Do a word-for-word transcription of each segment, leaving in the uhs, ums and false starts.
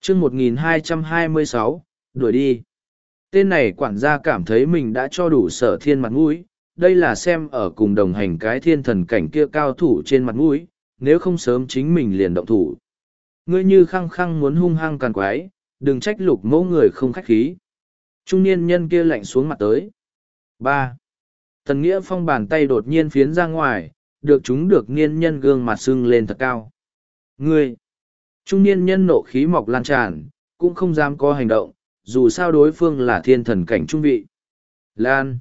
chương một nghìn hai trăm hai mươi sáu, đuổi đi. Tên này quản gia cảm thấy mình đã cho đủ Sở Thiên mặt mũi, đây là xem ở cùng đồng hành cái thiên thần cảnh kia cao thủ trên mặt mũi, nếu không sớm chính mình liền động thủ. Ngươi như khăng khăng muốn hung hăng càn quái, đừng trách Lục mẫu người không khách khí. Trung niên nhân kia lạnh xuống mặt tới. Ba. Tần Nghĩa Phong bàn tay đột nhiên phiến ra ngoài, được chúng được niên nhân gương mặt sưng lên thật cao. Ngươi! Trung niên nhân nộ khí mọc lan tràn, cũng không dám có hành động, dù sao đối phương là thiên thần cảnh trung vị. Lan!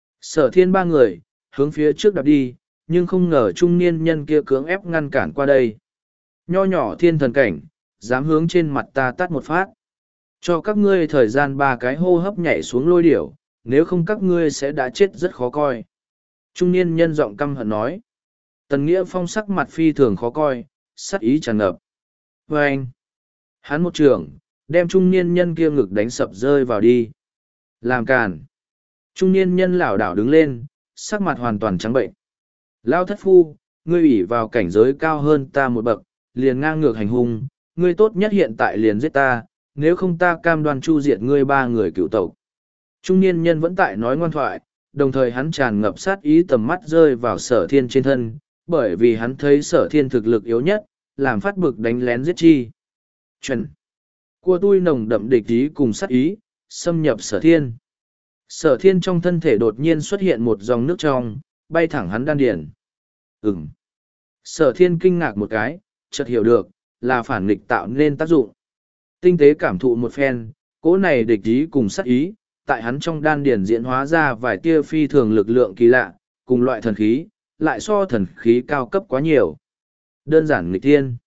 Sở Thiên ba người, hướng phía trước đạp đi, nhưng không ngờ trung niên nhân kia cưỡng ép ngăn cản qua đây. Nho nhỏ thiên thần cảnh, dám hướng trên mặt ta tát một phát. Cho các ngươi thời gian ba cái hô hấp nhảy xuống lôi điểu, nếu không các ngươi sẽ đã chết rất khó coi. Trung niên nhân giọng căm hận nói. Tần Nghĩa Phong sắc mặt phi thường khó coi, sát ý tràn ngập. Và anh, hắn một trường, đem trung niên nhân kia ngực đánh sập rơi vào đi. Làm càn. Trung niên nhân lảo đảo đứng lên, sắc mặt hoàn toàn trắng bệnh. Lao thất phu, ngươi ủy vào cảnh giới cao hơn ta một bậc, liền ngang ngược hành hung, ngươi tốt nhất hiện tại liền giết ta, nếu không ta cam đoan chu diệt ngươi ba người cựu tộc. Trung niên nhân vẫn tại nói ngoan thoại, đồng thời hắn tràn ngập sát ý tầm mắt rơi vào Sở Thiên trên thân, bởi vì hắn thấy Sở Thiên thực lực yếu nhất, làm phát bực đánh lén giết chi. Chuẩn. Của tôi nồng đậm địch ý cùng sát ý, xâm nhập Sở Thiên. Sở Thiên trong thân thể đột nhiên xuất hiện một dòng nước trong, bay thẳng hắn đan điền. Ừm. Sở Thiên kinh ngạc một cái, chợt hiểu được, là phản nghịch tạo nên tác dụng. Tinh tế cảm thụ một phen, cỗ này địch ý cùng sát ý, tại hắn trong đan điền diễn hóa ra vài tia phi thường lực lượng kỳ lạ, cùng loại thần khí, lại so thần khí cao cấp quá nhiều. Đơn giản nghịch thiên.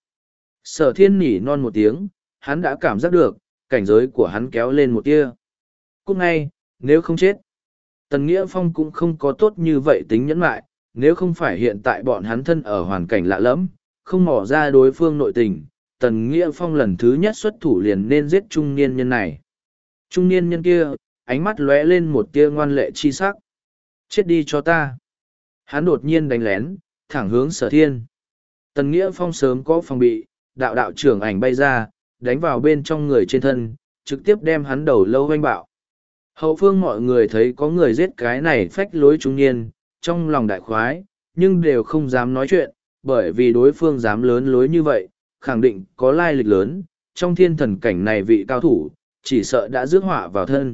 Sở Thiên nỉ non một tiếng, hắn đã cảm giác được, cảnh giới của hắn kéo lên một tia. Cút ngay, nếu không chết. Tần Nghĩa Phong cũng không có tốt như vậy tính nhẫn lại, nếu không phải hiện tại bọn hắn thân ở hoàn cảnh lạ lẫm, không mỏ ra đối phương nội tình, Tần Nghĩa Phong lần thứ nhất xuất thủ liền nên giết trung niên nhân này. Trung niên nhân kia, ánh mắt lóe lên một tia ngoan lệ chi sắc. Chết đi cho ta. Hắn đột nhiên đánh lén, thẳng hướng Sở Thiên. Tần Nghĩa Phong sớm có phòng bị, đạo đạo trưởng ảnh bay ra, đánh vào bên trong người trên thân, trực tiếp đem hắn đầu lâu hoanh bạo. Hậu phương mọi người thấy có người giết cái này phách lối trung niên, trong lòng đại khoái, nhưng đều không dám nói chuyện, bởi vì đối phương dám lớn lối như vậy, khẳng định có lai lịch lớn, trong thiên thần cảnh này vị cao thủ, chỉ sợ đã rước họa vào thân.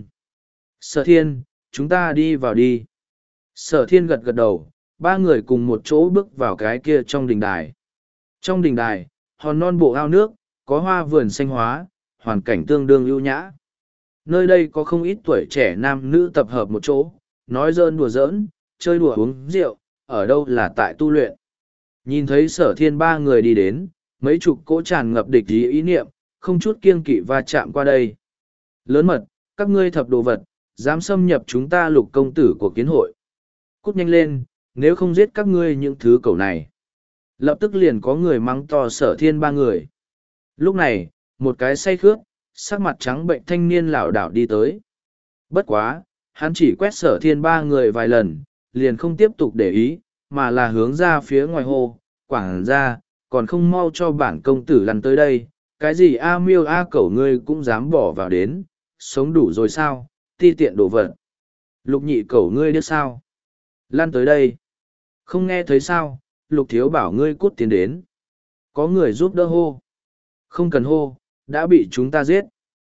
Sở Thiên, chúng ta đi vào đi. Sở Thiên gật gật đầu, ba người cùng một chỗ bước vào cái kia trong đình đài. Trong đình đài, hòn non bộ ao nước, có hoa vườn xanh hóa, hoàn cảnh tương đương ưu nhã. Nơi đây có không ít tuổi trẻ nam nữ tập hợp một chỗ, nói giỡn đùa giỡn, chơi đùa uống rượu, ở đâu là tại tu luyện. Nhìn thấy Sở Thiên ba người đi đến, mấy chục cỗ tràn ngập địch ý ý niệm, không chút kiêng kỵ va chạm qua đây. Lớn mật, các ngươi thập đồ vật, dám xâm nhập chúng ta Lục công tử của kiến hội. Cút nhanh lên, nếu không giết các ngươi những thứ cầu này. Lập tức liền có người mắng to Sở Thiên ba người. Lúc này, một cái say khướt, sắc mặt trắng bệnh thanh niên lảo đảo đi tới. Bất quá, hắn chỉ quét Sở Thiên ba người vài lần, liền không tiếp tục để ý, mà là hướng ra phía ngoài hồ, quảng ra, còn không mau cho bản công tử lăn tới đây, cái gì a miêu a cẩu ngươi cũng dám bỏ vào đến, sống đủ rồi sao, ti tiện đồ vật. Lục nhị cẩu ngươi biết sao? Lăn tới đây. Không nghe thấy sao, lục thiếu bảo ngươi cút tiến đến. Có người giúp đỡ hô. Không cần hô, đã bị chúng ta giết.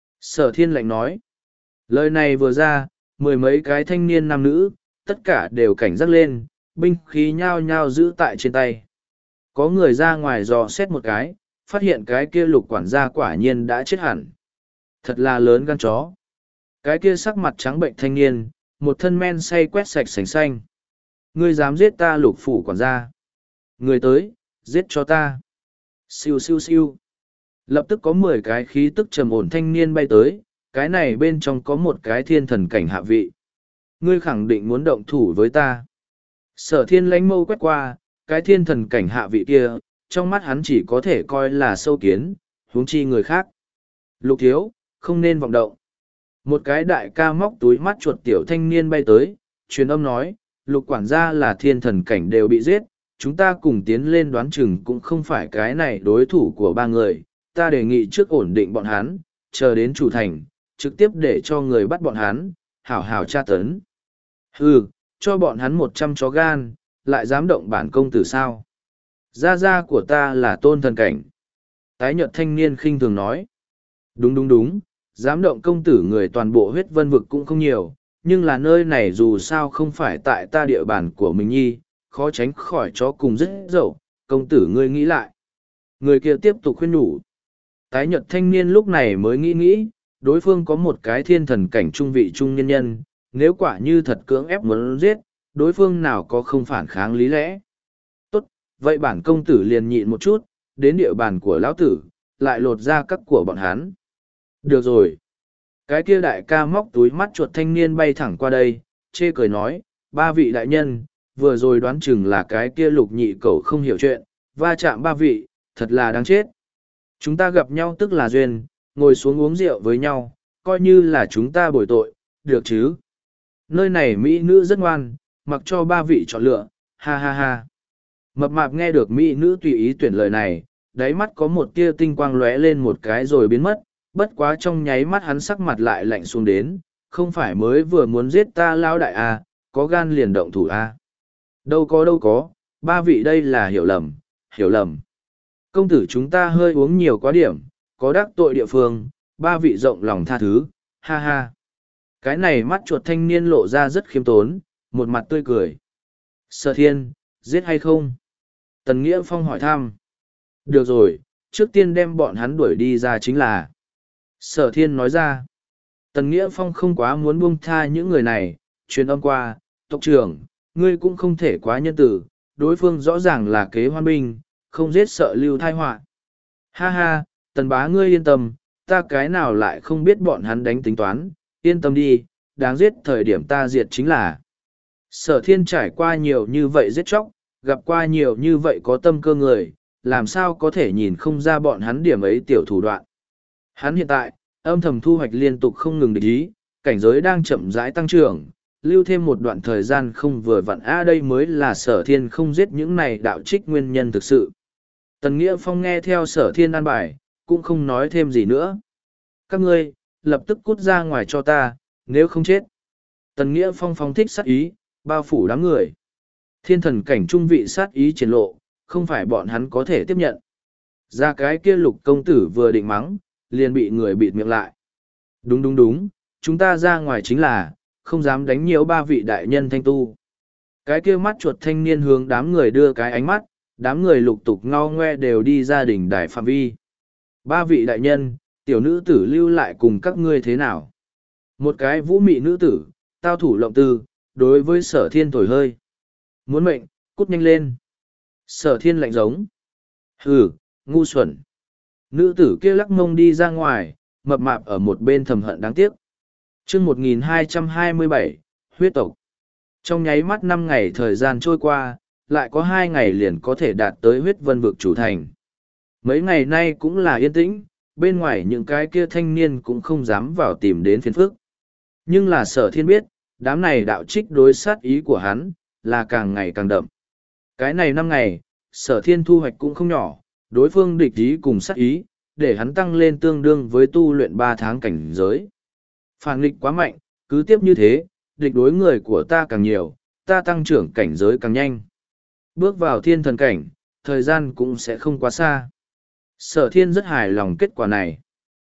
Sở Thiên lạnh nói. Lời này vừa ra, mười mấy cái thanh niên nam nữ, tất cả đều cảnh giác lên, binh khí nhao nhao giữ tại trên tay. Có người ra ngoài dò xét một cái, phát hiện cái kia lục quản gia quả nhiên đã chết hẳn. Thật là lớn gan chó. Cái kia sắc mặt trắng bệnh thanh niên, một thân men say quét sạch sành xanh. Ngươi dám giết ta lục phủ quản gia. Người tới, giết cho ta. Siêu siêu siêu. Lập tức có mười cái khí tức trầm ổn thanh niên bay tới, cái này bên trong có một cái thiên thần cảnh hạ vị. Ngươi khẳng định muốn động thủ với ta. Sở Thiên lánh mâu quét qua, cái thiên thần cảnh hạ vị kia, trong mắt hắn chỉ có thể coi là sâu kiến, huống chi người khác. Lục thiếu, không nên vọng động. Một cái đại ca móc túi mắt chuột tiểu thanh niên bay tới, truyền âm nói, lục quản gia là thiên thần cảnh đều bị giết, chúng ta cùng tiến lên đoán chừng cũng không phải cái này đối thủ của ba người, ta đề nghị trước ổn định bọn hắn, chờ đến chủ thành, trực tiếp để cho người bắt bọn hắn, hảo hảo tra tấn. Hừ, cho bọn hắn một trăm chó gan, lại dám động bản công tử sao? Gia gia của ta là tôn thần cảnh. Tái nhợt thanh niên khinh thường nói. Đúng đúng đúng, dám động công tử người toàn bộ huyết vân vực cũng không nhiều, nhưng là nơi này dù sao không phải tại ta địa bàn của mình nhi, khó tránh khỏi chó cùng rất dậu, công tử ngươi nghĩ lại. Người kia tiếp tục khuyên nhủ. Tái nhợt thanh niên lúc này mới nghĩ nghĩ, đối phương có một cái thiên thần cảnh trung vị trung nhân nhân, nếu quả như thật cưỡng ép muốn giết, đối phương nào có không phản kháng lý lẽ. Tốt, vậy bản công tử liền nhịn một chút, đến địa bàn của lão tử, lại lột ra các của bọn hắn. Được rồi. Cái kia đại ca móc túi mắt chuột thanh niên bay thẳng qua đây, chê cười nói, ba vị đại nhân, vừa rồi đoán chừng là cái kia lục nhị cậu không hiểu chuyện, va chạm ba vị, thật là đáng chết. Chúng ta gặp nhau tức là duyên, ngồi xuống uống rượu với nhau, coi như là chúng ta bồi tội, được chứ? Nơi này mỹ nữ rất ngoan, mặc cho ba vị chọn lựa, ha ha ha. Mập mạp nghe được mỹ nữ tùy ý tuyển lời này, đáy mắt có một tia tinh quang lóe lên một cái rồi biến mất, bất quá trong nháy mắt hắn sắc mặt lại lạnh xuống đến, không phải mới vừa muốn giết ta lao đại à, có gan liền động thủ à. Đâu có đâu có, ba vị đây là hiểu lầm, hiểu lầm. Công tử chúng ta hơi uống nhiều quá điểm, có đắc tội địa phương, ba vị rộng lòng tha thứ, ha ha. Cái này mắt chuột thanh niên lộ ra rất khiêm tốn, một mặt tươi cười. Sở thiên, giết hay không? Tần Nghĩa Phong hỏi thăm. Được rồi, trước tiên đem bọn hắn đuổi đi ra chính là. Sở thiên nói ra. Tần Nghĩa Phong không quá muốn buông tha những người này, truyền âm qua, tộc trưởng, ngươi cũng không thể quá nhân tử, đối phương rõ ràng là kế hoan binh, không giết sợ lưu thai họa. Ha ha, tần bá ngươi yên tâm, ta cái nào lại không biết bọn hắn đánh tính toán, yên tâm đi, đáng giết thời điểm ta diệt chính là. Sở thiên trải qua nhiều như vậy giết chóc, gặp qua nhiều như vậy có tâm cơ người, làm sao có thể nhìn không ra bọn hắn điểm ấy tiểu thủ đoạn. Hắn hiện tại, âm thầm thu hoạch liên tục không ngừng địch ý, cảnh giới đang chậm rãi tăng trưởng, lưu thêm một đoạn thời gian không vừa vặn a đây mới là sở thiên không giết những này đạo trích nguyên nhân thực sự. Tần Nghĩa Phong nghe theo sở thiên an bài, cũng không nói thêm gì nữa. Các ngươi, lập tức cút ra ngoài cho ta, nếu không chết. Tần Nghĩa Phong phóng thích sát ý, bao phủ đám người. Thiên thần cảnh trung vị sát ý triển lộ, không phải bọn hắn có thể tiếp nhận. Ra cái kia lục công tử vừa định mắng, liền bị người bịt miệng lại. Đúng đúng đúng, chúng ta ra ngoài chính là, không dám đánh nhiễu ba vị đại nhân thanh tu. Cái kia mắt chuột thanh niên hướng đám người đưa cái ánh mắt, đám người lục tục ngao ngoe đều đi ra đỉnh đài phạm vi. Ba vị đại nhân, tiểu nữ tử lưu lại cùng các ngươi thế nào? Một cái vũ mị nữ tử, tao thủ lộng tư, đối với sở thiên thổi hơi. Muốn mệnh, cút nhanh lên. Sở thiên lạnh giống. Hừ, ngu xuẩn. Nữ tử kia lắc mông đi ra ngoài, mập mạp ở một bên thầm hận đáng tiếc. chương một nghìn hai trăm hai mươi bảy, huyết tộc. Trong nháy mắt năm ngày thời gian trôi qua, lại có hai ngày liền có thể đạt tới huyết vân vực chủ thành. Mấy ngày nay cũng là yên tĩnh, bên ngoài những cái kia thanh niên cũng không dám vào tìm đến phiền phức. Nhưng là sở thiên biết, đám này đạo trích đối sát ý của hắn, là càng ngày càng đậm. Cái này năm ngày, sở thiên thu hoạch cũng không nhỏ, đối phương địch ý cùng sát ý, để hắn tăng lên tương đương với tu luyện ba tháng cảnh giới. Phản nghịch quá mạnh, cứ tiếp như thế, địch đối người của ta càng nhiều, ta tăng trưởng cảnh giới càng nhanh. Bước vào thiên thần cảnh, thời gian cũng sẽ không quá xa. Sở thiên rất hài lòng kết quả này.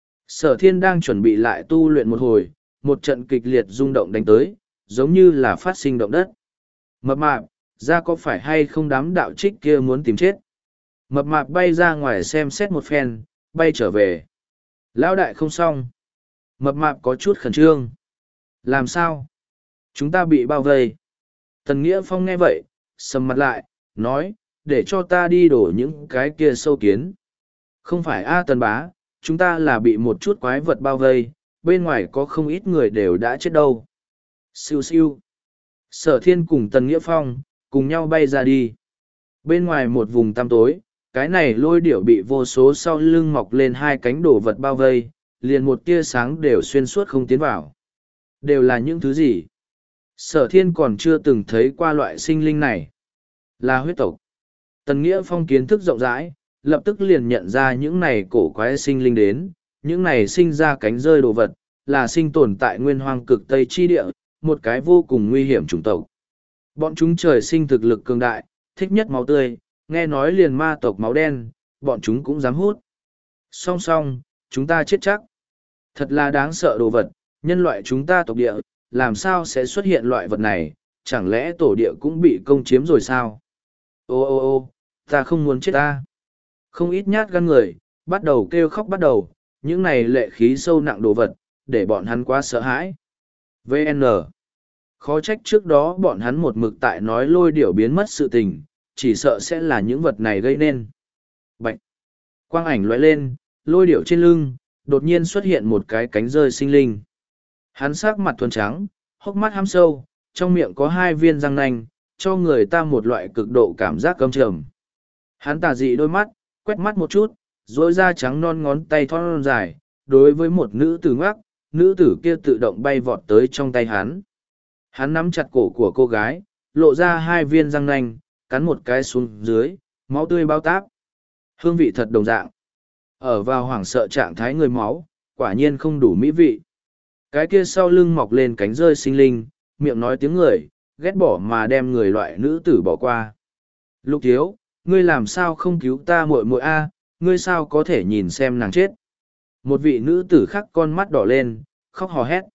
Sở thiên đang chuẩn bị lại tu luyện một hồi, một trận kịch liệt rung động đánh tới, giống như là phát sinh động đất. Mập mạp, ra có phải hay không đám đạo trích kia muốn tìm chết? Mập mạp bay ra ngoài xem xét một phen, bay trở về. Lão đại không xong. Mập mạp có chút khẩn trương. Làm sao? Chúng ta bị bao vây. Tần Nghĩa Phong nghe vậy, sầm mặt lại, nói, để cho ta đi đổ những cái kia sâu kiến. Không phải A Tần bá, chúng ta là bị một chút quái vật bao vây, bên ngoài có không ít người đều đã chết đâu. Siêu siêu. Sở thiên cùng Tần Nghĩa Phong, cùng nhau bay ra đi. Bên ngoài một vùng tăm tối, cái này lôi điểu bị vô số sau lưng mọc lên hai cánh đổ vật bao vây, liền một tia sáng đều xuyên suốt không tiến vào. Đều là những thứ gì? Sở thiên còn chưa từng thấy qua loại sinh linh này. Là huyết tộc. Tần Nghĩa Phong kiến thức rộng rãi, lập tức liền nhận ra những này cổ quái sinh linh đến, những này sinh ra cánh rơi đồ vật, là sinh tồn tại nguyên hoang cực Tây chi địa, một cái vô cùng nguy hiểm chủng tộc. Bọn chúng trời sinh thực lực cường đại, thích nhất máu tươi, nghe nói liền ma tộc máu đen, bọn chúng cũng dám hút. Song song, chúng ta chết chắc. Thật là đáng sợ đồ vật, nhân loại chúng ta tộc địa, làm sao sẽ xuất hiện loại vật này, chẳng lẽ tổ địa cũng bị công chiếm rồi sao? Ô ô ô, ta không muốn chết ta. Không ít nhát gan người, bắt đầu kêu khóc bắt đầu, những này lệ khí sâu nặng đồ vật, để bọn hắn quá sợ hãi. vê en Khó trách trước đó bọn hắn một mực tại nói lôi điểu biến mất sự tình, chỉ sợ sẽ là những vật này gây nên. Bạch! Quang ảnh lóe lên, lôi điểu trên lưng, đột nhiên xuất hiện một cái cánh rơi sinh linh. Hắn sắc mặt thuần trắng, hốc mắt hăm sâu, trong miệng có hai viên răng nanh, cho người ta một loại cực độ cảm giác căm trầm. Hắn tà dị đôi mắt, quét mắt một chút, rỗi ra trắng non ngón tay thon dài, đối với một nữ tử ngoác, nữ tử kia tự động bay vọt tới trong tay hắn. Hắn nắm chặt cổ của cô gái, lộ ra hai viên răng nanh, cắn một cái xuống dưới, máu tươi bao táp. Hương vị thật đồng dạng. Ở vào hoảng sợ trạng thái người máu, quả nhiên không đủ mỹ vị. Cái kia sau lưng mọc lên cánh rơi sinh linh, miệng nói tiếng người, ghét bỏ mà đem người loại nữ tử bỏ qua. Lục thiếu, ngươi làm sao không cứu ta muội muội a? Ngươi sao có thể nhìn xem nàng chết? Một vị nữ tử khác con mắt đỏ lên, khóc hò hét.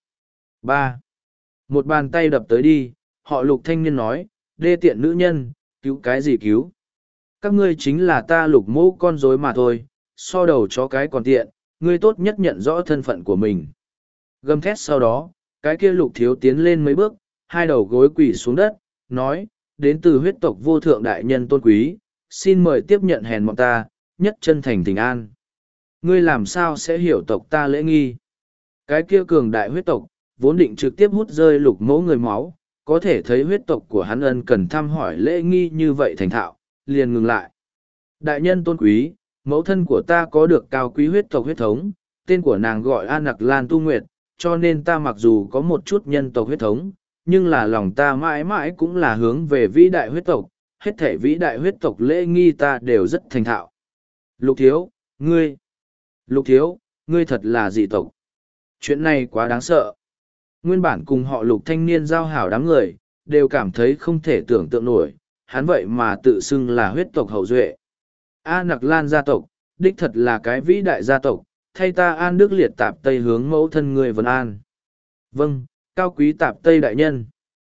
Ba. Một bàn tay đập tới đi, họ lục thanh niên nói, đê tiện nữ nhân, cứu cái gì cứu? Các ngươi chính là ta lục mẫu con rối mà thôi, so đầu chó cái còn tiện, ngươi tốt nhất nhận rõ thân phận của mình. Gầm thét sau đó, cái kia lục thiếu tiến lên mấy bước, hai đầu gối quỳ xuống đất, nói, đến từ huyết tộc vô thượng đại nhân tôn quý, xin mời tiếp nhận hèn mọn ta, nhất chân thành tình an. Ngươi làm sao sẽ hiểu tộc ta lễ nghi? Cái kia cường đại huyết tộc, vốn định trực tiếp hút rơi lục mẫu người máu, có thể thấy huyết tộc của hắn ân cần thăm hỏi lễ nghi như vậy thành thạo, liền ngừng lại. Đại nhân tôn quý, mẫu thân của ta có được cao quý huyết tộc huyết thống, tên của nàng gọi An Nặc Lan Tu Nguyệt, cho nên ta mặc dù có một chút nhân tộc huyết thống, nhưng là lòng ta mãi mãi cũng là hướng về vĩ đại huyết tộc, hết thể vĩ đại huyết tộc lễ nghi ta đều rất thành thạo. Lục thiếu, ngươi, lục thiếu, ngươi thật là dị tộc. Chuyện này quá đáng sợ. Nguyên bản cùng họ lục thanh niên giao hảo đám người, đều cảm thấy không thể tưởng tượng nổi, hắn vậy mà tự xưng là huyết tộc hậu duệ. A Nặc Lan gia tộc, đích thật là cái vĩ đại gia tộc, thay ta An Đức Liệt Tạp Tây hướng mẫu thân người Vân An. Vâng, cao quý Tạp Tây đại nhân.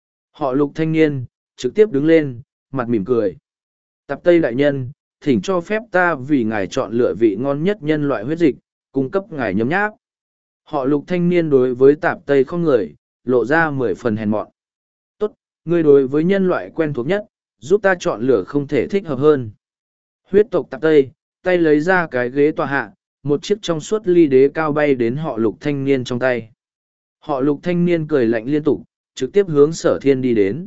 Họ lục thanh niên, trực tiếp đứng lên, mặt mỉm cười. Tạp Tây đại nhân, thỉnh cho phép ta vì ngài chọn lựa vị ngon nhất nhân loại huyết dịch, cung cấp ngài nhấm nháp. Họ lục thanh niên đối với Tạp Tây không người, lộ ra mười phần hèn mọn. Tốt, ngươi đối với nhân loại quen thuộc nhất, giúp ta chọn lựa không thể thích hợp hơn. Huyết tộc Tạp Tây, tay lấy ra cái ghế tòa hạ, một chiếc trong suốt ly đế cao bay đến họ lục thanh niên trong tay. Họ lục thanh niên cười lạnh liên tục, trực tiếp hướng sở thiên đi đến.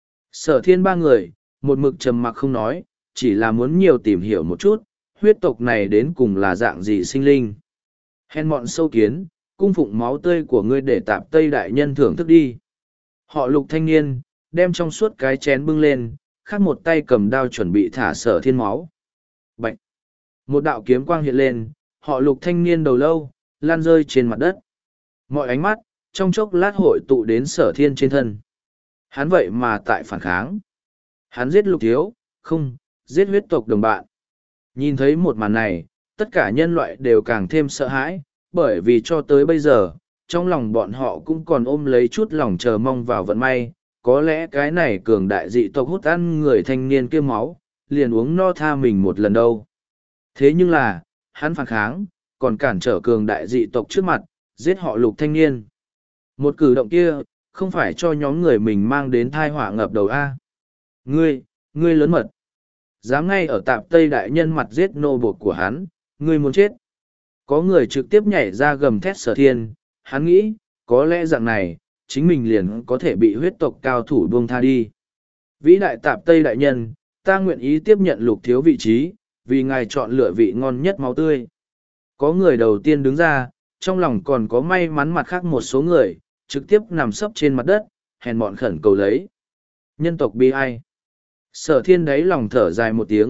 Sở thiên ba người, một mực trầm mặc không nói, chỉ là muốn nhiều tìm hiểu một chút, huyết tộc này đến cùng là dạng gì sinh linh. Hèn mọn sâu kiến, cung phụng máu tươi của ngươi để Tạp Tây đại nhân thưởng thức đi. Họ lục thanh niên, đem trong suốt cái chén bưng lên, khác một tay cầm đao chuẩn bị thả sở thiên máu. Bạch! Một đạo kiếm quang hiện lên, họ lục thanh niên đầu lâu, lan rơi trên mặt đất. Mọi ánh mắt, trong chốc lát hội tụ đến sở thiên trên thân. Hắn vậy mà tại phản kháng. Hắn giết lục thiếu, không, giết huyết tộc đồng bạn. Nhìn thấy một màn này, tất cả nhân loại đều càng thêm sợ hãi, bởi vì cho tới bây giờ, trong lòng bọn họ cũng còn ôm lấy chút lòng chờ mong vào vận may. Có lẽ cái này cường đại dị tộc hút ăn người thanh niên kia máu, liền uống no tha mình một lần đâu. Thế nhưng là, hắn phản kháng, còn cản trở cường đại dị tộc trước mặt, giết họ lục thanh niên. Một cử động kia, không phải cho nhóm người mình mang đến thai họa ngập đầu A. Ngươi, ngươi lớn mật. Dám ngay ở Tạp Tây đại nhân mặt giết nô bột của hắn, ngươi muốn chết. Có người trực tiếp nhảy ra gầm thét sở thiên, hắn nghĩ, có lẽ dạng này, chính mình liền có thể bị huyết tộc cao thủ buông tha đi. Vĩ đại Tạp Tây đại nhân, ta nguyện ý tiếp nhận lục thiếu vị trí, vì ngài chọn lựa vị ngon nhất máu tươi. Có người đầu tiên đứng ra, trong lòng còn có may mắn mặt khác một số người, trực tiếp nằm sấp trên mặt đất, hèn mọn khẩn cầu lấy. Nhân tộc bi ai. Sở thiên đấy lòng thở dài một tiếng,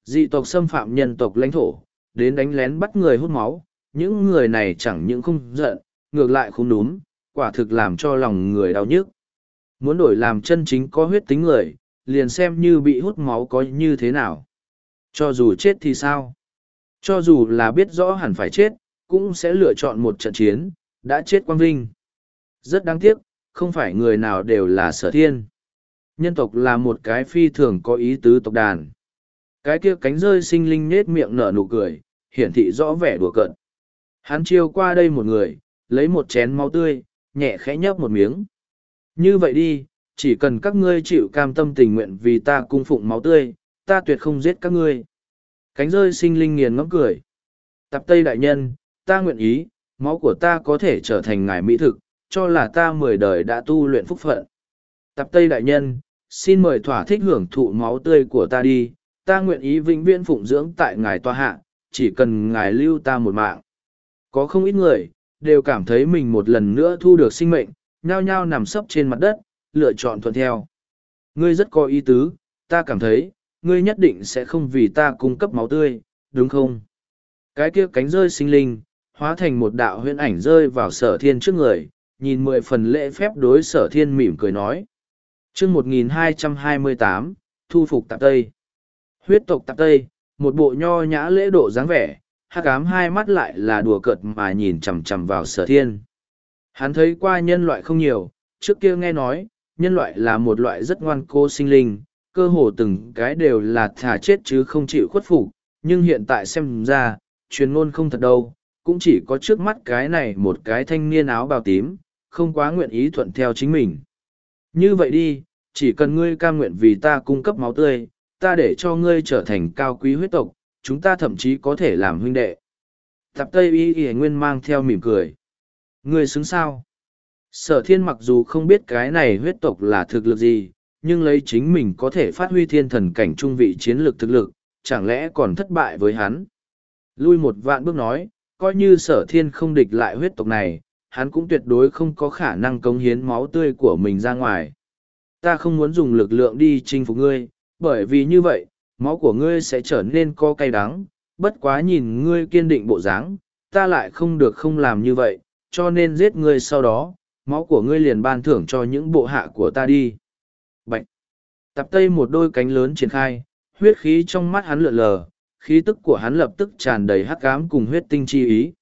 dị tộc xâm phạm nhân tộc lãnh thổ, đến đánh lén bắt người hút máu, những người này chẳng những không giận, ngược lại không đúng, quả thực làm cho lòng người đau nhức. Muốn đổi làm chân chính có huyết tính người, liền xem như bị hút máu có như thế nào. Cho dù chết thì sao? Cho dù là biết rõ hẳn phải chết, cũng sẽ lựa chọn một trận chiến, đã chết quang vinh. Rất đáng tiếc, không phải người nào đều là Sở Thiên. Nhân tộc là một cái phi thường có ý tứ tộc đàn. Cái kia cánh rơi sinh linh nết miệng nở nụ cười, hiển thị rõ vẻ đùa cợt. Hắn chiêu qua đây một người, lấy một chén máu tươi, nhẹ khẽ nhấp một miếng. Như vậy đi, chỉ cần các ngươi chịu cam tâm tình nguyện vì ta cung phụng máu tươi, ta tuyệt không giết các ngươi. Cánh rơi sinh linh nghiền ngẫm cười. Tạp Tây đại nhân, ta nguyện ý, máu của ta có thể trở thành ngài mỹ thực, cho là ta mười đời đã tu luyện phúc phận. Tạp Tây đại nhân, xin mời thỏa thích hưởng thụ máu tươi của ta đi, ta nguyện ý vĩnh viễn phụng dưỡng tại ngài tòa hạ, chỉ cần ngài lưu ta một mạng. Có không ít người, đều cảm thấy mình một lần nữa thu được sinh mệnh, nhao nhao nằm sấp trên mặt đất, lựa chọn thuận theo. Ngươi rất có ý tứ, ta cảm thấy, ngươi nhất định sẽ không vì ta cung cấp máu tươi, đúng không? Cái kia cánh rơi sinh linh, hóa thành một đạo huyễn ảnh rơi vào Sở Thiên trước người, nhìn mười phần lễ phép đối Sở Thiên mỉm cười nói. Chương một nghìn hai trăm hai mươi tám, thu phục Tạp Tây. Huyết tộc Tạp Tây, một bộ nho nhã lễ độ dáng vẻ, hắc ám hai mắt lại là đùa cợt mà nhìn chằm chằm vào Sở Thiên. Hắn thấy qua nhân loại không nhiều, trước kia nghe nói, nhân loại là một loại rất ngoan cố sinh linh, cơ hồ từng cái đều là thà chết chứ không chịu khuất phục, nhưng hiện tại xem ra, truyền ngôn không thật đâu, cũng chỉ có trước mắt cái này một cái thanh niên áo bào tím, không quá nguyện ý thuận theo chính mình. Như vậy đi, chỉ cần ngươi cam nguyện vì ta cung cấp máu tươi, ta để cho ngươi trở thành cao quý huyết tộc, chúng ta thậm chí có thể làm huynh đệ. Tạp Tây Y Y Nguyên mang theo mỉm cười. Ngươi xứng sao? Sở Thiên mặc dù không biết cái này huyết tộc là thực lực gì, nhưng lấy chính mình có thể phát huy thiên thần cảnh trung vị chiến lược thực lực, chẳng lẽ còn thất bại với hắn. Lui một vạn bước nói, coi như Sở Thiên không địch lại huyết tộc này, hắn cũng tuyệt đối không có khả năng cống hiến máu tươi của mình ra ngoài. Ta không muốn dùng lực lượng đi chinh phục ngươi, bởi vì như vậy, máu của ngươi sẽ trở nên co cay đắng, bất quá nhìn ngươi kiên định bộ dáng, ta lại không được không làm như vậy, cho nên giết ngươi sau đó, máu của ngươi liền ban thưởng cho những bộ hạ của ta đi. Bạch! Tạp Tây một đôi cánh lớn triển khai, huyết khí trong mắt hắn lượn lờ, khí tức của hắn lập tức tràn đầy hắc ám cùng huyết tinh chi ý.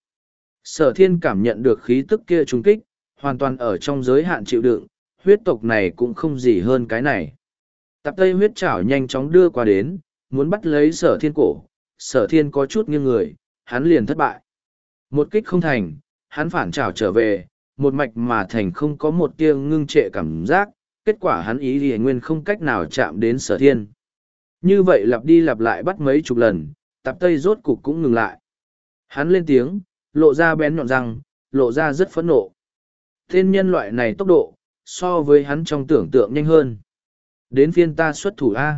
Sở Thiên cảm nhận được khí tức kia trùng kích, hoàn toàn ở trong giới hạn chịu đựng, huyết tộc này cũng không gì hơn cái này. Tạp Tây huyết chảo nhanh chóng đưa qua đến, muốn bắt lấy Sở Thiên cổ, Sở Thiên có chút nghiêng người, hắn liền thất bại. Một kích không thành, hắn phản chảo trở về, một mạch mà thành không có một tia ngưng trệ cảm giác, kết quả hắn ý thì nguyên không cách nào chạm đến Sở Thiên. Như vậy lặp đi lặp lại bắt mấy chục lần, Tạp Tây rốt cục cũng ngừng lại. Hắn lên tiếng, lộ ra bén nhọn răng, lộ ra rất phẫn nộ. Tên nhân loại này tốc độ, so với hắn trong tưởng tượng nhanh hơn. Đến phiên ta xuất thủ A.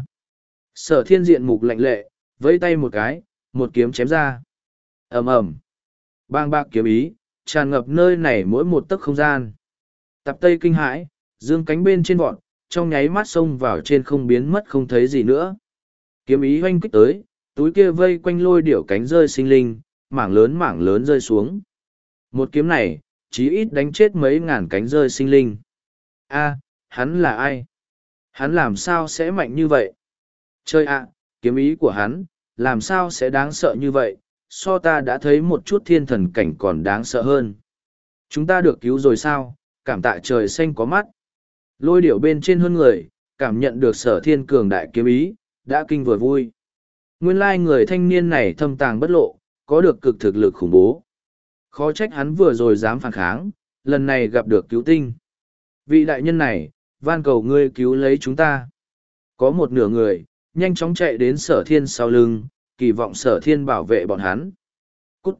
Sở Thiên diện mục lạnh lệ, vẫy tay một cái, một kiếm chém ra. ầm ầm, bang bạc kiếm ý, tràn ngập nơi này mỗi một tấc không gian. Tạp Tây kinh hãi, dương cánh bên trên vọt, trong nháy mắt xông vào trên không biến mất không thấy gì nữa. Kiếm ý hoanh kích tới, túi kia vây quanh lôi điểu cánh rơi sinh linh, mảng lớn mảng lớn rơi xuống. Một kiếm này, chí ít đánh chết mấy ngàn cánh rơi sinh linh. A, hắn là ai? Hắn làm sao sẽ mạnh như vậy? Chơi ạ, kiếm ý của hắn, làm sao sẽ đáng sợ như vậy? So ta đã thấy một chút thiên thần cảnh còn đáng sợ hơn. Chúng ta được cứu rồi sao? Cảm tạ trời xanh có mắt. Lôi điểu bên trên hơn người, cảm nhận được Sở Thiên cường đại kiếm ý, đã kinh vừa vui. Nguyên lai người thanh niên này thâm tàng bất lộ, có được cực thực lực khủng bố. Khó trách hắn vừa rồi dám phản kháng, lần này gặp được cứu tinh. Vị đại nhân này, van cầu ngươi cứu lấy chúng ta. Có một nửa người, nhanh chóng chạy đến Sở Thiên sau lưng, kỳ vọng Sở Thiên bảo vệ bọn hắn. Cút!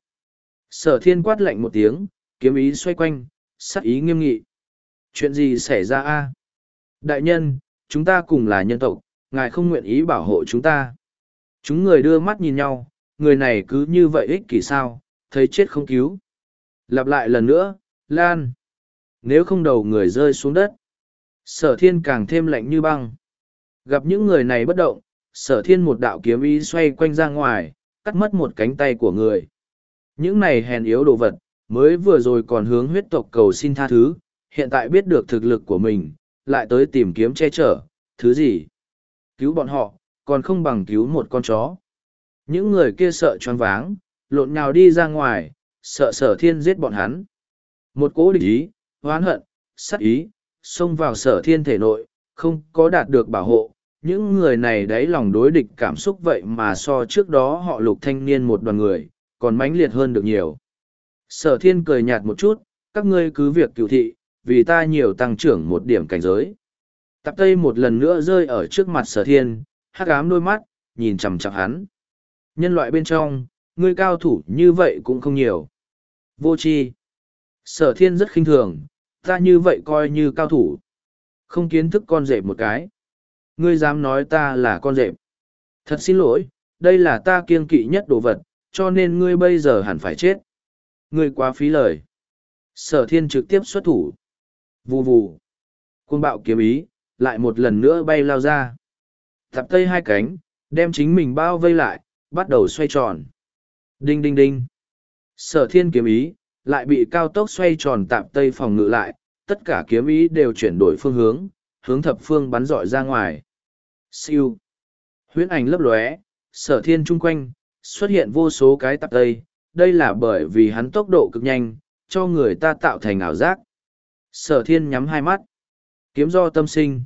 Sở Thiên quát lạnh một tiếng, kiếm ý xoay quanh, sắc ý nghiêm nghị. Chuyện gì xảy ra a? Đại nhân, chúng ta cùng là nhân tộc, ngài không nguyện ý bảo hộ chúng ta. Chúng người đưa mắt nhìn nhau, người này cứ như vậy ích kỷ sao, thấy chết không cứu. Lặp lại lần nữa, Lan. Nếu không đầu người rơi xuống đất. Sở Thiên càng thêm lạnh như băng. Gặp những người này bất động, Sở thiên một đạo kiếm ý xoay quanh ra ngoài, cắt mất một cánh tay của người. Những này hèn yếu đồ vật, mới vừa rồi còn hướng huyết tộc cầu xin tha thứ, hiện tại biết được thực lực của mình, lại tới tìm kiếm che chở, thứ gì? Cứu bọn họ, còn không bằng cứu một con chó. Những người kia sợ choáng váng, lộn nhào đi ra ngoài, sợ sở thiên giết bọn hắn. Một cỗ địch ý, oán hận, sát ý, xông vào sở thiên thể nội, không có đạt được bảo hộ. Những người này đáy lòng đối địch cảm xúc vậy mà so trước đó họ lục thanh niên một đoàn người, còn mãnh liệt hơn được nhiều. Sở thiên cười nhạt một chút, các ngươi cứ việc cựu thị, vì ta nhiều tăng trưởng một điểm cảnh giới. Tạp Tây một lần nữa rơi ở trước mặt sở thiên, hắc ám đôi mắt, nhìn chằm chằm hắn. Nhân loại bên trong, ngươi cao thủ như vậy cũng không nhiều. Vô tri. Sở thiên rất khinh thường, ta như vậy coi như cao thủ. Không kiến thức con rệp một cái. Ngươi dám nói ta là con rệp. Thật xin lỗi, đây là ta kiêng kỵ nhất đồ vật, cho nên ngươi bây giờ hẳn phải chết. Ngươi quá phí lời. Sở thiên trực tiếp xuất thủ. Vù vù. Côn bạo kiếm ý, lại một lần nữa bay lao ra. Tạp Tây hai cánh, đem chính mình bao vây lại, bắt đầu xoay tròn. Đinh đinh đinh. Sở thiên kiếm ý, lại bị cao tốc xoay tròn Tạp Tây phòng ngự lại, tất cả kiếm ý đều chuyển đổi phương hướng, hướng thập phương bắn rọi ra ngoài. Siêu. Huyễn ảnh lấp lóe, sở thiên chung quanh, xuất hiện vô số cái Tạp Tây, đây là bởi vì hắn tốc độ cực nhanh, cho người ta tạo thành ảo giác. Sở thiên nhắm hai mắt. Kiếm do tâm sinh.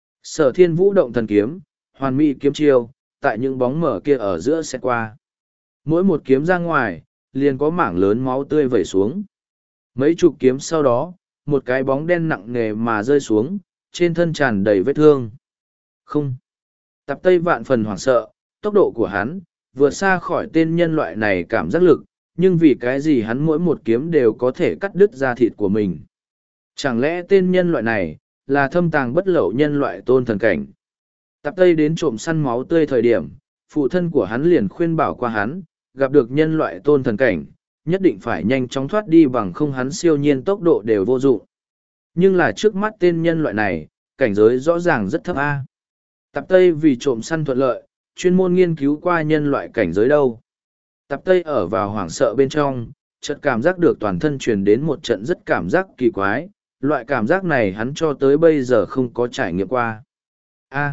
Sở thiên vũ động thần kiếm, hoàn mỹ kiếm chiêu, tại những bóng mở kia ở giữa sẽ qua. Mỗi một kiếm ra ngoài, liền có mảng lớn máu tươi vẩy xuống. Mấy chục kiếm sau đó, một cái bóng đen nặng nề mà rơi xuống, trên thân tràn đầy vết thương. Không. Tạp Tây vạn phần hoảng sợ, tốc độ của hắn, vượt xa khỏi tên nhân loại này cảm giác lực, nhưng vì cái gì hắn mỗi một kiếm đều có thể cắt đứt da thịt của mình. Chẳng lẽ tên nhân loại này, là thâm tàng bất lậu nhân loại tôn thần cảnh? Tạp Tây đến trộm săn máu tươi thời điểm, phụ thân của hắn liền khuyên bảo qua hắn, gặp được nhân loại tôn thần cảnh, nhất định phải nhanh chóng thoát đi bằng không hắn siêu nhiên tốc độ đều vô dụng. Nhưng là trước mắt tên nhân loại này, cảnh giới rõ ràng rất thấp a. Tạp Tây vì trộm săn thuận lợi, chuyên môn nghiên cứu qua nhân loại cảnh giới đâu. Tạp Tây ở vào hoảng sợ bên trong, chợt cảm giác được toàn thân truyền đến một trận rất cảm giác kỳ quái, loại cảm giác này hắn cho tới bây giờ không có trải nghiệm qua. A.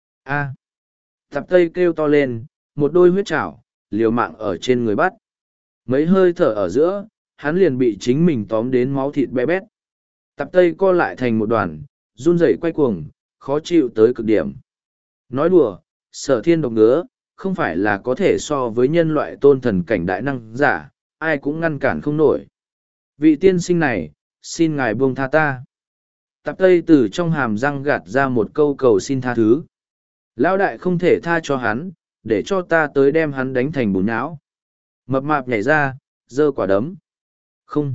A. Tạp Tây kêu to lên, một đôi huyết chảo, liều mạng ở trên người bắt. Mấy hơi thở ở giữa, hắn liền bị chính mình tóm đến máu thịt bé bét. Tạp Tây co lại thành một đoàn, run rẩy quay cuồng, khó chịu tới cực điểm. Nói đùa, sở thiên độc ngứa, không phải là có thể so với nhân loại tôn thần cảnh đại năng giả, ai cũng ngăn cản không nổi. Vị tiên sinh này, xin ngài buông tha ta. Tạp Tây từ trong hàm răng gạt ra một câu cầu xin tha thứ. Lão đại không thể tha cho hắn, để cho ta tới đem hắn đánh thành bùn nhão. Mập mạp nhảy ra, giơ quả đấm. Không.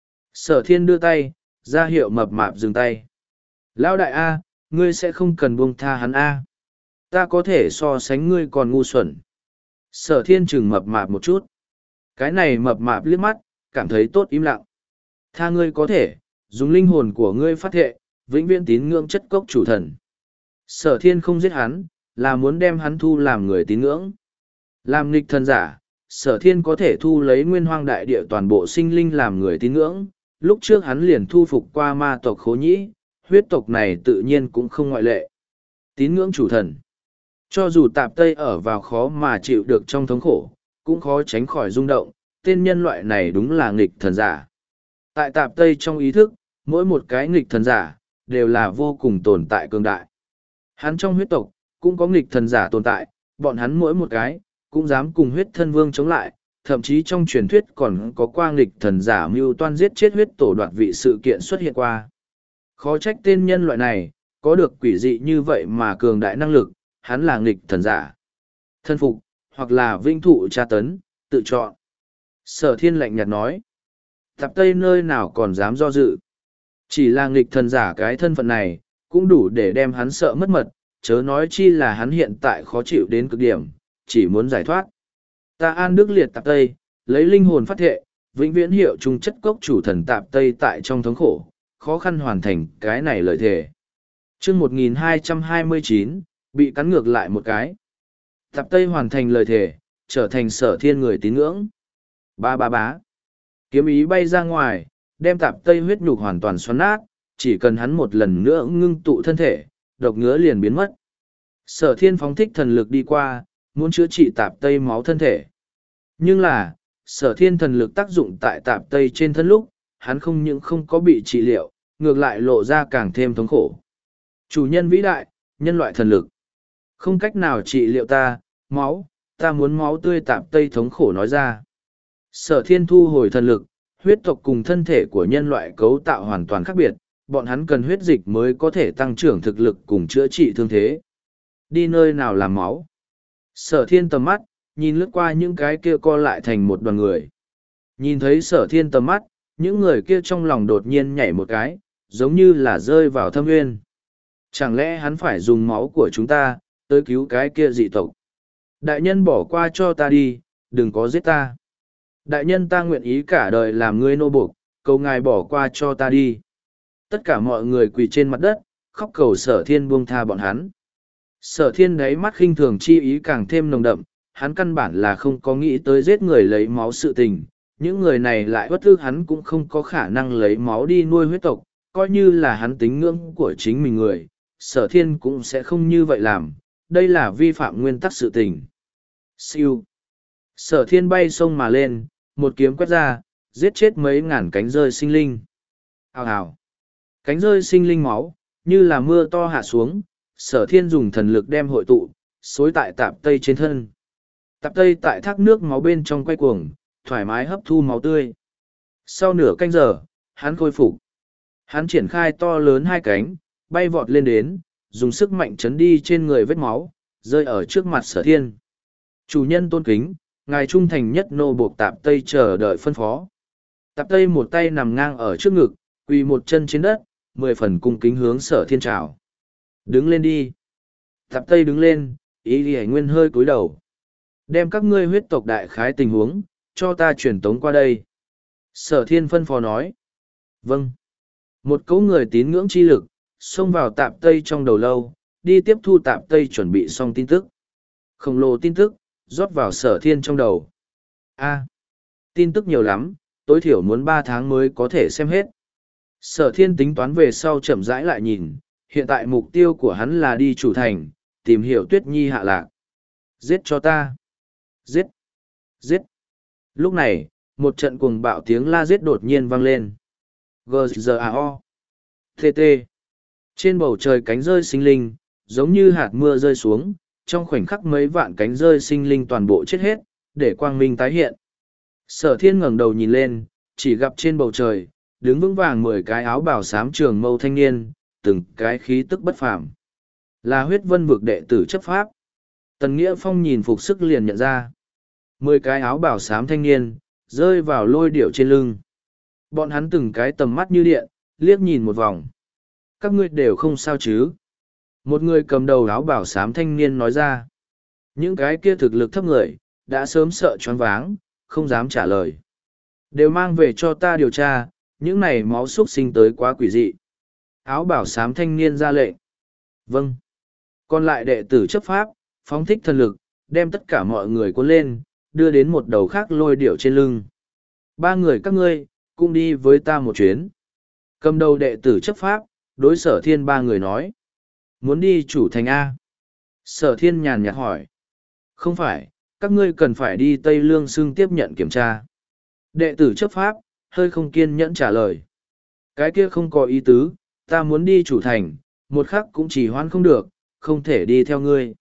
Sở thiên đưa tay, ra hiệu mập mạp dừng tay. Lão đại A, ngươi sẽ không cần buông tha hắn A. Ta có thể so sánh ngươi còn ngu xuẩn. Sở thiên chừng mập mạp một chút. Cái này mập mạp liếc mắt, cảm thấy tốt im lặng. Tha ngươi có thể, dùng linh hồn của ngươi phát thệ, vĩnh viễn tín ngưỡng chất cốc chủ thần. Sở thiên không giết hắn, là muốn đem hắn thu làm người tín ngưỡng. Làm nghịch thần giả, sở thiên có thể thu lấy nguyên hoang đại địa toàn bộ sinh linh làm người tín ngưỡng. Lúc trước hắn liền thu phục qua ma tộc Khố Nhĩ, huyết tộc này tự nhiên cũng không ngoại lệ. Tín ngưỡng chủ thần. Cho dù Tạp Tây ở vào khó mà chịu được trong thống khổ, cũng khó tránh khỏi rung động, tên nhân loại này đúng là nghịch thần giả. Tại Tạp Tây trong ý thức, mỗi một cái nghịch thần giả, đều là vô cùng tồn tại cường đại. Hắn trong huyết tộc, cũng có nghịch thần giả tồn tại, bọn hắn mỗi một cái, cũng dám cùng huyết thân vương chống lại, thậm chí trong truyền thuyết còn có qua nghịch thần giả mưu toan giết chết huyết tổ đoạt vị sự kiện xuất hiện qua. Khó trách tên nhân loại này, có được quỷ dị như vậy mà cường đại năng lực, hắn là nghịch thần giả. Thân phục, hoặc là vinh thụ tra tấn, tự chọn. Sở thiên lạnh nhạt nói. Tạp Tây nơi nào còn dám do dự. Chỉ là nghịch thần giả cái thân phận này, cũng đủ để đem hắn sợ mất mật, chớ nói chi là hắn hiện tại khó chịu đến cực điểm, chỉ muốn giải thoát. Ta an đức liệt Tạp Tây, lấy linh hồn phát thệ, vĩnh viễn hiệu trung chất cốc chủ thần Tạp Tây tại trong thống khổ, khó khăn hoàn thành cái này lợi thề. Chương một nghìn hai trăm hai mươi chín, bị cắn ngược lại một cái. Tạp Tây hoàn thành lời thề, trở thành Sở Thiên người tín ngưỡng. Ba ba bá. Kiếm ý bay ra ngoài, đem Tạp Tây huyết nhục hoàn toàn xoắn nát, chỉ cần hắn một lần nữa ngưng tụ thân thể, độc ngứa liền biến mất. Sở Thiên phóng thích thần lực đi qua, muốn chữa trị Tạp Tây máu thân thể. Nhưng là, Sở Thiên thần lực tác dụng tại Tạp Tây trên thân lúc, hắn không những không có bị trị liệu, ngược lại lộ ra càng thêm thống khổ. Chủ nhân vĩ đại, nhân loại thần lực. Không cách nào trị liệu ta, máu, ta muốn máu tươi. Tạp Tây thống khổ nói ra. Sở Thiên thu hồi thần lực, huyết tộc cùng thân thể của nhân loại cấu tạo hoàn toàn khác biệt, bọn hắn cần huyết dịch mới có thể tăng trưởng thực lực cùng chữa trị thương thế. Đi nơi nào làm máu? Sở Thiên tầm mắt, nhìn lướt qua những cái kia co lại thành một đoàn người. Nhìn thấy Sở Thiên tầm mắt, những người kia trong lòng đột nhiên nhảy một cái, giống như là rơi vào thâm nguyên. Chẳng lẽ hắn phải dùng máu của chúng ta, tới cứu cái kia dị tộc? Đại nhân bỏ qua cho ta đi, đừng có giết ta. Đại nhân ta nguyện ý cả đời làm ngươi nô buộc, cầu ngài bỏ qua cho ta đi. Tất cả mọi người quỳ trên mặt đất, khóc cầu Sở Thiên buông tha bọn hắn. Sở Thiên đáy mắt khinh thường chi ý càng thêm nồng đậm, hắn căn bản là không có nghĩ tới giết người lấy máu sự tình. Những người này lại bất ức hắn cũng không có khả năng lấy máu đi nuôi huyết tộc, coi như là hắn tính ngưỡng của chính mình người, Sở Thiên cũng sẽ không như vậy làm, đây là vi phạm nguyên tắc sự tình. Siêu. Sở Thiên bay sông mà lên, một kiếm quét ra, giết chết mấy ngàn cánh rơi sinh linh. Hào hào. Cánh rơi sinh linh máu, như là mưa to hạ xuống, Sở Thiên dùng thần lực đem hội tụ, xối tại Tạp Tây trên thân. Tạp Tây tại thác nước máu bên trong quay cuồng, thoải mái hấp thu máu tươi. Sau nửa canh giờ, hắn khôi phục. Hắn triển khai to lớn hai cánh, bay vọt lên đến, dùng sức mạnh chấn đi trên người vết máu, rơi ở trước mặt Sở Thiên. Chủ nhân tôn kính, ngài trung thành nhất nô buộc Tạp Tây chờ đợi phân phó. Tạp Tây một tay nằm ngang ở trước ngực, quỳ một chân trên đất, mười phần cung kính hướng Sở Thiên chào. Đứng lên đi. Tạp Tây đứng lên, ý ghi nguyên hơi cúi đầu. Đem các ngươi huyết tộc đại khái tình huống, cho ta truyền tống qua đây. Sở Thiên phân phó nói. Vâng. Một cấu người tín ngưỡng chi lực, xông vào Tạp Tây trong đầu lâu, đi tiếp thu Tạp Tây chuẩn bị xong tin tức. Khổng lồ tin tức, rót vào Sở Thiên trong đầu. A, tin tức nhiều lắm, tối thiểu muốn ba tháng mới có thể xem hết. Sở Thiên tính toán về sau chậm rãi lại nhìn, hiện tại mục tiêu của hắn là đi chủ thành, tìm hiểu Tuyết Nhi hạ lạc. Giết cho ta. Giết. Giết. Lúc này, một trận cuồng bạo tiếng la giết đột nhiên vang lên. G G A O. T T. Trên bầu trời cánh rơi sinh linh, giống như hạt mưa rơi xuống, trong khoảnh khắc mấy vạn cánh rơi sinh linh toàn bộ chết hết, để quang minh tái hiện. Sở Thiên ngẩng đầu nhìn lên, chỉ gặp trên bầu trời, đứng vững vàng mười cái áo bào xám trường mâu thanh niên, từng cái khí tức bất phàm. Là huyết vân vực đệ tử chấp pháp. Tần Nghĩa Phong nhìn phục sức liền nhận ra. Mười cái áo bào xám thanh niên, rơi vào lôi điểu trên lưng. Bọn hắn từng cái tầm mắt như điện, liếc nhìn một vòng. Các ngươi đều không sao chứ? Một người cầm đầu áo bào xám thanh niên nói ra. Những cái kia thực lực thấp người, đã sớm sợ choáng váng, không dám trả lời. Đều mang về cho ta điều tra, những này máu xúc sinh tới quá quỷ dị. Áo bảo xám thanh niên ra lệnh. Vâng. Còn lại đệ tử chấp pháp, phóng thích thần lực, đem tất cả mọi người cuốn lên, đưa đến một đầu khác lôi điểu trên lưng. Ba người các ngươi, cũng đi với ta một chuyến. Cầm đầu đệ tử chấp pháp, đối Sở Thiên ba người nói. Muốn đi chủ thành A. Sở Thiên nhàn nhạt hỏi. Không phải, các ngươi cần phải đi Tây Lương Xưng tiếp nhận kiểm tra. Đệ tử chấp pháp, hơi không kiên nhẫn trả lời. Cái kia không có ý tứ, ta muốn đi chủ thành, một khắc cũng chỉ hoãn không được, không thể đi theo ngươi.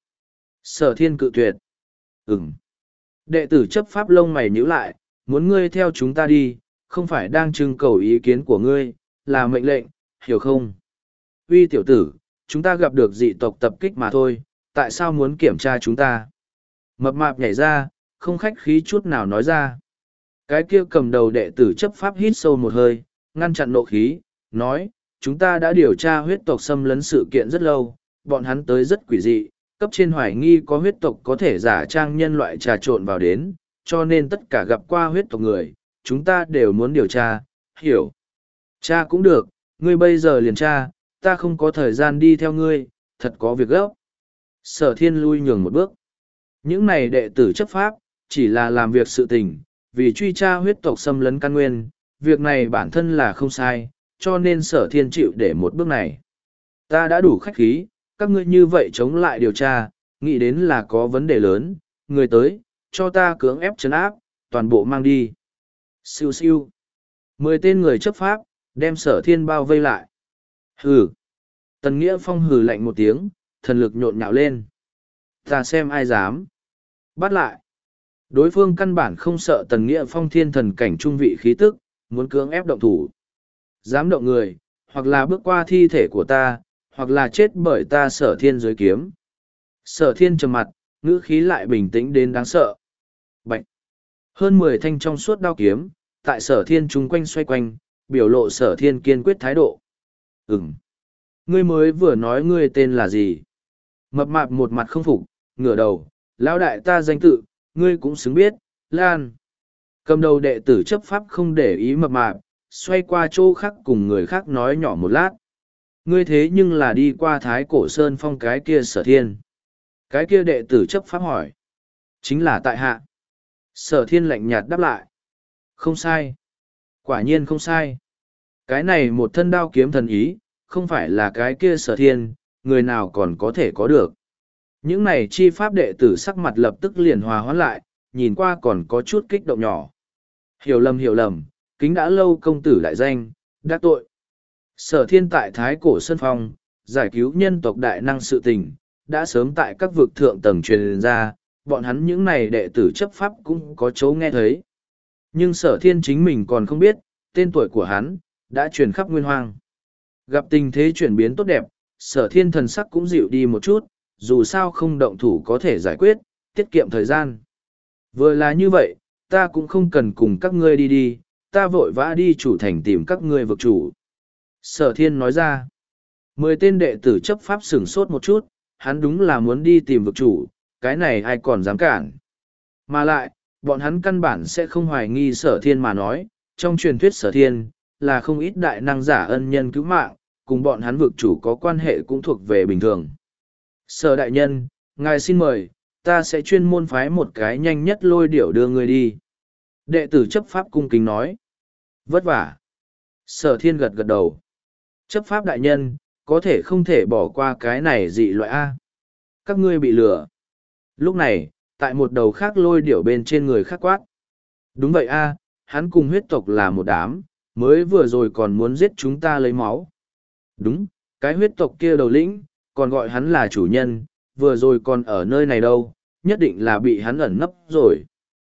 Sở Thiên cự tuyệt. Ừm. Đệ tử chấp pháp lông mày nhíu lại, muốn ngươi theo chúng ta đi, không phải đang trưng cầu ý kiến của ngươi, là mệnh lệnh, hiểu không? Uy tiểu tử, chúng ta gặp được dị tộc tập kích mà thôi, tại sao muốn kiểm tra chúng ta? Mập mạp nhảy ra, không khách khí chút nào nói ra. Cái kia cầm đầu đệ tử chấp pháp hít sâu một hơi, ngăn chặn nộ khí, nói, chúng ta đã điều tra huyết tộc xâm lấn sự kiện rất lâu, bọn hắn tới rất quỷ dị, cấp trên hoài nghi có huyết tộc có thể giả trang nhân loại trà trộn vào đến, cho nên tất cả gặp qua huyết tộc người, chúng ta đều muốn điều tra, hiểu. Cha cũng được, ngươi bây giờ liền tra, ta không có thời gian đi theo ngươi, thật có việc gấp. Sở Thiên lui nhường một bước. Những này đệ tử chấp pháp, chỉ là làm việc sự tình, vì truy tra huyết tộc xâm lấn căn nguyên, việc này bản thân là không sai, cho nên sở thiên chịu để một bước này. Ta đã đủ khách khí, các ngươi như vậy chống lại điều tra, nghĩ đến là có vấn đề lớn, người tới, cho ta cưỡng ép trấn áp, toàn bộ mang đi. Siêu siêu. Mười tên người chấp pháp, đem sở thiên bao vây lại. Hừ. Tần Nghĩa Phong hừ lạnh một tiếng, thần lực nhộn nhạo lên. Ta xem ai dám. Bắt lại. Đối phương căn bản không sợ Tần Nghĩa Phong thiên thần cảnh trung vị khí tức, muốn cưỡng ép động thủ. Dám động người, hoặc là bước qua thi thể của ta, hoặc là chết bởi ta sở thiên dưới kiếm. Sở thiên trầm mặt, ngữ khí lại bình tĩnh đến đáng sợ. Bạch. Hơn mười thanh trong suốt đao kiếm, tại sở thiên chung quanh xoay quanh, biểu lộ sở thiên kiên quyết thái độ. Ừm. Ngươi mới vừa nói ngươi tên là gì? Mập mạp một mặt không phục, ngửa đầu, lão đại ta danh tự, ngươi cũng xứng biết, Lan. Cầm đầu đệ tử chấp pháp không để ý mập mạp, xoay qua chỗ khác cùng người khác nói nhỏ một lát. Ngươi thế nhưng là đi qua thái cổ sơn phong cái kia sở thiên. Cái kia đệ tử chấp pháp hỏi. Chính là tại hạ. Sở thiên lạnh nhạt đáp lại. Không sai. Quả nhiên không sai. Cái này một thân đao kiếm thần ý, không phải là cái kia sở thiên, người nào còn có thể có được. Những này chi pháp đệ tử sắc mặt lập tức liền hòa hoãn lại, nhìn qua còn có chút kích động nhỏ. Hiểu lầm hiểu lầm, kính đã lâu công tử đại danh, đắc tội. Sở thiên tại Thái Cổ Sơn Phong, giải cứu nhân tộc đại năng sự tình, đã sớm tại các vực thượng tầng truyền ra, bọn hắn những này đệ tử chấp pháp cũng có chỗ nghe thấy. Nhưng sở thiên chính mình còn không biết, tên tuổi của hắn, đã truyền khắp nguyên hoang. Gặp tình thế chuyển biến tốt đẹp, sở thiên thần sắc cũng dịu đi một chút, dù sao không động thủ có thể giải quyết, tiết kiệm thời gian. Vừa là như vậy, ta cũng không cần cùng các ngươi đi đi, ta vội vã đi chủ thành tìm các ngươi vực chủ. Sở thiên nói ra, mười tên đệ tử chấp pháp sửng sốt một chút, hắn đúng là muốn đi tìm vực chủ, cái này ai còn dám cản. Mà lại, bọn hắn căn bản sẽ không hoài nghi sở thiên mà nói, trong truyền thuyết sở thiên, là không ít đại năng giả ân nhân cứu mạng, cùng bọn hắn vực chủ có quan hệ cũng thuộc về bình thường. Sở đại nhân, ngài xin mời, ta sẽ chuyên môn phái một cái nhanh nhất lôi điểu đưa người đi. Đệ tử chấp pháp cung kính nói. Vất vả. Sở thiên gật gật đầu. Chấp pháp đại nhân, có thể không thể bỏ qua cái này dị loại A. Các ngươi bị lừa. Lúc này, tại một đầu khác lôi điểu bên trên người khác quát. Đúng vậy A, hắn cùng huyết tộc là một đám, mới vừa rồi còn muốn giết chúng ta lấy máu. Đúng, cái huyết tộc kia đầu lĩnh, còn gọi hắn là chủ nhân, vừa rồi còn ở nơi này đâu, nhất định là bị hắn ẩn nấp rồi.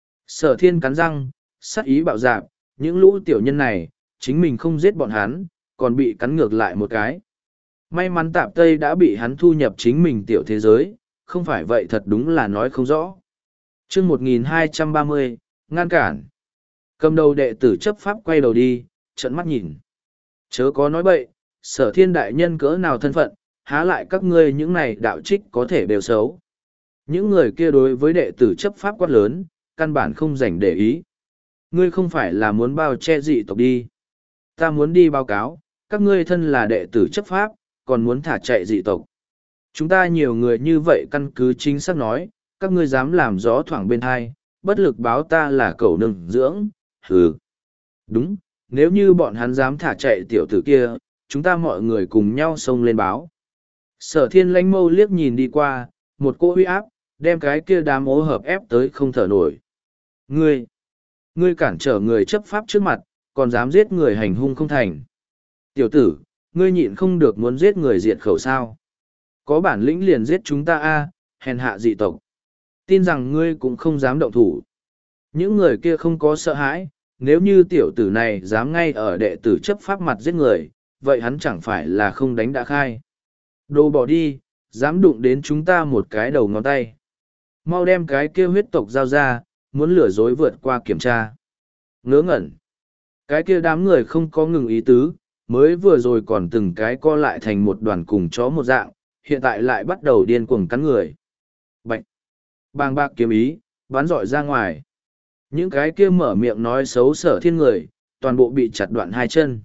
Sở thiên cắn răng, sắc ý bạo dạp, những lũ tiểu nhân này, chính mình không giết bọn hắn, còn bị cắn ngược lại một cái. May mắn tạp Tây đã bị hắn thu nhập chính mình tiểu thế giới, không phải vậy thật đúng là nói không rõ. chương một nghìn hai trăm ba mươi, ngăn cản. Cầm đầu đệ tử chấp pháp quay đầu đi, trợn mắt nhìn. Chớ có nói bậy, sở thiên đại nhân cỡ nào thân phận, há lại các ngươi những này đạo trích có thể đều xấu. Những người kia đối với đệ tử chấp pháp quát lớn, căn bản không dành để ý. Ngươi không phải là muốn bao che dị tộc đi. Ta muốn đi báo cáo, các ngươi thân là đệ tử chấp pháp, còn muốn thả chạy dị tộc. Chúng ta nhiều người như vậy căn cứ chính xác nói, các ngươi dám làm gió thoảng bên thai, bất lực báo ta là cẩu nương dưỡng, hừ. Đúng, nếu như bọn hắn dám thả chạy tiểu tử kia, chúng ta mọi người cùng nhau xông lên báo. Sở thiên lãnh mâu liếc nhìn đi qua, một cỗ huy áp, đem cái kia đám ố hợp ép tới không thở nổi. Ngươi, ngươi cản trở người chấp pháp trước mặt, còn dám giết người hành hung không thành. Tiểu tử, ngươi nhịn không được muốn giết người diệt khẩu sao. Có bản lĩnh liền giết chúng ta a, hèn hạ dị tộc. Tin rằng ngươi cũng không dám động thủ. Những người kia không có sợ hãi, nếu như tiểu tử này dám ngay ở đệ tử chấp pháp mặt giết người, vậy hắn chẳng phải là không đánh đã khai. Đồ bỏ đi, dám đụng đến chúng ta một cái đầu ngón tay. Mau đem cái kia huyết tộc giao ra, muốn lừa dối vượt qua kiểm tra. Ngớ ngẩn. Cái kia đám người không có ngừng ý tứ, mới vừa rồi còn từng cái co lại thành một đoàn cùng chó một dạng, hiện tại lại bắt đầu điên cuồng cắn người. Bạch! Bàng bạc kiếm ý, bắn rọi ra ngoài. Những cái kia mở miệng nói xấu sở thiên người, toàn bộ bị chặt đoạn hai chân.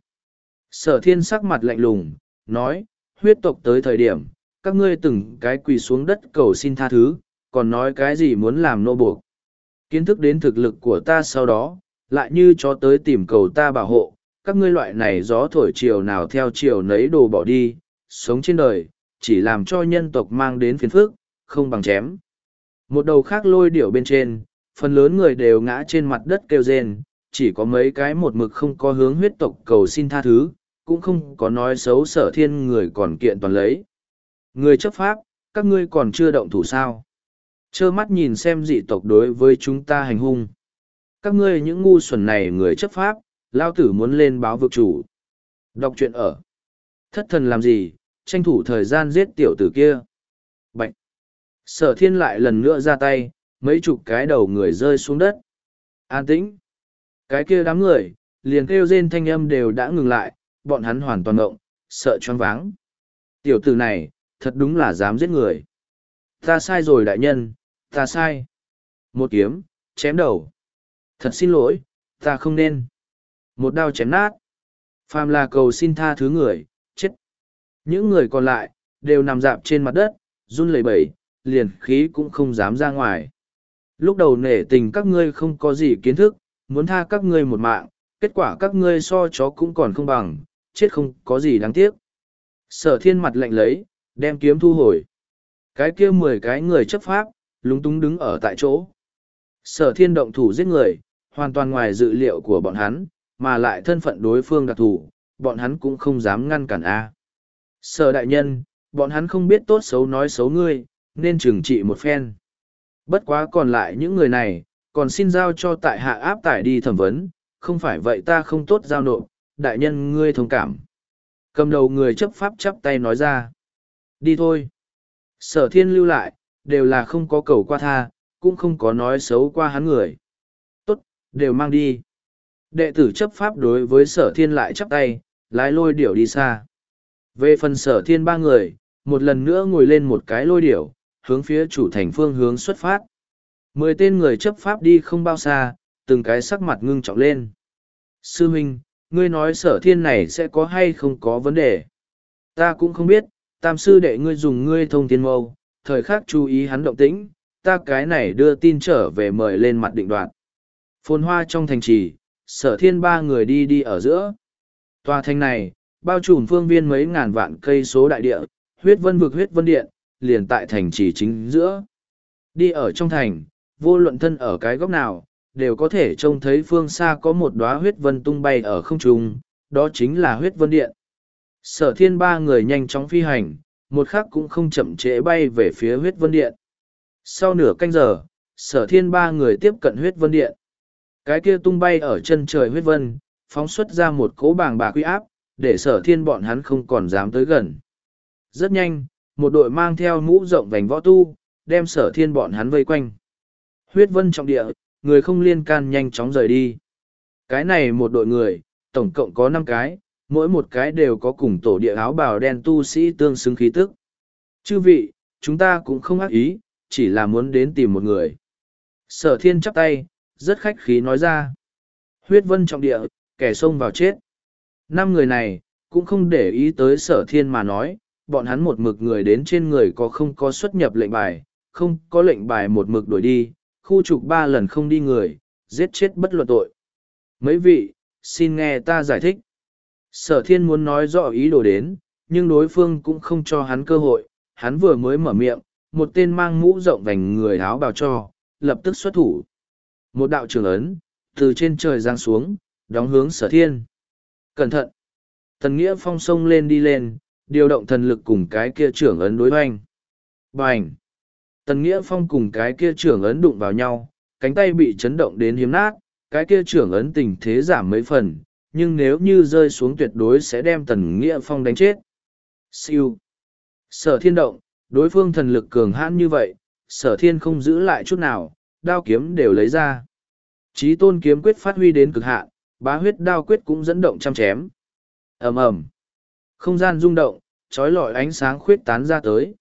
Sở thiên sắc mặt lạnh lùng, nói, huyết tộc tới thời điểm, các ngươi từng cái quỳ xuống đất cầu xin tha thứ, còn nói cái gì muốn làm nô buộc. Kiến thức đến thực lực của ta sau đó, lại như chó tới tìm cầu ta bảo hộ, các ngươi loại này gió thổi chiều nào theo chiều nấy đồ bỏ đi, sống trên đời, chỉ làm cho nhân tộc mang đến phiền phức, không bằng chém. Một đầu khác lôi điểu bên trên, phần lớn người đều ngã trên mặt đất kêu rên, chỉ có mấy cái một mực không có hướng huyết tộc cầu xin tha thứ, cũng không có nói xấu Sở Thiên người còn kiện toàn lấy. Người chấp pháp, các ngươi còn chưa động thủ sao? Trơ mắt nhìn xem dị tộc đối với chúng ta hành hung. Các ngươi những ngu xuẩn này người chấp pháp, lao tử muốn lên báo vực chủ. Đọc truyện ở. Thất thần làm gì, tranh thủ thời gian giết tiểu tử kia. Bạch. Sở Thiên lại lần nữa ra tay, mấy chục cái đầu người rơi xuống đất. An tĩnh. Cái kia đám người, liền kêu rên thanh âm đều đã ngừng lại, bọn hắn hoàn toàn ngộng, sợ choáng váng. Tiểu tử này, thật đúng là dám giết người. Ta sai rồi đại nhân, ta sai. Một kiếm, chém đầu. Thật xin lỗi, ta không nên. Một đao chém nát. Phàm là cầu xin tha thứ người, chết. Những người còn lại, đều nằm dạp trên mặt đất, run lẩy bẩy, liền khí cũng không dám ra ngoài. Lúc đầu nể tình các ngươi không có gì kiến thức, muốn tha các ngươi một mạng, kết quả các ngươi so chó cũng còn không bằng, chết không có gì đáng tiếc. Sở Thiên mặt lạnh lấy, đem kiếm thu hồi. Cái kia mười cái người chấp pháp, lúng túng đứng ở tại chỗ. Sở Thiên động thủ giết người, hoàn toàn ngoài dự liệu của bọn hắn, mà lại thân phận đối phương đặc thù, bọn hắn cũng không dám ngăn cản a. Sở đại nhân, bọn hắn không biết tốt xấu nói xấu ngươi, nên trừng trị một phen. Bất quá còn lại những người này, còn xin giao cho tại hạ áp tải đi thẩm vấn, không phải vậy ta không tốt giao nộp, đại nhân ngươi thông cảm. Cầm đầu người chấp pháp chắp tay nói ra. Đi thôi. Sở Thiên lưu lại, đều là không có cầu qua tha, cũng không có nói xấu qua hắn người. Tốt, đều mang đi. Đệ tử chấp pháp đối với Sở Thiên lại chắp tay, lái lôi điểu đi xa. Về phần Sở Thiên ba người, một lần nữa ngồi lên một cái lôi điểu, hướng phía chủ thành phương hướng xuất phát. Mười tên người chấp pháp đi không bao xa, từng cái sắc mặt ngưng trọng lên. Sư huynh, ngươi nói Sở Thiên này sẽ có hay không có vấn đề? Ta cũng không biết, tam sư đệ ngươi dùng ngươi thông thiên mâu, thời khắc chú ý hắn động tĩnh, ta cái này đưa tin trở về mời lên mặt định đoạt. Phồn hoa trong thành trì, Sở Thiên ba người đi đi ở giữa. Tòa thành này, bao trùm phương viên mấy ngàn vạn cây số đại địa, huyết vân vực huyết vân điện, liền tại thành trì chính giữa. Đi ở trong thành, vô luận thân ở cái góc nào, đều có thể trông thấy phương xa có một đóa huyết vân tung bay ở không trung, đó chính là huyết vân điện. Sở Thiên ba người nhanh chóng phi hành, một khắc cũng không chậm trễ bay về phía huyết vân điện. Sau nửa canh giờ, Sở Thiên ba người tiếp cận huyết vân điện. Cái kia tung bay ở chân trời huyết vân, phóng xuất ra một cỗ bàng bạc uy áp, để Sở Thiên bọn hắn không còn dám tới gần. Rất nhanh, một đội mang theo mũ rộng vành võ tu, đem Sở Thiên bọn hắn vây quanh. Huyết vân trọng địa, người không liên can nhanh chóng rời đi. Cái này một đội người, tổng cộng có năm cái, mỗi một cái đều có cùng tổ địa áo bào đen tu sĩ tương xứng khí tức. Chư vị, chúng ta cũng không ác ý, chỉ là muốn đến tìm một người. Sở Thiên chắp tay, rất khách khí nói ra. Huyết vân trọng địa, kẻ xông vào chết. Năm người này, cũng không để ý tới Sở Thiên mà nói, bọn hắn một mực người đến trên người có không có xuất nhập lệnh bài, không có lệnh bài một mực đuổi đi, khu trục ba lần không đi người, giết chết bất luận tội. Mấy vị, xin nghe ta giải thích. Sở Thiên muốn nói rõ ý đồ đến, nhưng đối phương cũng không cho hắn cơ hội, hắn vừa mới mở miệng, một tên mang mũ rộng vành người áo bào cho, lập tức xuất thủ. Một đạo trường ấn, từ trên trời giáng xuống, đóng hướng Sở Thiên. Cẩn thận! Tần Nghĩa Phong sông lên đi lên, điều động thần lực cùng cái kia trưởng ấn đối hoành. Bành! Tần Nghĩa Phong cùng cái kia trưởng ấn đụng vào nhau, cánh tay bị chấn động đến hiếm nát, cái kia trưởng ấn tình thế giảm mấy phần, nhưng nếu như rơi xuống tuyệt đối sẽ đem Tần Nghĩa Phong đánh chết. Siêu! Sở Thiên động, đối phương thần lực cường hãn như vậy, Sở Thiên không giữ lại chút nào, đao kiếm đều lấy ra. Chí tôn kiếm quyết phát huy đến cực hạn, bá huyết đao quyết cũng dẫn động chăm chém. Ầm ầm! Không gian rung động, trói lọi ánh sáng khuyết tán ra tới.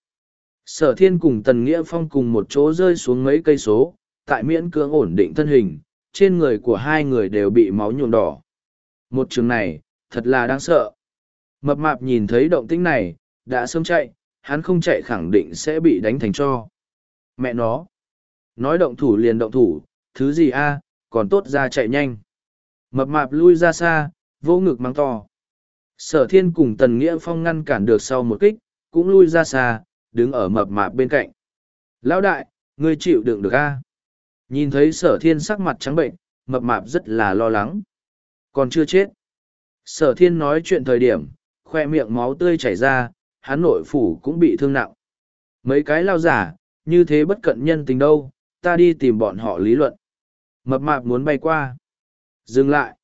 Sở Thiên cùng Tần Nghĩa Phong cùng một chỗ rơi xuống mấy cây số, tại miễn cưỡng ổn định thân hình, trên người của hai người đều bị máu nhuộm đỏ. Một trường này, thật là đáng sợ. Mập mạp nhìn thấy động tĩnh này, đã sớm chạy, hắn không chạy khẳng định sẽ bị đánh thành tro. Mẹ nó. Nói động thủ liền động thủ, thứ gì a, còn tốt ra chạy nhanh. Mập mạp lui ra xa, vô ngực mắng to. Sở thiên cùng Tần Nghĩa Phong ngăn cản được sau một kích, cũng lui ra xa, đứng ở mập mạp bên cạnh. Lão đại, ngươi chịu đựng được a? Nhìn thấy sở thiên sắc mặt trắng bệnh, mập mạp rất là lo lắng. Còn chưa chết. Sở thiên nói chuyện thời điểm, khoe miệng máu tươi chảy ra, hắn nội phủ cũng bị thương nặng. Mấy cái lao giả, như thế bất cận nhân tình đâu, ta đi tìm bọn họ lý luận. Mập mạp muốn bay qua. Dừng lại.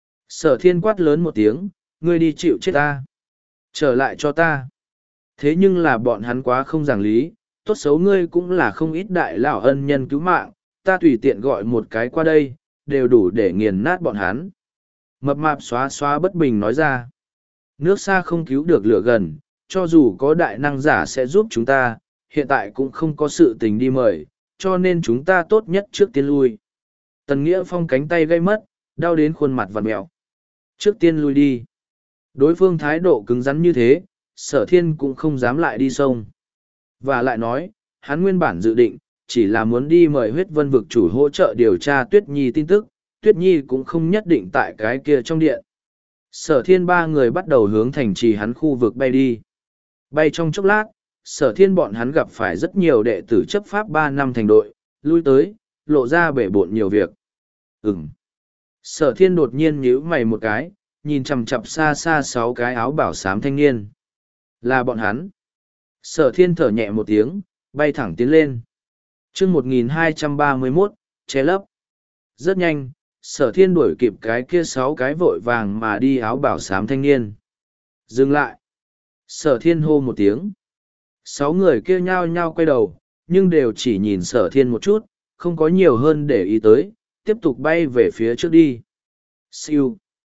Sở thiên quát lớn một tiếng, ngươi đi chịu chết ta. Trở lại cho ta. Thế nhưng là bọn hắn quá không giảng lý, tốt xấu ngươi cũng là không ít đại lão ân nhân cứu mạng, ta tùy tiện gọi một cái qua đây, đều đủ để nghiền nát bọn hắn. Mập mạp xóa xóa bất bình nói ra. Nước xa không cứu được lửa gần, cho dù có đại năng giả sẽ giúp chúng ta, hiện tại cũng không có sự tình đi mời, cho nên chúng ta tốt nhất trước tiên lui. Tần Nghĩa Phong cánh tay gây mất, đau đến khuôn mặt vặn mẹo. Trước tiên lui đi. Đối phương thái độ cứng rắn như thế, sở thiên cũng không dám lại đi sông. Và lại nói, hắn nguyên bản dự định, chỉ là muốn đi mời huyết vân vực chủ hỗ trợ điều tra Tuyết Nhi tin tức, Tuyết Nhi cũng không nhất định tại cái kia trong điện. Sở thiên ba người bắt đầu hướng thành trì hắn khu vực bay đi. Bay trong chốc lát, sở thiên bọn hắn gặp phải rất nhiều đệ tử chấp pháp ba năm thành đội, lui tới, lộ ra bể bộn nhiều việc. Ừm. Sở thiên đột nhiên nhíu mày một cái, nhìn chằm chằm xa xa sáu cái áo bảo xám thanh niên. Là bọn hắn. Sở thiên thở nhẹ một tiếng, bay thẳng tiến lên. chương một nghìn hai trăm ba mươi mốt, che lấp. Rất nhanh, sở thiên đuổi kịp cái kia sáu cái vội vàng mà đi áo bảo xám thanh niên. Dừng lại. Sở thiên hô một tiếng. Sáu người kia nhao nhao quay đầu, nhưng đều chỉ nhìn sở thiên một chút, không có nhiều hơn để ý tới, tiếp tục bay về phía trước đi. Siêu.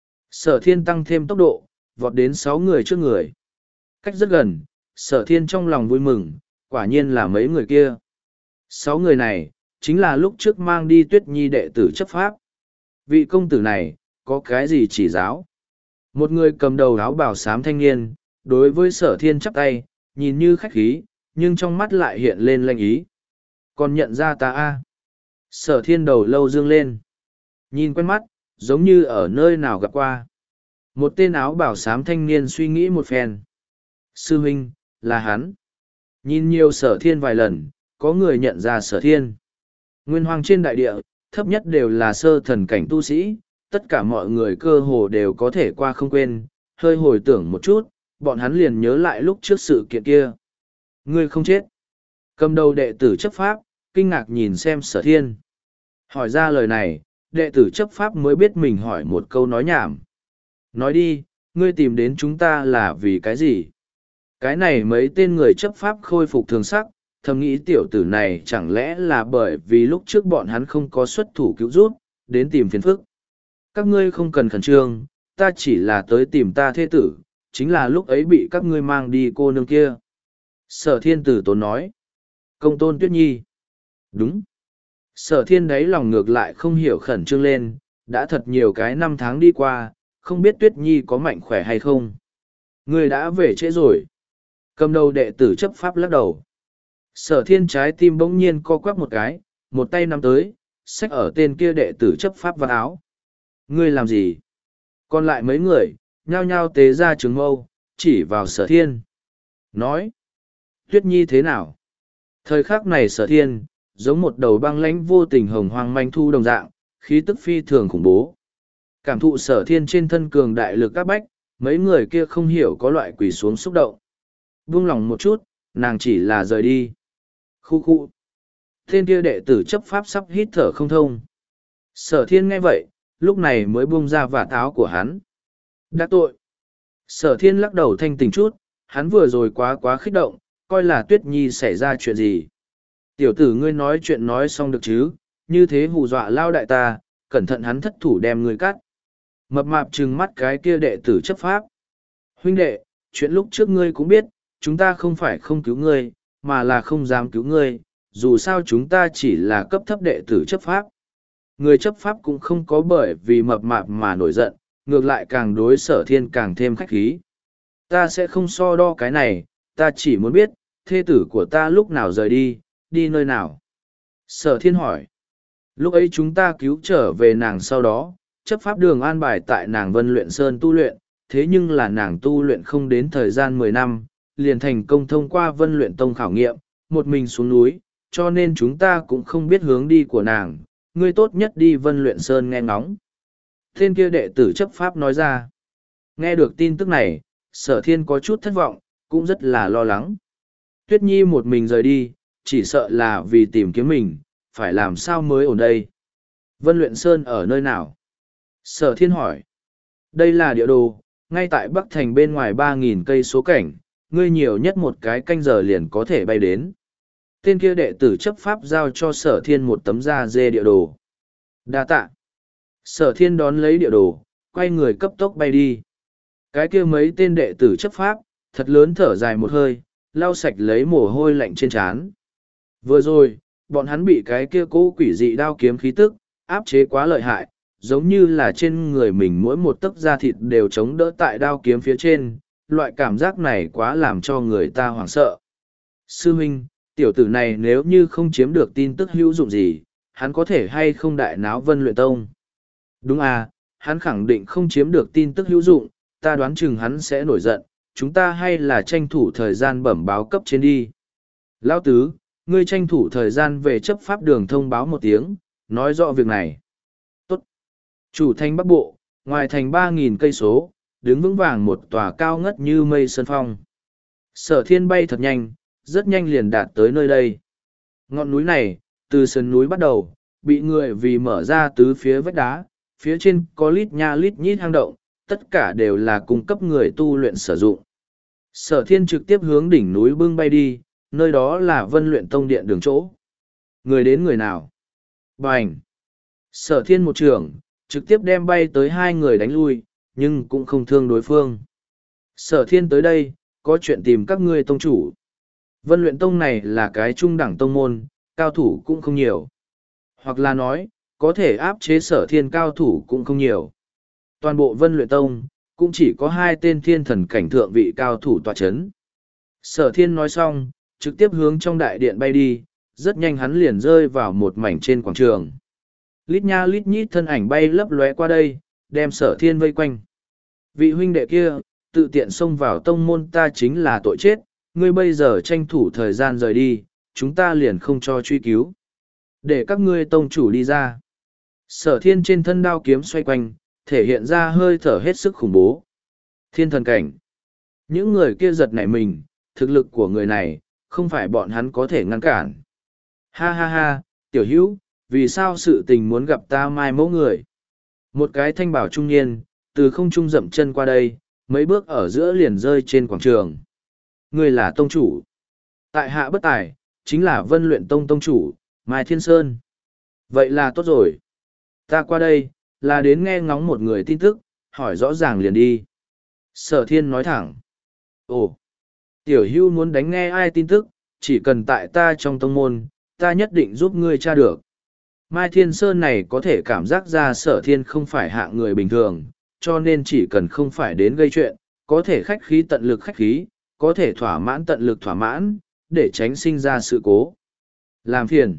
Sở thiên tăng thêm tốc độ, vọt đến sáu người trước người. Cách rất gần, sở thiên trong lòng vui mừng, quả nhiên là mấy người kia. Sáu người này, chính là lúc trước mang đi Tuyết Nhi đệ tử chấp pháp. Vị công tử này, có cái gì chỉ giáo? Một người cầm đầu áo bào xám thanh niên, đối với sở thiên chắp tay, nhìn như khách khí, nhưng trong mắt lại hiện lên lanh ý. Còn nhận ra ta a? Sở thiên đầu lâu dương lên. Nhìn quen mắt, giống như ở nơi nào gặp qua. Một tên áo bảo xám thanh niên suy nghĩ một phen. Sư huynh, là hắn. Nhìn nhiều sở thiên vài lần, có người nhận ra sở thiên. Nguyên hoang trên đại địa, thấp nhất đều là sơ thần cảnh tu sĩ, tất cả mọi người cơ hồ đều có thể qua không quên, hơi hồi tưởng một chút, bọn hắn liền nhớ lại lúc trước sự kiện kia. Ngươi không chết. Cầm đầu đệ tử chấp pháp, kinh ngạc nhìn xem sở thiên. Hỏi ra lời này, đệ tử chấp pháp mới biết mình hỏi một câu nói nhảm. Nói đi, ngươi tìm đến chúng ta là vì cái gì? Cái này mấy tên người chấp pháp khôi phục thường sắc, thầm nghĩ tiểu tử này chẳng lẽ là bởi vì lúc trước bọn hắn không có xuất thủ cứu rút, đến tìm phiền phức. Các ngươi không cần khẩn trương, ta chỉ là tới tìm ta thế tử, chính là lúc ấy bị các ngươi mang đi cô nương kia. Sở thiên tử tốn nói. Công tôn Tuyết Nhi. Đúng. Sở thiên đấy lòng ngược lại không hiểu khẩn trương lên, đã thật nhiều cái năm tháng đi qua, không biết Tuyết Nhi có mạnh khỏe hay không. Ngươi đã về trễ rồi. Cầm đầu đệ tử chấp pháp lắc đầu. Sở thiên trái tim bỗng nhiên co quắp một cái, một tay nắm tới, xách ở tên kia đệ tử chấp pháp vào áo. Ngươi làm gì? Còn lại mấy người, nhao nhao tế ra trường mâu, chỉ vào sở thiên. Nói. Tuyết Nhi thế nào? Thời khắc này sở thiên, giống một đầu băng lãnh vô tình hồng hoang manh thu đồng dạng, khí tức phi thường khủng bố. Cảm thụ sở thiên trên thân cường đại lực các bách, mấy người kia không hiểu có loại quỳ xuống xúc động. Buông lòng một chút, nàng chỉ là rời đi. Khu khu. Tên kia đệ tử chấp pháp sắp hít thở không thông. Sở thiên nghe vậy, lúc này mới buông ra vạt áo của hắn. Đã tội. Sở thiên lắc đầu thanh tỉnh chút, hắn vừa rồi quá quá kích động, coi là Tuyết Nhi xảy ra chuyện gì. Tiểu tử ngươi nói chuyện nói xong được chứ, như thế hù dọa lao đại ta, cẩn thận hắn thất thủ đem ngươi cắt. Mập mạp trừng mắt cái kia đệ tử chấp pháp. Huynh đệ, chuyện lúc trước ngươi cũng biết, chúng ta không phải không cứu ngươi, mà là không dám cứu ngươi, dù sao chúng ta chỉ là cấp thấp đệ tử chấp pháp. Người chấp pháp cũng không có bởi vì mập mạp mà nổi giận, ngược lại càng đối sở thiên càng thêm khách khí. Ta sẽ không so đo cái này, ta chỉ muốn biết, thê tử của ta lúc nào rời đi, đi nơi nào? Sở thiên hỏi. Lúc ấy chúng ta cứu trở về nàng sau đó, chấp pháp đường an bài tại nàng Vân Luyện Sơn tu luyện, thế nhưng là nàng tu luyện không đến thời gian mười năm, liền thành công thông qua Vân Luyện Tông khảo nghiệm, một mình xuống núi, cho nên chúng ta cũng không biết hướng đi của nàng, ngươi tốt nhất đi Vân Luyện Sơn nghe ngóng. Tên kia đệ tử chấp pháp nói ra. Nghe được tin tức này, sở thiên có chút thất vọng, cũng rất là lo lắng. Tuyết Nhi một mình rời đi, chỉ sợ là vì tìm kiếm mình, phải làm sao mới ổn đây. Vân Luyện Sơn ở nơi nào? Sở thiên hỏi. Đây là địa đồ, ngay tại Bắc Thành bên ngoài ba nghìn cây số cảnh, ngươi nhiều nhất một cái canh giờ liền có thể bay đến. Tên kia đệ tử chấp pháp giao cho sở thiên một tấm da dê địa đồ. Đa tạ. Sở thiên đón lấy địa đồ, quay người cấp tốc bay đi. Cái kia mấy tên đệ tử chấp pháp, thật lớn thở dài một hơi, lau sạch lấy mồ hôi lạnh trên trán. Vừa rồi, bọn hắn bị cái kia cố quỷ dị đao kiếm khí tức, áp chế quá lợi hại, giống như là trên người mình mỗi một tấc da thịt đều chống đỡ tại đao kiếm phía trên, loại cảm giác này quá làm cho người ta hoảng sợ. Sư huynh, tiểu tử này nếu như không chiếm được tin tức hữu dụng gì, hắn có thể hay không đại náo Vân Luyện Tông? Đúng à, hắn khẳng định không chiếm được tin tức hữu dụng, ta đoán chừng hắn sẽ nổi giận, chúng ta hay là tranh thủ thời gian bẩm báo cấp trên đi. Lão tứ, ngươi tranh thủ thời gian về chấp pháp đường thông báo một tiếng, nói rõ việc này. Tốt. Chủ thành Bắc Bộ, ngoài thành ba nghìn cây số, đứng vững vàng một tòa cao ngất như mây sơn phong. Sở thiên bay thật nhanh, rất nhanh liền đạt tới nơi đây. Ngọn núi này, từ sườn núi bắt đầu, bị người vì mở ra tứ phía vách đá, phía trên có lít nha lít nhít hang động, tất cả đều là cung cấp người tu luyện sử dụng. Sở thiên trực tiếp hướng đỉnh núi bưng bay đi, nơi đó là Vân Luyện Tông điện đường chỗ. Người đến người nào? Bành! Sở thiên một trường, trực tiếp đem bay tới hai người đánh lui, nhưng cũng không thương đối phương. Sở thiên tới đây, có chuyện tìm các ngươi tông chủ. Vân Luyện Tông này là cái trung đẳng tông môn, cao thủ cũng không nhiều. Hoặc là nói, có thể áp chế sở thiên cao thủ cũng không nhiều. Toàn bộ Vân Luyện Tông, cũng chỉ có hai tên thiên thần cảnh thượng vị cao thủ tọa chấn. Sở thiên nói xong, trực tiếp hướng trong đại điện bay đi, rất nhanh hắn liền rơi vào một mảnh trên quảng trường. Lít nha lít nhít thân ảnh bay lấp lóe qua đây, đem sở thiên vây quanh. Vị huynh đệ kia, tự tiện xông vào tông môn ta chính là tội chết, ngươi bây giờ tranh thủ thời gian rời đi, chúng ta liền không cho truy cứu. Để các ngươi tông chủ đi ra. Sở thiên trên thân đao kiếm xoay quanh, thể hiện ra hơi thở hết sức khủng bố. Thiên thần cảnh. Những người kia giật nảy mình, thực lực của người này, không phải bọn hắn có thể ngăn cản. Ha ha ha, tiểu hữu, vì sao sự tình muốn gặp ta mai mẫu người? Một cái thanh bảo trung niên, từ không trung dậm chân qua đây, mấy bước ở giữa liền rơi trên quảng trường. Người là tông chủ. Tại hạ bất tài, chính là Vân Luyện Tông tông chủ, Mai Thiên Sơn. Vậy là tốt rồi. Ta qua đây, là đến nghe ngóng một người tin tức, hỏi rõ ràng liền đi. Sở thiên nói thẳng. Ồ, tiểu hưu muốn đánh nghe ai tin tức, chỉ cần tại ta trong tông môn, ta nhất định giúp ngươi tra được. Mai Thiên Sơn này có thể cảm giác ra sở thiên không phải hạng người bình thường, cho nên chỉ cần không phải đến gây chuyện, có thể khách khí tận lực khách khí, có thể thỏa mãn tận lực thỏa mãn, để tránh sinh ra sự cố. Làm phiền.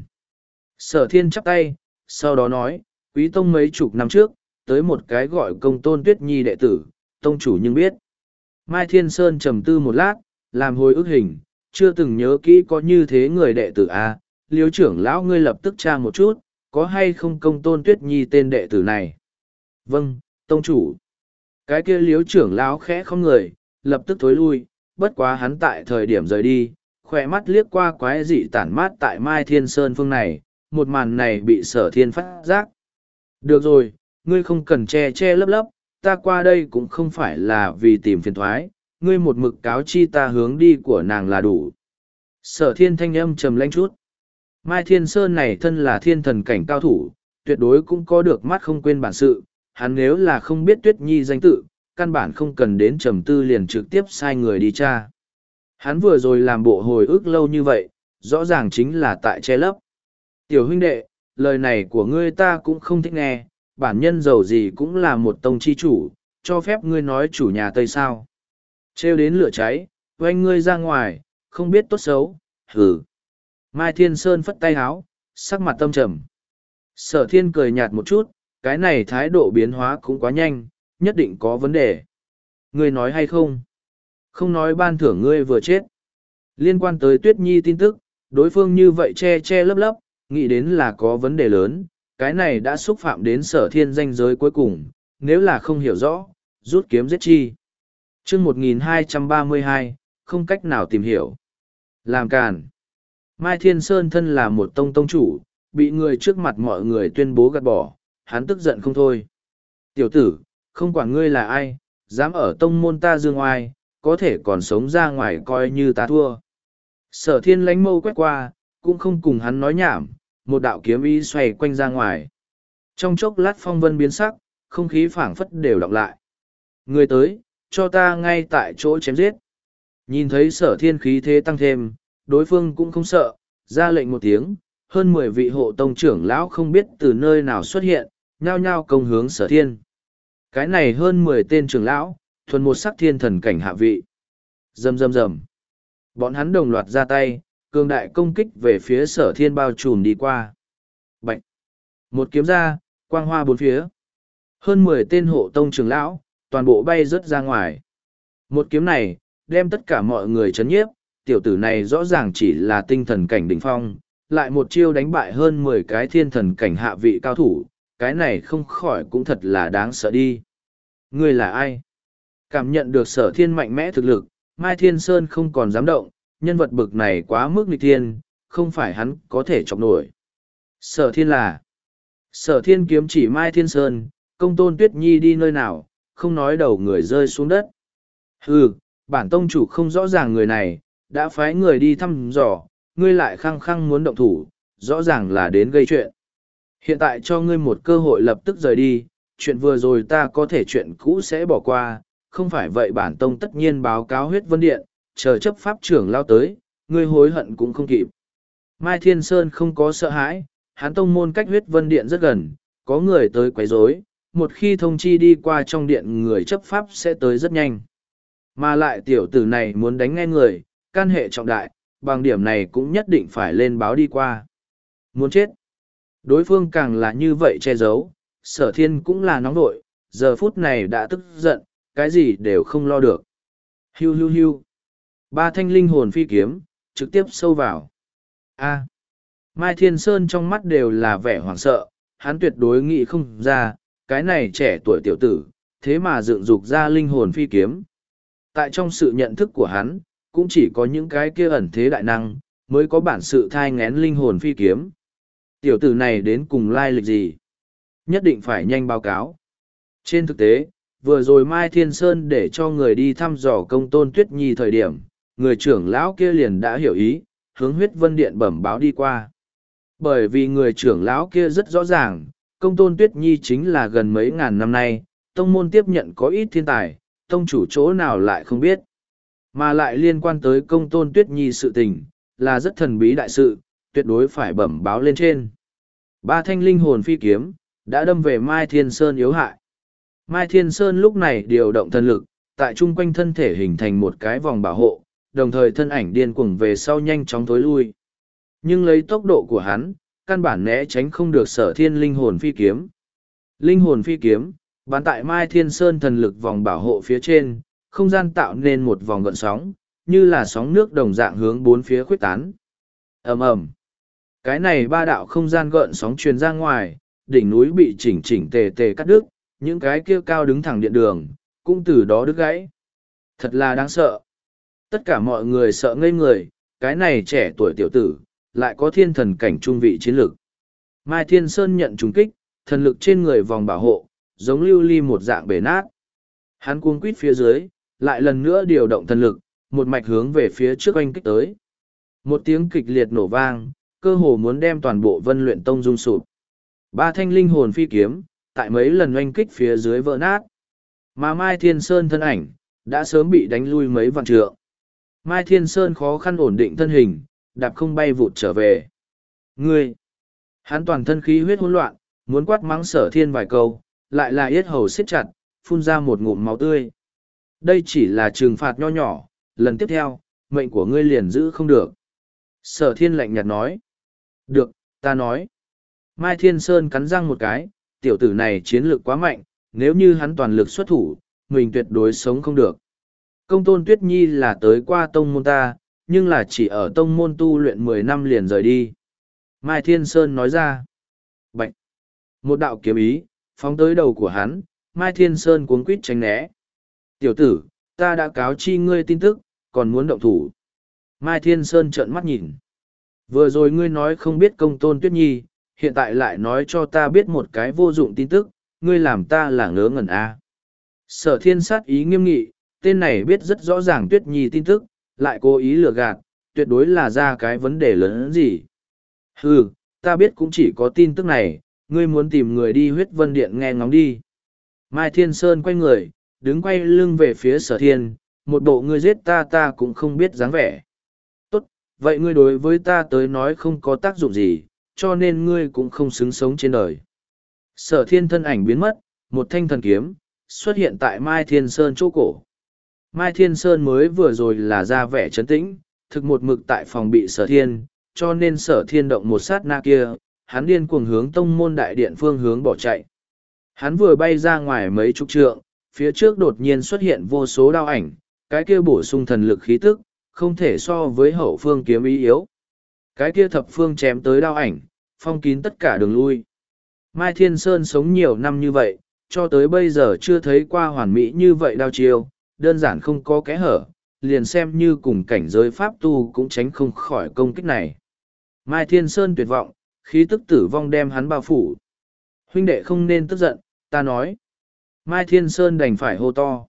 Sở thiên chắp tay, sau đó nói, quý tông mấy chục năm trước, tới một cái gọi công tôn tuyết nhi đệ tử, tông chủ nhưng biết. Mai Thiên Sơn trầm tư một lát, làm hồi ức hình, chưa từng nhớ kỹ có như thế người đệ tử A, liếu trưởng lão ngươi lập tức tra một chút, có hay không công tôn tuyết nhi tên đệ tử này. Vâng, tông chủ. Cái kia liếu trưởng lão khẽ không người, lập tức thối lui, bất quá hắn tại thời điểm rời đi, khỏe mắt liếc qua quái dị tản mát tại Mai Thiên Sơn phương này, một màn này bị sở thiên phát giác. Được rồi, ngươi không cần che che lấp lấp, ta qua đây cũng không phải là vì tìm phiền thoái, ngươi một mực cáo chi ta hướng đi của nàng là đủ. Sở thiên thanh âm trầm lãnh chút. Mai Thiên Sơn này thân là thiên thần cảnh cao thủ, tuyệt đối cũng có được mắt không quên bản sự, hắn nếu là không biết Tuyết Nhi danh tự, căn bản không cần đến trầm tư liền trực tiếp sai người đi tra. Hắn vừa rồi làm bộ hồi ức lâu như vậy, rõ ràng chính là tại che lấp. Tiểu huynh đệ, lời này của ngươi ta cũng không thích nghe, bản nhân giàu gì cũng là một tông chi chủ, cho phép ngươi nói chủ nhà Tây sao. Trêu đến lửa cháy, oanh ngươi ra ngoài, không biết tốt xấu, hừ. Mai Thiên Sơn phất tay háo, sắc mặt tâm trầm. Sở thiên cười nhạt một chút, cái này thái độ biến hóa cũng quá nhanh, nhất định có vấn đề. Ngươi nói hay không? Không nói ban thưởng ngươi vừa chết. Liên quan tới Tuyết Nhi tin tức, đối phương như vậy che che lấp lấp, nghĩ đến là có vấn đề lớn, cái này đã xúc phạm đến sở thiên danh giới cuối cùng, nếu là không hiểu rõ, rút kiếm giết chi. chương một nghìn hai trăm ba mươi hai, không cách nào tìm hiểu. Làm càn. Mai Thiên Sơn thân là một tông tông chủ, bị người trước mặt mọi người tuyên bố gạt bỏ, hắn tức giận không thôi. Tiểu tử, không quản ngươi là ai, dám ở tông môn ta dương oai, có thể còn sống ra ngoài coi như ta thua. Sở thiên lánh mâu quét qua, cũng không cùng hắn nói nhảm, một đạo kiếm ý xoay quanh ra ngoài. Trong chốc lát phong vân biến sắc, không khí phảng phất đều đọng lại. Người tới, cho ta ngay tại chỗ chém giết. Nhìn thấy sở thiên khí thế tăng thêm, đối phương cũng không sợ, ra lệnh một tiếng, hơn mười vị hộ tông trưởng lão không biết từ nơi nào xuất hiện, nhao nhao công hướng sở thiên. Cái này hơn mười tên trưởng lão, thuần một sắc thiên thần cảnh hạ vị. Rầm rầm rầm. Bọn hắn đồng loạt ra tay, cường đại công kích về phía sở thiên bao trùm đi qua. Bạch. Một kiếm ra, quang hoa bốn phía. Hơn mười tên hộ tông trưởng lão, toàn bộ bay rớt ra ngoài. Một kiếm này, đem tất cả mọi người chấn nhiếp, tiểu tử này rõ ràng chỉ là tinh thần cảnh đỉnh phong, lại một chiêu đánh bại hơn mười cái thiên thần cảnh hạ vị cao thủ, cái này không khỏi cũng thật là đáng sợ đi. Ngươi là ai? Cảm nhận được sở thiên mạnh mẽ thực lực, Mai Thiên Sơn không còn dám động, nhân vật bực này quá mức nghịch thiên, không phải hắn có thể chọc nổi. Sở thiên là... Sở thiên kiếm chỉ Mai Thiên Sơn, công tôn Tuyết Nhi đi nơi nào, không nói đầu người rơi xuống đất. Hừ, bản tông chủ không rõ ràng người này, đã phái người đi thăm dò, ngươi lại khăng khăng muốn động thủ, rõ ràng là đến gây chuyện. Hiện tại cho ngươi một cơ hội lập tức rời đi, chuyện vừa rồi ta có thể chuyện cũ sẽ bỏ qua, không phải vậy bản tông tất nhiên báo cáo huyết vân điện, chờ chấp pháp trưởng lao tới, ngươi hối hận cũng không kịp. Mai Thiên Sơn không có sợ hãi, hắn tông môn cách huyết vân điện rất gần, có người tới quấy rối, một khi thông chi đi qua trong điện người chấp pháp sẽ tới rất nhanh. Mà lại tiểu tử này muốn đánh nghe người, can hệ trọng đại, bằng điểm này cũng nhất định phải lên báo đi qua. Muốn chết. Đối phương càng là như vậy che giấu, sở thiên cũng là nóng nội, giờ phút này đã tức giận, cái gì đều không lo được. Hiu hiu hiu. Ba thanh linh hồn phi kiếm, trực tiếp sâu vào. A. Mai Thiên Sơn trong mắt đều là vẻ hoảng sợ, hắn tuyệt đối nghĩ không ra, cái này trẻ tuổi tiểu tử, thế mà dựng dục ra linh hồn phi kiếm. Tại trong sự nhận thức của hắn, cũng chỉ có những cái kia ẩn thế đại năng, mới có bản sự thai ngén linh hồn phi kiếm. Tiểu tử này đến cùng lai lịch gì? Nhất định phải nhanh báo cáo. Trên thực tế, vừa rồi Mai Thiên Sơn để cho người đi thăm dò công tôn Tuyết Nhi thời điểm, người trưởng lão kia liền đã hiểu ý, hướng huyết vân điện bẩm báo đi qua. Bởi vì người trưởng lão kia rất rõ ràng, công tôn Tuyết Nhi chính là gần mấy ngàn năm nay, tông môn tiếp nhận có ít thiên tài, tông chủ chỗ nào lại không biết. Mà lại liên quan tới công tôn Tuyết Nhi sự tình, là rất thần bí đại sự, tuyệt đối phải bẩm báo lên trên. Ba thanh linh hồn phi kiếm, đã đâm về Mai Thiên Sơn yếu hại. Mai Thiên Sơn lúc này điều động thần lực, tại chung quanh thân thể hình thành một cái vòng bảo hộ, đồng thời thân ảnh điên cuồng về sau nhanh chóng tối lui. Nhưng lấy tốc độ của hắn, căn bản né tránh không được sở thiên linh hồn phi kiếm. Linh hồn phi kiếm, bắn tại Mai Thiên Sơn thần lực vòng bảo hộ phía trên, không gian tạo nên một vòng gợn sóng, như là sóng nước đồng dạng hướng bốn phía khuếch tán. Ầm ầm. Cái này ba đạo không gian gợn sóng truyền ra ngoài, đỉnh núi bị chỉnh chỉnh tề tề cắt đứt, những cái kia cao đứng thẳng điện đường, cũng từ đó đứt gãy. Thật là đáng sợ. Tất cả mọi người sợ ngây người, cái này trẻ tuổi tiểu tử, lại có thiên thần cảnh trung vị chiến lực. Mai Thiên Sơn nhận trùng kích, thần lực trên người vòng bảo hộ, giống lưu ly một dạng bể nát. Hắn cuống quýt phía dưới, lại lần nữa điều động thần lực, một mạch hướng về phía trước oanh kích tới. Một tiếng kịch liệt nổ vang, cơ hồ muốn đem toàn bộ Vân Luyện Tông rung sụp. Ba thanh linh hồn phi kiếm, tại mấy lần oanh kích phía dưới vỡ nát. Mà Mai Thiên Sơn thân ảnh, đã sớm bị đánh lui mấy vạn trượng. Mai Thiên Sơn khó khăn ổn định thân hình, đạp không bay vụt trở về. Ngươi! Hắn toàn thân khí huyết hỗn loạn, muốn quát mắng sở thiên vài câu, lại là yết hầu siết chặt, phun ra một ngụm máu tươi. Đây chỉ là trừng phạt nho nhỏ, lần tiếp theo, mệnh của ngươi liền giữ không được. Sở thiên lạnh nhạt nói. Được, ta nói. Mai Thiên Sơn cắn răng một cái, tiểu tử này chiến lược quá mạnh, nếu như hắn toàn lực xuất thủ, mình tuyệt đối sống không được. Công tôn Tuyết Nhi là tới qua tông môn ta, nhưng là chỉ ở tông môn tu luyện mười năm liền rời đi. Mai Thiên Sơn nói ra. Bạch. Một đạo kiếm ý, phóng tới đầu của hắn, Mai Thiên Sơn cuống quýt tránh né. Tiểu tử, ta đã cáo chi ngươi tin tức, còn muốn động thủ. Mai Thiên Sơn trợn mắt nhìn. Vừa rồi ngươi nói không biết công tôn Tuyết Nhi, hiện tại lại nói cho ta biết một cái vô dụng tin tức, ngươi làm ta là ngớ ngẩn a. À. Sở thiên sát ý nghiêm nghị, tên này biết rất rõ ràng Tuyết Nhi tin tức, lại cố ý lừa gạt, tuyệt đối là ra cái vấn đề lớn hơn gì. Hừ, ta biết cũng chỉ có tin tức này, ngươi muốn tìm người đi huyết vân điện nghe ngóng đi. Mai Thiên Sơn quay người, đứng quay lưng về phía sở thiên, một bộ ngươi giết ta ta cũng không biết dáng vẻ. Tốt, vậy ngươi đối với ta tới nói không có tác dụng gì, cho nên ngươi cũng không xứng sống trên đời. Sở thiên thân ảnh biến mất, một thanh thần kiếm, xuất hiện tại Mai Thiên Sơn chỗ cổ. Mai Thiên Sơn mới vừa rồi là ra vẻ trấn tĩnh, thực một mực tại phòng bị sở thiên, cho nên sở thiên động một sát na kia, hắn điên cuồng hướng tông môn đại điện phương hướng bỏ chạy. Hắn vừa bay ra ngoài mấy chục trượng, phía trước đột nhiên xuất hiện vô số đao ảnh, cái kia bổ sung thần lực khí tức, không thể so với hậu phương kiếm ý yếu. Cái kia thập phương chém tới đao ảnh, phong kín tất cả đường lui. Mai Thiên Sơn sống nhiều năm như vậy, cho tới bây giờ chưa thấy qua hoàn mỹ như vậy đao chiêu, đơn giản không có kẽ hở, liền xem như cùng cảnh giới pháp tu cũng tránh không khỏi công kích này. Mai Thiên Sơn tuyệt vọng, khí tức tử vong đem hắn bao phủ. Huynh đệ không nên tức giận, ta nói. Mai Thiên Sơn đành phải hô to.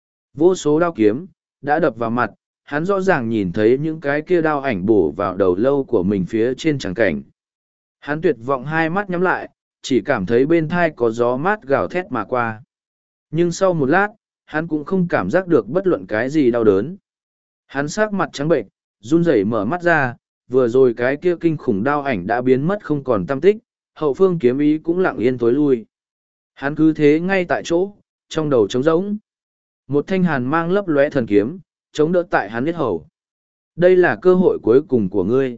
Vô số đao kiếm, đã đập vào mặt, hắn rõ ràng nhìn thấy những cái kia đao ảnh bổ vào đầu lâu của mình phía trên tràng cảnh. Hắn tuyệt vọng hai mắt nhắm lại, chỉ cảm thấy bên thai có gió mát gào thét mà qua. Nhưng sau một lát, hắn cũng không cảm giác được bất luận cái gì đau đớn. Hắn sắc mặt trắng bệnh, run rẩy mở mắt ra, vừa rồi cái kia kinh khủng đao ảnh đã biến mất không còn tăm tích, hậu phương kiếm ý cũng lặng yên tối lui. Hắn cứ thế ngay tại chỗ, trong đầu trống rỗng. Một thanh hàn mang lấp lóe thần kiếm, chống đỡ tại hắn huyết hầu. Đây là cơ hội cuối cùng của ngươi.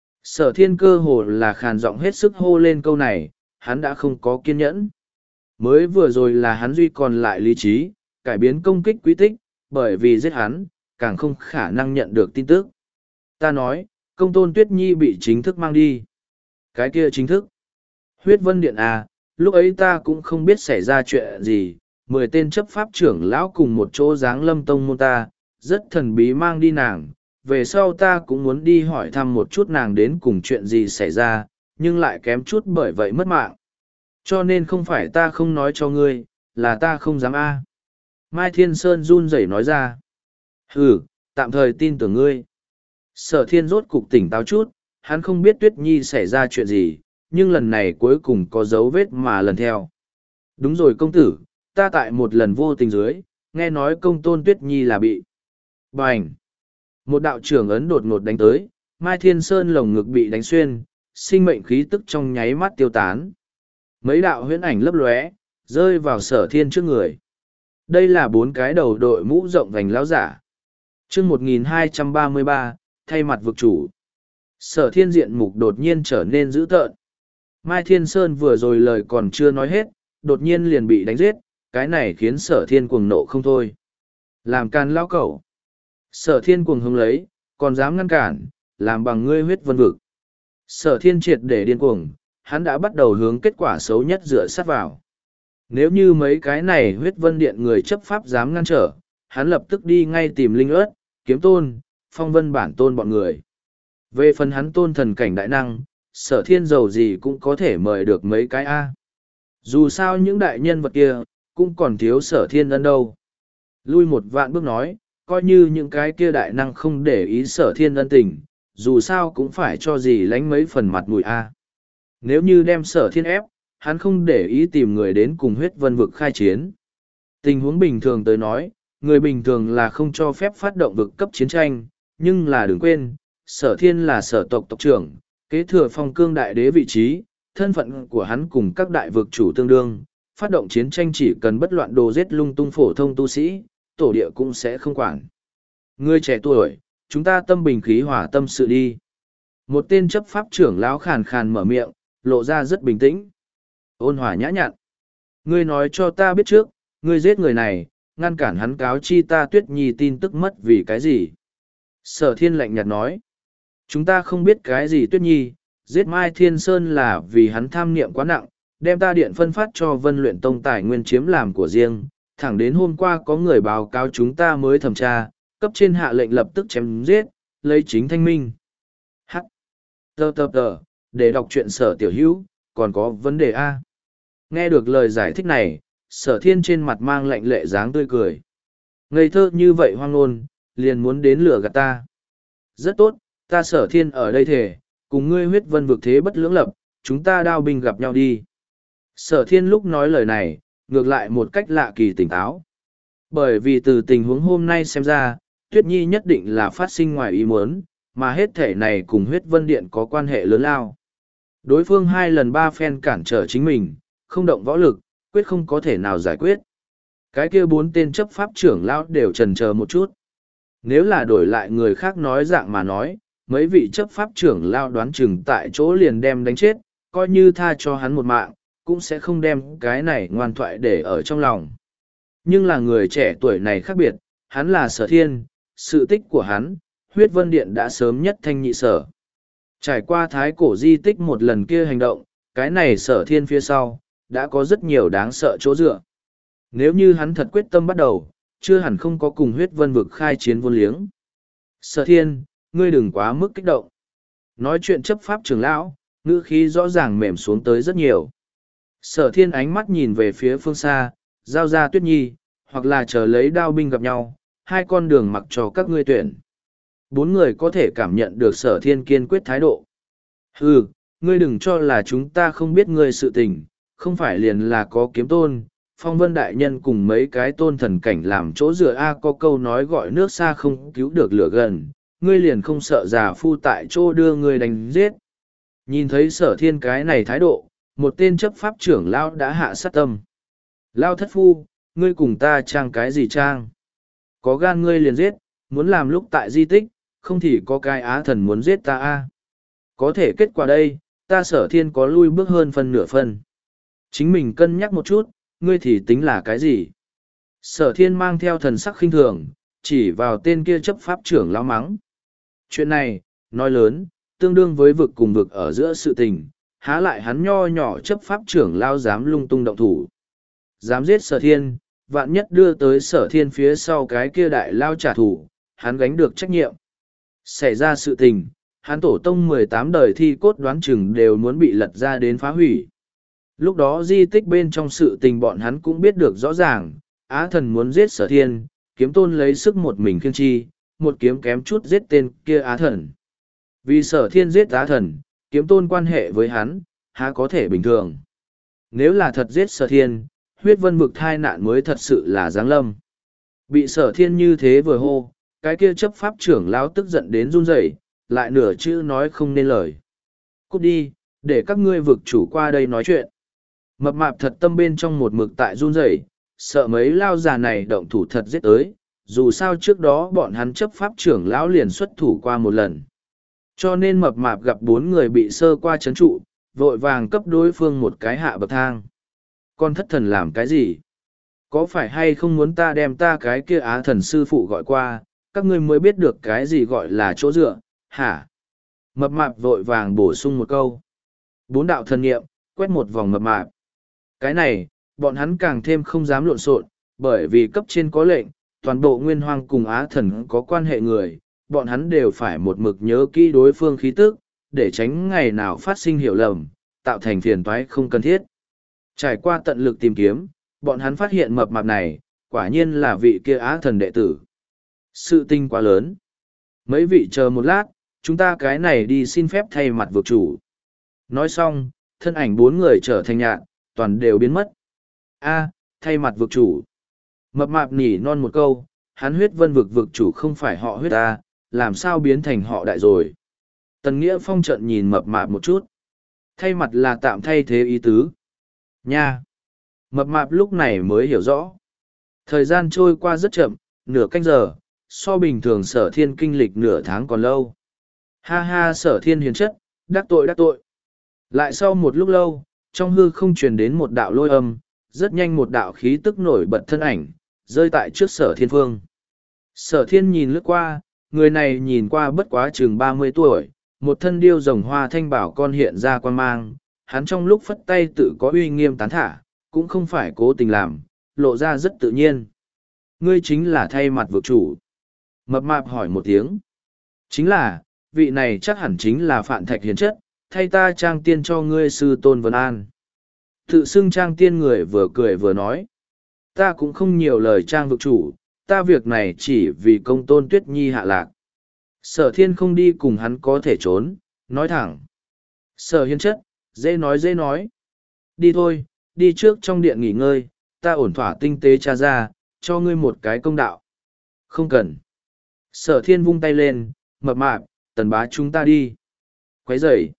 Sở thiên cơ hồ là khàn giọng hết sức hô lên câu này, hắn đã không có kiên nhẫn. Mới vừa rồi là hắn duy còn lại lý trí, cải biến công kích quy tích, bởi vì giết hắn, càng không khả năng nhận được tin tức. Ta nói, công tôn Tuyết Nhi bị chính thức mang đi. Cái kia chính thức. Huyết Vân Điện à, lúc ấy ta cũng không biết xảy ra chuyện gì, mười tên chấp pháp trưởng lão cùng một chỗ giáng lâm tông môn ta, rất thần bí mang đi nàng. Về sau ta cũng muốn đi hỏi thăm một chút nàng đến cùng chuyện gì xảy ra, nhưng lại kém chút bởi vậy mất mạng. Cho nên không phải ta không nói cho ngươi, là ta không dám a. Mai Thiên Sơn run rẩy nói ra. Ừ, tạm thời tin tưởng ngươi. Sở thiên rốt cục tỉnh táo chút, hắn không biết Tuyết Nhi xảy ra chuyện gì, nhưng lần này cuối cùng có dấu vết mà lần theo. Đúng rồi công tử, ta tại một lần vô tình dưới, nghe nói công tôn Tuyết Nhi là bị. Bành! Một đạo trưởng ấn đột ngột đánh tới, Mai Thiên Sơn lồng ngực bị đánh xuyên, sinh mệnh khí tức trong nháy mắt tiêu tán. Mấy đạo huyễn ảnh lấp lóe, rơi vào sở thiên trước người. Đây là bốn cái đầu đội mũ rộng vành lão giả. chương một nghìn hai trăm ba mươi ba, thay mặt vực chủ. Sở thiên diện mục đột nhiên trở nên dữ tợn. Mai Thiên Sơn vừa rồi lời còn chưa nói hết, đột nhiên liền bị đánh giết, cái này khiến sở thiên cuồng nộ không thôi. Làm can lão cẩu. Sở thiên cuồng hứng lấy, còn dám ngăn cản, làm bằng ngươi huyết vân vực. Sở thiên triệt để điên cuồng, hắn đã bắt đầu hướng kết quả xấu nhất dựa sát vào. Nếu như mấy cái này huyết vân điện người chấp pháp dám ngăn trở, hắn lập tức đi ngay tìm linh ớt, kiếm tôn, phong vân bản tôn bọn người. Về phần hắn tôn thần cảnh đại năng, sở thiên giàu gì cũng có thể mời được mấy cái A. Dù sao những đại nhân vật kia, cũng còn thiếu sở thiên ân đâu. Lui một vạn bước nói, coi như những cái kia đại năng không để ý sở thiên ân tình, dù sao cũng phải cho gì lánh mấy phần mặt mũi A. Nếu như đem sở thiên ép, hắn không để ý tìm người đến cùng huyết vân vực khai chiến. Tình huống bình thường tới nói, người bình thường là không cho phép phát động vực cấp chiến tranh, nhưng là đừng quên, sở thiên là sở tộc tộc trưởng, kế thừa phong cương đại đế vị trí, thân phận của hắn cùng các đại vực chủ tương đương, phát động chiến tranh chỉ cần bất loạn đồ giết lung tung phổ thông tu sĩ, tổ địa cũng sẽ không quản. Người trẻ tuổi, chúng ta tâm bình khí hòa tâm sự đi. Một tên chấp pháp trưởng lão khàn khàn mở miệng, lộ ra rất bình tĩnh. Ôn hòa nhã nhặn. Ngươi nói cho ta biết trước, ngươi giết người này, ngăn cản hắn cáo chi ta Tuyết Nhi tin tức mất vì cái gì? Sở thiên lạnh nhạt nói. Chúng ta không biết cái gì Tuyết Nhi, giết Mai Thiên Sơn là vì hắn tham niệm quá nặng, đem ta điện phân phát cho Vân Luyện Tông tài nguyên chiếm làm của riêng. Thẳng đến hôm qua có người báo cáo chúng ta mới thẩm tra, cấp trên hạ lệnh lập tức chém giết, lấy chính thanh minh. Hắc. Tờ tờ tờ, để đọc truyện Sở Tiểu Hữu, còn có vấn đề A. Nghe được lời giải thích này, Sở Thiên trên mặt mang lạnh lệ dáng tươi cười. Ngây thơ như vậy hoang ngôn, liền muốn đến lửa gạt ta. Rất tốt, ta Sở Thiên ở đây thể, cùng ngươi huyết vân vực thế bất lưỡng lập, chúng ta đao binh gặp nhau đi. Sở Thiên lúc nói lời này, ngược lại một cách lạ kỳ tỉnh táo. Bởi vì từ tình huống hôm nay xem ra, Tuyết Nhi nhất định là phát sinh ngoài ý muốn, mà hết thể này cùng huyết vân điện có quan hệ lớn lao. Đối phương hai lần ba phen cản trở chính mình, không động võ lực, quyết không có thể nào giải quyết. Cái kia bốn tên chấp pháp trưởng lão đều chần chờ một chút. Nếu là đổi lại người khác nói dạng mà nói, mấy vị chấp pháp trưởng lão đoán chừng tại chỗ liền đem đánh chết, coi như tha cho hắn một mạng, cũng sẽ không đem cái này ngoan thoại để ở trong lòng. Nhưng là người trẻ tuổi này khác biệt, hắn là Sở Thiên, sự tích của hắn, huyết vân điện đã sớm nhất thanh nhị sở. Trải qua thái cổ di tích một lần kia hành động, cái này Sở Thiên phía sau, đã có rất nhiều đáng sợ chỗ dựa. Nếu như hắn thật quyết tâm bắt đầu, chưa hẳn không có cùng huyết vân vực khai chiến vô liếng. Sở Thiên, ngươi đừng quá mức kích động. Nói chuyện chấp pháp trưởng lão, ngữ khí rõ ràng mềm xuống tới rất nhiều. Sở Thiên ánh mắt nhìn về phía phương xa, giao ra Tuyết Nhi, hoặc là chờ lấy đao binh gặp nhau, hai con đường mặc cho các ngươi tuyển. Bốn người có thể cảm nhận được Sở Thiên kiên quyết thái độ. Ừ, ngươi đừng cho là chúng ta không biết ngươi sự tình, không phải liền là có kiếm tôn, phong vân đại nhân cùng mấy cái tôn thần cảnh làm chỗ dựa A có câu nói gọi nước xa không cứu được lửa gần, ngươi liền không sợ già phu tại chỗ đưa ngươi đánh giết. Nhìn thấy Sở Thiên cái này thái độ, một tên chấp pháp trưởng lao đã hạ sát tâm. Lao thất phu, ngươi cùng ta trang cái gì trang? Có gan ngươi liền giết, muốn làm lúc tại di tích, không thì có cái á thần muốn giết ta a. Có thể kết quả đây, ta Sở Thiên có lui bước hơn phân nửa phân. Chính mình cân nhắc một chút, ngươi thì tính là cái gì? Sở Thiên mang theo thần sắc khinh thường, chỉ vào tên kia chấp pháp trưởng lao mắng. Chuyện này, nói lớn, tương đương với vực cùng vực ở giữa sự tình, há lại hắn nho nhỏ chấp pháp trưởng lao dám lung tung động thủ. Dám giết Sở Thiên, vạn nhất đưa tới Sở Thiên phía sau cái kia đại lao trả thù, hắn gánh được trách nhiệm. Xảy ra sự tình, hắn tổ tông mười tám đời thi cốt đoán chừng đều muốn bị lật ra đến phá hủy. Lúc đó di tích bên trong sự tình bọn hắn cũng biết được rõ ràng, Á thần muốn giết Sở Thiên, kiếm tôn lấy sức một mình khiêng chi, một kiếm kém chút giết tên kia Á thần. Vì Sở Thiên giết Á thần, kiếm tôn quan hệ với hắn, há có thể bình thường. Nếu là thật giết Sở Thiên, huyết vân vực thai nạn mới thật sự là giáng lâm. Bị Sở Thiên như thế vừa hô, cái kia chấp pháp trưởng lão tức giận đến run rẩy, lại nửa chữ nói không nên lời. Cút đi, để các ngươi vực chủ qua đây nói chuyện. Mập mạp thật tâm bên trong một mực tại run rẩy, sợ mấy lao già này động thủ thật giết tới, dù sao trước đó bọn hắn chấp pháp trưởng lão liền xuất thủ qua một lần. Cho nên mập mạp gặp bốn người bị sơ qua chấn trụ, vội vàng cấp đối phương một cái hạ bậc thang. Con thất thần làm cái gì? Có phải hay không muốn ta đem ta cái kia á thần sư phụ gọi qua, các ngươi mới biết được cái gì gọi là chỗ dựa, hả? Mập mạp vội vàng bổ sung một câu. Bốn đạo thần nghiệm, quét một vòng mập mạp. Cái này, bọn hắn càng thêm không dám lộn xộn, bởi vì cấp trên có lệnh, toàn bộ nguyên hoang cùng á thần có quan hệ người, bọn hắn đều phải một mực nhớ kỹ đối phương khí tức, để tránh ngày nào phát sinh hiểu lầm, tạo thành phiền toái không cần thiết. Trải qua tận lực tìm kiếm, bọn hắn phát hiện mập mạp này, quả nhiên là vị kia á thần đệ tử. Sự tinh quá lớn. Mấy vị chờ một lát, chúng ta cái này đi xin phép thay mặt vực chủ. Nói xong, thân ảnh bốn người trở thành nhạn, toàn đều biến mất. A, thay mặt vực chủ. Mập mạp nỉ non một câu, hắn huyết vân vực vực chủ không phải họ huyết ta, làm sao biến thành họ đại rồi. Tần Nghĩa Phong trận nhìn mập mạp một chút. Thay mặt là tạm thay thế ý tứ. Nha! Mập mạp lúc này mới hiểu rõ. Thời gian trôi qua rất chậm, nửa canh giờ, so bình thường Sở Thiên kinh lịch nửa tháng còn lâu. Ha ha, Sở Thiên hiền chất, đắc tội đắc tội. Lại sau một lúc lâu, trong hư không truyền đến một đạo lôi âm, rất nhanh một đạo khí tức nổi bật thân ảnh, rơi tại trước Sở Thiên Phương. Sở Thiên nhìn lướt qua, người này nhìn qua bất quá chừng ba mươi tuổi, một thân điêu rồng hoa thanh bảo con hiện ra quan mang, hắn trong lúc phất tay tự có uy nghiêm tán thả, cũng không phải cố tình làm, lộ ra rất tự nhiên. Ngươi chính là thay mặt vực chủ. Mập mạp hỏi một tiếng. Chính là, vị này chắc hẳn chính là Phạn Thạch hiền chất, thay ta trang tiên cho ngươi sư tôn Vân An. Tự xưng trang tiên người vừa cười vừa nói. Ta cũng không nhiều lời trang vực chủ, ta việc này chỉ vì công tôn Tuyết Nhi hạ lạc. Sở Thiên không đi cùng hắn có thể trốn, nói thẳng. Sở hiền chất, dễ nói dễ nói. Đi thôi, đi trước trong điện nghỉ ngơi, ta ổn thỏa tinh tế tra ra, cho ngươi một cái công đạo. Không cần. Sở Thiên vung tay lên, mập mạp, tần bá chúng ta đi. Quấy rầy.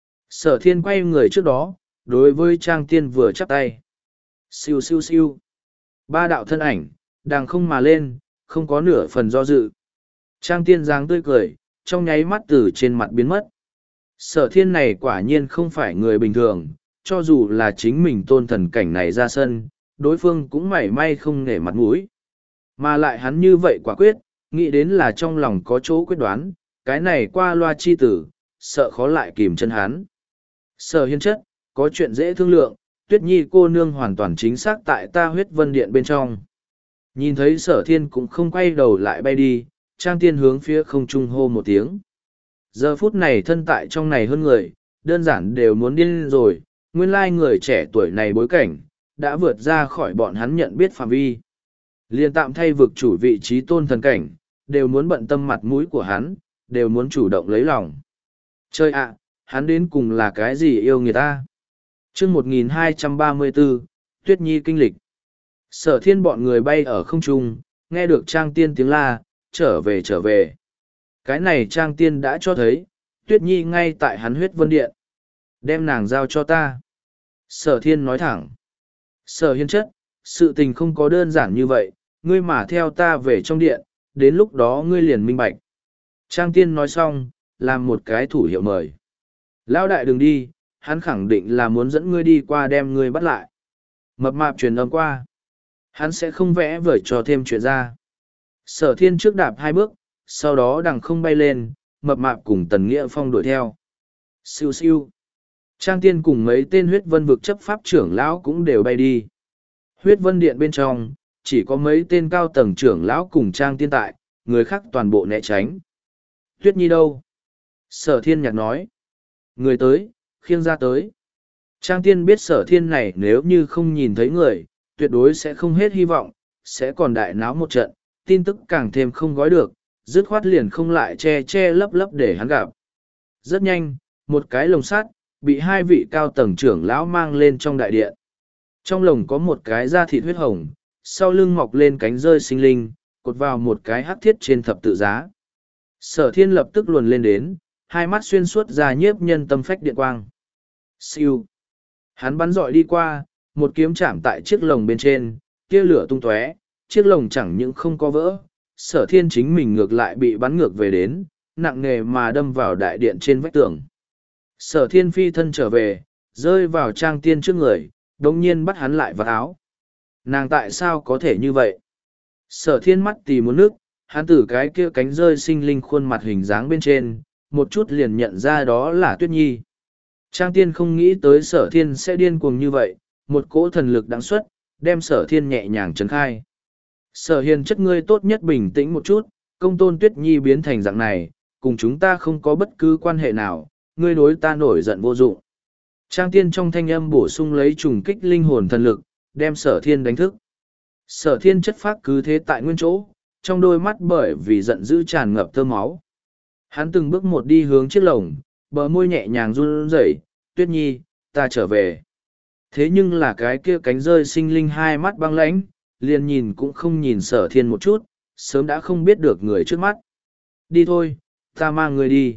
Sở Thiên quay người trước đó, đối với Trang Tiên vừa chắp tay. Siêu siêu siêu. Ba đạo thân ảnh, đang không mà lên, không có nửa phần do dự. Trang Tiên dáng tươi cười, trong nháy mắt từ trên mặt biến mất. Sở Thiên này quả nhiên không phải người bình thường, cho dù là chính mình tôn thần cảnh này ra sân, đối phương cũng mảy may không nể mặt mũi. Mà lại hắn như vậy quả quyết, nghĩ đến là trong lòng có chỗ quyết đoán, cái này qua loa chi tử, sợ khó lại kìm chân hắn. Sở hiên chất, có chuyện dễ thương lượng, Tuyết Nhi cô nương hoàn toàn chính xác tại ta huyết vân điện bên trong. Nhìn thấy Sở Thiên cũng không quay đầu lại bay đi, Trang Tiên hướng phía không trung hô một tiếng. Giờ phút này thân tại trong này hơn người, đơn giản đều muốn điên rồi, nguyên lai người trẻ tuổi này bối cảnh, đã vượt ra khỏi bọn hắn nhận biết phạm vi. Liên tạm thay vực chủ vị trí tôn thần cảnh, đều muốn bận tâm mặt mũi của hắn, đều muốn chủ động lấy lòng. Chơi ạ, hắn đến cùng là cái gì yêu người ta? chương một nghìn hai trăm ba mươi bốn, Tuyết Nhi kinh lịch. Sở Thiên bọn người bay ở không trung, nghe được Trang Tiên tiếng la, trở về trở về. Cái này Trang Tiên đã cho thấy, Tuyết Nhi ngay tại hắn huyết vân điện. Đem nàng giao cho ta. Sở Thiên nói thẳng. Sở hiên chất, sự tình không có đơn giản như vậy, ngươi mà theo ta về trong điện, đến lúc đó ngươi liền minh bạch. Trang Tiên nói xong, làm một cái thủ hiệu mời. Lão đại đừng đi, hắn khẳng định là muốn dẫn ngươi đi qua đem ngươi bắt lại. Mập mạp truyền âm qua. Hắn sẽ không vẽ vời cho thêm chuyện ra. Sở Thiên trước đạp hai bước, sau đó đằng không bay lên, mập mạp cùng Tần Nghĩa Phong đuổi theo. Siêu siêu. Trang Tiên cùng mấy tên huyết vân vực chấp pháp trưởng lão cũng đều bay đi. Huyết vân điện bên trong, chỉ có mấy tên cao tầng trưởng lão cùng Trang Tiên tại, người khác toàn bộ né tránh. Tuyết Nhi đâu? Sở Thiên nhạc nói. Người tới, khiêng ra tới. Trang Tiên biết Sở Thiên này nếu như không nhìn thấy người, tuyệt đối sẽ không hết hy vọng, sẽ còn đại náo một trận, tin tức càng thêm không gói được, dứt khoát liền không lại che che lấp lấp để hắn gặp. Rất nhanh, một cái lồng sắt bị hai vị cao tầng trưởng lão mang lên trong đại điện. Trong lồng có một cái da thịt huyết hồng, sau lưng mọc lên cánh rơi sinh linh, cột vào một cái hắc thiết trên thập tự giá. Sở Thiên lập tức luồn lên đến, hai mắt xuyên suốt ra nhiếp nhân tâm phách điện quang. Siêu. Hắn bắn dọi đi qua, một kiếm chạm tại chiếc lồng bên trên, tia lửa tung tóe, chiếc lồng chẳng những không có vỡ, Sở Thiên chính mình ngược lại bị bắn ngược về đến, nặng nề mà đâm vào đại điện trên vách tường. Sở Thiên phi thân trở về, rơi vào Trang Tiên trước người, đồng nhiên bắt hắn lại vào áo. Nàng tại sao có thể như vậy? Sở Thiên mắt tì muốn nước, hắn từ cái kia cánh rơi sinh linh khuôn mặt hình dáng bên trên, một chút liền nhận ra đó là Tuyết Nhi. Trang Tiên không nghĩ tới Sở Thiên sẽ điên cuồng như vậy, một cỗ thần lực đáng xuất, đem Sở Thiên nhẹ nhàng trấn khai. Sở hiền chất ngươi tốt nhất bình tĩnh một chút, công tôn Tuyết Nhi biến thành dạng này, cùng chúng ta không có bất cứ quan hệ nào, ngươi đối ta nổi giận vô dụng. Trang Tiên trong thanh âm bổ sung lấy trùng kích linh hồn thần lực, đem Sở Thiên đánh thức. Sở Thiên chất phác cứ thế tại nguyên chỗ, trong đôi mắt bởi vì giận dữ tràn ngập tơ máu. Hắn từng bước một đi hướng chiếc lồng, bờ môi nhẹ nhàng run rẩy, Tuyết Nhi, ta trở về. Thế nhưng là cái kia cánh rơi sinh linh hai mắt băng lãnh, liền nhìn cũng không nhìn Sở Thiên một chút, sớm đã không biết được người trước mắt. Đi thôi, ta mang người đi.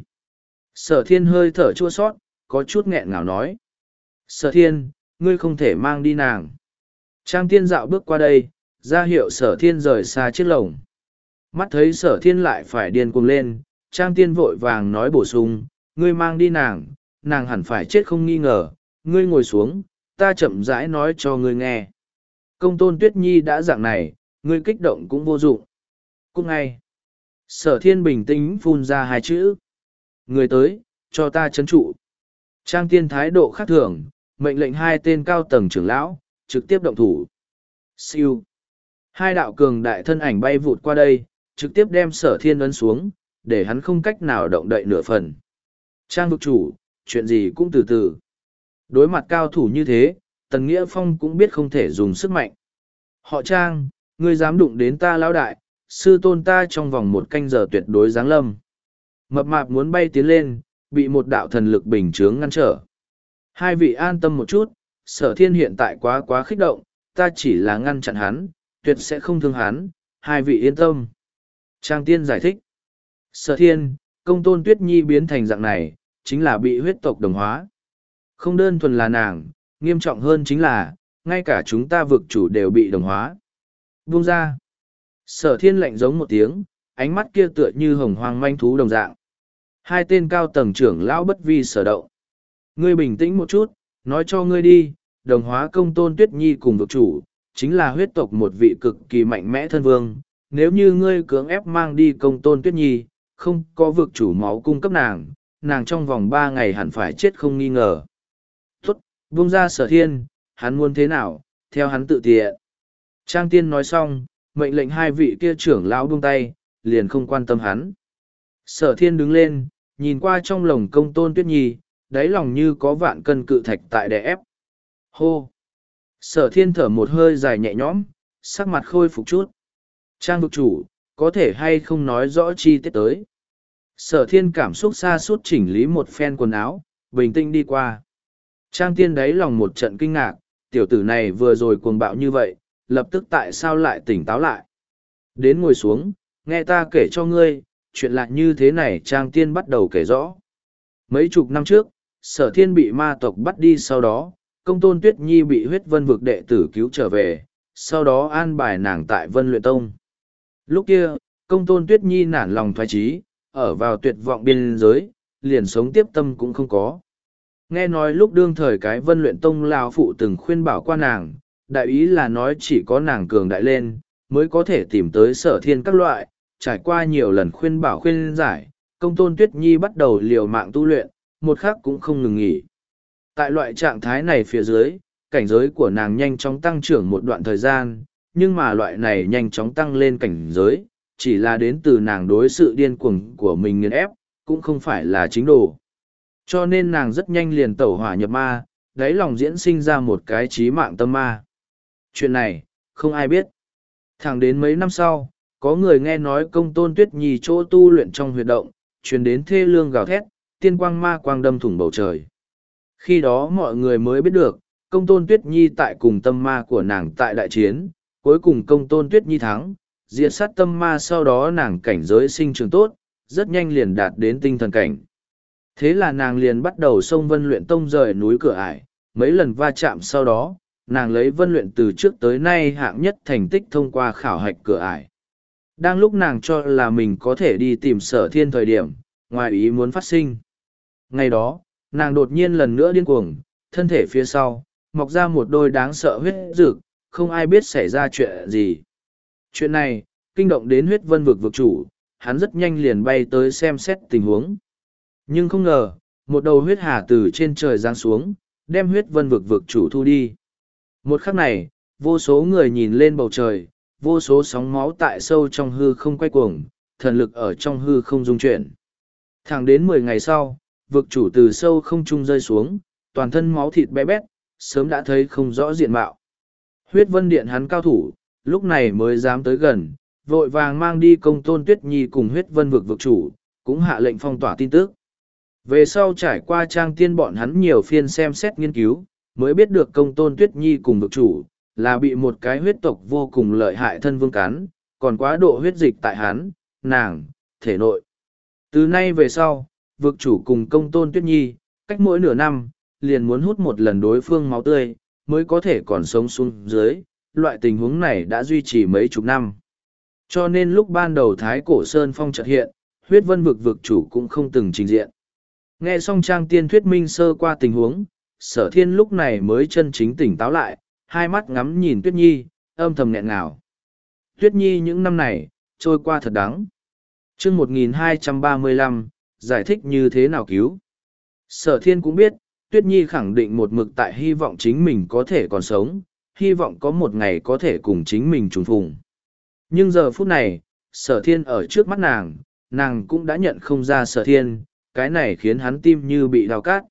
Sở Thiên hơi thở chua sót, có chút nghẹn ngào nói. Sở Thiên, ngươi không thể mang đi nàng. Trang Tiên dạo bước qua đây, ra hiệu Sở Thiên rời xa chiếc lồng. Mắt thấy Sở Thiên lại phải điên cuồng lên, Trang Tiên vội vàng nói bổ sung, ngươi mang đi nàng, nàng hẳn phải chết không nghi ngờ, ngươi ngồi xuống, ta chậm rãi nói cho ngươi nghe. Công tôn Tuyết Nhi đã dạng này, ngươi kích động cũng vô dụng. Cút ngay. Sở thiên bình tĩnh phun ra hai chữ. Người tới, cho ta chấn trụ. Trang Tiên thái độ khác thường, mệnh lệnh hai tên cao tầng trưởng lão, trực tiếp động thủ. Siêu. Hai đạo cường đại thân ảnh bay vụt qua đây, trực tiếp đem sở thiên ấn xuống, để hắn không cách nào động đậy nửa phần. Trang vực chủ, chuyện gì cũng từ từ. Đối mặt cao thủ như thế, Tần Nghĩa Phong cũng biết không thể dùng sức mạnh. Họ Trang, ngươi dám đụng đến ta lão đại, sư tôn ta trong vòng một canh giờ tuyệt đối giáng lâm. Mập mạp muốn bay tiến lên, bị một đạo thần lực bình chướng ngăn trở. Hai vị an tâm một chút, sở thiên hiện tại quá quá khích động, ta chỉ là ngăn chặn hắn, tuyệt sẽ không thương hắn, hai vị yên tâm. Trang Tiên giải thích. Sở thiên, công tôn Tuyết Nhi biến thành dạng này, chính là bị huyết tộc đồng hóa. Không đơn thuần là nàng, nghiêm trọng hơn chính là, ngay cả chúng ta vực chủ đều bị đồng hóa. Buông ra. Sở thiên lạnh giống một tiếng, ánh mắt kia tựa như hồng hoang manh thú đồng dạng. Hai tên cao tầng trưởng lão bất vi sở động. Ngươi bình tĩnh một chút, nói cho ngươi đi, đồng hóa công tôn Tuyết Nhi cùng vực chủ, chính là huyết tộc một vị cực kỳ mạnh mẽ thân vương. Nếu như ngươi cưỡng ép mang đi công tôn Tuyết Nhi, không có vực chủ máu cung cấp nàng, nàng trong vòng ba ngày hẳn phải chết không nghi ngờ. Tốt, buông ra sở thiên, hắn muốn thế nào, theo hắn tự tiện. Trang Tiên nói xong, mệnh lệnh hai vị kia trưởng lão buông tay, liền không quan tâm hắn. Sở thiên đứng lên, nhìn qua trong lồng công tôn Tuyết Nhi, đáy lòng như có vạn cân cự thạch tại đè ép. Hô! Sở thiên thở một hơi dài nhẹ nhõm, sắc mặt khôi phục chút. Trang vực chủ, có thể hay không nói rõ chi tiết tới. Sở thiên cảm xúc xa suốt chỉnh lý một phen quần áo, bình tĩnh đi qua. Trang Tiên đáy lòng một trận kinh ngạc, tiểu tử này vừa rồi cuồng bạo như vậy, lập tức tại sao lại tỉnh táo lại. Đến ngồi xuống, nghe ta kể cho ngươi, chuyện lạ như thế này Trang Tiên bắt đầu kể rõ. Mấy chục năm trước, sở thiên bị ma tộc bắt đi sau đó, công tôn Tuyết Nhi bị huyết vân vực đệ tử cứu trở về, sau đó an bài nàng tại Vân Luyện Tông. Lúc kia, công tôn Tuyết Nhi nản lòng thoái trí, ở vào tuyệt vọng biên giới, liền sống tiếp tâm cũng không có. Nghe nói lúc đương thời cái Vân Luyện Tông lão phụ từng khuyên bảo qua nàng, đại ý là nói chỉ có nàng cường đại lên, mới có thể tìm tới sở thiên các loại, trải qua nhiều lần khuyên bảo khuyên giải, công tôn Tuyết Nhi bắt đầu liều mạng tu luyện, một khắc cũng không ngừng nghỉ. Tại loại trạng thái này phía dưới, cảnh giới của nàng nhanh chóng tăng trưởng một đoạn thời gian, nhưng mà loại này nhanh chóng tăng lên cảnh giới, chỉ là đến từ nàng đối sự điên cuồng của mình nghiền ép, cũng không phải là chính đồ. Cho nên nàng rất nhanh liền tẩu hỏa nhập ma, đáy lòng diễn sinh ra một cái trí mạng tâm ma. Chuyện này, không ai biết. Thẳng đến mấy năm sau, có người nghe nói công tôn Tuyết Nhi chỗ tu luyện trong huyệt động, truyền đến thê lương gào thét, tiên quang ma quang đâm thủng bầu trời. Khi đó mọi người mới biết được, công tôn Tuyết Nhi tại cùng tâm ma của nàng tại đại chiến, cuối cùng công tôn Tuyết Nhi thắng, diệt sát tâm ma sau đó nàng cảnh giới sinh trường tốt, rất nhanh liền đạt đến tinh thần cảnh. Thế là nàng liền bắt đầu xông Vân Luyện Tông rời núi cửa ải, mấy lần va chạm sau đó, nàng lấy Vân Luyện từ trước tới nay hạng nhất thành tích thông qua khảo hạch cửa ải. Đang lúc nàng cho là mình có thể đi tìm sở thiên thời điểm, ngoài ý muốn phát sinh. Ngày đó, nàng đột nhiên lần nữa điên cuồng, thân thể phía sau, mọc ra một đôi đáng sợ huyết dược, không ai biết xảy ra chuyện gì. Chuyện này, kinh động đến huyết vân vực vực chủ, hắn rất nhanh liền bay tới xem xét tình huống. Nhưng không ngờ, một đầu huyết hà từ trên trời giáng xuống, đem huyết vân vực vực chủ thu đi. Một khắc này, vô số người nhìn lên bầu trời, vô số sóng máu tại sâu trong hư không quay cuồng, thần lực ở trong hư không dung chuyển. Thẳng đến mười ngày sau, vực chủ từ sâu không trung rơi xuống, toàn thân máu thịt bé bét, sớm đã thấy không rõ diện mạo. Huyết vân điện hắn cao thủ, lúc này mới dám tới gần, vội vàng mang đi công tôn Tuyết Nhi cùng huyết vân vực vực chủ, cũng hạ lệnh phong tỏa tin tức. Về sau trải qua Trang Tiên bọn hắn nhiều phiên xem xét nghiên cứu, mới biết được công tôn Tuyết Nhi cùng vực chủ, là bị một cái huyết tộc vô cùng lợi hại thân vương cắn, còn quá độ huyết dịch tại hắn, nàng, thể nội. Từ nay về sau, vực chủ cùng công tôn Tuyết Nhi, cách mỗi nửa năm, liền muốn hút một lần đối phương máu tươi, mới có thể còn sống xuống dưới. Loại tình huống này đã duy trì mấy chục năm. Cho nên lúc ban đầu Thái Cổ Sơn Phong chợt hiện, huyết vân vực vực chủ cũng không từng trình diện. Nghe xong Trang Tiên thuyết minh sơ qua tình huống, Sở Thiên lúc này mới chân chính tỉnh táo lại, hai mắt ngắm nhìn Tuyết Nhi, âm thầm nghẹn ngào. Tuyết Nhi những năm này, trôi qua thật đắng. chương một nghìn hai trăm ba mươi lăm, giải thích như thế nào cứu. Sở Thiên cũng biết, Tuyết Nhi khẳng định một mực tại hy vọng chính mình có thể còn sống, hy vọng có một ngày có thể cùng chính mình trùng phùng. Nhưng giờ phút này, Sở Thiên ở trước mắt nàng, nàng cũng đã nhận không ra Sở Thiên, cái này khiến hắn tim như bị đào cát.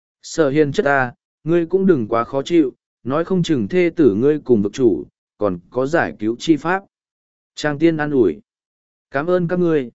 Sở Hiên chất ta, ngươi cũng đừng quá khó chịu, nói không chừng thê tử ngươi cùng vực chủ, còn có giải cứu chi pháp. Trang Tiên an ủi. Cảm ơn các ngươi.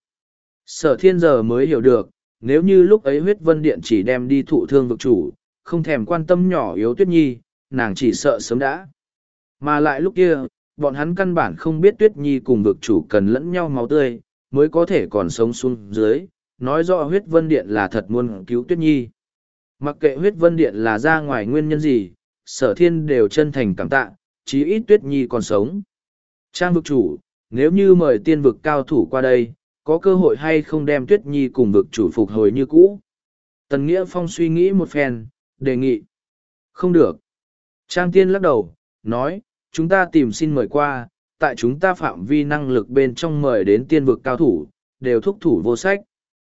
Sở Thiên giờ mới hiểu được, nếu như lúc ấy huyết vân điện chỉ đem đi thụ thương vực chủ, không thèm quan tâm nhỏ yếu Tuyết Nhi, nàng chỉ sợ sớm đã. Mà lại lúc kia, bọn hắn căn bản không biết Tuyết Nhi cùng vực chủ cần lẫn nhau máu tươi, mới có thể còn sống xuống dưới, nói rõ huyết vân điện là thật muốn cứu Tuyết Nhi. Mặc kệ huyết vân điện là ra ngoài nguyên nhân gì, Sở Thiên đều chân thành cảm tạ, chí ít Tuyết Nhi còn sống. Trang vực chủ, nếu như mời tiên vực cao thủ qua đây, có cơ hội hay không đem Tuyết Nhi cùng vực chủ phục hồi như cũ? Tần Nghĩa Phong suy nghĩ một phen, đề nghị. Không được. Trang Tiên lắc đầu, nói, chúng ta tìm xin mời qua, tại chúng ta phạm vi năng lực bên trong mời đến tiên vực cao thủ, đều thúc thủ vô sách.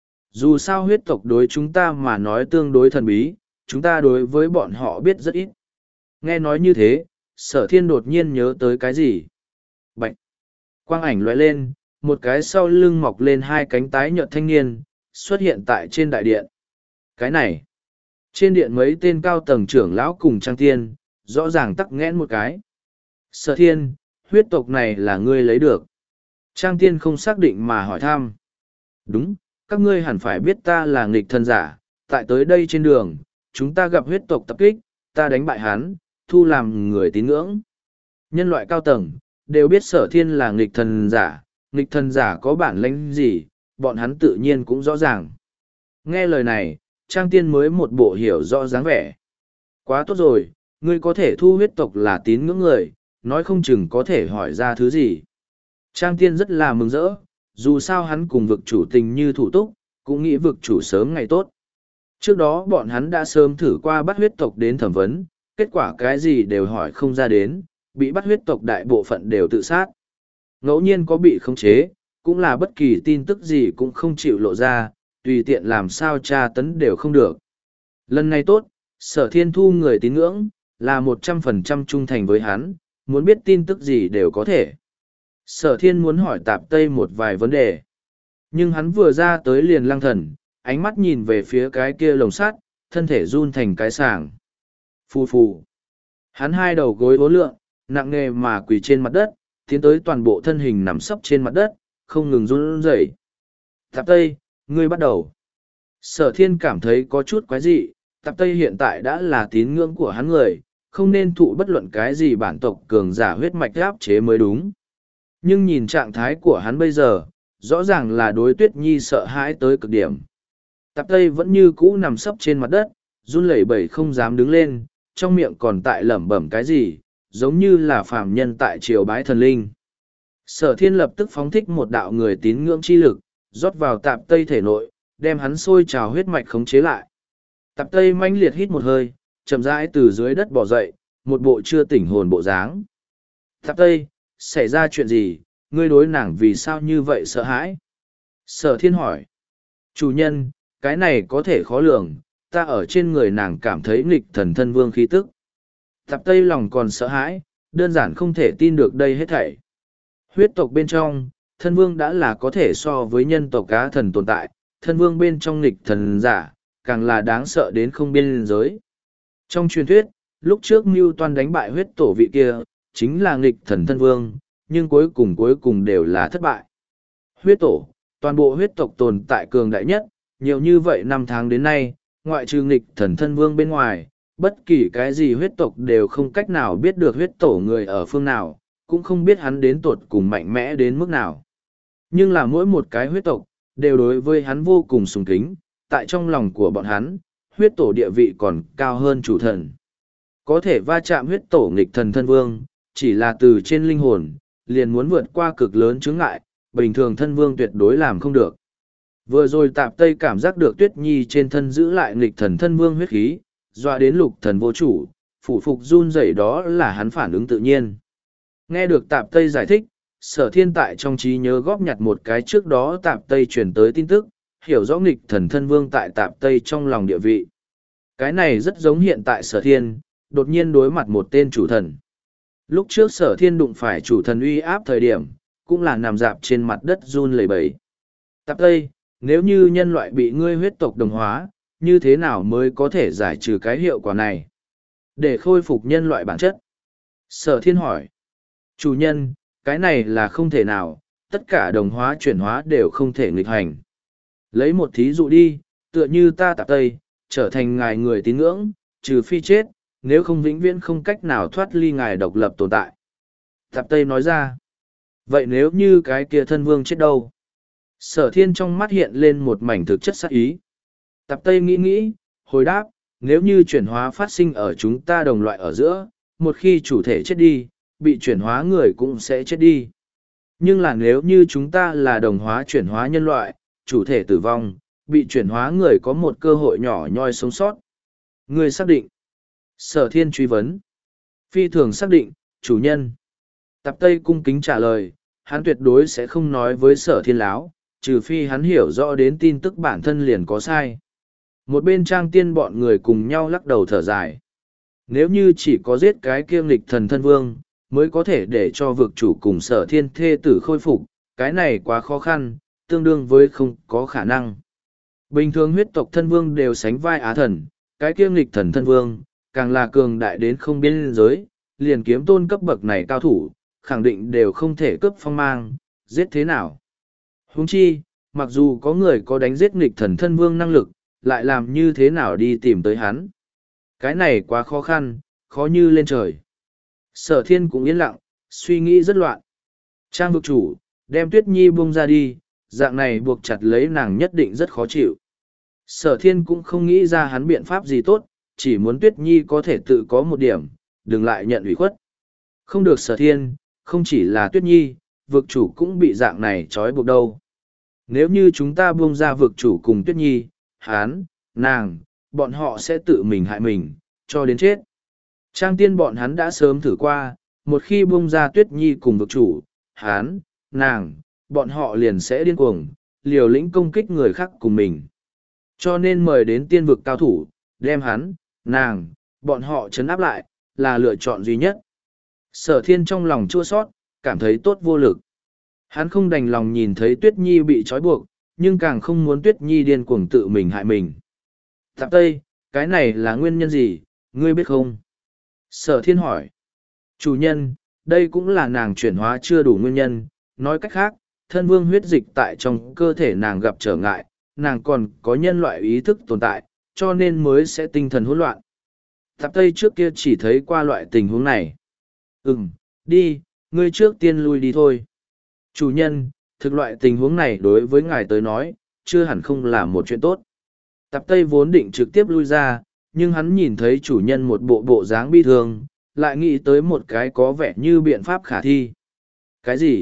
Dù sao huyết tộc đối chúng ta mà nói tương đối thần bí, chúng ta đối với bọn họ biết rất ít. Nghe nói như thế, Sở Thiên đột nhiên nhớ tới cái gì? Bạch! Quang ảnh lóe lên, một cái sau lưng mọc lên hai cánh tái nhợt thanh niên, xuất hiện tại trên đại điện. Cái này! Trên điện mấy tên cao tầng trưởng lão cùng Trang Tiên, rõ ràng tắc nghẽn một cái. Sở Thiên, huyết tộc này là ngươi lấy được. Trang Tiên không xác định mà hỏi thăm. Đúng, các ngươi hẳn phải biết ta là nghịch thần giả, tại tới đây trên đường, chúng ta gặp huyết tộc tập kích, ta đánh bại hắn, thu làm người tín ngưỡng. Nhân loại cao tầng, đều biết Sở Thiên là nghịch thần giả, nghịch thần giả có bản lĩnh gì, bọn hắn tự nhiên cũng rõ ràng. Nghe lời này, Trang Tiên mới một bộ hiểu rõ dáng vẻ. Quá tốt rồi, ngươi có thể thu huyết tộc là tín ngưỡng người, nói không chừng có thể hỏi ra thứ gì. Trang Tiên rất là mừng rỡ, dù sao hắn cùng vực chủ tình như thủ túc, cũng nghĩ vực chủ sớm ngày tốt. Trước đó bọn hắn đã sớm thử qua bắt huyết tộc đến thẩm vấn, kết quả cái gì đều hỏi không ra đến, bị bắt huyết tộc đại bộ phận đều tự sát. Ngẫu nhiên có bị khống chế, cũng là bất kỳ tin tức gì cũng không chịu lộ ra, tùy tiện làm sao tra tấn đều không được. Lần này tốt, Sở Thiên thu người tín ngưỡng, là một trăm phần trăm trung thành với hắn, muốn biết tin tức gì đều có thể. Sở Thiên muốn hỏi Tạp Tây một vài vấn đề. Nhưng hắn vừa ra tới liền lăng thần, ánh mắt nhìn về phía cái kia lồng sắt, thân thể run thành cái sàng. Phù phù. Hắn hai đầu gối bố lượng, nặng nề mà quỳ trên mặt đất, tiến tới toàn bộ thân hình nằm sấp trên mặt đất, không ngừng run rẩy. Tạp Tây, ngươi bắt đầu. Sở Thiên cảm thấy có chút quái dị, Tạp Tây hiện tại đã là tín ngưỡng của hắn người, không nên thụ bất luận cái gì bản tộc cường giả huyết mạch áp chế mới đúng. Nhưng nhìn trạng thái của hắn bây giờ, rõ ràng là đối Tuyết Nhi sợ hãi tới cực điểm. Tạp Tây vẫn như cũ nằm sấp trên mặt đất, run lẩy bẩy không dám đứng lên, trong miệng còn tại lẩm bẩm cái gì, giống như là phàm nhân tại triều bái thần linh. Sở Thiên lập tức phóng thích một đạo người tín ngưỡng chi lực, rót vào Tạp Tây thể nội, đem hắn sôi trào huyết mạch khống chế lại. Tạp Tây manh liệt hít một hơi, chậm rãi từ dưới đất bò dậy, một bộ chưa tỉnh hồn bộ dáng. Tạp Tây, xảy ra chuyện gì, ngươi đối nàng vì sao như vậy sợ hãi? Sở Thiên hỏi. Chủ nhân, cái này có thể khó lường, ta ở trên người nàng cảm thấy nghịch thần thân vương khí tức. Tạp Tây lòng còn sợ hãi, đơn giản không thể tin được đây hết thảy. Huyết tộc bên trong, thân vương đã là có thể so với nhân tộc cá thần tồn tại, thân vương bên trong nghịch thần giả, càng là đáng sợ đến không biên giới. Trong truyền thuyết, lúc trước Mưu Toan đánh bại huyết tổ vị kia, chính là nghịch thần thân vương, nhưng cuối cùng cuối cùng đều là thất bại. Huyết tổ, toàn bộ huyết tộc tồn tại cường đại nhất, nhiều như vậy năm tháng đến nay, ngoại trừ nghịch thần thân vương bên ngoài, bất kỳ cái gì huyết tộc đều không cách nào biết được huyết tổ người ở phương nào, cũng không biết hắn đến tột cùng mạnh mẽ đến mức nào. Nhưng là mỗi một cái huyết tộc, đều đối với hắn vô cùng sùng kính, tại trong lòng của bọn hắn, huyết tổ địa vị còn cao hơn chủ thần. Có thể va chạm huyết tổ nghịch thần thân vương, chỉ là từ trên linh hồn, liền muốn vượt qua cực lớn chướng ngại, bình thường thân vương tuyệt đối làm không được. Vừa rồi Tạp Tây cảm giác được Tuyết Nhi trên thân giữ lại nghịch thần thân vương huyết khí, dọa đến lục thần vô chủ, phủ phục run rẩy, đó là hắn phản ứng tự nhiên. Nghe được Tạp Tây giải thích, Sở Thiên tại trong trí nhớ góp nhặt một cái trước đó Tạp Tây truyền tới tin tức, hiểu rõ nghịch thần thân vương tại Tạp Tây trong lòng địa vị. Cái này rất giống hiện tại Sở Thiên, đột nhiên đối mặt một tên chủ thần. Lúc trước Sở Thiên đụng phải chủ thần uy áp thời điểm, cũng là nằm dạp trên mặt đất run lẩy bẩy. Tạp Tây, nếu như nhân loại bị ngươi huyết tộc đồng hóa, như thế nào mới có thể giải trừ cái hiệu quả này? Để khôi phục nhân loại bản chất. Sở Thiên hỏi. Chủ nhân, cái này là không thể nào, tất cả đồng hóa chuyển hóa đều không thể nghịch hành. Lấy một thí dụ đi, tựa như ta Tạp Tây, trở thành ngài người tín ngưỡng, trừ phi chết, nếu không vĩnh viễn không cách nào thoát ly ngài độc lập tồn tại. Tạp Tây nói ra. Vậy nếu như cái kia thân vương chết đâu? Sở Thiên trong mắt hiện lên một mảnh thực chất sát ý. Tạp Tây nghĩ nghĩ, hồi đáp, nếu như chuyển hóa phát sinh ở chúng ta đồng loại ở giữa, một khi chủ thể chết đi, bị chuyển hóa người cũng sẽ chết đi. Nhưng là nếu như chúng ta là đồng hóa chuyển hóa nhân loại, chủ thể tử vong, bị chuyển hóa người có một cơ hội nhỏ nhoi sống sót. Người xác định. Sở Thiên truy vấn. Phi thường xác định, chủ nhân. Tạp Tây cung kính trả lời, hắn tuyệt đối sẽ không nói với Sở Thiên láo, trừ phi hắn hiểu rõ đến tin tức bản thân liền có sai. Một bên Trang Tiên bọn người cùng nhau lắc đầu thở dài. Nếu như chỉ có giết cái kiêm lịch thần thân vương, mới có thể để cho vực chủ cùng Sở Thiên thê tử khôi phục, cái này quá khó khăn, tương đương với không có khả năng. Bình thường huyết tộc thân vương đều sánh vai á thần, cái kiêm lịch thần thân vương, càng là cường đại đến không biên giới, liền kiếm tôn cấp bậc này cao thủ, khẳng định đều không thể cướp phong mang, giết thế nào. Huống chi, mặc dù có người có đánh giết nghịch thần thân vương năng lực, lại làm như thế nào đi tìm tới hắn. Cái này quá khó khăn, khó như lên trời. Sở Thiên cũng yên lặng, suy nghĩ rất loạn. Trang vực chủ, đem Tuyết Nhi buông ra đi, dạng này buộc chặt lấy nàng nhất định rất khó chịu. Sở Thiên cũng không nghĩ ra hắn biện pháp gì tốt, chỉ muốn Tuyết Nhi có thể tự có một điểm, đừng lại nhận ủy khuất. Không được Sở Thiên, không chỉ là Tuyết Nhi, vực chủ cũng bị dạng này trói buộc đâu. Nếu như chúng ta buông ra vực chủ cùng Tuyết Nhi, hán, nàng, bọn họ sẽ tự mình hại mình, cho đến chết. Trang Tiên bọn hắn đã sớm thử qua, một khi buông ra Tuyết Nhi cùng vực chủ, hán, nàng, bọn họ liền sẽ điên cuồng, liều lĩnh công kích người khác cùng mình. Cho nên mời đến tiên vực cao thủ, đem hắn, nàng, bọn họ trấn áp lại, là lựa chọn duy nhất. Sở Thiên trong lòng chua sót, cảm thấy tốt vô lực. Hắn không đành lòng nhìn thấy Tuyết Nhi bị trói buộc, nhưng càng không muốn Tuyết Nhi điên cuồng tự mình hại mình. Tạp Tây, cái này là nguyên nhân gì, ngươi biết không? Sở Thiên hỏi. Chủ nhân, đây cũng là nàng chuyển hóa chưa đủ nguyên nhân, nói cách khác, thân vương huyết dịch tại trong cơ thể nàng gặp trở ngại, nàng còn có nhân loại ý thức tồn tại, cho nên mới sẽ tinh thần hỗn loạn. Tạp Tây trước kia chỉ thấy qua loại tình huống này. Ừm, đi, ngươi trước tiên lui đi thôi. Chủ nhân, thực loại tình huống này đối với ngài tới nói, chưa hẳn không là một chuyện tốt. Tạp Tây vốn định trực tiếp lui ra, nhưng hắn nhìn thấy chủ nhân một bộ bộ dáng bi thương, lại nghĩ tới một cái có vẻ như biện pháp khả thi. Cái gì?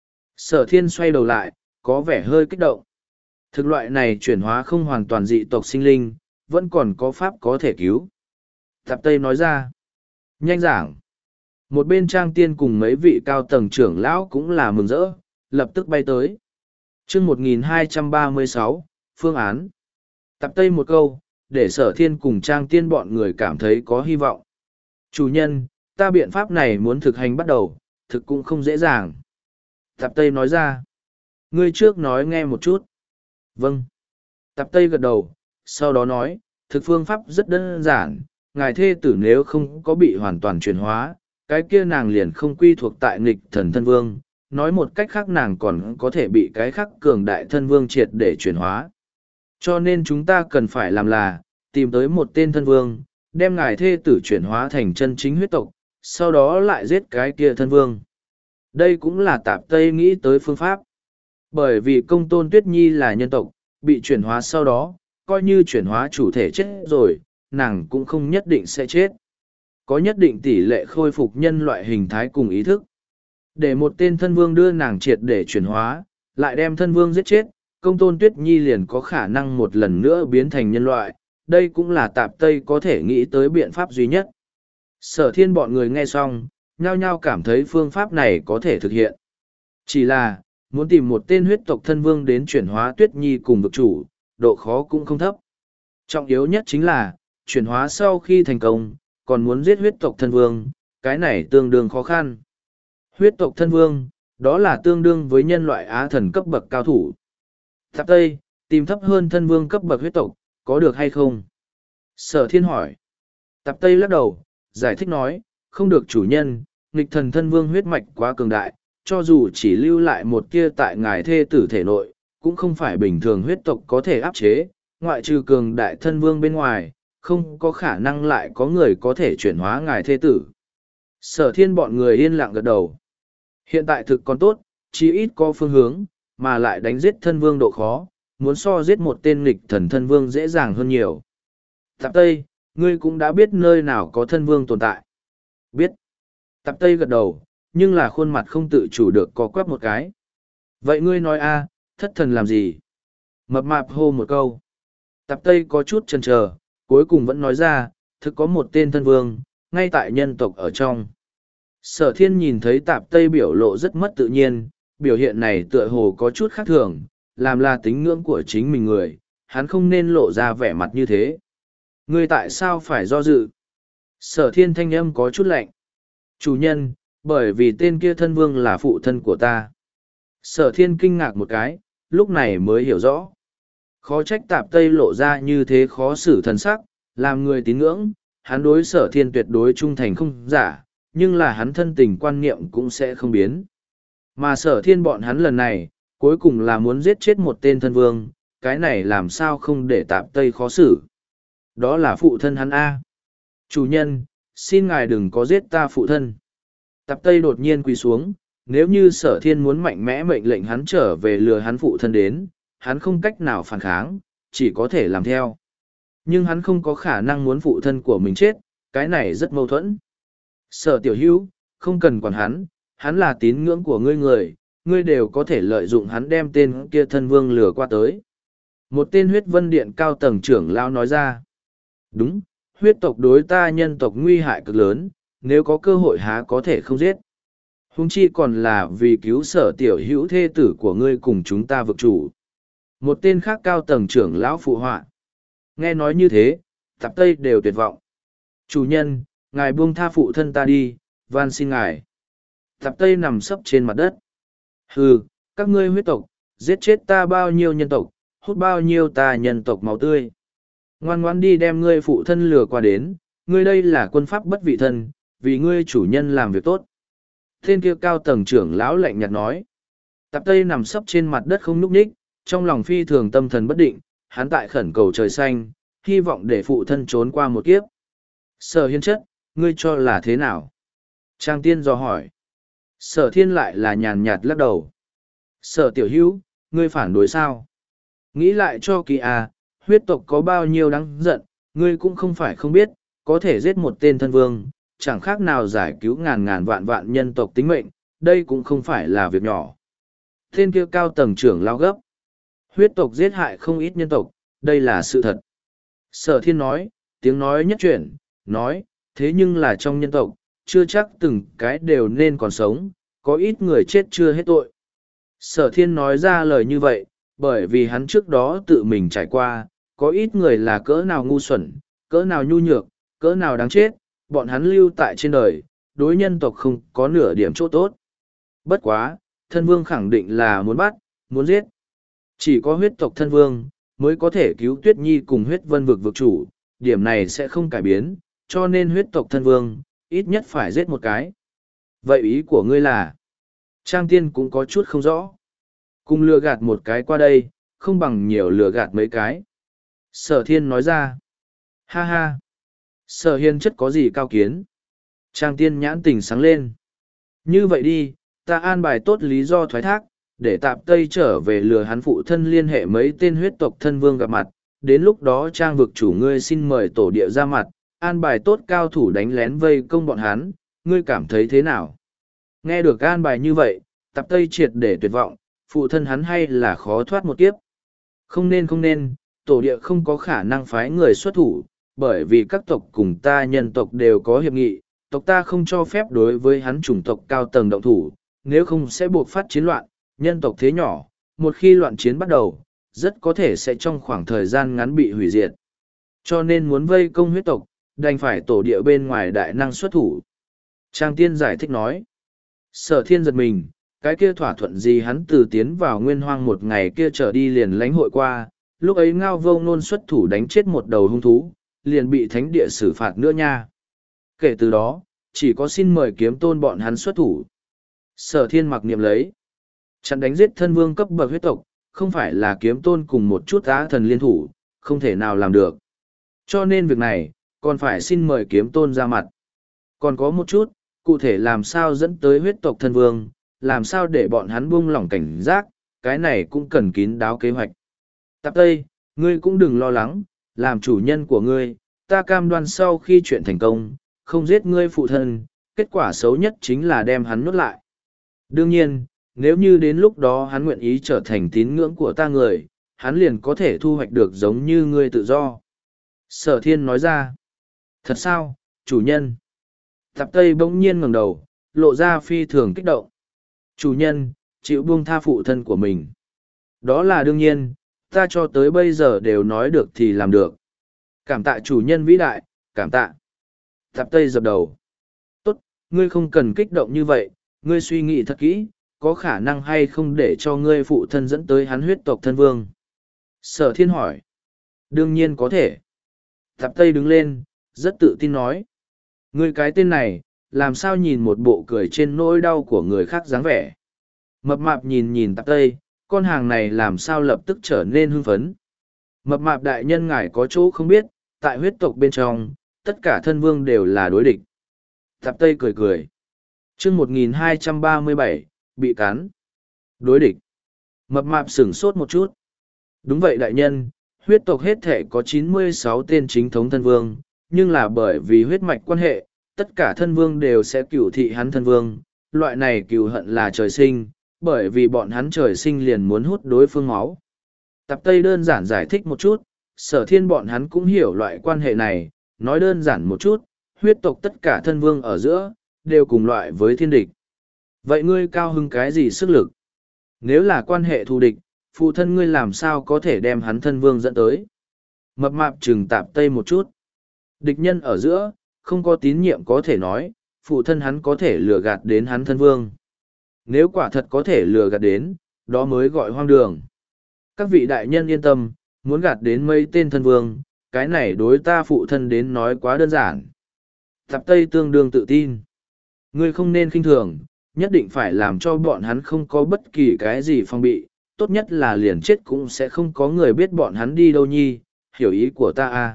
Sở Thiên xoay đầu lại, có vẻ hơi kích động. Thực loại này chuyển hóa không hoàn toàn dị tộc sinh linh, vẫn còn có pháp có thể cứu. Tạp Tây nói ra. Nhanh giảng. Một bên Trang Tiên cùng mấy vị cao tầng trưởng lão cũng là mừng rỡ, lập tức bay tới. chương một nghìn hai trăm ba mươi sáu, phương án. Tạp Tây một câu, để Sở Thiên cùng Trang Tiên bọn người cảm thấy có hy vọng. Chủ nhân, ta biện pháp này muốn thực hành bắt đầu, thực cũng không dễ dàng. Tạp Tây nói ra. Ngươi trước nói nghe một chút. Vâng. Tạp Tây gật đầu, sau đó nói, thực phương pháp rất đơn giản, ngài thê tử nếu không có bị hoàn toàn chuyển hóa, cái kia nàng liền không quy thuộc tại nghịch thần thân vương, nói một cách khác nàng còn có thể bị cái khác cường đại thân vương triệt để chuyển hóa. Cho nên chúng ta cần phải làm là, tìm tới một tên thân vương, đem ngài thê tử chuyển hóa thành chân chính huyết tộc, sau đó lại giết cái kia thân vương. Đây cũng là Tạp Tây nghĩ tới phương pháp. Bởi vì công tôn Tuyết Nhi là nhân tộc, bị chuyển hóa sau đó, coi như chuyển hóa chủ thể chết rồi, nàng cũng không nhất định sẽ chết. Có nhất định tỷ lệ khôi phục nhân loại hình thái cùng ý thức. Để một tên thân vương đưa nàng triệt để chuyển hóa, lại đem thân vương giết chết, công tôn Tuyết Nhi liền có khả năng một lần nữa biến thành nhân loại, đây cũng là Tạp Tây có thể nghĩ tới biện pháp duy nhất. Sở Thiên bọn người nghe xong, nhao nhao cảm thấy phương pháp này có thể thực hiện. Chỉ là, muốn tìm một tên huyết tộc thân vương đến chuyển hóa Tuyết Nhi cùng vực chủ, độ khó cũng không thấp. Trọng yếu nhất chính là, chuyển hóa sau khi thành công, còn muốn giết huyết tộc thân vương, cái này tương đương khó khăn. Huyết tộc thân vương, đó là tương đương với nhân loại á thần cấp bậc cao thủ. Tạp Tây, tìm thấp hơn thân vương cấp bậc huyết tộc, có được hay không? Sở Thiên hỏi. Tạp Tây lắc đầu, giải thích nói, không được chủ nhân, nghịch thần thân vương huyết mạch quá cường đại, cho dù chỉ lưu lại một kia tại ngài thê tử thể nội, cũng không phải bình thường huyết tộc có thể áp chế, ngoại trừ cường đại thân vương bên ngoài, không có khả năng lại có người có thể chuyển hóa ngài thê tử. Sở Thiên bọn người yên lặng gật đầu. Hiện tại thực còn tốt, chí ít có phương hướng, mà lại đánh giết thân vương độ khó, muốn so giết một tên nghịch thần thân vương dễ dàng hơn nhiều. Tạp Tây, ngươi cũng đã biết nơi nào có thân vương tồn tại. Biết. Tạp Tây gật đầu, nhưng là khuôn mặt không tự chủ được có quắp một cái. Vậy ngươi nói a, thất thần làm gì? Mập mạp hô một câu. Tạp Tây có chút chần chờ, cuối cùng vẫn nói ra, thực có một tên thân vương, ngay tại nhân tộc ở trong. Sở Thiên nhìn thấy Tạp Tây biểu lộ rất mất tự nhiên, biểu hiện này tựa hồ có chút khác thường, làm là tính ngưỡng của chính mình người, hắn không nên lộ ra vẻ mặt như thế. Ngươi tại sao phải do dự? Sở Thiên thanh âm có chút lạnh. Chủ nhân, bởi vì tên kia thân vương là phụ thân của ta. Sở Thiên kinh ngạc một cái, lúc này mới hiểu rõ. Khó trách Tạp Tây lộ ra như thế khó xử thần sắc, làm người tín ngưỡng, hắn đối Sở Thiên tuyệt đối trung thành không giả, nhưng là hắn thân tình quan niệm cũng sẽ không biến. Mà Sở Thiên bọn hắn lần này, cuối cùng là muốn giết chết một tên thân vương, cái này làm sao không để Tạp Tây khó xử. Đó là phụ thân hắn A. Chủ nhân, xin ngài đừng có giết ta phụ thân. Tạp Tây đột nhiên quỳ xuống, nếu như Sở Thiên muốn mạnh mẽ mệnh lệnh hắn trở về lừa hắn phụ thân đến, hắn không cách nào phản kháng, chỉ có thể làm theo. Nhưng hắn không có khả năng muốn phụ thân của mình chết, cái này rất mâu thuẫn. Sở tiểu hữu, không cần quản hắn, hắn là tín ngưỡng của ngươi người, ngươi đều có thể lợi dụng hắn đem tên kia thân vương lừa qua tới. Một tên huyết vân điện cao tầng trưởng lao nói ra. Đúng, huyết tộc đối ta nhân tộc nguy hại cực lớn, nếu có cơ hội há có thể không giết. Huống chi còn là vì cứu sở tiểu hữu thê tử của ngươi cùng chúng ta vực chủ. Một tên khác cao tầng trưởng lão phụ họa. Nghe nói như thế, Tạp Tây đều tuyệt vọng. Chủ nhân, ngài buông tha phụ thân ta đi, van xin ngài. Tạp Tây nằm sấp trên mặt đất. Hừ, các ngươi huyết tộc, giết chết ta bao nhiêu nhân tộc, hút bao nhiêu ta nhân tộc máu tươi. Ngoan ngoan đi đem ngươi phụ thân lừa qua đến, ngươi đây là quân pháp bất vị thân, vì ngươi chủ nhân làm việc tốt. Tên kia cao tầng trưởng lão lạnh nhạt nói. Tạp Tây nằm sấp trên mặt đất không nhúc nhích, trong lòng phi thường tâm thần bất định, hắn tại khẩn cầu trời xanh, hy vọng để phụ thân trốn qua một kiếp. Sở Hiên chất, ngươi cho là thế nào? Trang tiên dò hỏi. Sở Thiên lại là nhàn nhạt lắc đầu. Sở tiểu hữu, ngươi phản đối sao? Nghĩ lại cho kỳ à, huyết tộc có bao nhiêu đáng giận, ngươi cũng không phải không biết, có thể giết một tên thân vương, chẳng khác nào giải cứu ngàn ngàn vạn vạn nhân tộc tính mệnh, đây cũng không phải là việc nhỏ. Tên kia cao tầng trưởng lao gấp. Huyết tộc giết hại không ít nhân tộc, đây là sự thật. Sở Thiên nói, tiếng nói nhất chuyển, nói, thế nhưng là trong nhân tộc, chưa chắc từng cái đều nên còn sống, có ít người chết chưa hết tội. Sở Thiên nói ra lời như vậy, bởi vì hắn trước đó tự mình trải qua, có ít người là cỡ nào ngu xuẩn, cỡ nào nhu nhược, cỡ nào đáng chết, bọn hắn lưu tại trên đời, đối nhân tộc không có nửa điểm chỗ tốt. Bất quá, thân vương khẳng định là muốn bắt, muốn giết. Chỉ có huyết tộc thân vương, mới có thể cứu Tuyết Nhi cùng huyết vân vực vực chủ, điểm này sẽ không cải biến, cho nên huyết tộc thân vương, ít nhất phải giết một cái. Vậy ý của ngươi là, Trang Tiên cũng có chút không rõ. Cùng lừa gạt một cái qua đây, không bằng nhiều lừa gạt mấy cái. Sở Thiên nói ra, ha ha, Sở Hiên chất có gì cao kiến. Trang Tiên nhãn tình sáng lên. Như vậy đi, ta an bài tốt lý do thoái thác, để Tạp Tây trở về lừa hắn phụ thân liên hệ mấy tên huyết tộc thân vương gặp mặt, đến lúc đó Trang vực chủ ngươi xin mời tổ địa ra mặt, an bài tốt cao thủ đánh lén vây công bọn hắn, ngươi cảm thấy thế nào? Nghe được an bài như vậy, Tạp Tây triệt để tuyệt vọng, phụ thân hắn hay là khó thoát một kiếp. Không nên không nên, tổ địa không có khả năng phái người xuất thủ, bởi vì các tộc cùng ta nhân tộc đều có hiệp nghị, tộc ta không cho phép đối với hắn chủng tộc cao tầng động thủ, nếu không sẽ buộc phát chiến loạn, nhân tộc thế nhỏ, một khi loạn chiến bắt đầu, rất có thể sẽ trong khoảng thời gian ngắn bị hủy diệt. Cho nên muốn vây công huyết tộc, đành phải tổ địa bên ngoài đại năng xuất thủ. Trang tiên giải thích nói. Sở thiên giật mình, cái kia thỏa thuận gì hắn từ tiến vào nguyên hoang một ngày kia trở đi liền lánh hội qua, lúc ấy ngao vô nôn xuất thủ đánh chết một đầu hung thú, liền bị thánh địa xử phạt nữa nha. Kể từ đó, chỉ có xin mời kiếm tôn bọn hắn xuất thủ. Sở thiên mặc niệm lấy. Chặn đánh giết thân vương cấp bậc huyết tộc, không phải là kiếm tôn cùng một chút á thần liên thủ, không thể nào làm được. Cho nên việc này, còn phải xin mời kiếm tôn ra mặt. Còn có một chút, cụ thể làm sao dẫn tới huyết tộc thân vương, làm sao để bọn hắn buông lỏng cảnh giác, cái này cũng cần kín đáo kế hoạch. Tạp Tây, ngươi cũng đừng lo lắng, làm chủ nhân của ngươi, ta cam đoan sau khi chuyện thành công, không giết ngươi phụ thân, kết quả xấu nhất chính là đem hắn nuốt lại. Đương nhiên, nếu như đến lúc đó hắn nguyện ý trở thành tín ngưỡng của ta người, hắn liền có thể thu hoạch được giống như ngươi tự do. Sở thiên nói ra. Thật sao, chủ nhân? Tạp Tây bỗng nhiên ngẩng đầu, lộ ra phi thường kích động. Chủ nhân, chịu buông tha phụ thân của mình. Đó là đương nhiên, ta cho tới bây giờ đều nói được thì làm được. Cảm tạ chủ nhân vĩ đại, cảm tạ. Tạp Tây dập đầu. Tốt, ngươi không cần kích động như vậy, ngươi suy nghĩ thật kỹ, có khả năng hay không để cho ngươi phụ thân dẫn tới hắn huyết tộc thân vương? Sở thiên hỏi. Đương nhiên có thể. Tạp Tây đứng lên, rất tự tin nói. Ngươi cái tên này, làm sao nhìn một bộ cười trên nỗi đau của người khác dáng vẻ. Mập mạp nhìn nhìn Tạp Tây, con hàng này làm sao lập tức trở nên hưng phấn. Mập mạp đại nhân ngài có chỗ không biết, tại huyết tộc bên trong, tất cả thân vương đều là đối địch. Tạp Tây cười cười. chương một nghìn hai trăm ba mươi bảy, bị cắn. Đối địch. Mập mạp sửng sốt một chút. Đúng vậy đại nhân, huyết tộc hết thể có chín mươi sáu tên chính thống thân vương, nhưng là bởi vì huyết mạch quan hệ, tất cả thân vương đều sẽ cửu thị hắn thân vương. Loại này cửu hận là trời sinh, bởi vì bọn hắn trời sinh liền muốn hút đối phương máu. Tạp Tây đơn giản giải thích một chút, sở thiên bọn hắn cũng hiểu loại quan hệ này, nói đơn giản một chút, huyết tộc tất cả thân vương ở giữa, đều cùng loại với thiên địch. Vậy ngươi cao hưng cái gì sức lực? Nếu là quan hệ thù địch, phụ thân ngươi làm sao có thể đem hắn thân vương dẫn tới? Mập mạp trừng Tạp Tây một chút. Địch nhân ở giữa, không có tín nhiệm có thể nói, phụ thân hắn có thể lừa gạt đến hắn thân vương. Nếu quả thật có thể lừa gạt đến, đó mới gọi hoang đường. Các vị đại nhân yên tâm, muốn gạt đến mấy tên thân vương, cái này đối ta phụ thân đến nói quá đơn giản. Tạp Tây tương đương tự tin. Ngươi không nên khinh thường, nhất định phải làm cho bọn hắn không có bất kỳ cái gì phong bị, tốt nhất là liền chết cũng sẽ không có người biết bọn hắn đi đâu nhi, hiểu ý của ta à.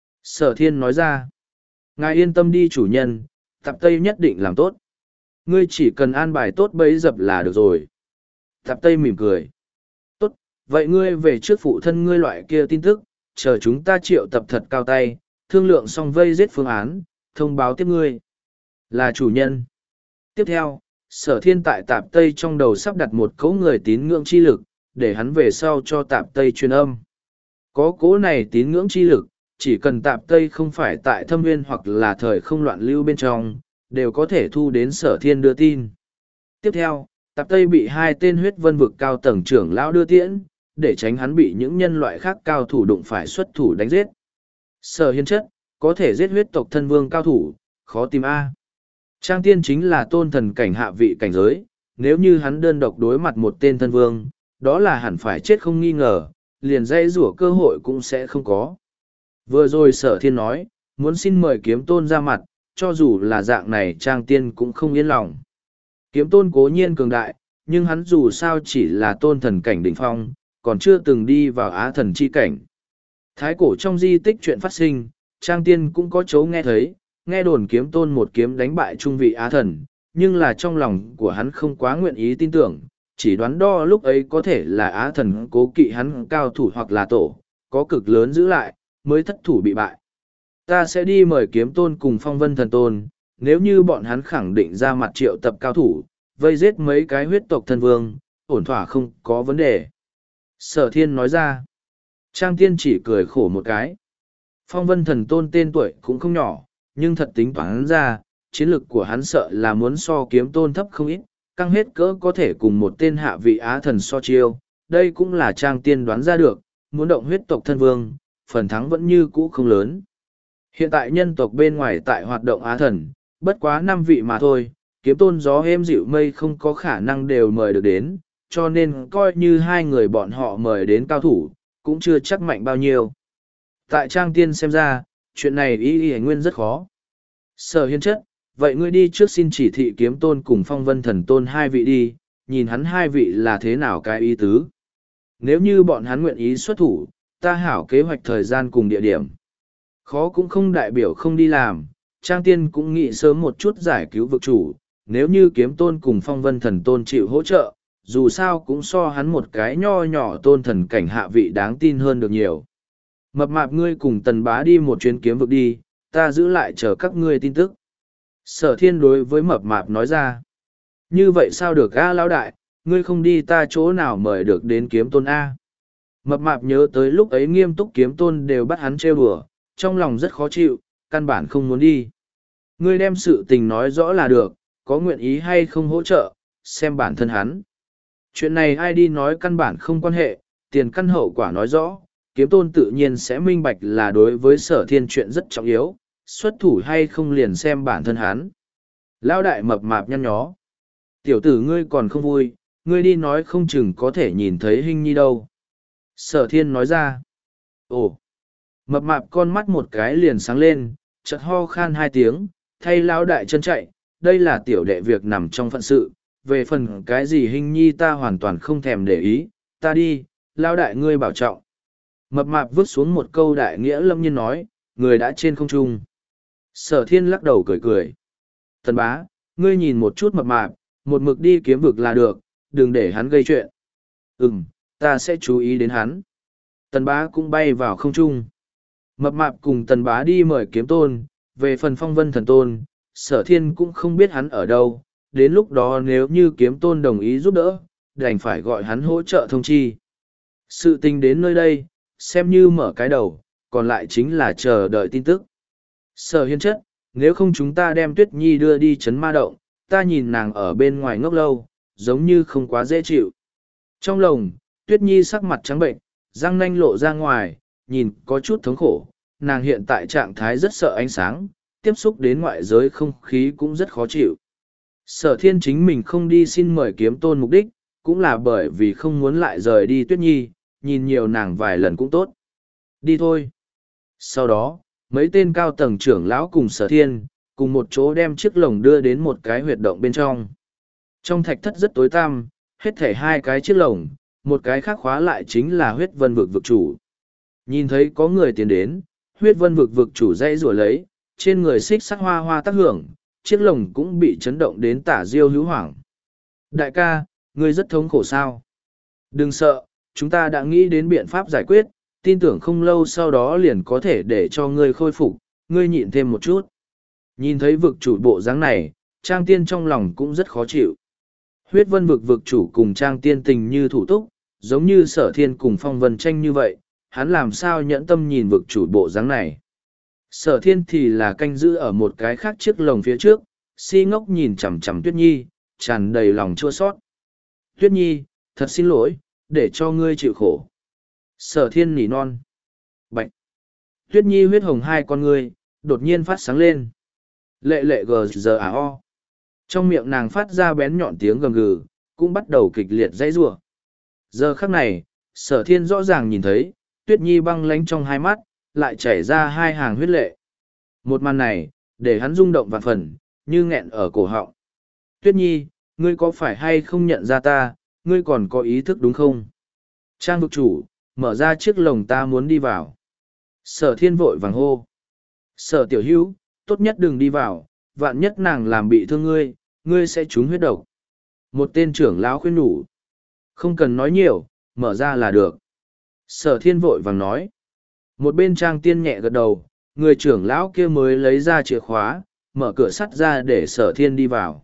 Sở thiên nói ra. Ngài yên tâm đi chủ nhân, Tạp Tây nhất định làm tốt. Ngươi chỉ cần an bài tốt bấy dập là được rồi. Tạp Tây mỉm cười. Tốt, vậy ngươi về trước phụ thân ngươi loại kia tin tức, chờ chúng ta triệu tập thật cao tay, thương lượng xong vây giết phương án, thông báo tiếp ngươi. Là chủ nhân. Tiếp theo, sở thiên tại Tạp Tây trong đầu sắp đặt một cấu người tín ngưỡng chi lực, để hắn về sau cho Tạp Tây truyền âm. Có cỗ này tín ngưỡng chi lực, chỉ cần Tạp Tây không phải tại thâm nguyên hoặc là thời không loạn lưu bên trong, đều có thể thu đến sở thiên đưa tin. Tiếp theo, Tạp Tây bị hai tên huyết vân vực cao tầng trưởng lão đưa tiễn, để tránh hắn bị những nhân loại khác cao thủ đụng phải xuất thủ đánh giết. Sở hiên chất, có thể giết huyết tộc thân vương cao thủ, khó tìm A. Trang tiên chính là tôn thần cảnh hạ vị cảnh giới, nếu như hắn đơn độc đối mặt một tên thân vương, đó là hẳn phải chết không nghi ngờ, liền dây rủa cơ hội cũng sẽ không có. Vừa rồi sở thiên nói, muốn xin mời kiếm tôn ra mặt, cho dù là dạng này trang tiên cũng không yên lòng. Kiếm tôn cố nhiên cường đại, nhưng hắn dù sao chỉ là tôn thần cảnh đỉnh phong, còn chưa từng đi vào á thần chi cảnh. Thái cổ trong di tích chuyện phát sinh, trang tiên cũng có chấu nghe thấy, nghe đồn kiếm tôn một kiếm đánh bại trung vị á thần, nhưng là trong lòng của hắn không quá nguyện ý tin tưởng, chỉ đoán đo lúc ấy có thể là á thần cố kỵ hắn cao thủ hoặc là tổ, có cực lớn giữ lại, mới thất thủ bị bại. Ta sẽ đi mời kiếm tôn cùng phong vân thần tôn, nếu như bọn hắn khẳng định ra mặt triệu tập cao thủ, vây giết mấy cái huyết tộc thân vương, ổn thỏa không có vấn đề. Sở thiên nói ra, Trang tiên chỉ cười khổ một cái. Phong vân thần tôn tên tuổi cũng không nhỏ, nhưng thật tính toán ra, chiến lược của hắn sợ là muốn so kiếm tôn thấp không ít, căng hết cỡ có thể cùng một tên hạ vị á thần so chiêu. Đây cũng là Trang tiên đoán ra được, muốn động huyết tộc thân vương, phần thắng vẫn như cũ không lớn. Hiện tại nhân tộc bên ngoài tại hoạt động á thần, bất quá năm vị mà thôi, kiếm tôn gió êm dịu mây không có khả năng đều mời được đến, cho nên coi như hai người bọn họ mời đến cao thủ, cũng chưa chắc mạnh bao nhiêu. Tại Trang tiên xem ra, chuyện này ý ý nguyên rất khó. Sở Hiên chất, vậy ngươi đi trước xin chỉ thị kiếm tôn cùng phong vân thần tôn hai vị đi, nhìn hắn hai vị là thế nào cái ý tứ. Nếu như bọn hắn nguyện ý xuất thủ, ta hảo kế hoạch thời gian cùng địa điểm. Khó cũng không đại biểu không đi làm, Trang tiên cũng nghĩ sớm một chút giải cứu vực chủ, nếu như kiếm tôn cùng phong vân thần tôn chịu hỗ trợ, dù sao cũng so hắn một cái nho nhỏ tôn thần cảnh hạ vị đáng tin hơn được nhiều. Mập mạp ngươi cùng tần bá đi một chuyến kiếm vực đi, ta giữ lại chờ các ngươi tin tức. Sở thiên đối với mập mạp nói ra. Như vậy sao được a lão đại, ngươi không đi ta chỗ nào mời được đến kiếm tôn A. Mập mạp nhớ tới lúc ấy nghiêm túc kiếm tôn đều bắt hắn trêu đùa, trong lòng rất khó chịu, căn bản không muốn đi. Ngươi đem sự tình nói rõ là được, có nguyện ý hay không hỗ trợ, xem bản thân hắn. Chuyện này ai đi nói căn bản không quan hệ, tiền căn hậu quả nói rõ, kiếm tôn tự nhiên sẽ minh bạch là đối với sở thiên chuyện rất trọng yếu, xuất thủ hay không liền xem bản thân hắn. Lão đại mập mạp nhăn nhó. Tiểu tử ngươi còn không vui, ngươi đi nói không chừng có thể nhìn thấy hình nhi đâu. Sở thiên nói ra. Ồ! Mập mạp con mắt một cái liền sáng lên, chợt ho khan hai tiếng, thay lão đại chân chạy, đây là tiểu đệ việc nằm trong phận sự, về phần cái gì hình nhi ta hoàn toàn không thèm để ý, ta đi, lão đại ngươi bảo trọng. Mập mạp vứt xuống một câu đại nghĩa lâm nhiên nói, người đã trên không trung. Sở thiên lắc đầu cười cười. Tần bá, ngươi nhìn một chút mập mạp, một mực đi kiếm vực là được, đừng để hắn gây chuyện. Ừm, ta sẽ chú ý đến hắn. Tần bá cũng bay vào không trung. Mập mạp cùng tần bá đi mời kiếm tôn, về phần phong vân thần tôn, sở thiên cũng không biết hắn ở đâu, đến lúc đó nếu như kiếm tôn đồng ý giúp đỡ, đành phải gọi hắn hỗ trợ thông chi. Sự tình đến nơi đây, xem như mở cái đầu, còn lại chính là chờ đợi tin tức. Sở Hiên chất, nếu không chúng ta đem Tuyết Nhi đưa đi chấn ma động, ta nhìn nàng ở bên ngoài ngốc lâu, giống như không quá dễ chịu. Trong lồng, Tuyết Nhi sắc mặt trắng bệnh, răng nanh lộ ra ngoài, nhìn có chút thống khổ, nàng hiện tại trạng thái rất sợ ánh sáng, tiếp xúc đến ngoại giới không khí cũng rất khó chịu. Sở Thiên chính mình không đi xin mời kiếm tôn mục đích, cũng là bởi vì không muốn lại rời đi Tuyết Nhi, nhìn nhiều nàng vài lần cũng tốt. Đi thôi. Sau đó, mấy tên cao tầng trưởng lão cùng Sở Thiên, cùng một chỗ đem chiếc lồng đưa đến một cái huyệt động bên trong. Trong thạch thất rất tối tăm, hết thảy hai cái chiếc lồng, một cái khác khóa lại chính là huyết vân vực vực chủ. Nhìn thấy có người tiến đến, huyết vân vực vực chủ dây rủa lấy, trên người xích sắc hoa hoa tác hưởng, chiếc lồng cũng bị chấn động đến tả diêu hữu hoảng. Đại ca, ngươi rất thống khổ sao? Đừng sợ, chúng ta đã nghĩ đến biện pháp giải quyết, tin tưởng không lâu sau đó liền có thể để cho ngươi khôi phục, ngươi nhịn thêm một chút. Nhìn thấy vực chủ bộ dáng này, Trang Tiên trong lòng cũng rất khó chịu. Huyết vân vực vực chủ cùng Trang Tiên tình như thủ túc, giống như Sở Thiên cùng Phong Vân tranh như vậy, hắn làm sao nhẫn tâm nhìn vực chủ bộ dáng này. Sở Thiên thì là canh giữ ở một cái khác chiếc lồng phía trước, si ngốc nhìn chằm chằm Tuyết Nhi, tràn đầy lòng chua sót. Tuyết Nhi, thật xin lỗi, để cho ngươi chịu khổ. Sở Thiên nỉ non. Bạch. Tuyết Nhi huyết hồng hai con ngươi, đột nhiên phát sáng lên. Lệ lệ gờ giờ à o. Trong miệng nàng phát ra bén nhọn tiếng gầm gừ, cũng bắt đầu kịch liệt dãy rủa. Giờ khắc này, Sở Thiên rõ ràng nhìn thấy, Tuyết Nhi băng lánh trong hai mắt, lại chảy ra hai hàng huyết lệ. Một màn này, để hắn rung động vạn phần, như nghẹn ở cổ họng. Tuyết Nhi, ngươi có phải hay không nhận ra ta, ngươi còn có ý thức đúng không? Trang vực chủ, mở ra chiếc lồng ta muốn đi vào. Sở Thiên vội vàng hô. Sở tiểu hữu, tốt nhất đừng đi vào, vạn nhất nàng làm bị thương ngươi, ngươi sẽ trúng huyết độc. Một tên trưởng lão khuyên nhủ. Không cần nói nhiều, mở ra là được. Sở Thiên vội vàng nói. Một bên Trang Tiên nhẹ gật đầu, người trưởng lão kia mới lấy ra chìa khóa, mở cửa sắt ra để Sở Thiên đi vào.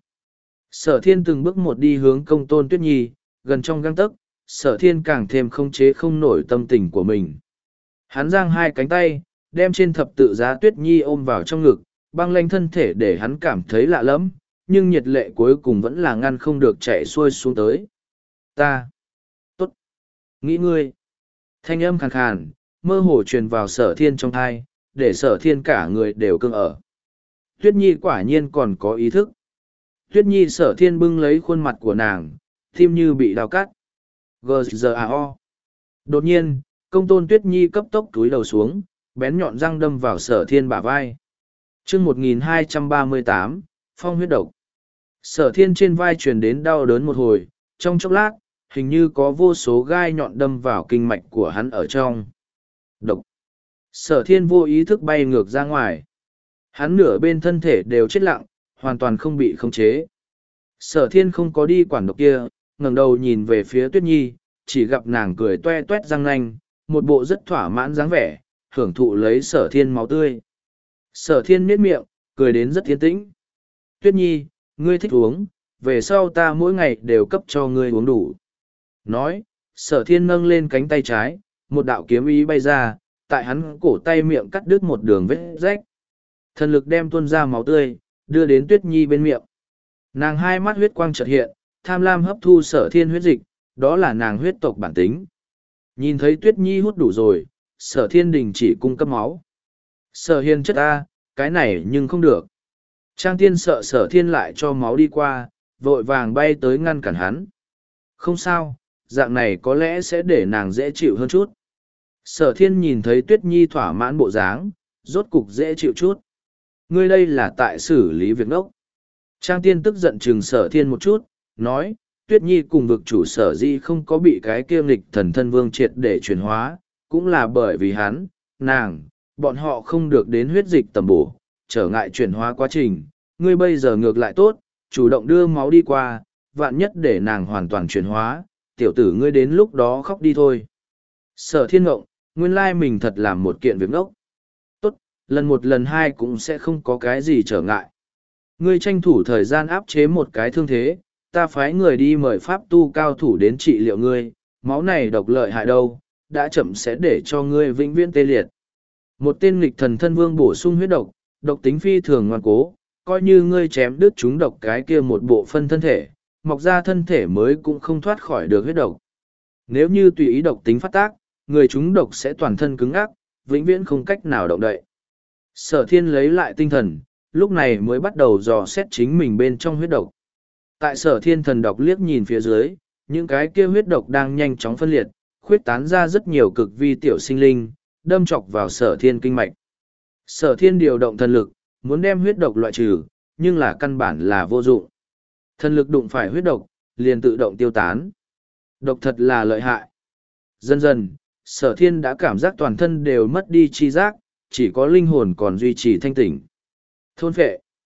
Sở Thiên từng bước một đi hướng công tôn Tuyết Nhi, gần trong gang tấc, Sở Thiên càng thêm không chế không nổi tâm tình của mình. Hắn giang hai cánh tay, đem trên thập tự giá Tuyết Nhi ôm vào trong ngực, băng lanh thân thể để hắn cảm thấy lạ lẫm, nhưng nhiệt lệ cuối cùng vẫn là ngăn không được chạy xuôi xuống tới. Ta. Tốt. Nghĩ ngươi. Thanh âm khàn khàn, mơ hồ truyền vào Sở Thiên trong thai, để Sở Thiên cả người đều cưng ở. Tuyết Nhi quả nhiên còn có ý thức. Tuyết Nhi Sở Thiên bưng lấy khuôn mặt của nàng, tim như bị đào cắt. G-Z-A-O. Đột nhiên, công tôn Tuyết Nhi cấp tốc túi đầu xuống, bén nhọn răng đâm vào Sở Thiên bả vai. chương một nghìn hai trăm ba mươi tám, phong huyết độc. Sở Thiên trên vai truyền đến đau đớn một hồi, trong chốc lát, hình như có vô số gai nhọn đâm vào kinh mạch của hắn ở trong. Độc. Sở Thiên vô ý thức bay ngược ra ngoài. Hắn nửa bên thân thể đều chết lặng, hoàn toàn không bị khống chế. Sở Thiên không có đi quản độc kia, ngẩng đầu nhìn về phía Tuyết Nhi, chỉ gặp nàng cười toe toét răng nanh, một bộ rất thỏa mãn dáng vẻ, hưởng thụ lấy Sở Thiên máu tươi. Sở Thiên miết miệng, cười đến rất yên tĩnh. Tuyết Nhi, ngươi thích uống, về sau ta mỗi ngày đều cấp cho ngươi uống đủ. Nói, Sở Thiên nâng lên cánh tay trái, một đạo kiếm ý bay ra, tại hắn cổ tay miệng cắt đứt một đường vết rách. Thần lực đem tuôn ra máu tươi, đưa đến Tuyết Nhi bên miệng. Nàng hai mắt huyết quang chợt hiện, tham lam hấp thu Sở Thiên huyết dịch, đó là nàng huyết tộc bản tính. Nhìn thấy Tuyết Nhi hút đủ rồi, Sở Thiên đình chỉ cung cấp máu. Sở Hiên chất ta, cái này nhưng không được. Trang Tiên sợ Sở Thiên lại cho máu đi qua, vội vàng bay tới ngăn cản hắn. Không sao, dạng này có lẽ sẽ để nàng dễ chịu hơn chút. Sở Thiên nhìn thấy Tuyết Nhi thỏa mãn bộ dáng, rốt cục dễ chịu chút. Ngươi đây là tại xử lý việc ngốc. Trang Tiên tức giận chừng Sở Thiên một chút, nói, Tuyết Nhi cùng vực chủ Sở Di không có bị cái kiêm lịch thần thân vương triệt để chuyển hóa, cũng là bởi vì hắn, nàng, bọn họ không được đến huyết dịch tầm bổ, trở ngại chuyển hóa quá trình. Ngươi bây giờ ngược lại tốt, chủ động đưa máu đi qua, vạn nhất để nàng hoàn toàn chuyển hóa, tiểu tử ngươi đến lúc đó khóc đi thôi. Sở Thiên ngộng, nguyên lai mình thật làm một kiện việc ngốc. Tốt, lần một lần hai cũng sẽ không có cái gì trở ngại. Ngươi tranh thủ thời gian áp chế một cái thương thế, ta phái người đi mời pháp tu cao thủ đến trị liệu ngươi, máu này độc lợi hại đâu, đã chậm sẽ để cho ngươi vĩnh viễn tê liệt. Một tên nghịch thần thân vương bổ sung huyết độc, độc tính phi thường ngoan cố, coi như ngươi chém đứt chúng độc cái kia một bộ phân thân thể, mọc ra thân thể mới cũng không thoát khỏi được huyết độc. Nếu như tùy ý độc tính phát tác, người chúng độc sẽ toàn thân cứng ắc, vĩnh viễn không cách nào động đậy. Sở Thiên lấy lại tinh thần, lúc này mới bắt đầu dò xét chính mình bên trong huyết độc. Tại Sở Thiên thần độc liếc nhìn phía dưới, những cái kia huyết độc đang nhanh chóng phân liệt, khuyết tán ra rất nhiều cực vi tiểu sinh linh, đâm chọc vào Sở Thiên kinh mạch. Sở Thiên điều động thần lực, muốn đem huyết độc loại trừ, nhưng là căn bản là vô dụng. Thần lực đụng phải huyết độc, liền tự động tiêu tán. Độc thật là lợi hại. Dần dần, Sở Thiên đã cảm giác toàn thân đều mất đi chi giác, chỉ có linh hồn còn duy trì thanh tỉnh. Thôn phệ.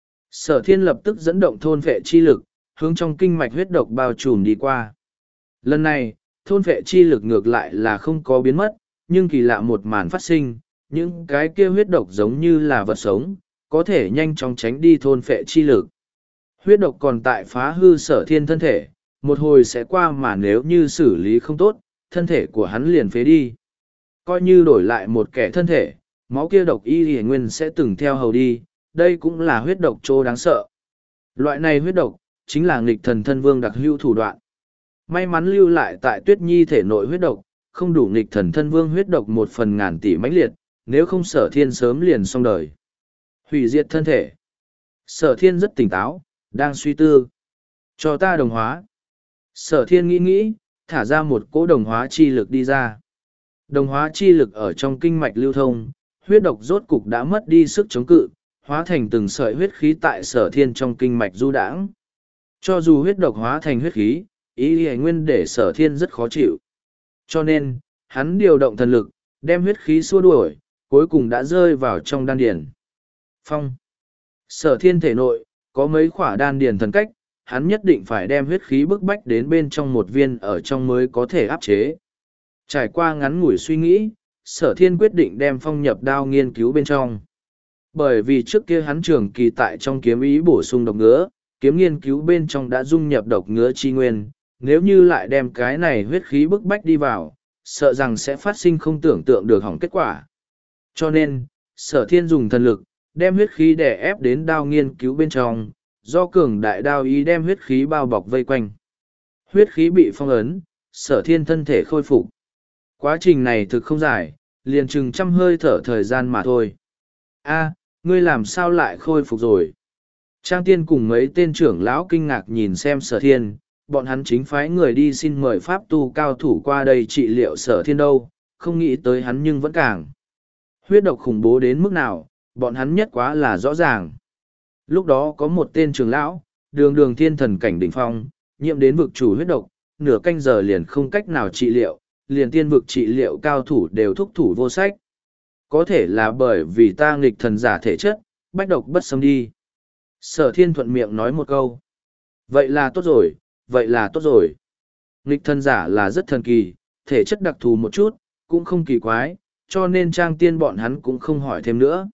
Sở Thiên lập tức dẫn động thôn phệ chi lực, hướng trong kinh mạch huyết độc bao trùm đi qua. Lần này, thôn phệ chi lực ngược lại là không có biến mất, nhưng kỳ lạ một màn phát sinh, những cái kia huyết độc giống như là vật sống, có thể nhanh chóng tránh đi thôn phệ chi lực. Huyết độc còn tại phá hư Sở Thiên thân thể, một hồi sẽ qua mà nếu như xử lý không tốt, thân thể của hắn liền phế đi. Coi như đổi lại một kẻ thân thể, máu kia độc y thì nguyên sẽ từng theo hầu đi, đây cũng là huyết độc trô đáng sợ. Loại này huyết độc, chính là nghịch thần thân vương đặc hữu thủ đoạn. May mắn lưu lại tại Tuyết Nhi thể nội huyết độc, không đủ nghịch thần thân vương huyết độc một phần ngàn tỷ mãnh liệt, nếu không Sở Thiên sớm liền xong đời. Hủy diệt thân thể. Sở Thiên rất tỉnh táo, đang suy tư. Cho ta đồng hóa. Sở Thiên nghĩ nghĩ, thả ra một cỗ đồng hóa chi lực đi ra. Đồng hóa chi lực ở trong kinh mạch lưu thông, huyết độc rốt cục đã mất đi sức chống cự, hóa thành từng sợi huyết khí tại Sở Thiên trong kinh mạch du đãng. Cho dù huyết độc hóa thành huyết khí, ý ý nguyên để Sở Thiên rất khó chịu. Cho nên, hắn điều động thần lực, đem huyết khí xua đuổi, cuối cùng đã rơi vào trong đan điền. Phong. Sở Thiên thể nội, có mấy khỏa đan điền thần cách, hắn nhất định phải đem huyết khí bức bách đến bên trong một viên ở trong mới có thể áp chế. Trải qua ngắn ngủi suy nghĩ, Sở Thiên quyết định đem phong nhập đao nghiên cứu bên trong. Bởi vì trước kia hắn trường kỳ tại trong kiếm ý bổ sung độc ngứa, kiếm nghiên cứu bên trong đã dung nhập độc ngứa chi nguyên, nếu như lại đem cái này huyết khí bức bách đi vào, sợ rằng sẽ phát sinh không tưởng tượng được hỏng kết quả. Cho nên, sở thiên dùng thần lực, đem huyết khí đè ép đến đao nghiên cứu bên trong, do cường đại đao ý đem huyết khí bao bọc vây quanh. Huyết khí bị phong ấn, sở thiên thân thể khôi phục. Quá trình này thực không dài, liền chừng trăm hơi thở thời gian mà thôi. A, ngươi làm sao lại khôi phục rồi? Trang tiên cùng mấy tên trưởng lão kinh ngạc nhìn xem sở thiên, bọn hắn chính phái người đi xin mời pháp tu cao thủ qua đây trị liệu sở thiên đâu, không nghĩ tới hắn nhưng vẫn càng. Huyết độc khủng bố đến mức nào, bọn hắn nhất quá là rõ ràng. Lúc đó có một tên trưởng lão, đường đường thiên thần cảnh đỉnh phong, nhiễm đến vực chủ huyết độc, nửa canh giờ liền không cách nào trị liệu, liền tiên vực trị liệu cao thủ đều thúc thủ vô sách. Có thể là bởi vì ta nghịch thần giả thể chất, bách độc bất xâm đi. Sở thiên thuận miệng nói một câu. Vậy là tốt rồi, vậy là tốt rồi. Nghịch thần giả là rất thần kỳ, thể chất đặc thù một chút, cũng không kỳ quái, cho nên trang tiên bọn hắn cũng không hỏi thêm nữa.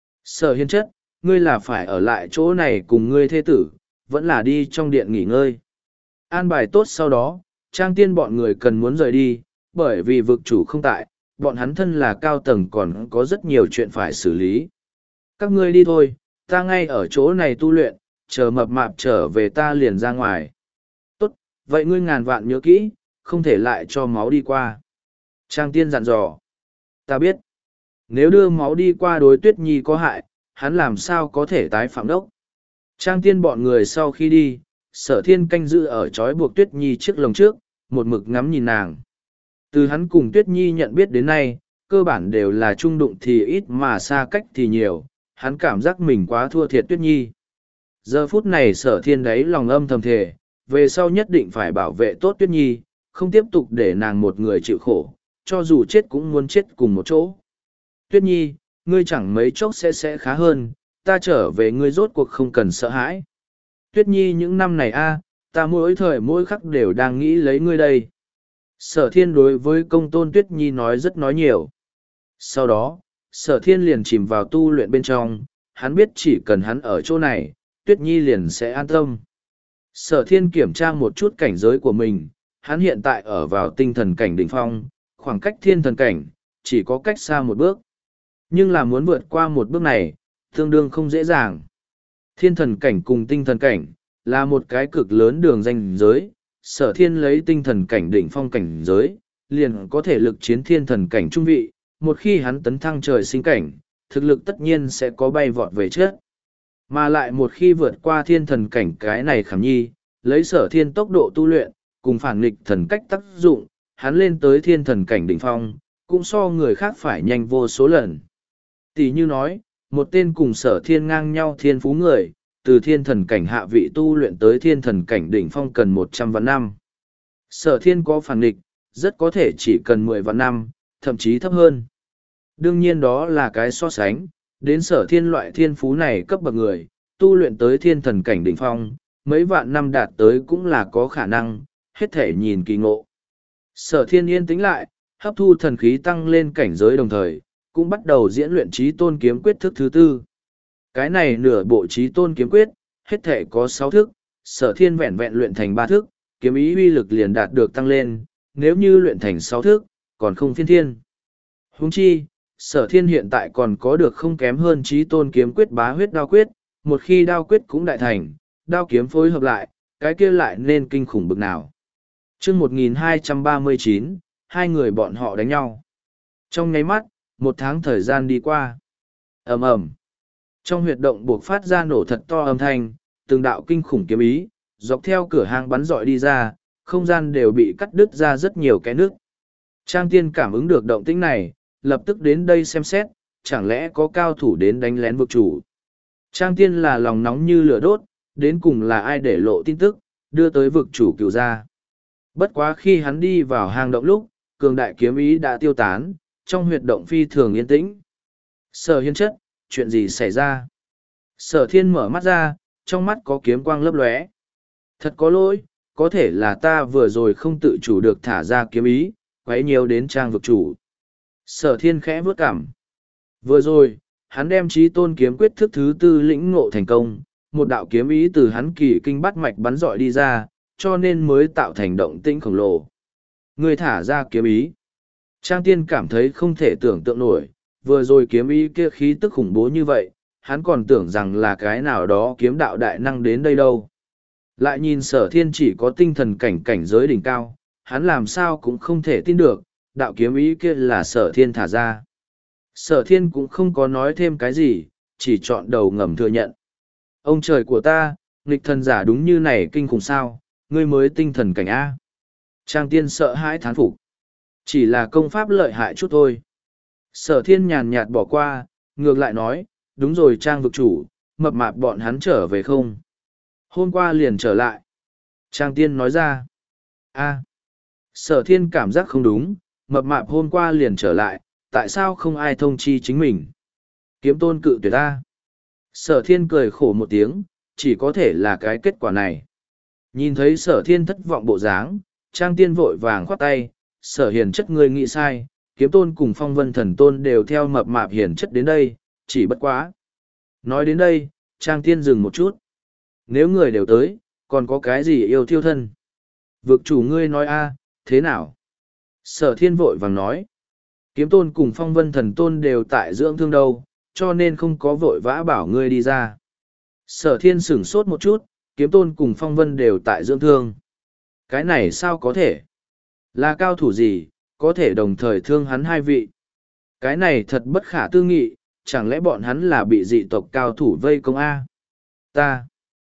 Sở hiên chất, ngươi là phải ở lại chỗ này cùng ngươi thê tử, vẫn là đi trong điện nghỉ ngơi. An bài tốt sau đó, trang tiên bọn người cần muốn rời đi, bởi vì vực chủ không tại, bọn hắn thân là cao tầng còn có rất nhiều chuyện phải xử lý. Các ngươi đi thôi, ta ngay ở chỗ này tu luyện, chờ mập mạp trở về ta liền ra ngoài. Tốt, vậy ngươi ngàn vạn nhớ kỹ, không thể lại cho máu đi qua. Trang tiên dặn dò. Ta biết, nếu đưa máu đi qua đối Tuyết Nhi có hại, hắn làm sao có thể tái phạm đốc. Trang tiên bọn người sau khi đi, sở thiên canh giữ ở trói buộc Tuyết Nhi trước lồng trước, một mực ngắm nhìn nàng. Từ hắn cùng Tuyết Nhi nhận biết đến nay, cơ bản đều là trung đụng thì ít mà xa cách thì nhiều, hắn cảm giác mình quá thua thiệt Tuyết Nhi. Giờ phút này sở thiên đáy lòng âm thầm thề, về sau nhất định phải bảo vệ tốt Tuyết Nhi, không tiếp tục để nàng một người chịu khổ, cho dù chết cũng muốn chết cùng một chỗ. Tuyết Nhi, ngươi chẳng mấy chốc sẽ sẽ khá hơn, ta trở về ngươi rốt cuộc không cần sợ hãi. Tuyết Nhi những năm này a, ta mỗi thời mỗi khắc đều đang nghĩ lấy ngươi đây. Sở thiên đối với công tôn Tuyết Nhi nói rất nói nhiều. Sau đó, sở thiên liền chìm vào tu luyện bên trong, hắn biết chỉ cần hắn ở chỗ này, Tuyết Nhi liền sẽ an tâm. Sở thiên kiểm tra một chút cảnh giới của mình, hắn hiện tại ở vào tinh thần cảnh đỉnh phong, khoảng cách thiên thần cảnh, chỉ có cách xa một bước. Nhưng là muốn vượt qua một bước này, tương đương không dễ dàng. Thiên thần cảnh cùng tinh thần cảnh, là một cái cực lớn đường ranh giới, sở thiên lấy tinh thần cảnh đỉnh phong cảnh giới, liền có thể lực chiến thiên thần cảnh trung vị, một khi hắn tấn thăng trời sinh cảnh, thực lực tất nhiên sẽ có bay vọt về trước. Mà lại một khi vượt qua thiên thần cảnh cái này khảm nhi, lấy sở thiên tốc độ tu luyện, cùng phản nghịch thần cách tác dụng, hắn lên tới thiên thần cảnh đỉnh phong, cũng so người khác phải nhanh vô số lần. Tỷ như nói, một tên cùng sở thiên ngang nhau thiên phú người, từ thiên thần cảnh hạ vị tu luyện tới thiên thần cảnh đỉnh phong cần một trăm vạn năm. Sở thiên có phản nghịch, rất có thể chỉ cần mười vạn năm, thậm chí thấp hơn. Đương nhiên đó là cái so sánh, đến sở thiên loại thiên phú này cấp bậc người, tu luyện tới thiên thần cảnh đỉnh phong, mấy vạn năm đạt tới cũng là có khả năng, hết thể nhìn kỳ ngộ. Sở thiên yên tĩnh lại, hấp thu thần khí tăng lên cảnh giới đồng thời, cũng bắt đầu diễn luyện trí tôn kiếm quyết thức thứ tư. Cái này nửa bộ trí tôn kiếm quyết, hết thể có sáu thức, sở thiên vẹn vẹn luyện thành ba thức, kiếm ý uy lực liền đạt được tăng lên, nếu như luyện thành sáu thức, còn không phiên thiên. Huống chi, sở thiên hiện tại còn có được không kém hơn trí tôn kiếm quyết bá huyết đao quyết, một khi đao quyết cũng đại thành, đao kiếm phối hợp lại, cái kia lại nên kinh khủng bực nào. Chương một nghìn hai trăm ba mươi chín, hai người bọn họ đánh nhau. Trong nháy mắt, một tháng thời gian đi qua. Ầm ầm. Trong huyệt động buộc phát ra nổ thật to âm thanh, từng đạo kinh khủng kiếm ý, dọc theo cửa hang bắn dọi đi ra, không gian đều bị cắt đứt ra rất nhiều cái nước. Trang tiên cảm ứng được động tĩnh này, lập tức đến đây xem xét, chẳng lẽ có cao thủ đến đánh lén vực chủ. Trang tiên là lòng nóng như lửa đốt, đến cùng là ai để lộ tin tức, đưa tới vực chủ cựu ra. Bất quá khi hắn đi vào hang động lúc, cường đại kiếm ý đã tiêu tán, trong huyệt động phi thường yên tĩnh. Sở hiên chất, chuyện gì xảy ra? Sở thiên mở mắt ra, trong mắt có kiếm quang lấp lóe. Thật có lỗi, có thể là ta vừa rồi không tự chủ được thả ra kiếm ý, quấy nhiều đến trang vực chủ. Sở thiên khẽ vướt cảm. Vừa rồi, hắn đem trí tôn kiếm quyết thức thứ tư lĩnh ngộ thành công, một đạo kiếm ý từ hắn kỳ kinh bắt mạch bắn dọi đi ra, cho nên mới tạo thành động tĩnh khổng lồ. Người thả ra kiếm ý. Trang tiên cảm thấy không thể tưởng tượng nổi, vừa rồi kiếm ý kia khí tức khủng bố như vậy, hắn còn tưởng rằng là cái nào đó kiếm đạo đại năng đến đây đâu. Lại nhìn sở thiên chỉ có tinh thần cảnh cảnh giới đỉnh cao, hắn làm sao cũng không thể tin được, đạo kiếm ý kia là sở thiên thả ra. Sở thiên cũng không có nói thêm cái gì, chỉ chọn đầu ngầm thừa nhận. Ông trời của ta, nghịch thần giả đúng như này kinh khủng sao, ngươi mới tinh thần cảnh A. Trang tiên sợ hãi thán phục. Chỉ là công pháp lợi hại chút thôi. Sở thiên nhàn nhạt bỏ qua, ngược lại nói, đúng rồi Trang vực chủ, mập mạp bọn hắn trở về không? Hôm qua liền trở lại. Trang tiên nói ra. A. Sở thiên cảm giác không đúng, mập mạp hôm qua liền trở lại, tại sao không ai thông chi chính mình? Kiếm tôn cự tuyệt ta. Sở thiên cười khổ một tiếng, chỉ có thể là cái kết quả này. Nhìn thấy sở thiên thất vọng bộ dáng, Trang tiên vội vàng khoát tay, sở hiền chất ngươi nghĩ sai, kiếm tôn cùng phong vân thần tôn đều theo mập mạp hiền chất đến đây, chỉ bất quá. Nói đến đây, Trang tiên dừng một chút. Nếu người đều tới, còn có cái gì yêu thiêu thân? Vực chủ ngươi nói a, thế nào? Sở thiên vội vàng nói. Kiếm tôn cùng phong vân thần tôn đều tại dưỡng thương đâu, cho nên không có vội vã bảo ngươi đi ra. Sở thiên sửng sốt một chút, kiếm tôn cùng phong vân đều tại dưỡng thương. Cái này sao có thể? Là cao thủ gì, có thể đồng thời thương hắn hai vị? Cái này thật bất khả tư nghị, chẳng lẽ bọn hắn là bị dị tộc cao thủ vây công A? Ta.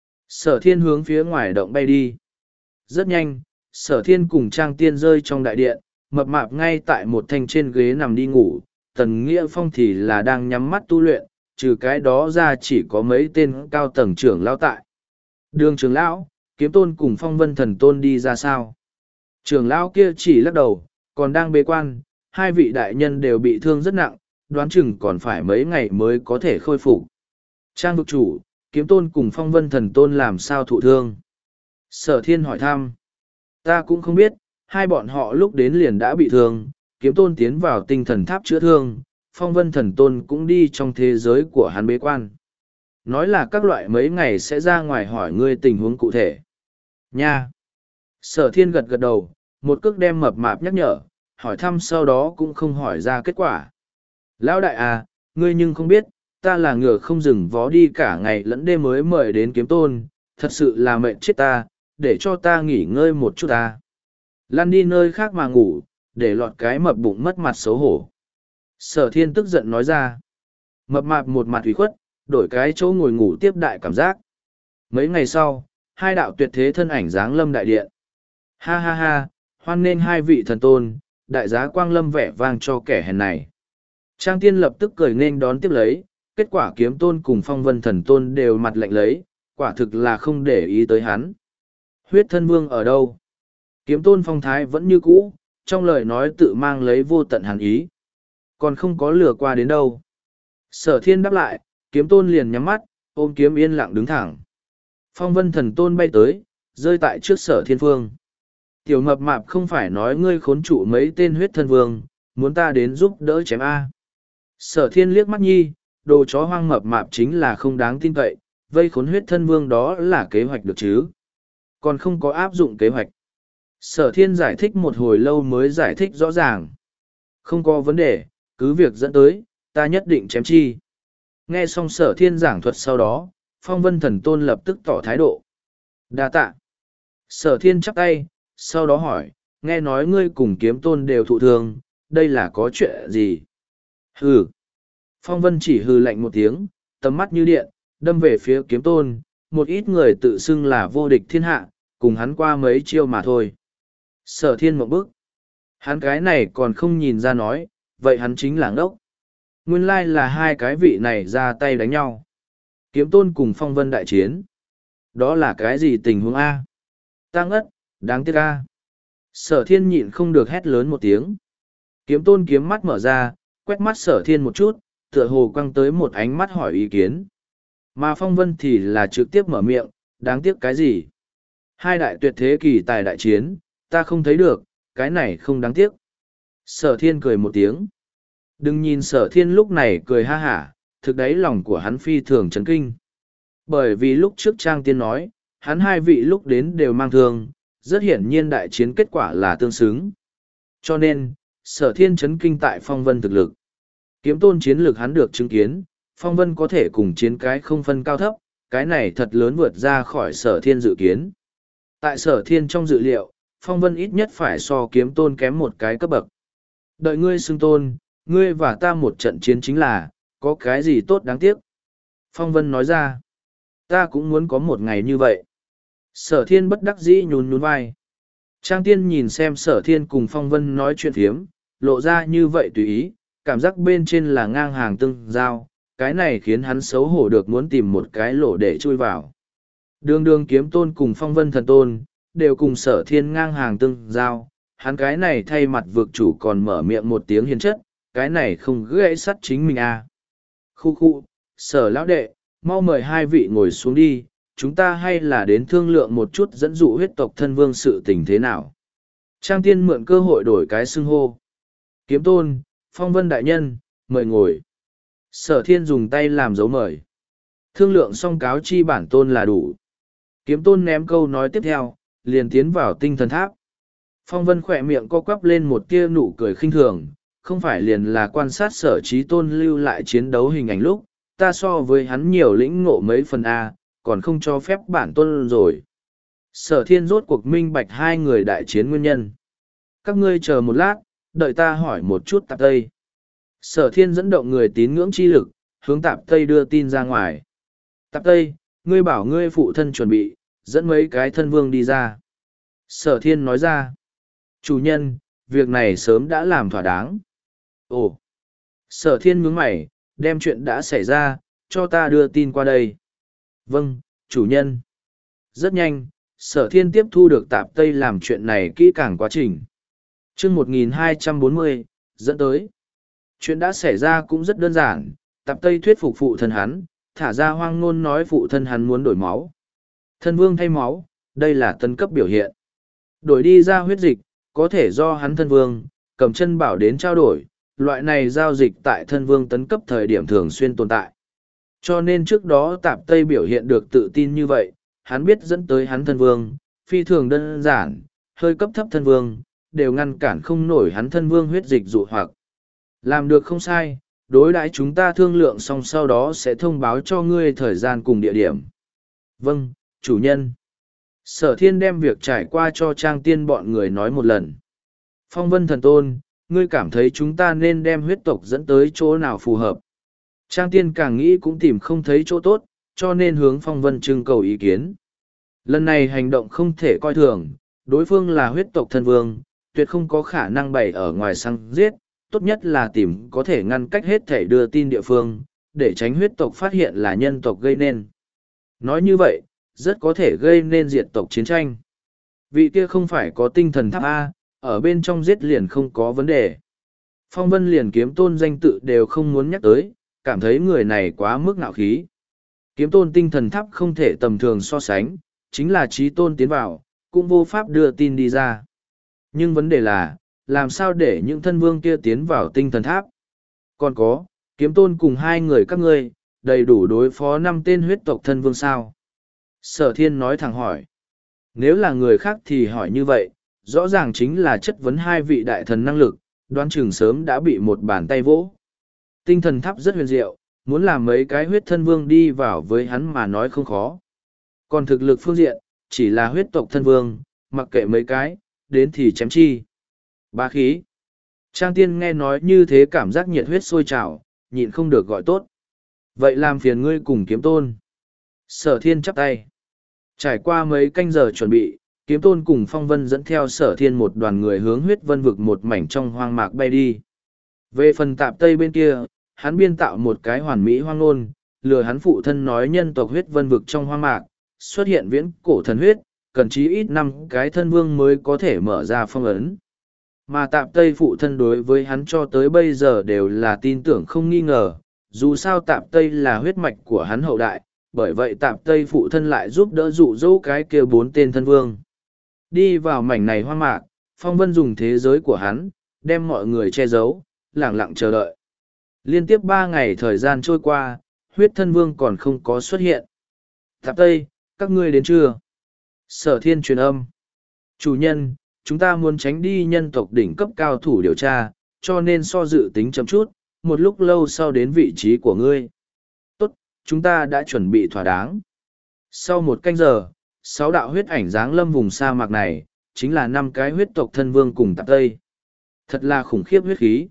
Sở thiên hướng phía ngoài động bay đi. Rất nhanh, sở thiên cùng Trang tiên rơi trong đại điện, mập mạp ngay tại một thanh trên ghế nằm đi ngủ, tần nghĩa phong thì là đang nhắm mắt tu luyện, trừ cái đó ra chỉ có mấy tên cao tầng trưởng lao tại. Đường trưởng lão, kiếm tôn cùng phong vân thần tôn đi ra sao? Trưởng lão kia chỉ lắc đầu, còn đang bế quan, hai vị đại nhân đều bị thương rất nặng, đoán chừng còn phải mấy ngày mới có thể khôi phục. Trang vực chủ, kiếm tôn cùng phong vân thần tôn làm sao thụ thương? Sở thiên hỏi thăm. Ta cũng không biết, hai bọn họ lúc đến liền đã bị thương, kiếm tôn tiến vào tinh thần tháp chữa thương, phong vân thần tôn cũng đi trong thế giới của hắn bế quan. Nói là các loại mấy ngày sẽ ra ngoài hỏi ngươi tình huống cụ thể. Nha! Sở thiên gật gật đầu, một cước đem mập mạp nhắc nhở, hỏi thăm sau đó cũng không hỏi ra kết quả. Lão đại à, ngươi nhưng không biết, ta là ngựa không dừng vó đi cả ngày lẫn đêm mới mời đến kiếm tôn, thật sự là mệnh chết ta, để cho ta nghỉ ngơi một chút ta. Lăn đi nơi khác mà ngủ, để lọt cái mập bụng mất mặt xấu hổ. Sở thiên tức giận nói ra. Mập mạp một mặt ủy khuất, đổi cái chỗ ngồi ngủ tiếp đại cảm giác. Mấy ngày sau, hai đạo tuyệt thế thân ảnh giáng lâm đại điện. Ha ha ha, hoan nên hai vị thần tôn, đại giá quang lâm vẻ vang cho kẻ hèn này. Trang tiên lập tức cười nên đón tiếp lấy, kết quả kiếm tôn cùng phong vân thần tôn đều mặt lạnh lấy, quả thực là không để ý tới hắn. Huyết thân vương ở đâu? Kiếm tôn phong thái vẫn như cũ, trong lời nói tự mang lấy vô tận hàn ý. Còn không có lừa qua đến đâu. Sở thiên đáp lại, kiếm tôn liền nhắm mắt, ôm kiếm yên lặng đứng thẳng. Phong vân thần tôn bay tới, rơi tại trước sở thiên phương. Tiểu mập mạp không phải nói ngươi khốn trụ mấy tên huyết thân vương, muốn ta đến giúp đỡ chém A. Sở thiên liếc mắt nhi, đồ chó hoang mập mạp chính là không đáng tin cậy, vây khốn huyết thân vương đó là kế hoạch được chứ. Còn không có áp dụng kế hoạch. Sở thiên giải thích một hồi lâu mới giải thích rõ ràng. Không có vấn đề, cứ việc dẫn tới, ta nhất định chém chi. Nghe xong sở thiên giảng thuật sau đó, phong vân thần tôn lập tức tỏ thái độ. Đa tạ. Sở thiên chắp tay, sau đó hỏi, nghe nói ngươi cùng kiếm tôn đều thụ thương, đây là có chuyện gì? Hừ. Phong vân chỉ hừ lạnh một tiếng, tầm mắt như điện, đâm về phía kiếm tôn, một ít người tự xưng là vô địch thiên hạ, cùng hắn qua mấy chiêu mà thôi. Sở thiên một bức. Hắn cái này còn không nhìn ra nói, vậy hắn chính là ngốc. Nguyên lai là hai cái vị này ra tay đánh nhau. Kiếm tôn cùng phong vân đại chiến. Đó là cái gì tình huống A? Tăng ất, đáng tiếc A. Sở thiên nhịn không được hét lớn một tiếng. Kiếm tôn kiếm mắt mở ra, quét mắt sở thiên một chút, tựa hồ quăng tới một ánh mắt hỏi ý kiến. Mà phong vân thì là trực tiếp mở miệng, đáng tiếc cái gì? Hai đại tuyệt thế kỳ tài đại chiến, ta không thấy được, cái này không đáng tiếc. Sở thiên cười một tiếng. Đừng nhìn sở thiên lúc này cười ha hả, thực đấy lòng của hắn phi thường chấn kinh. Bởi vì lúc trước Trang Tiên nói, hắn hai vị lúc đến đều mang thương, rất hiển nhiên đại chiến kết quả là tương xứng. Cho nên, Sở thiên chấn kinh tại phong vân thực lực. Kiếm tôn chiến lược hắn được chứng kiến, phong vân có thể cùng chiến cái không phân cao thấp, cái này thật lớn vượt ra khỏi sở thiên dự kiến. Tại sở thiên trong dự liệu, phong vân ít nhất phải so kiếm tôn kém một cái cấp bậc. Đợi ngươi xưng tôn, ngươi và ta một trận chiến chính là, có cái gì tốt đáng tiếc. Phong vân nói ra, ta cũng muốn có một ngày như vậy. Sở thiên bất đắc dĩ nhún nhún vai. Trang tiên nhìn xem sở thiên cùng phong vân nói chuyện phiếm, lộ ra như vậy tùy ý, cảm giác bên trên là ngang hàng tương giao, cái này khiến hắn xấu hổ được muốn tìm một cái lỗ để chui vào. Đường đường kiếm tôn cùng phong vân thần tôn, đều cùng sở thiên ngang hàng tương giao, hắn cái này thay mặt vực chủ còn mở miệng một tiếng hiền chất, cái này không gãy sắt chính mình à. Khu khu, sở lão đệ, mau mời hai vị ngồi xuống đi, chúng ta hay là đến thương lượng một chút dẫn dụ huyết tộc thân vương sự tình thế nào. Trang tiên mượn cơ hội đổi cái xưng hô. Kiếm tôn, phong vân đại nhân, mời ngồi. Sở thiên dùng tay làm dấu mời. Thương lượng xong cáo chi bản tôn là đủ. Kiếm tôn ném câu nói tiếp theo, liền tiến vào tinh thần tháp. Phong vân khỏe miệng co quắp lên một tia nụ cười khinh thường, không phải liền là quan sát sở trí tôn lưu lại chiến đấu hình ảnh lúc, ta so với hắn nhiều lĩnh ngộ mấy phần A, còn không cho phép bản tôn rồi. Sở thiên rốt cuộc minh bạch hai người đại chiến nguyên nhân. Các ngươi chờ một lát, đợi ta hỏi một chút tạp tây. Sở thiên dẫn động người tín ngưỡng chi lực, hướng tạp tây đưa tin ra ngoài. Tạp tây, ngươi bảo ngươi phụ thân chuẩn bị, dẫn mấy cái thân vương đi ra. Sở thiên nói ra. Chủ nhân, việc này sớm đã làm thỏa đáng. Ồ! Sở thiên nhướng mày, đem chuyện đã xảy ra, cho ta đưa tin qua đây. Vâng, chủ nhân. Rất nhanh, sở thiên tiếp thu được tạp tây làm chuyện này kỹ càng quá trình. chương một nghìn hai trăm bốn mươi, dẫn tới. Chuyện đã xảy ra cũng rất đơn giản, tạp tây thuyết phục phụ thân hắn, thả ra hoang ngôn nói phụ thân hắn muốn đổi máu. Thân vương thay máu, đây là tân cấp biểu hiện. Đổi đi ra huyết dịch, có thể do hắn thân vương, cầm chân bảo đến trao đổi, loại này giao dịch tại thân vương tấn cấp thời điểm thường xuyên tồn tại. Cho nên trước đó tạp Tây biểu hiện được tự tin như vậy, hắn biết dẫn tới hắn thân vương, phi thường đơn giản, hơi cấp thấp thân vương, đều ngăn cản không nổi hắn thân vương huyết dịch dụ hoặc. Làm được không sai, đối đãi chúng ta thương lượng xong sau đó sẽ thông báo cho ngươi thời gian cùng địa điểm. Vâng, chủ nhân. Sở thiên đem việc trải qua cho trang tiên bọn người nói một lần. Phong vân thần tôn, ngươi cảm thấy chúng ta nên đem huyết tộc dẫn tới chỗ nào phù hợp. Trang tiên càng nghĩ cũng tìm không thấy chỗ tốt, cho nên hướng phong vân trưng cầu ý kiến. Lần này hành động không thể coi thường, đối phương là huyết tộc thân vương, tuyệt không có khả năng bày ở ngoài săn giết, tốt nhất là tìm có thể ngăn cách hết thể đưa tin địa phương, để tránh huyết tộc phát hiện là nhân tộc gây nên. Nói như vậy, rất có thể gây nên diệt tộc chiến tranh. Vị kia không phải có tinh thần tháp A, ở bên trong giết liền không có vấn đề. Phong vân liền kiếm tôn danh tự đều không muốn nhắc tới, cảm thấy người này quá mức ngạo khí. Kiếm tôn tinh thần tháp không thể tầm thường so sánh, chính là trí tôn tiến vào, cũng vô pháp đưa tin đi ra. Nhưng vấn đề là, làm sao để những thân vương kia tiến vào tinh thần tháp? Còn có, kiếm tôn cùng hai người các ngươi, đầy đủ đối phó năm tên huyết tộc thân vương sao? Sở thiên nói thẳng hỏi. Nếu là người khác thì hỏi như vậy, rõ ràng chính là chất vấn hai vị đại thần năng lực, đoán chừng sớm đã bị một bàn tay vỗ. Tinh thần tháp rất huyền diệu, muốn làm mấy cái huyết thân vương đi vào với hắn mà nói không khó. Còn thực lực phương diện, chỉ là huyết tộc thân vương, mặc kệ mấy cái, đến thì chém chi. Ba khí. Trang tiên nghe nói như thế cảm giác nhiệt huyết sôi trào, nhịn không được gọi tốt. Vậy làm phiền ngươi cùng kiếm tôn. Sở thiên chắp tay. Trải qua mấy canh giờ chuẩn bị, kiếm tôn cùng phong vân dẫn theo sở thiên một đoàn người hướng huyết vân vực một mảnh trong hoang mạc bay đi. Về phần tạp tây bên kia, hắn biên tạo một cái hoàn mỹ hoang ngôn, lừa hắn phụ thân nói nhân tộc huyết vân vực trong hoang mạc, xuất hiện viễn cổ thần huyết, cần chí ít năm cái thân vương mới có thể mở ra phong ấn. Mà tạp tây phụ thân đối với hắn cho tới bây giờ đều là tin tưởng không nghi ngờ, dù sao tạp tây là huyết mạch của hắn hậu đại, bởi vậy tạp tây phụ thân lại giúp đỡ dụ dỗ cái kia bốn tên thân vương. Đi vào mảnh này hoang mạc, phong vân dùng thế giới của hắn, đem mọi người che giấu, lẳng lặng chờ đợi. Liên tiếp ba ngày thời gian trôi qua, huyết thân vương còn không có xuất hiện. Tạp tây, các ngươi đến chưa? Sở thiên truyền âm. Chủ nhân, chúng ta muốn tránh đi nhân tộc đỉnh cấp cao thủ điều tra, cho nên so dự tính chậm chút, một lúc lâu sau đến vị trí của ngươi. Tốt, chúng ta đã chuẩn bị thỏa đáng. Sau một canh giờ, sáu đạo huyết ảnh giáng lâm vùng sa mạc này, chính là năm cái huyết tộc thân vương cùng tạp tây. Thật là khủng khiếp huyết khí.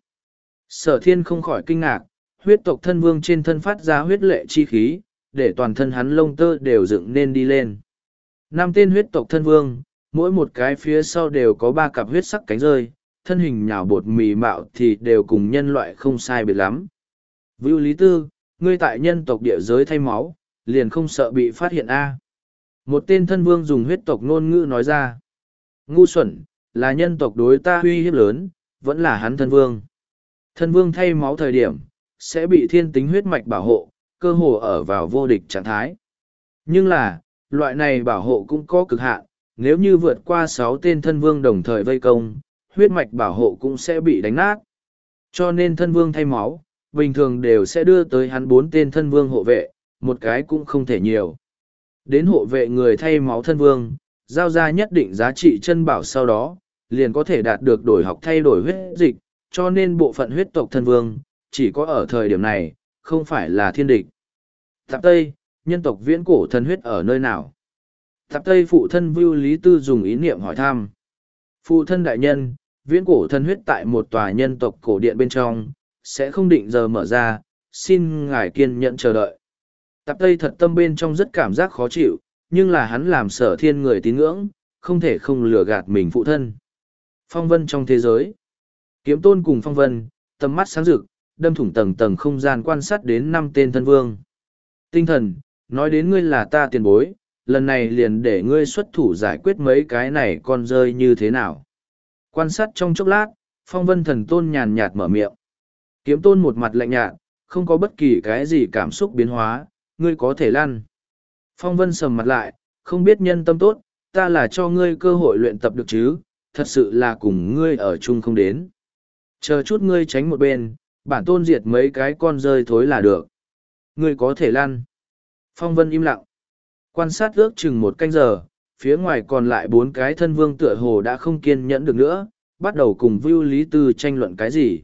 Sở thiên không khỏi kinh ngạc, huyết tộc thân vương trên thân phát ra huyết lệ chi khí, để toàn thân hắn lông tơ đều dựng nên đi lên. Năm tên huyết tộc thân vương, mỗi một cái phía sau đều có ba cặp huyết sắc cánh rơi, thân hình nhào bột mì mạo thì đều cùng nhân loại không sai biệt lắm. Vưu Lý Tư, ngươi tại nhân tộc địa giới thay máu, liền không sợ bị phát hiện a? Một tên thân vương dùng huyết tộc ngôn ngữ nói ra. Ngu xuẩn, là nhân tộc đối ta uy hiếp lớn, vẫn là hắn thân vương. Thân vương thay máu thời điểm, sẽ bị thiên tính huyết mạch bảo hộ, cơ hồ ở vào vô địch trạng thái. Nhưng là, loại này bảo hộ cũng có cực hạn, nếu như vượt qua sáu tên thân vương đồng thời vây công, huyết mạch bảo hộ cũng sẽ bị đánh nát. Cho nên thân vương thay máu, bình thường đều sẽ đưa tới hắn bốn tên thân vương hộ vệ, một cái cũng không thể nhiều. Đến hộ vệ người thay máu thân vương, giao ra nhất định giá trị chân bảo sau đó, liền có thể đạt được đổi học thay đổi huyết dịch, cho nên bộ phận huyết tộc thân vương, chỉ có ở thời điểm này, không phải là thiên địch. Tạp Tây, nhân tộc viễn cổ thân huyết ở nơi nào? Tạp Tây phụ thân Vưu Lý Tư dùng ý niệm hỏi thăm. Phụ thân đại nhân, viễn cổ thân huyết tại một tòa nhân tộc cổ điện bên trong, sẽ không định giờ mở ra, xin ngài kiên nhẫn chờ đợi. Tạp Tây thật tâm bên trong rất cảm giác khó chịu, nhưng là hắn làm sở thiên người tín ngưỡng, không thể không lừa gạt mình phụ thân. Phong vân trong thế giới. Kiếm tôn cùng phong vân, tầm mắt sáng rực, đâm thủng tầng tầng không gian quan sát đến năm tên thân vương. Tinh thần, nói đến ngươi là ta tiền bối, lần này liền để ngươi xuất thủ giải quyết mấy cái này con rơi như thế nào. Quan sát trong chốc lát, phong vân thần tôn nhàn nhạt mở miệng. Kiếm tôn một mặt lạnh nhạt, không có bất kỳ cái gì cảm xúc biến hóa, ngươi có thể lăn. Phong vân sầm mặt lại, không biết nhân tâm tốt, ta là cho ngươi cơ hội luyện tập được chứ, thật sự là cùng ngươi ở chung không đến. Chờ chút ngươi tránh một bên, bản tôn diệt mấy cái con rơi thối là được. Ngươi có thể lăn. Phong vân im lặng. Quan sát ước chừng một canh giờ, phía ngoài còn lại bốn cái thân vương tựa hồ đã không kiên nhẫn được nữa, bắt đầu cùng Vưu Lý Tư tranh luận cái gì.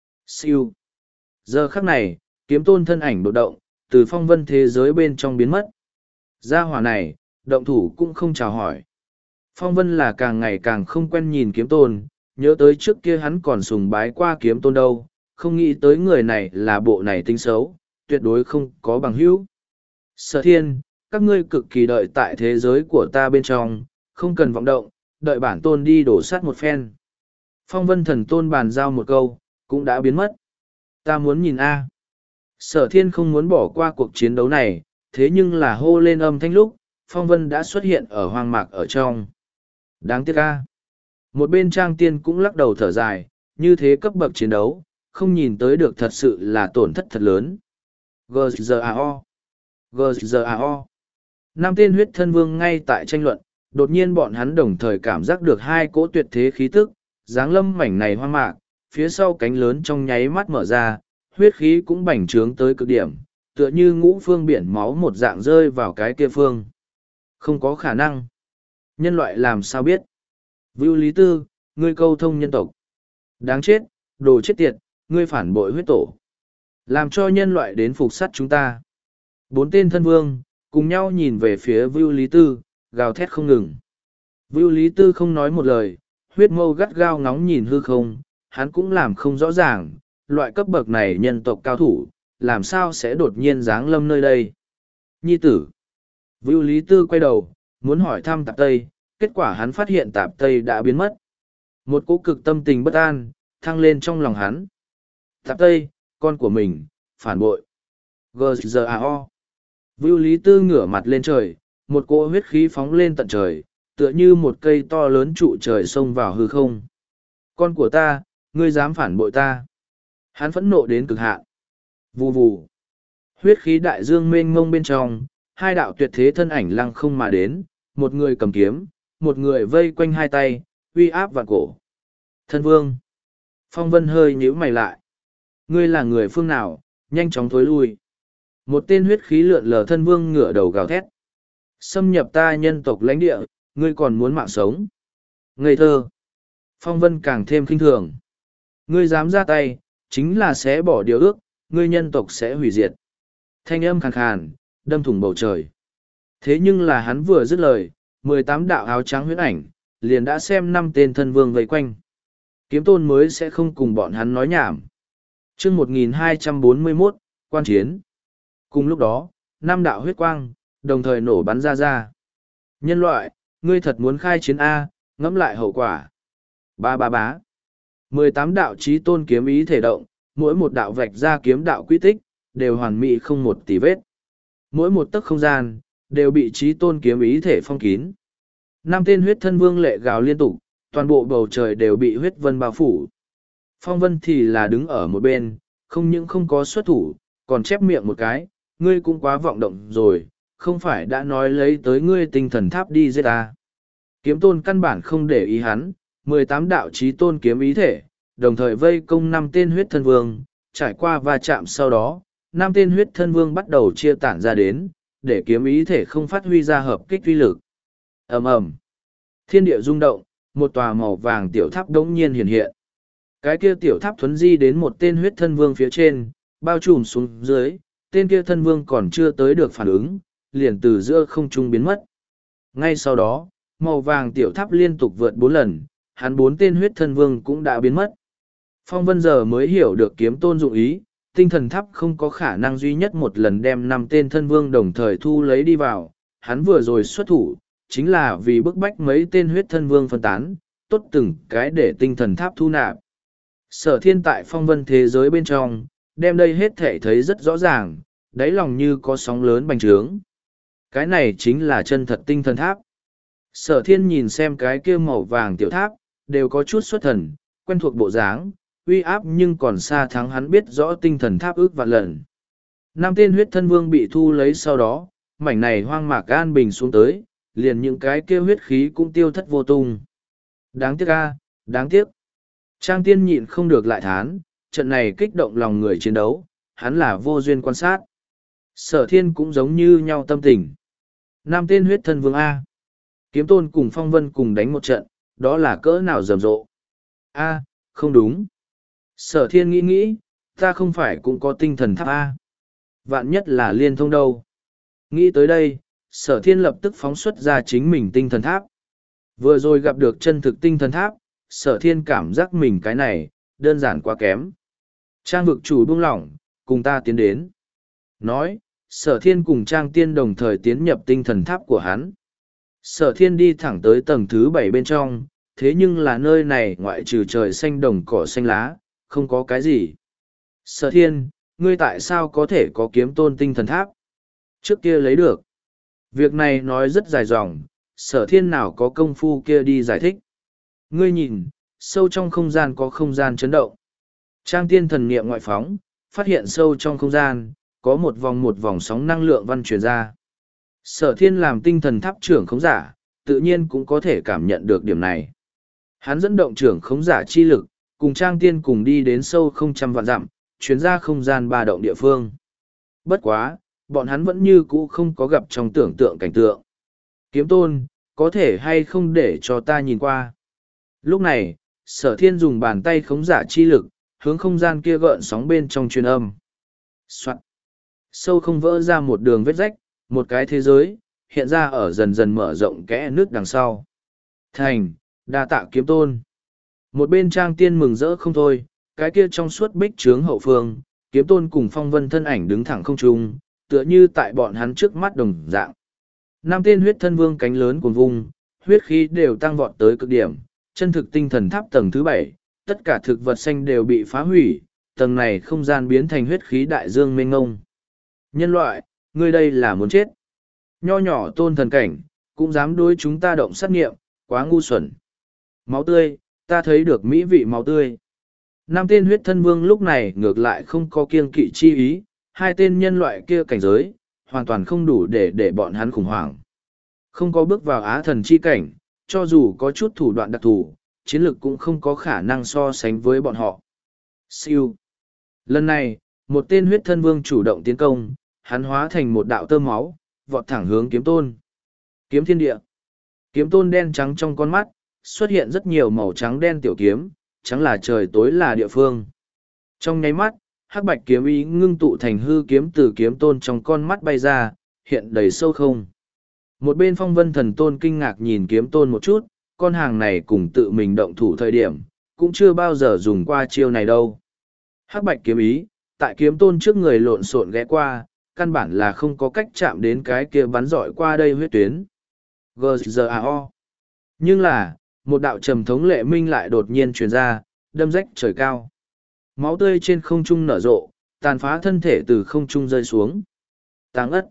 Siêu. Giờ khắc này, kiếm tôn thân ảnh đột động, từ phong vân thế giới bên trong biến mất. Gia hỏa này, động thủ cũng không chào hỏi. Phong vân là càng ngày càng không quen nhìn kiếm tôn, nhớ tới trước kia hắn còn sùng bái qua kiếm tôn đâu, không nghĩ tới người này là bộ này tính xấu, tuyệt đối không có bằng hữu. Sở thiên, các ngươi cực kỳ đợi tại thế giới của ta bên trong, không cần vọng động, đợi bản tôn đi đổ sát một phen. Phong vân thần tôn bàn giao một câu, cũng đã biến mất. Ta muốn nhìn A. Sở thiên không muốn bỏ qua cuộc chiến đấu này, thế nhưng là hô lên âm thanh lúc, phong vân đã xuất hiện ở hoang mạc ở trong. Đáng tiếc A. Một bên trang tiên cũng lắc đầu thở dài, như thế cấp bậc chiến đấu, không nhìn tới được thật sự là tổn thất thật lớn. giê giê a o giê giê a o Năm tên huyết thân vương ngay tại tranh luận, đột nhiên bọn hắn đồng thời cảm giác được hai cỗ tuyệt thế khí tức, dáng lâm mảnh này hoang mạc, phía sau cánh lớn trong nháy mắt mở ra, huyết khí cũng bành trướng tới cực điểm, tựa như ngũ phương biển máu một dạng rơi vào cái kia phương. Không có khả năng. Nhân loại làm sao biết? Vưu Lý Tư, ngươi câu thông nhân tộc. Đáng chết, đồ chết tiệt, ngươi phản bội huyết tổ. Làm cho nhân loại đến phục sát chúng ta. Bốn tên thân vương, cùng nhau nhìn về phía Vưu Lý Tư, gào thét không ngừng. Vưu Lý Tư không nói một lời, huyết mâu gắt gao ngóng nhìn hư không, hắn cũng làm không rõ ràng, loại cấp bậc này nhân tộc cao thủ, làm sao sẽ đột nhiên giáng lâm nơi đây. Nhi tử. Vưu Lý Tư quay đầu, muốn hỏi thăm Tạp Tây, kết quả hắn phát hiện Tạp Tây đã biến mất. Một cỗ cực tâm tình bất an, thăng lên trong lòng hắn. Tạp Tây, con của mình, phản bội. giê giê a o Vưu Lý Tư ngửa mặt lên trời, một cỗ huyết khí phóng lên tận trời, tựa như một cây to lớn trụ trời xông vào hư không. Con của ta, ngươi dám phản bội ta. Hắn phẫn nộ đến cực hạn. Vù vù. Huyết khí đại dương mênh mông bên trong, hai đạo tuyệt thế thân ảnh lăng không mà đến, một người cầm kiếm, một người vây quanh hai tay, uy áp vạn cổ. Thân vương. Phong vân hơi nhíu mày lại. Ngươi là người phương nào, nhanh chóng thối lui. Một tên huyết khí lượn lờ thân vương ngửa đầu gào thét. Xâm nhập ta nhân tộc lãnh địa, ngươi còn muốn mạng sống. Ngây thơ. Phong Vân càng thêm khinh thường. Ngươi dám ra tay, chính là sẽ bỏ điều ước, ngươi nhân tộc sẽ hủy diệt. Thanh âm khàn khàn, đâm thủng bầu trời. Thế nhưng là hắn vừa dứt lời, mười tám đạo áo trắng huyễn ảnh, liền đã xem năm tên thân vương vây quanh. Kiếm tôn mới sẽ không cùng bọn hắn nói nhảm. chương một nghìn hai trăm bốn mươi mốt, quan chiến. Cùng lúc đó, năm đạo huyết quang, đồng thời nổ bắn ra ra. Nhân loại, ngươi thật muốn khai chiến A, ngẫm lại hậu quả. Ba ba bá. mười tám đạo chí tôn kiếm ý thể động, mỗi một đạo vạch ra kiếm đạo quy tích, đều hoàn mỹ không một tì vết. Mỗi một tấc không gian, đều bị chí tôn kiếm ý thể phong kín. Năm tên huyết thân vương lệ gào liên tục, toàn bộ bầu trời đều bị huyết vân bao phủ. Phong Vân thì là đứng ở một bên, không những không có xuất thủ, còn chép miệng một cái, ngươi cũng quá vọng động rồi, không phải đã nói lấy tới ngươi tinh thần tháp đi giết ta. Kiếm tôn căn bản không để ý hắn, mười tám đạo chí tôn kiếm ý thể, đồng thời vây công năm tên huyết thân vương, trải qua va chạm sau đó, năm tên huyết thân vương bắt đầu chia tản ra đến, để kiếm ý thể không phát huy ra hợp kích uy lực. Ầm ầm, thiên địa rung động, một tòa màu vàng tiểu tháp đống nhiên hiện hiện. Cái kia tiểu tháp thuấn di đến một tên huyết thân vương phía trên, bao trùm xuống dưới, tên kia thân vương còn chưa tới được phản ứng, liền từ giữa không trung biến mất. Ngay sau đó, màu vàng tiểu tháp liên tục vượt bốn lần, hắn bốn tên huyết thân vương cũng đã biến mất. Phong Vân giờ mới hiểu được kiếm tôn dụng ý, tinh thần tháp không có khả năng duy nhất một lần đem năm tên thân vương đồng thời thu lấy đi vào, hắn vừa rồi xuất thủ, chính là vì bức bách mấy tên huyết thân vương phân tán, tốt từng cái để tinh thần tháp thu nạp. Sở Thiên tại Phong Vân thế giới bên trong, đem đây hết thể thấy rất rõ ràng, đáy lòng như có sóng lớn bành trướng. Cái này chính là chân thật tinh thần tháp. Sở Thiên nhìn xem cái kia màu vàng tiểu tháp, đều có chút xuất thần, quen thuộc bộ dáng, uy áp nhưng còn xa thắng hắn biết rõ tinh thần tháp ước vạn lần. Năm tên huyết thân vương bị thu lấy sau đó, mảnh này hoang mạc an bình xuống tới, liền những cái kia huyết khí cũng tiêu thất vô tung. Đáng tiếc a, đáng tiếc. Trang tiên nhịn không được lại thán, trận này kích động lòng người chiến đấu, hắn là vô duyên quan sát. Sở Thiên cũng giống như nhau tâm tình. Năm tên huyết thân vương A. Kiếm tôn cùng Phong Vân cùng đánh một trận, đó là cỡ nào rầm rộ. A, không đúng. Sở Thiên nghĩ nghĩ, ta không phải cũng có tinh thần tháp A. Vạn nhất là liên thông đâu. Nghĩ tới đây, Sở Thiên lập tức phóng xuất ra chính mình tinh thần tháp. Vừa rồi gặp được chân thực tinh thần tháp, Sở Thiên cảm giác mình cái này, đơn giản quá kém. Trang vực chủ buông lỏng, cùng ta tiến đến. Nói, Sở Thiên cùng Trang Tiên đồng thời tiến nhập tinh thần tháp của hắn. Sở Thiên đi thẳng tới tầng thứ bảy bên trong, thế nhưng là nơi này ngoại trừ trời xanh đồng cỏ xanh lá, không có cái gì. Sở Thiên, ngươi tại sao có thể có kiếm tôn tinh thần tháp? Trước kia lấy được. Việc này nói rất dài dòng, Sở Thiên nào có công phu kia đi giải thích. Ngươi nhìn, sâu trong không gian có không gian chấn động. Trang Tiên thần niệm ngoại phóng, phát hiện sâu trong không gian, có một vòng một vòng sóng năng lượng văn truyền ra. Sở Thiên làm tinh thần tháp trưởng khống giả, tự nhiên cũng có thể cảm nhận được điểm này. Hắn dẫn động trưởng khống giả chi lực, cùng Trang Tiên cùng đi đến sâu không trăm vạn dặm, chuyến ra không gian ba động địa phương. Bất quá, bọn hắn vẫn như cũ không có gặp trong tưởng tượng cảnh tượng. Kiếm tôn, có thể hay không để cho ta nhìn qua. Lúc này, Sở Thiên dùng bàn tay khống giả chi lực, hướng không gian kia gợn sóng bên trong truyền âm. Soạn. Sâu không vỡ ra một đường vết rách, một cái thế giới, hiện ra ở dần dần mở rộng kẽ nước đằng sau. Thành, đa tạ kiếm tôn. Một bên Trang Tiên mừng rỡ không thôi, cái kia trong suốt bích trướng hậu phương, kiếm tôn cùng Phong Vân thân ảnh đứng thẳng không trung, tựa như tại bọn hắn trước mắt đồng dạng. Năm tên huyết thân vương cánh lớn cuồng vung, huyết khí đều tăng vọt tới cực điểm, chân thực tinh thần tháp tầng thứ bảy, tất cả thực vật xanh đều bị phá hủy, tầng này không gian biến thành huyết khí đại dương mênh ngông. Nhân loại, ngươi đây là muốn chết. Nho nhỏ tôn thần cảnh, cũng dám đối chúng ta động sát nghiệm, quá ngu xuẩn. Máu tươi, ta thấy được mỹ vị máu tươi. Năm tên huyết thân vương lúc này ngược lại không có kiêng kỵ chi ý, hai tên nhân loại kia cảnh giới, hoàn toàn không đủ để để bọn hắn khủng hoảng. Không có bước vào á thần chi cảnh, cho dù có chút thủ đoạn đặc thù, chiến lực cũng không có khả năng so sánh với bọn họ. Siêu. Lần này, một tên huyết thân vương chủ động tiến công, hắn hóa thành một đạo tơ máu, vọt thẳng hướng kiếm tôn. Kiếm thiên địa. Kiếm tôn đen trắng trong con mắt, xuất hiện rất nhiều màu trắng đen tiểu kiếm, trắng là trời tối là địa phương. Trong nháy mắt, hắc bạch kiếm ý ngưng tụ thành hư kiếm từ kiếm tôn trong con mắt bay ra, hiện đầy sâu không. Một bên phong vân thần tôn kinh ngạc nhìn kiếm tôn một chút, con hàng này cùng tự mình động thủ thời điểm, cũng chưa bao giờ dùng qua chiêu này đâu. Hắc bạch kiếm ý, tại kiếm tôn trước người lộn xộn ghé qua, căn bản là không có cách chạm đến cái kia bắn dọi qua đây huyết tuyến. giê giê a o. Nhưng là, một đạo trầm thống lệ minh lại đột nhiên truyền ra, đâm rách trời cao. Máu tươi trên không trung nở rộ, tàn phá thân thể từ không trung rơi xuống. Táng ất.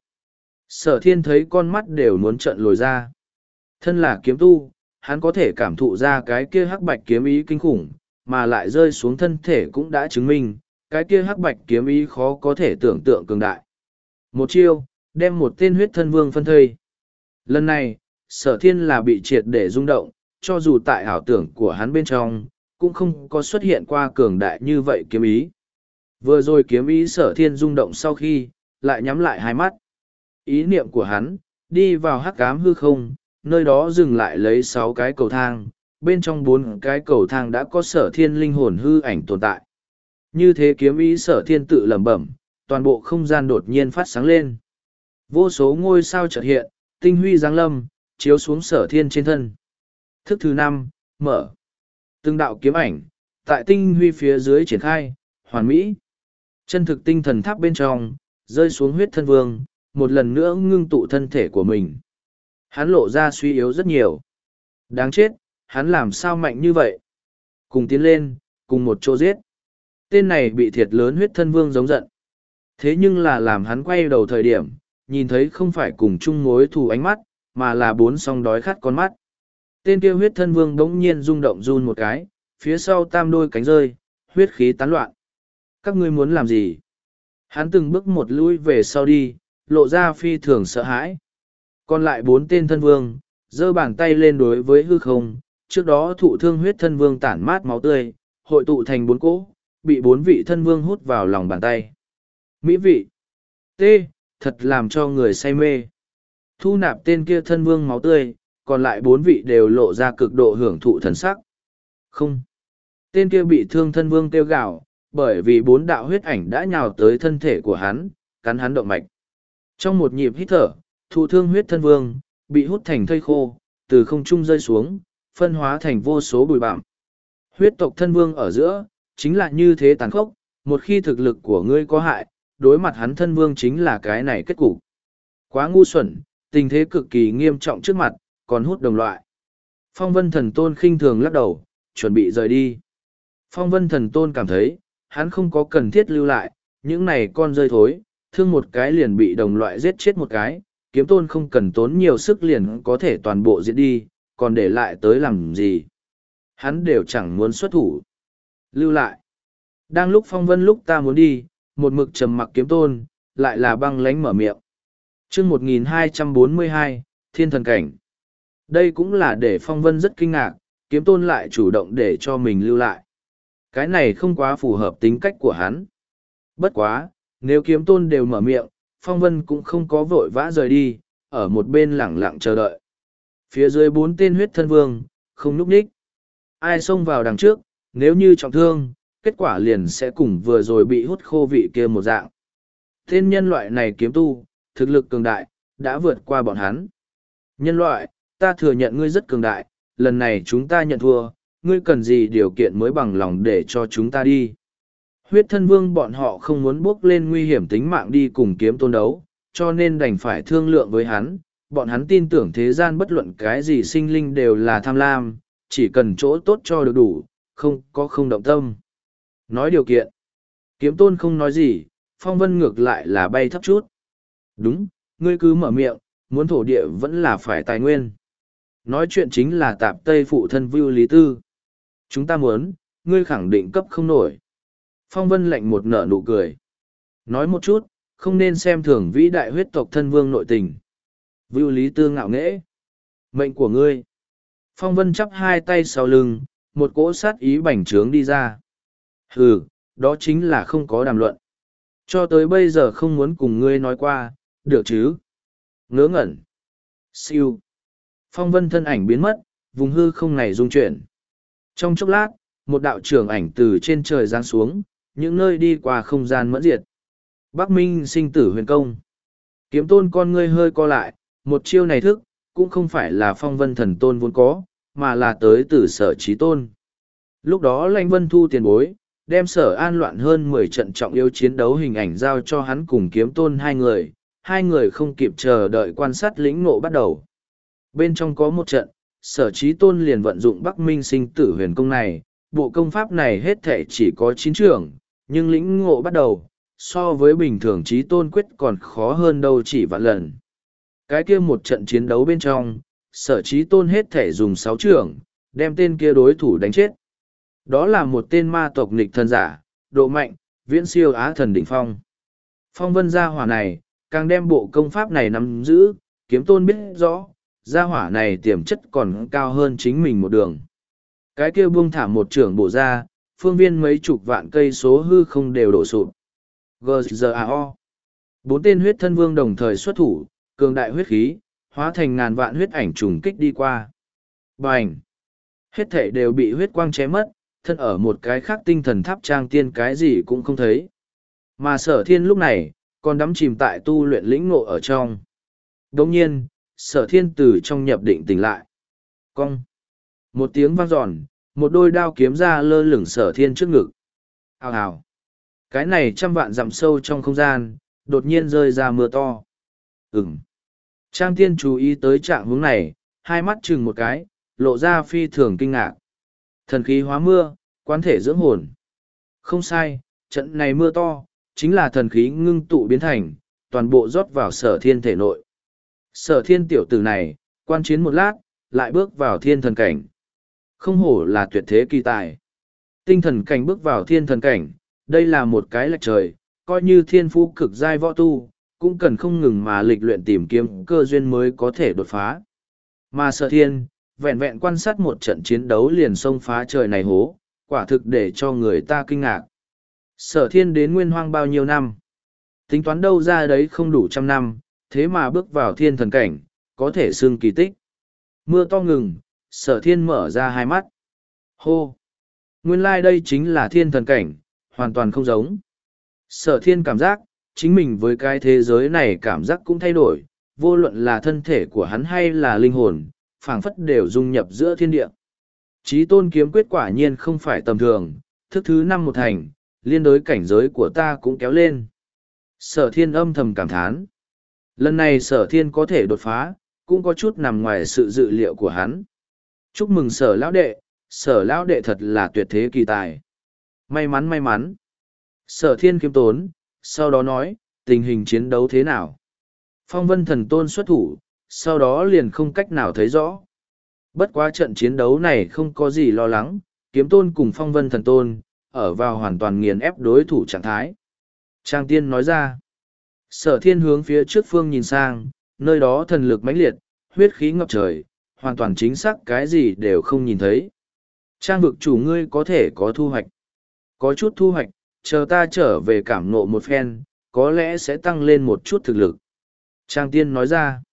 Sở thiên thấy con mắt đều muốn trợn lồi ra. Thân là kiếm tu, hắn có thể cảm thụ ra cái kia hắc bạch kiếm ý kinh khủng, mà lại rơi xuống thân thể cũng đã chứng minh, cái kia hắc bạch kiếm ý khó có thể tưởng tượng cường đại. Một chiêu, đem một tên huyết thân vương phân thây. Lần này, sở thiên là bị triệt để rung động, cho dù tại ảo tưởng của hắn bên trong, cũng không có xuất hiện qua cường đại như vậy kiếm ý. Vừa rồi kiếm ý sở thiên rung động sau khi, lại nhắm lại hai mắt. Ý niệm của hắn, đi vào hắc ám hư không, nơi đó dừng lại lấy sáu cái cầu thang, bên trong bốn cái cầu thang đã có sở thiên linh hồn hư ảnh tồn tại. Như thế kiếm ý sở thiên tự lẩm bẩm, toàn bộ không gian đột nhiên phát sáng lên. Vô số ngôi sao chợt hiện, tinh huy giáng lâm, chiếu xuống sở thiên trên thân. Thức thứ năm, mở. Từng đạo kiếm ảnh, tại tinh huy phía dưới triển khai, hoàn mỹ. Chân thực tinh thần tháp bên trong, rơi xuống huyết thân vương, một lần nữa ngưng tụ thân thể của mình. Hắn lộ ra suy yếu rất nhiều. Đáng chết, hắn làm sao mạnh như vậy? Cùng tiến lên, cùng một chỗ giết. Tên này bị thiệt lớn huyết thân vương giống giận. Thế nhưng là làm hắn quay đầu thời điểm, nhìn thấy không phải cùng chung mối thù ánh mắt, mà là bốn song đói khát con mắt. Tên kia huyết thân vương bỗng nhiên rung động run một cái, phía sau tam đôi cánh rơi, huyết khí tán loạn. Các ngươi muốn làm gì? Hắn từng bước một lui về sau đi, lộ ra phi thường sợ hãi. Còn lại bốn tên thân vương, giơ bàn tay lên đối với hư không, trước đó thụ thương huyết thân vương tản mát máu tươi, hội tụ thành bốn cỗ, bị bốn vị thân vương hút vào lòng bàn tay. Mỹ vị. T, thật làm cho người say mê. Thu nạp tên kia thân vương máu tươi, còn lại bốn vị đều lộ ra cực độ hưởng thụ thần sắc. Không. Tên kia bị thương thân vương kêu gào, bởi vì bốn đạo huyết ảnh đã nhào tới thân thể của hắn, cắn hắn động mạch. Trong một nhịp hít thở, thụ thương huyết thân vương, bị hút thành thây khô, từ không trung rơi xuống, phân hóa thành vô số bụi bặm. Huyết tộc thân vương ở giữa, chính là như thế tàn khốc, một khi thực lực của ngươi có hại, đối mặt hắn thân vương chính là cái này kết cục. Quá ngu xuẩn, tình thế cực kỳ nghiêm trọng trước mặt, còn hút đồng loại. Phong vân thần tôn khinh thường lắc đầu, chuẩn bị rời đi. Phong vân thần tôn cảm thấy, hắn không có cần thiết lưu lại, những này con rơi thối, thương một cái liền bị đồng loại giết chết một cái, kiếm tôn không cần tốn nhiều sức liền có thể toàn bộ giết đi, còn để lại tới làm gì. Hắn đều chẳng muốn xuất thủ. Lưu lại. Đang lúc phong vân lúc ta muốn đi, một mực trầm mặc kiếm tôn, lại là băng lánh mở miệng. chương một nghìn hai trăm bốn mươi hai, Thiên Thần Cảnh. Đây cũng là để phong vân rất kinh ngạc, kiếm tôn lại chủ động để cho mình lưu lại. Cái này không quá phù hợp tính cách của hắn. Bất quá, nếu kiếm tôn đều mở miệng, phong vân cũng không có vội vã rời đi, ở một bên lẳng lặng chờ đợi. Phía dưới bốn tên huyết thân vương, không núp ních. Ai xông vào đằng trước, nếu như trọng thương, kết quả liền sẽ cùng vừa rồi bị hút khô vị kia một dạng. Tên nhân loại này kiếm tu, thực lực cường đại, đã vượt qua bọn hắn. Nhân loại, ta thừa nhận ngươi rất cường đại, lần này chúng ta nhận thua, ngươi cần gì điều kiện mới bằng lòng để cho chúng ta đi. Huyết thân vương bọn họ không muốn bước lên nguy hiểm tính mạng đi cùng kiếm tôn đấu, cho nên đành phải thương lượng với hắn. Bọn hắn tin tưởng thế gian bất luận cái gì sinh linh đều là tham lam, chỉ cần chỗ tốt cho được đủ, không có không động tâm. Nói điều kiện. Kiếm tôn không nói gì, phong vân ngược lại là bay thấp chút. Đúng, ngươi cứ mở miệng, muốn thổ địa vẫn là phải tài nguyên. Nói chuyện chính là tạp tây phụ thân Vưu Lý Tư. Chúng ta muốn, ngươi khẳng định cấp không nổi. Phong vân lạnh một nở nụ cười. Nói một chút, không nên xem thường vĩ đại huyết tộc thân vương nội tình. Vưu Lý Tư ngạo nghễ. Mệnh của ngươi. Phong vân chắp hai tay sau lưng, một cỗ sát ý bành trướng đi ra. Hừ, đó chính là không có đàm luận. Cho tới bây giờ không muốn cùng ngươi nói qua, được chứ? Ngớ ngẩn. Siêu. Phong vân thân ảnh biến mất, vùng hư không này rung chuyển. Trong chốc lát, một đạo trưởng ảnh từ trên trời giáng xuống, những nơi đi qua không gian mẫn diệt. Bắc Minh sinh tử huyền công. Kiếm tôn con ngươi hơi co lại, một chiêu này thức, cũng không phải là phong vân thần tôn vốn có, mà là tới từ sở trí tôn. Lúc đó Lãnh Vân Thu tiền bối, đem sở an loạn hơn mười trận trọng yếu chiến đấu hình ảnh giao cho hắn cùng kiếm tôn hai người, hai người không kịp chờ đợi quan sát lĩnh ngộ bắt đầu. Bên trong có một trận, sở trí tôn liền vận dụng Bắc Minh sinh tử huyền công này, bộ công pháp này hết thể chỉ có chín trưởng, nhưng lĩnh ngộ bắt đầu, so với bình thường trí tôn quyết còn khó hơn đâu chỉ vạn lần. Cái kia một trận chiến đấu bên trong, sở trí tôn hết thể dùng sáu trưởng, đem tên kia đối thủ đánh chết. Đó là một tên ma tộc nghịch thần giả, độ mạnh, viễn siêu á thần đỉnh phong. Phong vân gia hỏa này, càng đem bộ công pháp này nắm giữ, kiếm tôn biết rõ, gia hỏa này tiềm chất còn cao hơn chính mình một đường. Cái kia buông thả một trưởng bổ ra, phương viên mấy chục vạn cây số hư không đều đổ sụp. giê giê a o. Bốn tên huyết thân vương đồng thời xuất thủ, cường đại huyết khí, hóa thành ngàn vạn huyết ảnh trùng kích đi qua. Bành! Hết thể đều bị huyết quang chém mất, thân ở một cái khác tinh thần tháp trang tiên cái gì cũng không thấy. Mà sở thiên lúc này, còn đắm chìm tại tu luyện lĩnh ngộ ở trong. Đồng nhiên, sở thiên từ trong nhập định tỉnh lại. Cong! Một tiếng vang giòn, một đôi đao kiếm ra lơ lửng sở thiên trước ngực. Hào hào! Cái này trăm vạn dặm sâu trong không gian, đột nhiên rơi ra mưa to. Ừm! Trang tiên chú ý tới trạng hướng này, hai mắt chừng một cái, lộ ra phi thường kinh ngạc. Thần khí hóa mưa, quán thể dưỡng hồn. Không sai, trận này mưa to, chính là thần khí ngưng tụ biến thành, toàn bộ rót vào sở thiên thể nội. Sở thiên tiểu tử này, quan chiến một lát, lại bước vào thiên thần cảnh. Không hổ là tuyệt thế kỳ tài. Tinh thần cảnh bước vào thiên thần cảnh, đây là một cái lệch trời, coi như thiên phú cực giai võ tu, cũng cần không ngừng mà lịch luyện tìm kiếm cơ duyên mới có thể đột phá. Mà sở thiên, vẹn vẹn quan sát một trận chiến đấu liền xông phá trời này hố, quả thực để cho người ta kinh ngạc. Sở thiên đến nguyên hoang bao nhiêu năm? Tính toán đâu ra đấy không đủ trăm năm, thế mà bước vào thiên thần cảnh, có thể xưng kỳ tích. Mưa to ngừng, sở thiên mở ra hai mắt. Hô! Nguyên lai đây chính là thiên thần cảnh, hoàn toàn không giống. Sở thiên cảm giác, chính mình với cái thế giới này cảm giác cũng thay đổi, vô luận là thân thể của hắn hay là linh hồn, phảng phất đều dung nhập giữa thiên địa. Chí tôn kiếm quyết quả nhiên không phải tầm thường, thức thứ năm một thành, liên đối cảnh giới của ta cũng kéo lên. Sở thiên âm thầm cảm thán. Lần này sở thiên có thể đột phá, cũng có chút nằm ngoài sự dự liệu của hắn. Chúc mừng sở lão đệ, sở lão đệ thật là tuyệt thế kỳ tài. May mắn may mắn. Sở thiên kiếm tốn, sau đó nói, tình hình chiến đấu thế nào? Phong vân thần tôn xuất thủ, sau đó liền không cách nào thấy rõ. Bất quá trận chiến đấu này không có gì lo lắng, kiếm tôn cùng phong vân thần tôn, ở vào hoàn toàn nghiền ép đối thủ trạng thái. Trang tiên nói ra, sở thiên hướng phía trước phương nhìn sang, nơi đó thần lực mãnh liệt, huyết khí ngập trời, hoàn toàn chính xác cái gì đều không nhìn thấy. Trang vực chủ ngươi có thể có thu hoạch. Có chút thu hoạch, chờ ta trở về cảm ngộ một phen, có lẽ sẽ tăng lên một chút thực lực. Trang tiên nói ra,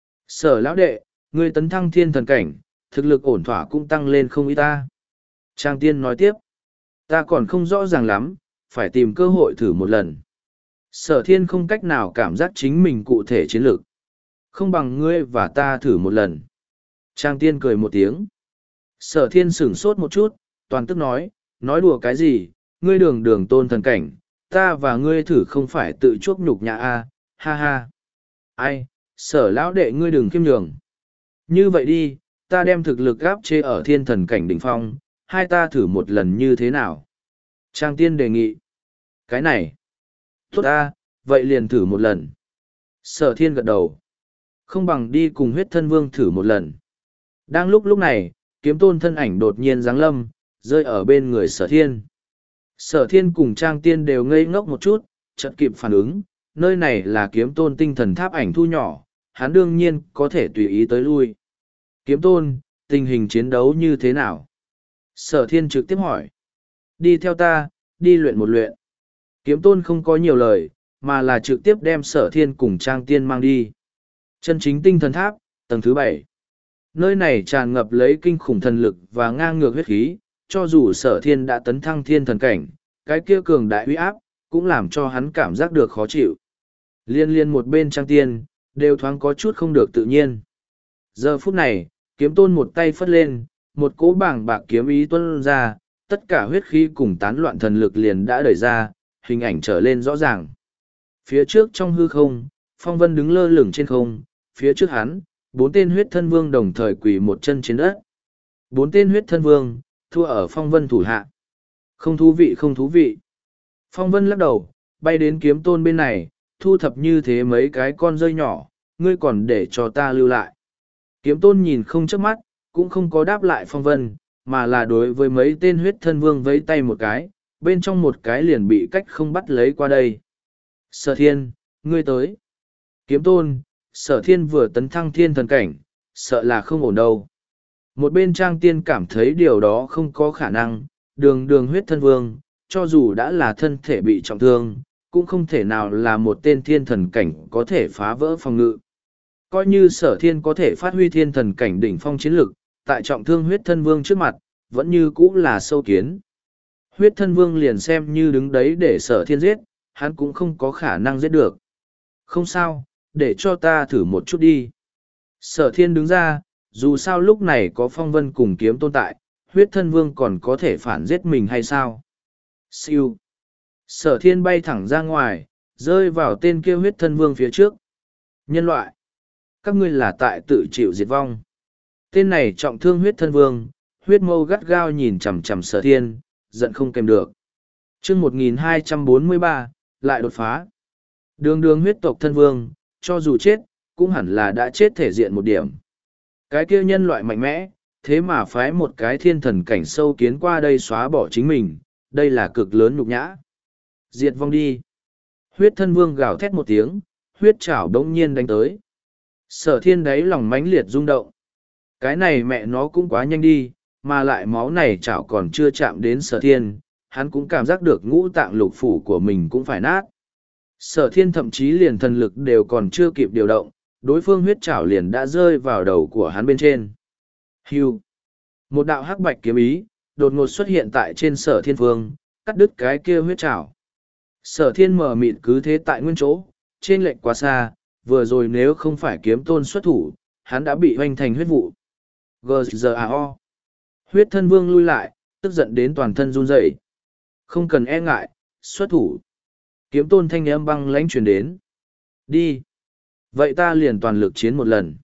sở lão đệ, ngươi tấn thăng thiên thần cảnh, thực lực ổn thỏa cũng tăng lên không ít ta. Trang tiên nói tiếp, ta còn không rõ ràng lắm, phải tìm cơ hội thử một lần. Sở thiên không cách nào cảm giác chính mình cụ thể chiến lược. Không bằng ngươi và ta thử một lần. Trang tiên cười một tiếng. Sở thiên sửng sốt một chút, toàn tức nói, nói đùa cái gì, ngươi đường đường tôn thần cảnh, ta và ngươi thử không phải tự chuốc nhục nhã a, ha ha. Ai, sở lão đệ ngươi đừng khiêm nhường. Như vậy đi, ta đem thực lực gáp chế ở thiên thần cảnh đỉnh phong, hai ta thử một lần như thế nào? Trang tiên đề nghị. Cái này. Tốt ta, vậy liền thử một lần. Sở thiên gật đầu. Không bằng đi cùng huyết thân vương thử một lần. Đang lúc lúc này, kiếm tôn thân ảnh đột nhiên giáng lâm, rơi ở bên người sở thiên. Sở thiên cùng trang tiên đều ngây ngốc một chút, chợt kịp phản ứng, nơi này là kiếm tôn tinh thần tháp ảnh thu nhỏ, hắn đương nhiên có thể tùy ý tới lui. Kiếm tôn, tình hình chiến đấu như thế nào? Sở thiên trực tiếp hỏi. Đi theo ta, đi luyện một luyện. Kiếm tôn không có nhiều lời, mà là trực tiếp đem sở thiên cùng trang tiên mang đi. Chân chính tinh thần tháp, tầng thứ bảy. Nơi này tràn ngập lấy kinh khủng thần lực và ngang ngược huyết khí, cho dù sở thiên đã tấn thăng thiên thần cảnh, cái kia cường đại uy áp, cũng làm cho hắn cảm giác được khó chịu. Liên liên một bên trang tiên, đều thoáng có chút không được tự nhiên. Giờ phút này, kiếm tôn một tay phất lên, một cỗ bảng bạc kiếm ý tuôn ra, tất cả huyết khí cùng tán loạn thần lực liền đã đẩy ra, hình ảnh trở lên rõ ràng. Phía trước trong hư không, Phong Vân đứng lơ lửng trên không, phía trước hắn, bốn tên huyết thân vương đồng thời quỳ một chân trên đất. Bốn tên huyết thân vương, thua ở Phong Vân thủ hạ. Không thú vị không thú vị. Phong Vân lắc đầu, bay đến kiếm tôn bên này, thu thập như thế mấy cái con rơi nhỏ, ngươi còn để cho ta lưu lại. Kiếm tôn nhìn không chớp mắt, cũng không có đáp lại Phong Vân, mà là đối với mấy tên huyết thân vương vẫy tay một cái, bên trong một cái liền bị cách không bắt lấy qua đây. Sở thiên, ngươi tới. Kiếm tôn, sở thiên vừa tấn thăng thiên thần cảnh, sợ là không ổn đâu. Một bên trang tiên cảm thấy điều đó không có khả năng, đường đường huyết thân vương, cho dù đã là thân thể bị trọng thương, cũng không thể nào là một tên thiên thần cảnh có thể phá vỡ phòng ngự. Coi như sở thiên có thể phát huy thiên thần cảnh đỉnh phong chiến lực, tại trọng thương huyết thân vương trước mặt, vẫn như cũ là sâu kiến. Huyết thân vương liền xem như đứng đấy để sở thiên giết, hắn cũng không có khả năng giết được. Không sao, để cho ta thử một chút đi. Sở thiên đứng ra, dù sao lúc này có Phong Vân cùng kiếm tồn tại, huyết thân vương còn có thể phản giết mình hay sao? Siêu. Sở thiên bay thẳng ra ngoài, rơi vào tên kia huyết thân vương phía trước. Nhân loại. Các ngươi là tại tự chịu diệt vong. Tên này trọng thương huyết thân vương, huyết mâu gắt gao nhìn chằm chằm sở thiên, giận không kèm được. chương một nghìn hai trăm bốn mươi ba, lại đột phá. Đường đường huyết tộc thân vương, cho dù chết, cũng hẳn là đã chết thể diện một điểm. Cái kia nhân loại mạnh mẽ, thế mà phái một cái thiên thần cảnh sâu kiến qua đây xóa bỏ chính mình, đây là cực lớn nhục nhã. Diệt vong đi. Huyết thân vương gào thét một tiếng, huyết chảo đống nhiên đánh tới. Sở thiên đáy lòng mãnh liệt rung động. Cái này mẹ nó cũng quá nhanh đi, mà lại máu này chảo còn chưa chạm đến sở thiên, hắn cũng cảm giác được ngũ tạng lục phủ của mình cũng phải nát. Sở thiên thậm chí liền thần lực đều còn chưa kịp điều động, đối phương huyết chảo liền đã rơi vào đầu của hắn bên trên. Hưu. Một đạo hắc bạch kiếm ý, đột ngột xuất hiện tại trên sở thiên phương, cắt đứt cái kia huyết chảo. Sở thiên mở mịt cứ thế tại nguyên chỗ, trên lệnh quá xa, vừa rồi nếu không phải kiếm tôn xuất thủ, hắn đã bị hoành thành huyết vụ. giê giê a o. Huyết thân vương lui lại, tức giận đến toàn thân run rẩy. Không cần e ngại, xuất thủ. Kiếm tôn thanh âm băng lãnh truyền đến. Đi. Vậy ta liền toàn lực chiến một lần.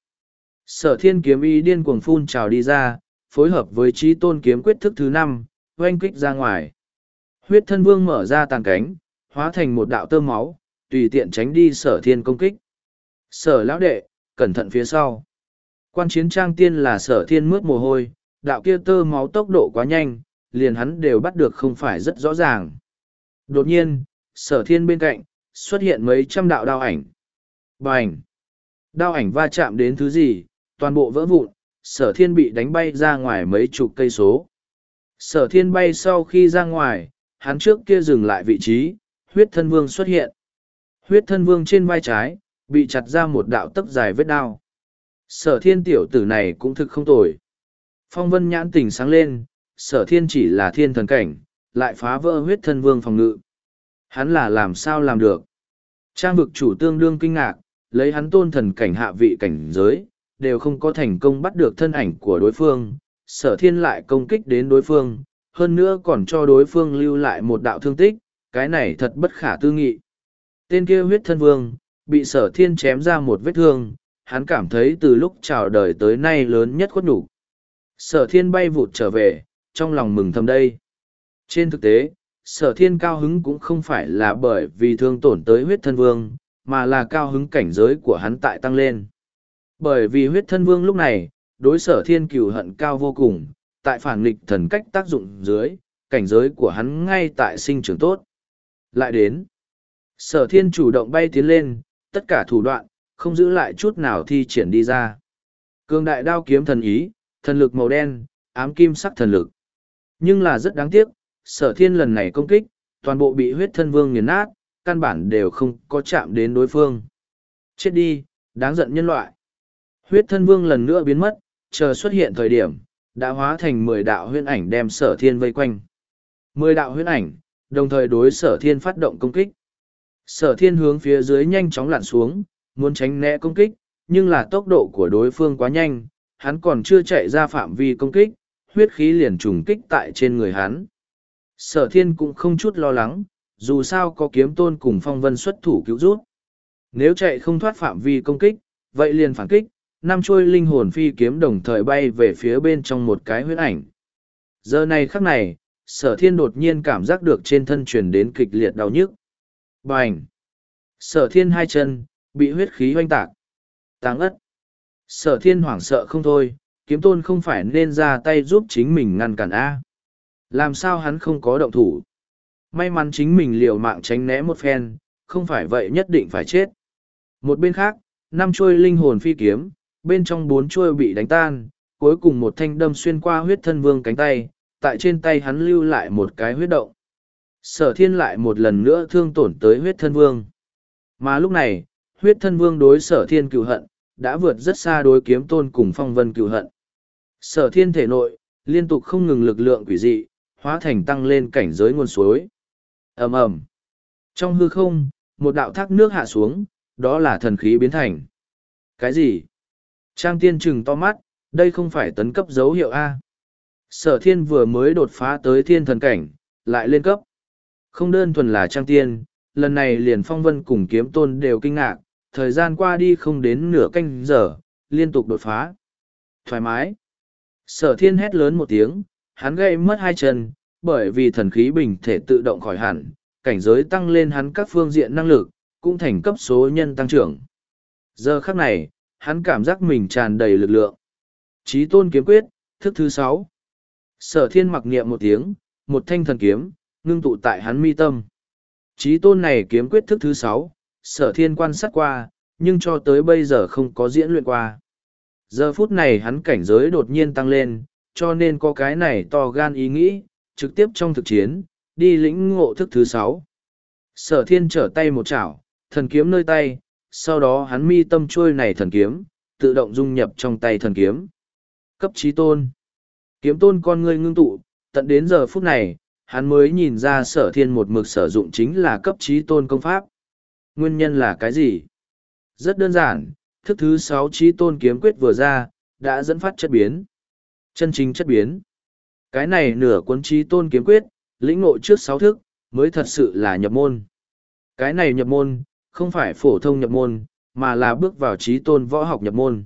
Sở thiên kiếm ý điên cuồng phun trào đi ra, phối hợp với trí tôn kiếm quyết thức thứ năm, oanh kích ra ngoài. Huyết thân vương mở ra tàn cánh, hóa thành một đạo tơ máu, tùy tiện tránh đi sở thiên công kích. Sở lão đệ, cẩn thận phía sau. Quan chiến trang tiên là sở thiên mướt mồ hôi, đạo kia tơ máu tốc độ quá nhanh, liền hắn đều bắt được không phải rất rõ ràng. Đột nhiên, sở thiên bên cạnh, xuất hiện mấy trăm đạo đao ảnh. Bành! Đao ảnh va chạm đến thứ gì, toàn bộ vỡ vụn, sở thiên bị đánh bay ra ngoài mấy chục cây số. Sở thiên bay sau khi ra ngoài, hắn trước kia dừng lại vị trí, huyết thân vương xuất hiện. Huyết thân vương trên vai trái, bị chặt ra một đạo tấc dài vết đao. Sở thiên tiểu tử này cũng thực không tồi. Phong vân nhãn tỉnh sáng lên, sở thiên chỉ là thiên thần cảnh, lại phá vỡ huyết thân vương phòng ngự. Hắn là làm sao làm được? Trang vực chủ tương đương kinh ngạc, lấy hắn tôn thần cảnh hạ vị cảnh giới, đều không có thành công bắt được thân ảnh của đối phương. Sở thiên lại công kích đến đối phương, hơn nữa còn cho đối phương lưu lại một đạo thương tích, cái này thật bất khả tư nghị. Tên kia huyết thân vương, bị sở thiên chém ra một vết thương, hắn cảm thấy từ lúc chào đời tới nay lớn nhất khuất nhục. Sở thiên bay vụt trở về, trong lòng mừng thầm đây. Trên thực tế, sở thiên cao hứng cũng không phải là bởi vì thương tổn tới huyết thân vương, mà là cao hứng cảnh giới của hắn tại tăng lên. Bởi vì huyết thân vương lúc này, đối sở thiên cừu hận cao vô cùng, tại phản nghịch thần cách tác dụng dưới, cảnh giới của hắn ngay tại sinh trưởng tốt. Lại đến, sở thiên chủ động bay tiến lên, tất cả thủ đoạn, không giữ lại chút nào thi triển đi ra. Cường đại đao kiếm thần ý, thần lực màu đen, ám kim sắc thần lực. Nhưng là rất đáng tiếc, sở thiên lần này công kích, toàn bộ bị huyết thân vương nghiền nát, căn bản đều không có chạm đến đối phương. Chết đi, đáng giận nhân loại. Huyết thân vương lần nữa biến mất, chờ xuất hiện thời điểm, đã hóa thành mười đạo huyễn ảnh đem sở thiên vây quanh. Mười đạo huyễn ảnh, đồng thời đối sở thiên phát động công kích. Sở thiên hướng phía dưới nhanh chóng lặn xuống, muốn tránh né công kích, nhưng là tốc độ của đối phương quá nhanh, hắn còn chưa chạy ra phạm vi công kích, huyết khí liền trùng kích tại trên người hắn. Sở thiên cũng không chút lo lắng, dù sao có kiếm tôn cùng phong vân xuất thủ cứu rút. Nếu chạy không thoát phạm vi công kích, vậy liền phản kích, năm chuôi linh hồn phi kiếm đồng thời bay về phía bên trong một cái huyết ảnh. Giờ này khắc này, sở thiên đột nhiên cảm giác được trên thân truyền đến kịch liệt đau nhức. Bành! Sở thiên hai chân, bị huyết khí hoanh tạc. Táng ất! Sở thiên hoảng sợ không thôi, kiếm tôn không phải nên ra tay giúp chính mình ngăn cản A. Làm sao hắn không có động thủ? May mắn chính mình liều mạng tránh né một phen, không phải vậy nhất định phải chết. Một bên khác, năm chuôi linh hồn phi kiếm, bên trong bốn chuôi bị đánh tan, cuối cùng một thanh đâm xuyên qua huyết thân vương cánh tay, tại trên tay hắn lưu lại một cái huyết động. Sở thiên lại một lần nữa thương tổn tới huyết thân vương. Mà lúc này, huyết thân vương đối sở thiên cựu hận, đã vượt rất xa đối kiếm tôn cùng phong vân cựu hận. Sở thiên thể nội, liên tục không ngừng lực lượng quỷ dị, hóa thành tăng lên cảnh giới nguồn suối. Ầm ầm. Trong hư không, một đạo thác nước hạ xuống, đó là thần khí biến thành. Cái gì? Trang tiên trừng to mắt, đây không phải tấn cấp dấu hiệu A. Sở thiên vừa mới đột phá tới thiên thần cảnh, lại lên cấp. Không đơn thuần là trang tiên, lần này liền phong vân cùng kiếm tôn đều kinh ngạc, thời gian qua đi không đến nửa canh giờ, liên tục đột phá. Thoải mái. Sở thiên hét lớn một tiếng, hắn gãy mất hai chân, bởi vì thần khí bình thể tự động khỏi hẳn, cảnh giới tăng lên hắn các phương diện năng lực, cũng thành cấp số nhân tăng trưởng. Giờ khắc này, hắn cảm giác mình tràn đầy lực lượng. Chí tôn kiếm quyết, thức thứ sáu. Sở thiên mặc niệm một tiếng, một thanh thần kiếm, ngưng tụ tại hắn mi tâm. Chí tôn này kiếm quyết thức thứ sáu, sở thiên quan sát qua, nhưng cho tới bây giờ không có diễn luyện qua. Giờ phút này hắn cảnh giới đột nhiên tăng lên, cho nên có cái này to gan ý nghĩ, trực tiếp trong thực chiến, đi lĩnh ngộ thức thứ sáu. Sở thiên trở tay một chảo, thần kiếm nơi tay, sau đó hắn mi tâm trôi này thần kiếm, tự động dung nhập trong tay thần kiếm. Cấp chí tôn. Kiếm tôn con ngươi ngưng tụ, tận đến giờ phút này, hắn mới nhìn ra sở thiên một mực sử dụng chính là cấp chí tôn công pháp. Nguyên nhân là cái gì? Rất đơn giản, thức thứ sáu chí tôn kiếm quyết vừa ra, đã dẫn phát chất biến. Chân chính chất biến. Cái này nửa cuốn chí tôn kiếm quyết, lĩnh ngộ trước sáu thức, mới thật sự là nhập môn. Cái này nhập môn, không phải phổ thông nhập môn, mà là bước vào chí tôn võ học nhập môn.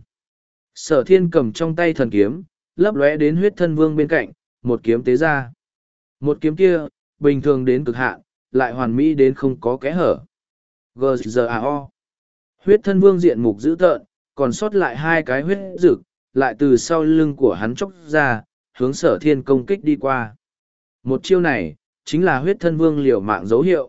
Sở thiên cầm trong tay thần kiếm, lấp lóe đến huyết thân vương bên cạnh, một kiếm tế ra. Một kiếm kia, bình thường đến cực hạn, lại hoàn mỹ đến không có kẽ hở. G G A O. Huyết thân vương diện mục dữ tợn, còn sót lại hai cái huyết rực, lại từ sau lưng của hắn chốc ra, hướng sở thiên công kích đi qua. Một chiêu này, chính là huyết thân vương liều mạng dấu hiệu.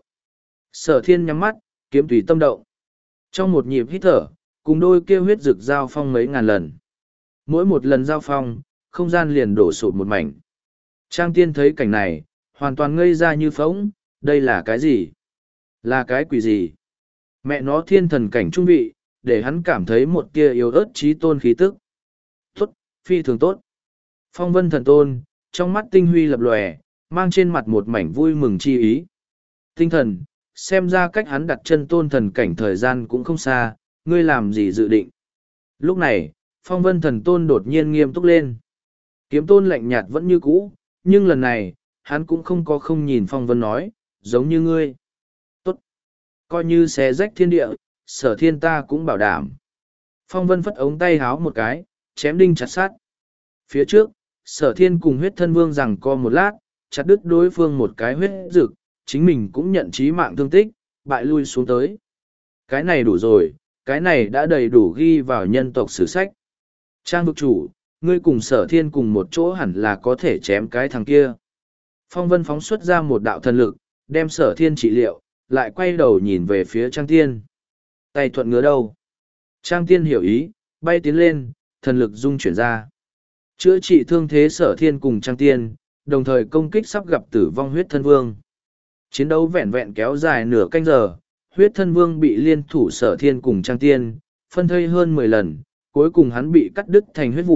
Sở thiên nhắm mắt, kiếm tùy tâm động. Trong một nhịp hít thở, cùng đôi kia huyết rực giao phong mấy ngàn lần. Mỗi một lần giao phong, không gian liền đổ sụt một mảnh. Trang tiên thấy cảnh này, hoàn toàn ngây ra như phỗng, đây là cái gì? Là cái quỷ gì? Mẹ nó thiên thần cảnh trung vị, để hắn cảm thấy một tia yếu ớt trí tôn khí tức. Tốt, phi thường tốt. Phong vân thần tôn, trong mắt tinh huy lập lòe, mang trên mặt một mảnh vui mừng chi ý. Tinh thần, xem ra cách hắn đặt chân tôn thần cảnh thời gian cũng không xa, ngươi làm gì dự định? Lúc này, phong vân thần tôn đột nhiên nghiêm túc lên. Kiếm tôn lạnh nhạt vẫn như cũ, nhưng lần này, hắn cũng không có không nhìn phong vân nói, giống như ngươi. Tốt. Coi như xé rách thiên địa, sở thiên ta cũng bảo đảm. Phong vân phất ống tay háo một cái, chém đinh chặt sát. Phía trước, sở thiên cùng huyết thân vương rằng co một lát, chặt đứt đối phương một cái huyết rực, chính mình cũng nhận chí mạng thương tích, bại lui xuống tới. Cái này đủ rồi, cái này đã đầy đủ ghi vào nhân tộc sử sách. Trang vực chủ, ngươi cùng sở thiên cùng một chỗ hẳn là có thể chém cái thằng kia. Phong vân phóng xuất ra một đạo thần lực, đem sở thiên trị liệu, lại quay đầu nhìn về phía Trang tiên. Tay thuận ngứa đâu? Trang tiên hiểu ý, bay tiến lên, thần lực dung chuyển ra. Chữa trị thương thế sở thiên cùng Trang tiên, đồng thời công kích sắp gặp tử vong huyết thân vương. Chiến đấu vẹn vẹn kéo dài nửa canh giờ, huyết thân vương bị liên thủ sở thiên cùng Trang tiên, phân thây hơn mười lần, cuối cùng hắn bị cắt đứt thành huyết vụ,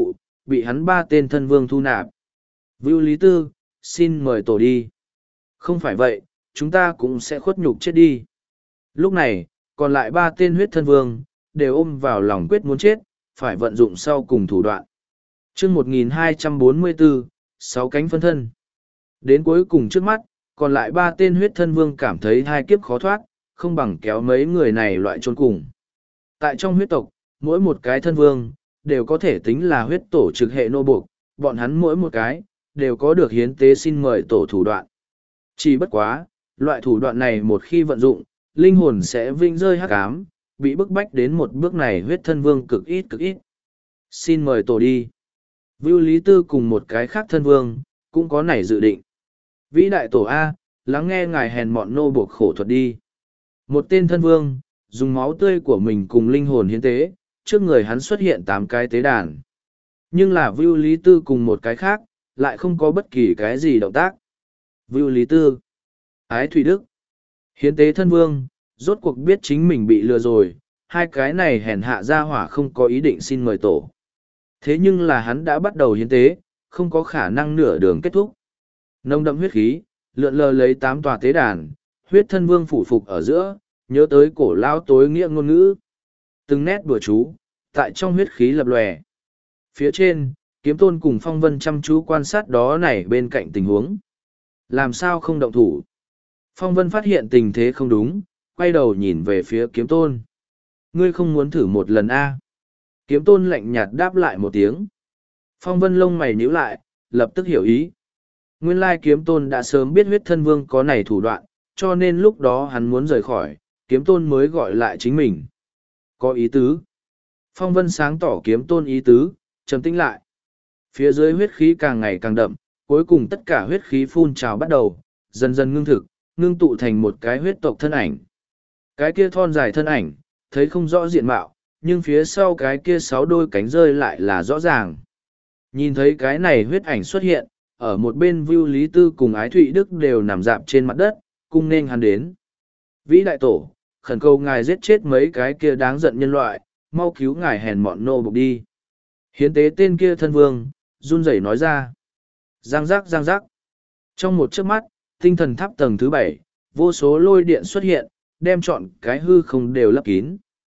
bị hắn ba tên thân vương thu nạp. Vưu Lý Tư, xin mời tổ đi. Không phải vậy, chúng ta cũng sẽ khuất nhục chết đi. Lúc này, còn lại ba tên huyết thân vương, đều ôm vào lòng quyết muốn chết, phải vận dụng sau cùng thủ đoạn. chương một nghìn hai trăm bốn mươi bốn, sáu cánh phân thân. Đến cuối cùng trước mắt, còn lại ba tên huyết thân vương cảm thấy hai kiếp khó thoát, không bằng kéo mấy người này loại chôn cùng. Tại trong huyết tộc, mỗi một cái thân vương, đều có thể tính là huyết tổ trực hệ nô buộc, bọn hắn mỗi một cái, đều có được hiến tế xin mời tổ thủ đoạn. Chỉ bất quá, loại thủ đoạn này một khi vận dụng, linh hồn sẽ vinh rơi hắc ám, bị bức bách đến một bước này huyết thân vương cực ít cực ít. Xin mời tổ đi. Vưu Lý Tư cùng một cái khác thân vương, cũng có nảy dự định. Vĩ đại tổ A, lắng nghe ngài hèn mọn nô buộc khổ thuật đi. Một tên thân vương, dùng máu tươi của mình cùng linh hồn hiến tế, trước người hắn xuất hiện tám cái tế đàn. Nhưng là Vưu Lý Tư cùng một cái khác, lại không có bất kỳ cái gì động tác. Vưu Lý Tư, Ái Thủy Đức, hiến tế thân vương, rốt cuộc biết chính mình bị lừa rồi, hai cái này hèn hạ ra hỏa không có ý định xin mời tổ. Thế nhưng là hắn đã bắt đầu hiến tế, không có khả năng nửa đường kết thúc. Nông đậm huyết khí, lượn lờ lấy tám tòa tế đàn, huyết thân vương phủ phục ở giữa, nhớ tới cổ lao tối nghĩa ngôn ngữ. Từng nét đùa chú, tại trong huyết khí lập lòe. Phía trên, kiếm tôn cùng phong vân chăm chú quan sát đó này bên cạnh tình huống. Làm sao không động thủ? Phong vân phát hiện tình thế không đúng, quay đầu nhìn về phía kiếm tôn. Ngươi không muốn thử một lần a? Kiếm tôn lạnh nhạt đáp lại một tiếng. Phong vân lông mày nhíu lại, lập tức hiểu ý. Nguyên lai kiếm tôn đã sớm biết huyết thân vương có này thủ đoạn, cho nên lúc đó hắn muốn rời khỏi, kiếm tôn mới gọi lại chính mình. Có ý tứ. Phong vân sáng tỏ kiếm tôn ý tứ, trầm tĩnh lại. Phía dưới huyết khí càng ngày càng đậm, cuối cùng tất cả huyết khí phun trào bắt đầu, dần dần ngưng thực, ngưng tụ thành một cái huyết tộc thân ảnh. Cái kia thon dài thân ảnh, thấy không rõ diện mạo, nhưng phía sau cái kia sáu đôi cánh rơi lại là rõ ràng. Nhìn thấy cái này huyết ảnh xuất hiện, ở một bên Vưu Lý Tư cùng Ái Thụy Đức đều nằm dạp trên mặt đất, cung nên hắn đến. Vĩ đại tổ, khẩn cầu ngài giết chết mấy cái kia đáng giận nhân loại, mau cứu ngài hèn mọn nô bộc đi. Hiến tế tên kia thân vương, run rẩy nói ra. Giang giác giang giác. Trong một chớp mắt, tinh thần tháp tầng thứ bảy, vô số lôi điện xuất hiện, đem trọn cái hư không đều lấp kín.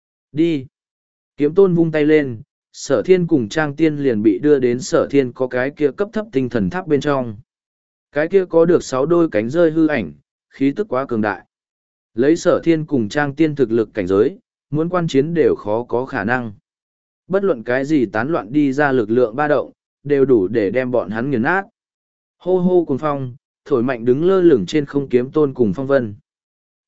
Đi. Kiếm tôn vung tay lên, sở thiên cùng trang tiên liền bị đưa đến sở thiên có cái kia cấp thấp tinh thần tháp bên trong. Cái kia có được sáu đôi cánh rơi hư ảnh, khí tức quá cường đại. Lấy sở thiên cùng trang tiên thực lực cảnh giới, muốn quan chiến đều khó có khả năng. Bất luận cái gì tán loạn đi ra lực lượng ba động, đều đủ để đem bọn hắn nghiền nát. Hô hô cùng phong, thổi mạnh đứng lơ lửng trên không kiếm tôn cùng phong vân. T.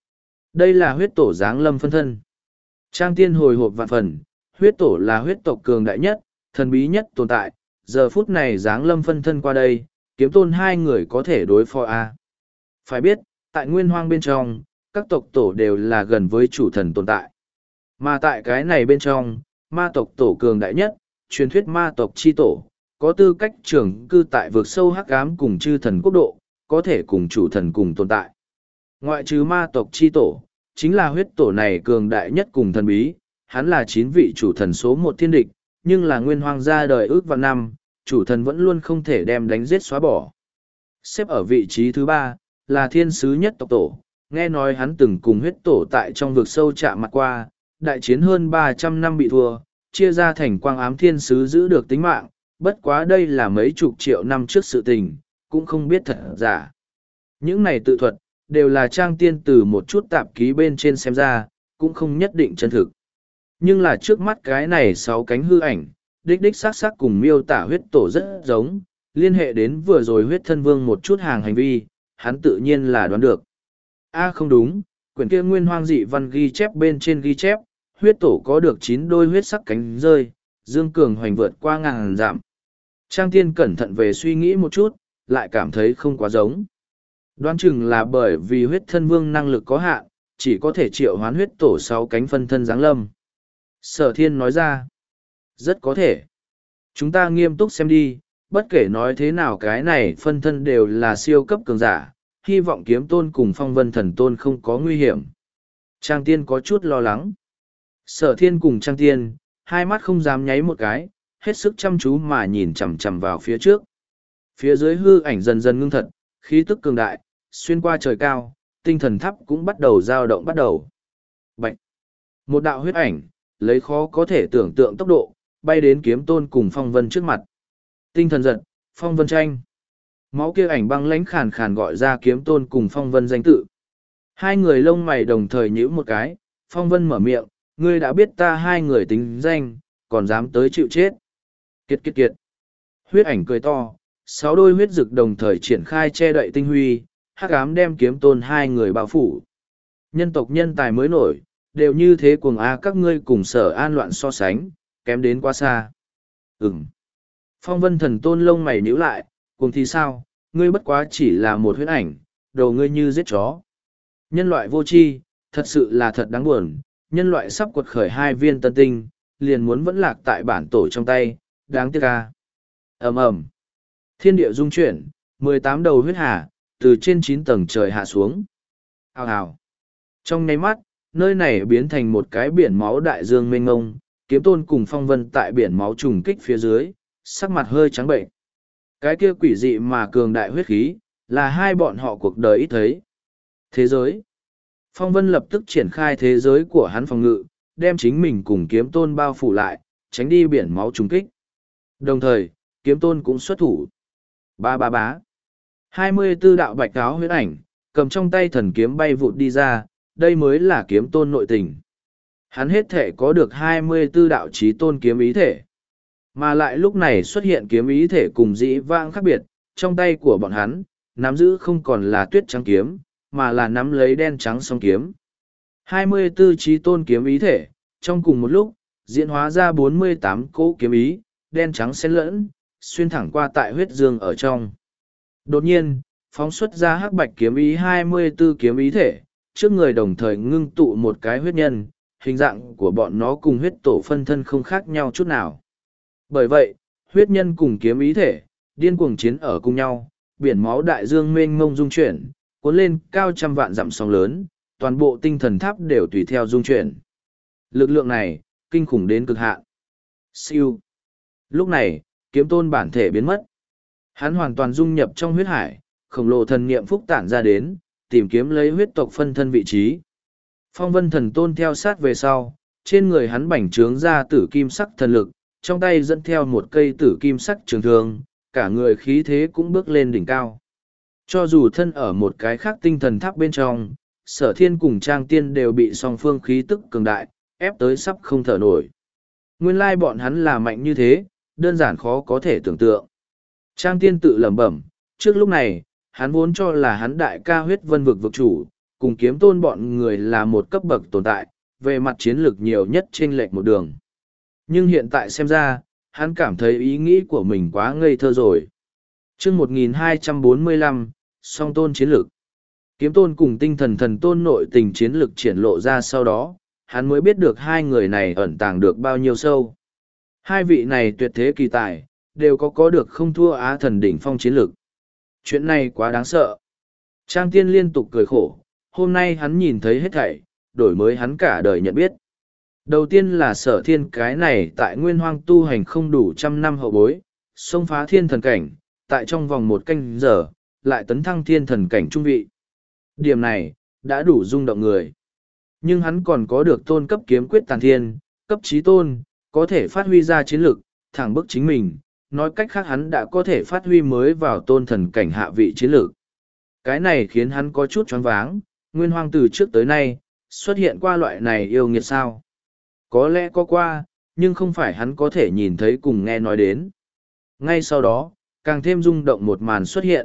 Đây là huyết tổ giáng lâm phân thân. Trang tiên hồi hộp vạn phần, huyết tổ là huyết tộc cường đại nhất, thần bí nhất tồn tại. Giờ phút này giáng lâm phân thân qua đây, kiếm tôn hai người có thể đối phó A. Phải biết, tại nguyên hoang bên trong, các tộc tổ đều là gần với chủ thần tồn tại. Mà tại cái này bên trong, ma tộc tổ cường đại nhất, truyền thuyết ma tộc chi tổ, có tư cách trưởng cư tại vực sâu hắc ám cùng chư thần quốc độ, có thể cùng chủ thần cùng tồn tại. Ngoại trừ ma tộc chi tổ, chính là huyết tổ này cường đại nhất cùng thần bí, hắn là chín vị chủ thần số một thiên địch, nhưng là nguyên hoang ra đời ước vạn năm, chủ thần vẫn luôn không thể đem đánh giết xóa bỏ. Xếp ở vị trí thứ ba, là thiên sứ nhất tộc tổ, nghe nói hắn từng cùng huyết tổ tại trong vực sâu chạm mặt qua, đại chiến hơn ba trăm năm bị thua, chia ra thành quang ám thiên sứ giữ được tính mạng, bất quá đây là mấy chục triệu năm trước sự tình, cũng không biết thật giả. Những này tự thuật, đều là trang tiên từ một chút tạp ký bên trên xem ra, cũng không nhất định chân thực. Nhưng là trước mắt cái này sáu cánh hư ảnh, đích đích sắc sắc cùng miêu tả huyết tổ rất giống, liên hệ đến vừa rồi huyết thân vương một chút hàng hành vi, hắn tự nhiên là đoán được. A không đúng, quyển kia nguyên hoang dị văn ghi chép bên trên ghi chép, huyết tổ có được chín đôi huyết sắc cánh rơi, dương cường hoành vượt qua ngàn dặm. Trang tiên cẩn thận về suy nghĩ một chút, lại cảm thấy không quá giống. Đoán chừng là bởi vì huyết thân vương năng lực có hạn, chỉ có thể triệu hoán huyết tổ sáu cánh phân thân giáng lâm. Sở thiên nói ra, rất có thể. Chúng ta nghiêm túc xem đi, bất kể nói thế nào cái này phân thân đều là siêu cấp cường giả, hy vọng kiếm tôn cùng phong vân thần tôn không có nguy hiểm. Trang tiên có chút lo lắng. Sở thiên cùng trang tiên, hai mắt không dám nháy một cái, hết sức chăm chú mà nhìn chằm chằm vào phía trước. Phía dưới hư ảnh dần dần ngưng thật, khí tức cường đại, xuyên qua trời cao, tinh thần tháp cũng bắt đầu dao động bắt đầu. Bạch! Một đạo huyết ảnh, lấy khó có thể tưởng tượng tốc độ, bay đến kiếm tôn cùng phong vân trước mặt. Tinh thần giật, phong vân tranh. Máu kia ảnh băng lãnh khàn khàn gọi ra kiếm tôn cùng phong vân danh tự. Hai người lông mày đồng thời nhíu một cái, phong vân mở miệng, ngươi đã biết ta hai người tính danh, còn dám tới chịu chết. Kiệt kiệt kiệt. Huyết ảnh cười to, sáu đôi huyết rực đồng thời triển khai che đậy tinh huy, hắc ám đem kiếm tôn hai người bao phủ. Nhân tộc nhân tài mới nổi, đều như thế cuồng a các ngươi cùng sở an loạn so sánh, kém đến quá xa. Ừm. Phong vân thần tôn lông mày nhíu lại, cùng thì sao, ngươi bất quá chỉ là một huyết ảnh, đầu ngươi như giết chó. Nhân loại vô tri, thật sự là thật đáng buồn, nhân loại sắp quật khởi hai viên tân tinh, liền muốn vẫn lạc tại bản tổ trong tay, đáng tiếc ca. Ầm ầm. Thiên địa dung chuyển, mười tám đầu huyết hà, từ trên chín tầng trời hạ xuống. Hào hào. Trong nháy mắt, nơi này biến thành một cái biển máu đại dương mênh ngông, kiếm tôn cùng phong vân tại biển máu trùng kích phía dưới, sắc mặt hơi trắng bệnh. Cái kia quỷ dị mà cường đại huyết khí, là hai bọn họ cuộc đời ít thấy. Thế giới. Phong vân lập tức triển khai thế giới của hắn phòng ngự, đem chính mình cùng kiếm tôn bao phủ lại, tránh đi biển máu trùng kích. Đồng thời, kiếm tôn cũng xuất thủ. Ba ba bá. hai mươi tư đạo bạch áo huyết ảnh, cầm trong tay thần kiếm bay vụt đi ra, đây mới là kiếm tôn nội tình. Hắn hết thể có được hai mươi tư đạo chí tôn kiếm ý thể. Mà lại lúc này xuất hiện kiếm ý thể cùng dĩ vãng khác biệt, trong tay của bọn hắn, nắm giữ không còn là tuyết trắng kiếm, mà là nắm lấy đen trắng song kiếm. hai mươi tư chí tôn kiếm ý thể, trong cùng một lúc, diễn hóa ra bốn mươi tám cỗ kiếm ý, đen trắng xen lẫn, xuyên thẳng qua tại huyết dương ở trong. Đột nhiên, phóng xuất ra hắc bạch kiếm ý hai mươi tư kiếm ý thể, trước người đồng thời ngưng tụ một cái huyết nhân, hình dạng của bọn nó cùng huyết tổ phân thân không khác nhau chút nào. Bởi vậy, huyết nhân cùng kiếm ý thể, điên cuồng chiến ở cùng nhau, biển máu đại dương mênh mông dung chuyển, cuốn lên cao trăm vạn dặm sóng lớn, toàn bộ tinh thần tháp đều tùy theo dung chuyển. Lực lượng này, kinh khủng đến cực hạn. Siêu. Lúc này, kiếm tôn bản thể biến mất. Hắn hoàn toàn dung nhập trong huyết hải, khổng lồ thần niệm phúc tản ra đến, tìm kiếm lấy huyết tộc phân thân vị trí. Phong vân thần tôn theo sát về sau, trên người hắn bành trướng ra tử kim sắc thần lực, trong tay dẫn theo một cây tử kim sắc trường thương, cả người khí thế cũng bước lên đỉnh cao. Cho dù thân ở một cái khác tinh thần tháp bên trong, sở thiên cùng trang tiên đều bị song phương khí tức cường đại, ép tới sắp không thở nổi. Nguyên lai bọn hắn là mạnh như thế, đơn giản khó có thể tưởng tượng. Trang tiên tự lẩm bẩm, trước lúc này, hắn vốn cho là hắn đại ca huyết vân vực vực chủ, cùng kiếm tôn bọn người là một cấp bậc tồn tại, về mặt chiến lược nhiều nhất trên lệch một đường. Nhưng hiện tại xem ra, hắn cảm thấy ý nghĩ của mình quá ngây thơ rồi. Trước một nghìn hai trăm bốn mươi lăm, song tôn chiến lược. Kiếm tôn cùng tinh thần thần tôn nội tình chiến lược triển lộ ra sau đó, hắn mới biết được hai người này ẩn tàng được bao nhiêu sâu. Hai vị này tuyệt thế kỳ tài, đều có có được không thua Á thần đỉnh phong chiến lược. Chuyện này quá đáng sợ. Trang tiên liên tục cười khổ, hôm nay hắn nhìn thấy hết thảy, đổi mới hắn cả đời nhận biết. Đầu tiên là sở thiên cái này tại nguyên hoang tu hành không đủ trăm năm hậu bối, xông phá thiên thần cảnh, tại trong vòng một canh giờ, lại tấn thăng thiên thần cảnh trung vị. Điểm này, đã đủ rung động người. Nhưng hắn còn có được tôn cấp kiếm quyết tàn thiên, cấp trí tôn, có thể phát huy ra chiến lực, thẳng bức chính mình, nói cách khác hắn đã có thể phát huy mới vào tôn thần cảnh hạ vị chiến lược. Cái này khiến hắn có chút choáng váng, nguyên hoang từ trước tới nay, xuất hiện qua loại này yêu nghiệt sao. Có lẽ có qua, nhưng không phải hắn có thể nhìn thấy cùng nghe nói đến. Ngay sau đó, càng thêm rung động một màn xuất hiện.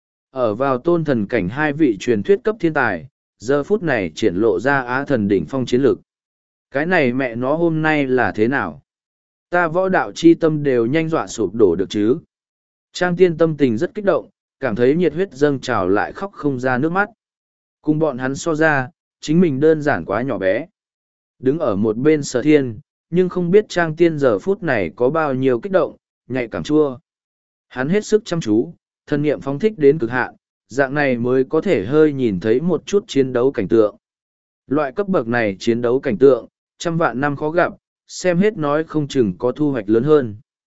Ở vào tôn thần cảnh hai vị truyền thuyết cấp thiên tài, giờ phút này triển lộ ra Á thần đỉnh phong chiến lược. Cái này mẹ nó hôm nay là thế nào? Ta võ đạo chi tâm đều nhanh dọa sụp đổ được chứ. Trang tiên tâm tình rất kích động, cảm thấy nhiệt huyết dâng trào lại khóc không ra nước mắt. Cùng bọn hắn so ra, chính mình đơn giản quá nhỏ bé. Đứng ở một bên sở thiên, nhưng không biết trang tiên giờ phút này có bao nhiêu kích động, nhạy cảm chua. Hắn hết sức chăm chú, thân niệm phóng thích đến cực hạn, dạng này mới có thể hơi nhìn thấy một chút chiến đấu cảnh tượng. Loại cấp bậc này chiến đấu cảnh tượng, trăm vạn năm khó gặp, xem hết nói không chừng có thu hoạch lớn hơn.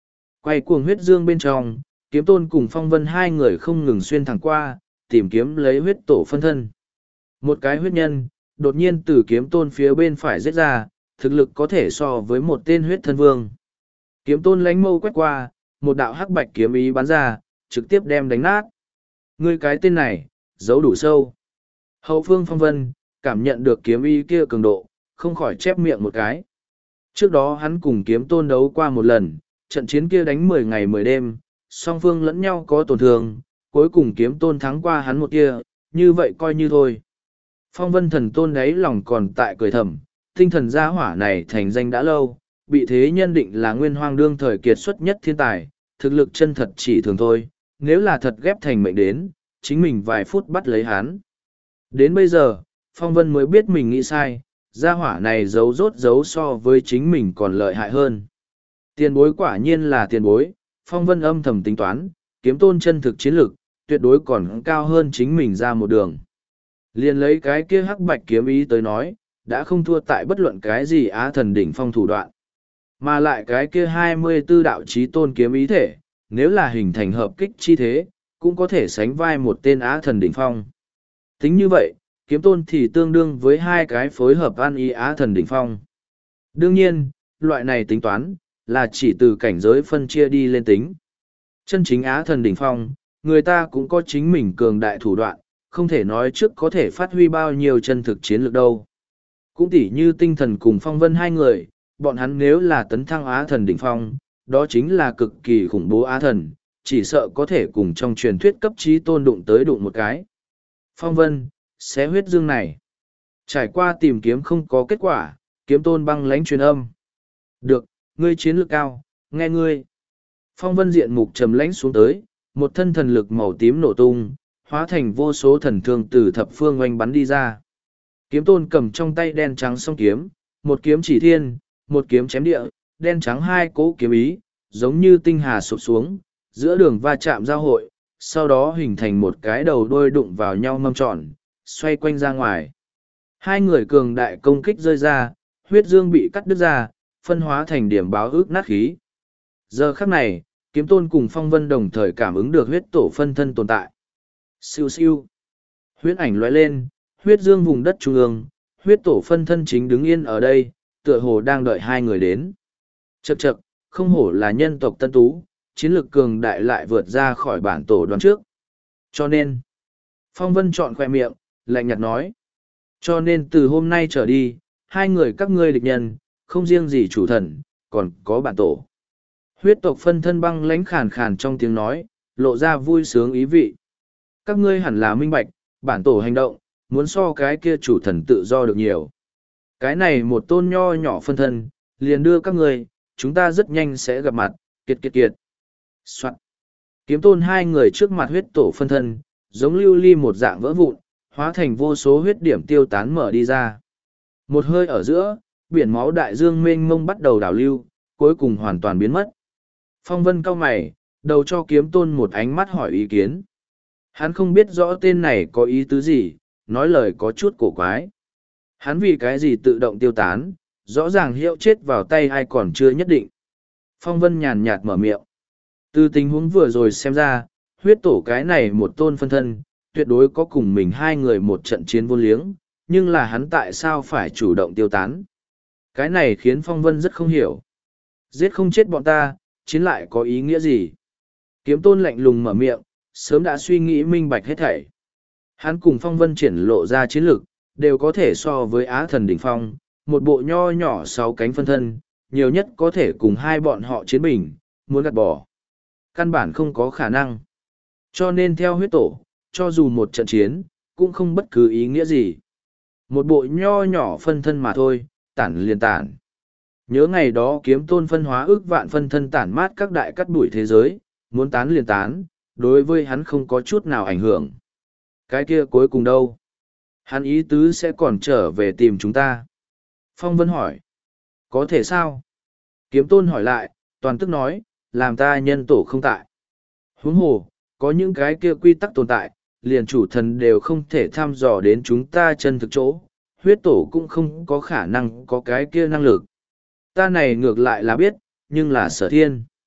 Quay cuồng huyết dương bên trong, kiếm tôn cùng phong vân hai người không ngừng xuyên thẳng qua, tìm kiếm lấy huyết tổ phân thân. Một cái huyết nhân, đột nhiên từ kiếm tôn phía bên phải giết ra, thực lực có thể so với một tên huyết thân vương. Kiếm tôn lánh mâu quét qua, một đạo hắc bạch kiếm ý bắn ra, trực tiếp đem đánh nát. Ngươi cái tên này, giấu đủ sâu. Hậu phương phong vân, cảm nhận được kiếm ý kia cường độ, không khỏi chép miệng một cái. Trước đó hắn cùng kiếm tôn đấu qua một lần, trận chiến kia đánh mười ngày mười đêm, song phương lẫn nhau có tổn thương, cuối cùng kiếm tôn thắng qua hắn một kia, như vậy coi như thôi. Phong vân thần tôn đấy lòng còn tại cười thầm, tinh thần gia hỏa này thành danh đã lâu, bị thế nhân định là nguyên hoang đương thời kiệt xuất nhất thiên tài, thực lực chân thật chỉ thường thôi, nếu là thật ghép thành mệnh đến, chính mình vài phút bắt lấy hắn. Đến bây giờ, Phong vân mới biết mình nghĩ sai, gia hỏa này giấu rốt giấu so với chính mình còn lợi hại hơn. Tiền bối quả nhiên là tiền bối, Phong vân âm thầm tính toán, kiếm tôn chân thực chiến lực, tuyệt đối còn cao hơn chính mình ra một đường. Liền lấy cái kia hắc bạch kiếm ý tới nói, đã không thua tại bất luận cái gì á thần đỉnh phong thủ đoạn. Mà lại cái kia hai mươi tư đạo chí tôn kiếm ý thể, nếu là hình thành hợp kích chi thế, cũng có thể sánh vai một tên á thần đỉnh phong. Tính như vậy, kiếm tôn thì tương đương với hai cái phối hợp an ý á thần đỉnh phong. Đương nhiên, loại này tính toán, là chỉ từ cảnh giới phân chia đi lên tính. Chân chính á thần đỉnh phong, người ta cũng có chính mình cường đại thủ đoạn, không thể nói trước có thể phát huy bao nhiêu chân thực chiến lược đâu. Cũng tỉ như tinh thần cùng phong vân hai người, bọn hắn nếu là tấn thăng á thần đỉnh phong, đó chính là cực kỳ khủng bố á thần, chỉ sợ có thể cùng trong truyền thuyết cấp trí tôn đụng tới đụng một cái. Phong vân, xé huyết dương này. Trải qua tìm kiếm không có kết quả, kiếm tôn băng lãnh truyền âm. Được, ngươi chiến lược cao, nghe ngươi. Phong vân diện mục trầm lãnh xuống tới, một thân thần lực màu tím nổ tung, hóa thành vô số thần thương từ thập phương oanh bắn đi ra. Kiếm tôn cầm trong tay đen trắng song kiếm, một kiếm chỉ thiên, một kiếm chém địa, đen trắng hai cỗ kiếm ý, giống như tinh hà sụp xuống, giữa đường va chạm giao hội, sau đó hình thành một cái đầu đôi đụng vào nhau mâm tròn, xoay quanh ra ngoài. Hai người cường đại công kích rơi ra, huyết dương bị cắt đứt ra, phân hóa thành điểm báo ước nát khí. Giờ khắc này, kiếm tôn cùng phong vân đồng thời cảm ứng được huyết tổ phân thân tồn tại. Siêu siêu. Huyết ảnh lóe lên, huyết dương vùng đất trung ương, huyết tổ phân thân chính đứng yên ở đây, tựa hồ đang đợi hai người đến. Chậc chậc, không hổ là nhân tộc tân tú, chiến lược cường đại lại vượt ra khỏi bản tổ đoán trước. Cho nên, phong vân chọn khoe miệng, lạnh nhạt nói. Cho nên từ hôm nay trở đi, hai người các ngươi địch nhân, không riêng gì chủ thần, còn có bản tổ. Huyết tộc phân thân băng lãnh khàn khàn trong tiếng nói, lộ ra vui sướng ý vị. Các ngươi hẳn là minh bạch, bản tổ hành động, muốn so cái kia chủ thần tự do được nhiều. Cái này một tôn nho nhỏ phân thân, liền đưa các ngươi, chúng ta rất nhanh sẽ gặp mặt, kiệt kiệt kiệt. Soạn. Kiếm tôn hai người trước mặt huyết tổ phân thân, giống lưu ly một dạng vỡ vụn, hóa thành vô số huyết điểm tiêu tán mở đi ra. Một hơi ở giữa, biển máu đại dương mênh mông bắt đầu đảo lưu, cuối cùng hoàn toàn biến mất. Phong vân cau mày, đầu cho kiếm tôn một ánh mắt hỏi ý kiến. Hắn không biết rõ tên này có ý tứ gì, nói lời có chút cổ quái. Hắn vì cái gì tự động tiêu tán, rõ ràng hiệu chết vào tay ai còn chưa nhất định. Phong vân nhàn nhạt mở miệng. Từ tình huống vừa rồi xem ra, huyết tổ cái này một tôn phân thân, tuyệt đối có cùng mình hai người một trận chiến vô liếng, nhưng là hắn tại sao phải chủ động tiêu tán. Cái này khiến phong vân rất không hiểu. Giết không chết bọn ta, chiến lại có ý nghĩa gì? Kiếm tôn lạnh lùng mở miệng, sớm đã suy nghĩ minh bạch hết thảy. Hắn cùng phong vân triển lộ ra chiến lược, đều có thể so với á thần đỉnh phong, một bộ nho nhỏ sáu cánh phân thân, nhiều nhất có thể cùng hai bọn họ chiến bình, muốn gạt bỏ. Căn bản không có khả năng. Cho nên theo huyết tổ, cho dù một trận chiến, cũng không bất cứ ý nghĩa gì. Một bộ nho nhỏ phân thân mà thôi, tản liền tản. Nhớ ngày đó kiếm tôn phân hóa ước vạn phân thân tản mát các đại cắt đuổi thế giới, muốn tán liền tán, đối với hắn không có chút nào ảnh hưởng. Cái kia cuối cùng đâu? Hắn ý tứ sẽ còn trở về tìm chúng ta. Phong Vân hỏi. Có thể sao? Kiếm tôn hỏi lại, toàn tức nói, làm ta nhân tổ không tại. Huống hồ, có những cái kia quy tắc tồn tại, liền chủ thần đều không thể thăm dò đến chúng ta chân thực chỗ, huyết tổ cũng không có khả năng có cái kia năng lực. Ta này ngược lại là biết, nhưng là sở thiên.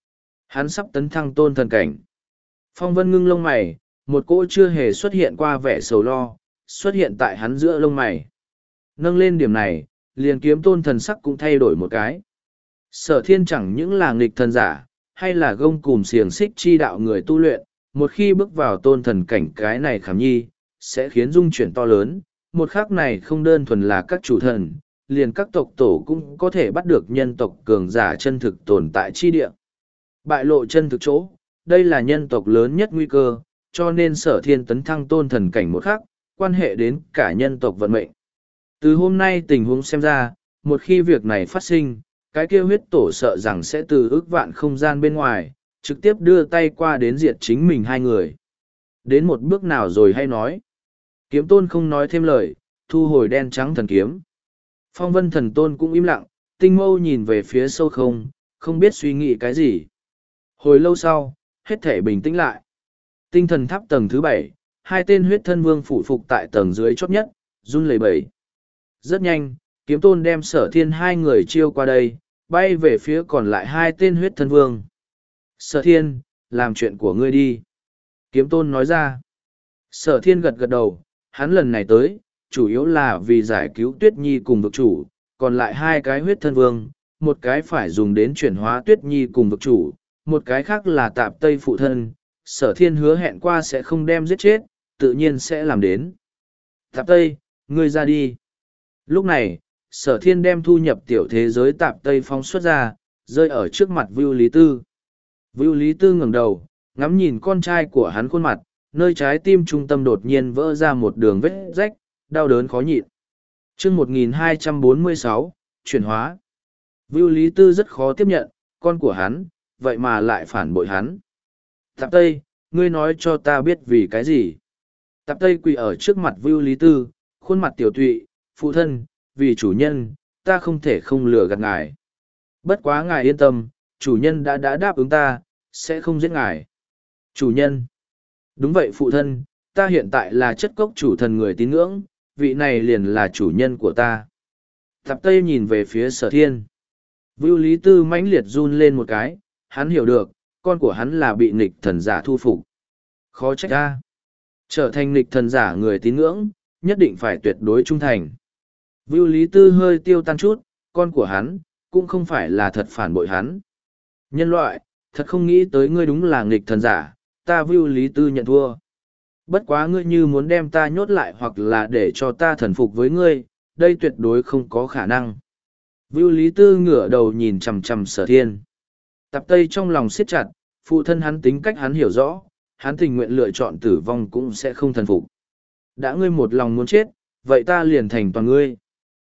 Hắn sắp tấn thăng tôn thần cảnh. Phong Vân ngưng lông mày, một cỗ chưa hề xuất hiện qua vẻ sầu lo, xuất hiện tại hắn giữa lông mày. Nâng lên điểm này, liền kiếm tôn thần sắc cũng thay đổi một cái. Sở thiên chẳng những là nghịch thần giả, hay là gông cùm xiềng xích chi đạo người tu luyện, một khi bước vào tôn thần cảnh cái này khảm nhi, sẽ khiến dung chuyển to lớn. Một khắc này không đơn thuần là các chủ thần, liền các tộc tổ cũng có thể bắt được nhân tộc cường giả chân thực tồn tại chi địa. Bại lộ chân thực chỗ, đây là nhân tộc lớn nhất nguy cơ, cho nên sở thiên tấn thăng tôn thần cảnh một khắc, quan hệ đến cả nhân tộc vận mệnh. Từ hôm nay tình huống xem ra, một khi việc này phát sinh, cái kia huyết tổ sợ rằng sẽ từ ước vạn không gian bên ngoài, trực tiếp đưa tay qua đến diệt chính mình hai người. Đến một bước nào rồi hay nói. Kiếm tôn không nói thêm lời, thu hồi đen trắng thần kiếm. Phong vân thần tôn cũng im lặng, tinh mâu nhìn về phía sâu không, không biết suy nghĩ cái gì. Hồi lâu sau, hết thể bình tĩnh lại. Tinh thần tháp tầng thứ bảy, hai tên huyết thân vương phụ phục tại tầng dưới chót nhất, run lẩy bẩy. Rất nhanh, kiếm tôn đem sở thiên hai người chiêu qua đây, bay về phía còn lại hai tên huyết thân vương. Sở thiên, làm chuyện của ngươi đi. Kiếm tôn nói ra. Sở thiên gật gật đầu, hắn lần này tới, chủ yếu là vì giải cứu Tuyết Nhi cùng vực chủ, còn lại hai cái huyết thân vương, một cái phải dùng đến chuyển hóa Tuyết Nhi cùng vực chủ, một cái khác là tạp tây phụ thân. Sở thiên hứa hẹn qua sẽ không đem giết chết, tự nhiên sẽ làm đến. Tạp tây, ngươi ra đi. Lúc này, sở thiên đem thu nhập tiểu thế giới tạp tây phóng xuất ra, rơi ở trước mặt Vưu Lý Tư. Vưu Lý Tư ngẩng đầu, ngắm nhìn con trai của hắn khuôn mặt, nơi trái tim trung tâm đột nhiên vỡ ra một đường vết rách, đau đớn khó nhịn. Chương một nghìn hai trăm bốn mươi sáu, chuyển hóa. Vưu Lý Tư rất khó tiếp nhận, con của hắn, vậy mà lại phản bội hắn. Tạp Tây, ngươi nói cho ta biết vì cái gì? Tạp Tây quỳ ở trước mặt Vưu Lý Tư, khuôn mặt tiểu tụy, phụ thân, vì chủ nhân, ta không thể không lừa gạt ngài. Bất quá ngài yên tâm, chủ nhân đã đã đáp ứng ta, sẽ không giết ngài. Chủ nhân. Đúng vậy phụ thân, ta hiện tại là chất cốc chủ thần người tín ngưỡng, vị này liền là chủ nhân của ta. Tạp Tây nhìn về phía sở thiên. Vưu Lý Tư mãnh liệt run lên một cái, hắn hiểu được, con của hắn là bị nghịch thần giả thu phục. Khó trách ra. Trở thành nghịch thần giả người tín ngưỡng, nhất định phải tuyệt đối trung thành. Vưu Lý Tư hơi tiêu tan chút, con của hắn, cũng không phải là thật phản bội hắn. Nhân loại, thật không nghĩ tới ngươi đúng là nghịch thần giả, ta Vưu Lý Tư nhận thua. Bất quá ngươi như muốn đem ta nhốt lại hoặc là để cho ta thần phục với ngươi, đây tuyệt đối không có khả năng. Vưu Lý Tư ngửa đầu nhìn chằm chằm sở thiên. Tạp Tây trong lòng siết chặt, phụ thân hắn tính cách hắn hiểu rõ, hắn tình nguyện lựa chọn tử vong cũng sẽ không thần phục. Đã ngươi một lòng muốn chết, vậy ta liền thành toàn ngươi.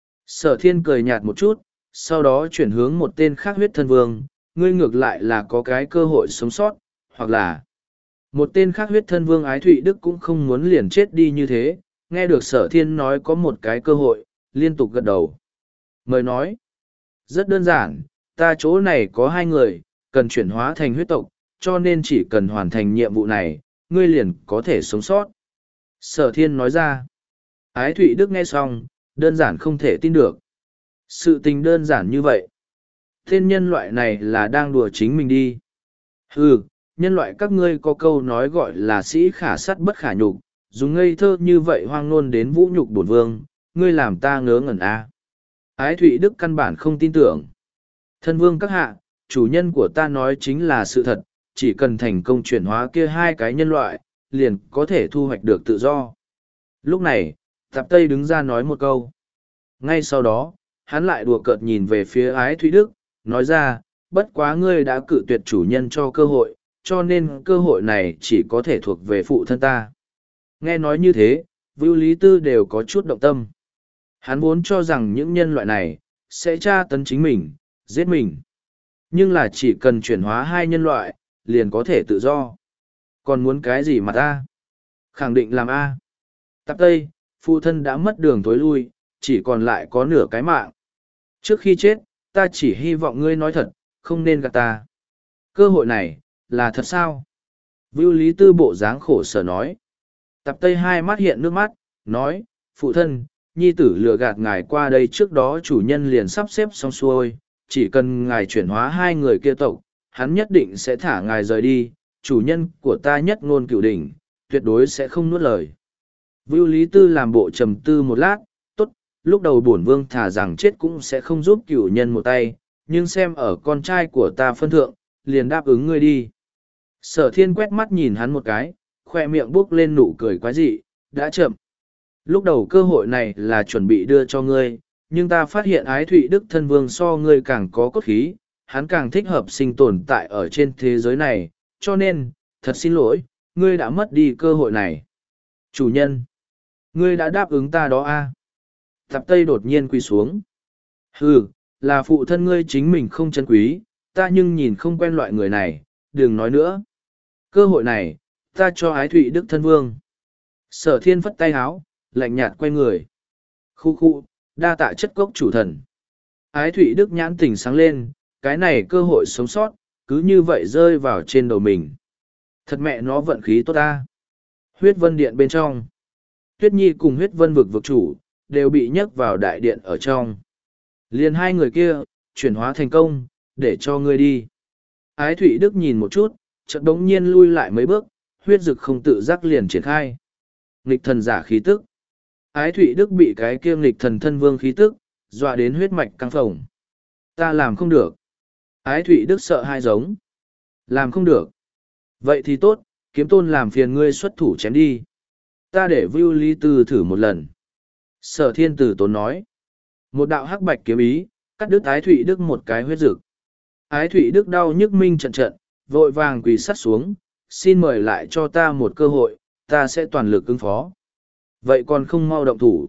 Sở thiên cười nhạt một chút, sau đó chuyển hướng một tên khác huyết thân vương, ngươi ngược lại là có cái cơ hội sống sót, hoặc là một tên khác huyết thân vương Ái Thụy Đức cũng không muốn liền chết đi như thế, nghe được sở thiên nói có một cái cơ hội, liên tục gật đầu. Mời nói, rất đơn giản, ta chỗ này có hai người, cần chuyển hóa thành huyết tộc, cho nên chỉ cần hoàn thành nhiệm vụ này, ngươi liền có thể sống sót. Sở thiên nói ra. Ái Thụy Đức nghe xong, đơn giản không thể tin được. Sự tình đơn giản như vậy. Tên nhân loại này là đang đùa chính mình đi. Ừ, nhân loại các ngươi có câu nói gọi là sĩ khả sắt bất khả nhục, dùng ngây thơ như vậy hoang nôn đến vũ nhục bổn vương, ngươi làm ta ngớ ngẩn a. À. Ái Thụy Đức căn bản không tin tưởng. Thân vương các hạ, chủ nhân của ta nói chính là sự thật, chỉ cần thành công chuyển hóa kia hai cái nhân loại, liền có thể thu hoạch được tự do. Lúc này, Tạp Tây đứng ra nói một câu. Ngay sau đó, hắn lại đùa cợt nhìn về phía Ái Thụy Đức, nói ra, bất quá ngươi đã cự tuyệt chủ nhân cho cơ hội, cho nên cơ hội này chỉ có thể thuộc về phụ thân ta. Nghe nói như thế, Vưu Lý Tư đều có chút động tâm. Hắn vốn cho rằng những nhân loại này, sẽ tra tấn chính mình, giết mình. Nhưng là chỉ cần chuyển hóa hai nhân loại, liền có thể tự do. Còn muốn cái gì mà ta? Khẳng định làm A. Tạp Tây, phụ thân đã mất đường tối lui, chỉ còn lại có nửa cái mạng. Trước khi chết, ta chỉ hy vọng ngươi nói thật, không nên gạt ta. Cơ hội này, là thật sao? Vưu Lý Tư bộ dáng khổ sở nói. Tạp Tây hai mắt hiện nước mắt, nói, phụ thân, nhi tử lừa gạt ngài qua đây trước đó chủ nhân liền sắp xếp xong xuôi, chỉ cần ngài chuyển hóa hai người kia tộc, hắn nhất định sẽ thả ngài rời đi, chủ nhân của ta nhất ngôn cửu đỉnh, tuyệt đối sẽ không nuốt lời. Vưu Lý Tư làm bộ trầm tư một lát, tốt, lúc đầu bổn vương thả rằng chết cũng sẽ không giúp cửu nhân một tay, nhưng xem ở con trai của ta phân thượng, liền đáp ứng ngươi đi. Sở thiên quét mắt nhìn hắn một cái, khoe miệng buốc lên nụ cười quái dị, đã chậm. Lúc đầu cơ hội này là chuẩn bị đưa cho ngươi, nhưng ta phát hiện ái thụy đức thân vương so ngươi càng có cốt khí, hắn càng thích hợp sinh tồn tại ở trên thế giới này, cho nên, thật xin lỗi, ngươi đã mất đi cơ hội này. Chủ nhân, ngươi đã đáp ứng ta đó a à? Tạp Tây đột nhiên quỳ xuống. Hừ, là phụ thân ngươi chính mình không chân quý, ta nhưng nhìn không quen loại người này, đừng nói nữa. Cơ hội này, ta cho ái thụy đức thân vương. Sở thiên phất tay háo, lạnh nhạt quay người. Khu khu, đa tạ chất cốc chủ thần. Ái thụy đức nhãn tỉnh sáng lên, cái này cơ hội sống sót, cứ như vậy rơi vào trên đầu mình. Thật mẹ nó vận khí tốt ta. Huyết vân điện bên trong. Tuyết Nhi cùng huyết vân vực vực chủ, đều bị nhấc vào đại điện ở trong. Liền hai người kia, chuyển hóa thành công, để cho ngươi đi. Ái thụy đức nhìn một chút, chợt đống nhiên lui lại mấy bước, huyết dực không tự giác liền triển khai. Nghịch thần giả khí tức. Ái thụy đức bị cái kia nghịch thần thân vương khí tức, dọa đến huyết mạch căng phồng. Ta làm không được. Ái thụy đức sợ hai giống. Làm không được. Vậy thì tốt, kiếm tôn làm phiền ngươi xuất thủ chém đi. Ta để Vưu Lý Tư thử một lần. Sở thiên tử tốn nói. Một đạo hắc bạch kiếm ý, cắt đứt ái thụy đức một cái huyết dực. Ái thụy đức đau nhức minh trận trận, vội vàng quỳ sắt xuống, xin mời lại cho ta một cơ hội, ta sẽ toàn lực ứng phó. Vậy còn không mau động thủ.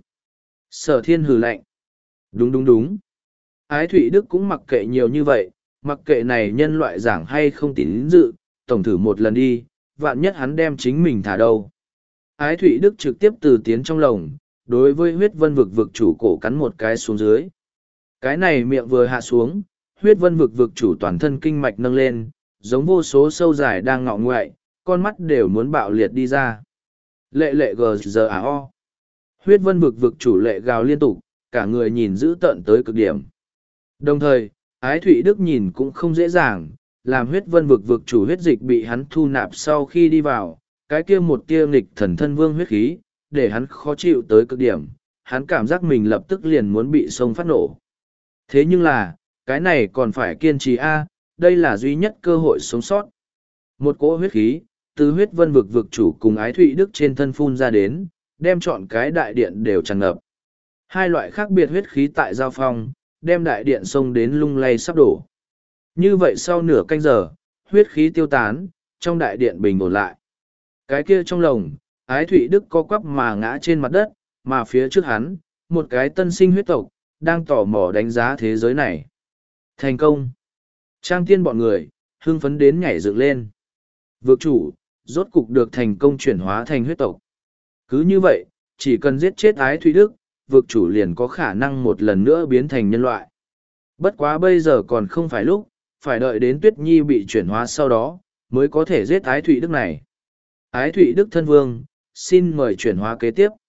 Sở thiên hừ lạnh. Đúng đúng đúng. Ái thụy đức cũng mặc kệ nhiều như vậy, mặc kệ này nhân loại giảng hay không tín dự, tổng thử một lần đi, vạn nhất hắn đem chính mình thả đâu. Ái thụy đức trực tiếp từ tiến trong lồng, đối với huyết vân vực vực chủ cổ cắn một cái xuống dưới. Cái này miệng vừa hạ xuống, huyết vân vực vực chủ toàn thân kinh mạch nâng lên, giống vô số sâu dài đang ngọ ngoại, con mắt đều muốn bạo liệt đi ra. Lệ lệ gờ giờ à o. Huyết vân vực vực chủ lệ gào liên tục, cả người nhìn dữ tợn tới cực điểm. Đồng thời, ái thụy đức nhìn cũng không dễ dàng, làm huyết vân vực vực chủ huyết dịch bị hắn thu nạp sau khi đi vào, cái kia một tia nghịch thần thân vương huyết khí, để hắn khó chịu tới cực điểm, hắn cảm giác mình lập tức liền muốn bị sông phát nổ. Thế nhưng là, cái này còn phải kiên trì a, đây là duy nhất cơ hội sống sót. Một cỗ huyết khí, từ huyết vân vực vực chủ cùng ái thụy đức trên thân phun ra đến, đem chọn cái đại điện đều tràn ngập. Hai loại khác biệt huyết khí tại giao phong, đem đại điện xông đến lung lay sắp đổ. Như vậy sau nửa canh giờ, huyết khí tiêu tán, trong đại điện bình ổn lại. Cái kia trong lồng, ái thụy đức co quắp mà ngã trên mặt đất, mà phía trước hắn, một cái tân sinh huyết tộc, đang tò mò đánh giá thế giới này. Thành công! Trang tiên bọn người, hưng phấn đến nhảy dựng lên. Vực chủ, rốt cục được thành công chuyển hóa thành huyết tộc. Cứ như vậy, chỉ cần giết chết ái thụy đức, vực chủ liền có khả năng một lần nữa biến thành nhân loại. Bất quá bây giờ còn không phải lúc, phải đợi đến Tuyết Nhi bị chuyển hóa sau đó, mới có thể giết ái thụy đức này. Ái thụy đức thân vương, xin mời chuyển hóa kế tiếp.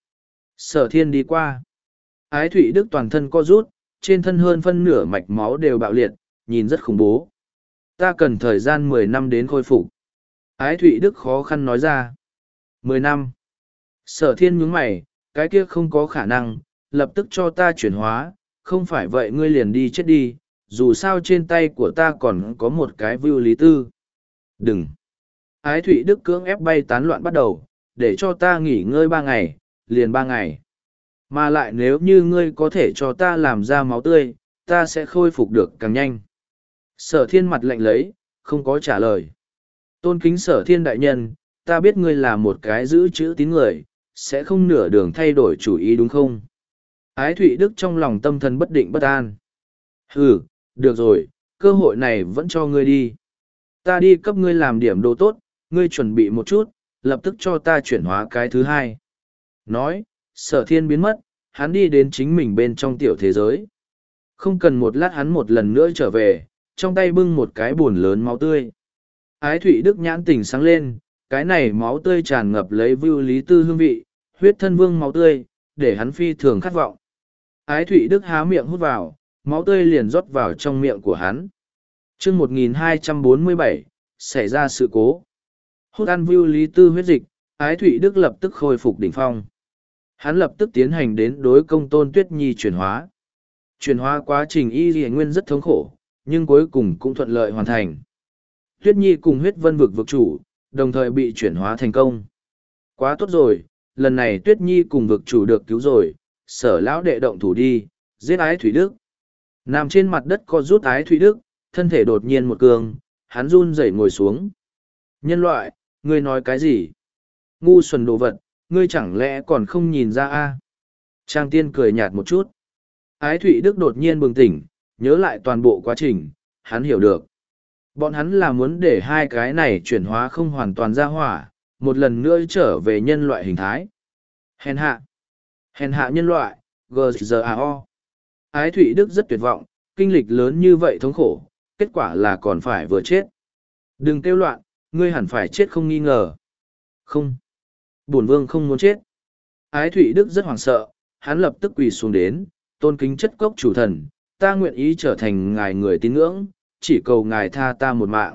Sở thiên đi qua. Ái thụy đức toàn thân co rút, trên thân hơn phân nửa mạch máu đều bạo liệt, nhìn rất khủng bố. Ta cần thời gian mười năm đến khôi phục. Ái thụy đức khó khăn nói ra. Mười năm. Sở thiên nhướng mày, cái kia không có khả năng, lập tức cho ta chuyển hóa, không phải vậy ngươi liền đi chết đi, dù sao trên tay của ta còn có một cái Vưu Lý Tư. Đừng. Ái thụy đức cưỡng ép bay tán loạn bắt đầu, để cho ta nghỉ ngơi ba ngày, liền ba ngày. Mà lại nếu như ngươi có thể cho ta làm ra máu tươi, ta sẽ khôi phục được càng nhanh. Sở thiên mặt lạnh lấy, không có trả lời. Tôn kính sở thiên đại nhân, ta biết ngươi là một cái giữ chữ tín người, sẽ không nửa đường thay đổi chủ ý đúng không? Ái thụy đức trong lòng tâm thần bất định bất an. Ừ, được rồi, cơ hội này vẫn cho ngươi đi. Ta đi cấp ngươi làm điểm đồ tốt, ngươi chuẩn bị một chút, lập tức cho ta chuyển hóa cái thứ hai. Nói, sở thiên biến mất, hắn đi đến chính mình bên trong tiểu thế giới. Không cần một lát hắn một lần nữa trở về, trong tay bưng một cái buồn lớn máu tươi. Ái thụy đức nhãn tỉnh sáng lên, cái này máu tươi tràn ngập lấy Vưu Lý Tư hương vị, huyết thân vương máu tươi, để hắn phi thường khát vọng. Ái thụy đức há miệng hút vào, máu tươi liền rót vào trong miệng của hắn. chương một nghìn hai trăm bốn mươi bảy, xảy ra sự cố. Hút ăn Vưu Lý Tư huyết dịch, Ái Thụy Đức lập tức khôi phục đỉnh phong. Hắn lập tức tiến hành đến đối công Tôn Tuyết Nhi chuyển hóa. Chuyển hóa quá trình y lìa nguyên rất thống khổ, nhưng cuối cùng cũng thuận lợi hoàn thành. Tuyết Nhi cùng huyết vân vực vực chủ, đồng thời bị chuyển hóa thành công. Quá tốt rồi, lần này Tuyết Nhi cùng vực chủ được cứu rồi, Sở lão đệ động thủ đi, giết Ái Thụy Đức. Nằm trên mặt đất co rút Ái Thụy Đức, thân thể đột nhiên một cường, hắn run rẩy ngồi xuống. Nhân loại, ngươi nói cái gì? Ngu xuẩn đồ vật, ngươi chẳng lẽ còn không nhìn ra a? Trang tiên cười nhạt một chút. Ái Thụy Đức đột nhiên bừng tỉnh, nhớ lại toàn bộ quá trình, hắn hiểu được. Bọn hắn là muốn để hai cái này chuyển hóa không hoàn toàn ra hỏa, một lần nữa trở về nhân loại hình thái. Hèn hạ. Hèn hạ nhân loại, giê giê a o. Ái Thụy Đức rất tuyệt vọng, kinh lịch lớn như vậy thống khổ, kết quả là còn phải vừa chết. Đừng kêu loạn, ngươi hẳn phải chết không nghi ngờ. Không. Bổn vương không muốn chết. Ái Thụy Đức rất hoảng sợ, hắn lập tức quỳ xuống đến, tôn kính chất cốc chủ thần, ta nguyện ý trở thành ngài người tín ngưỡng, chỉ cầu ngài tha ta một mạng.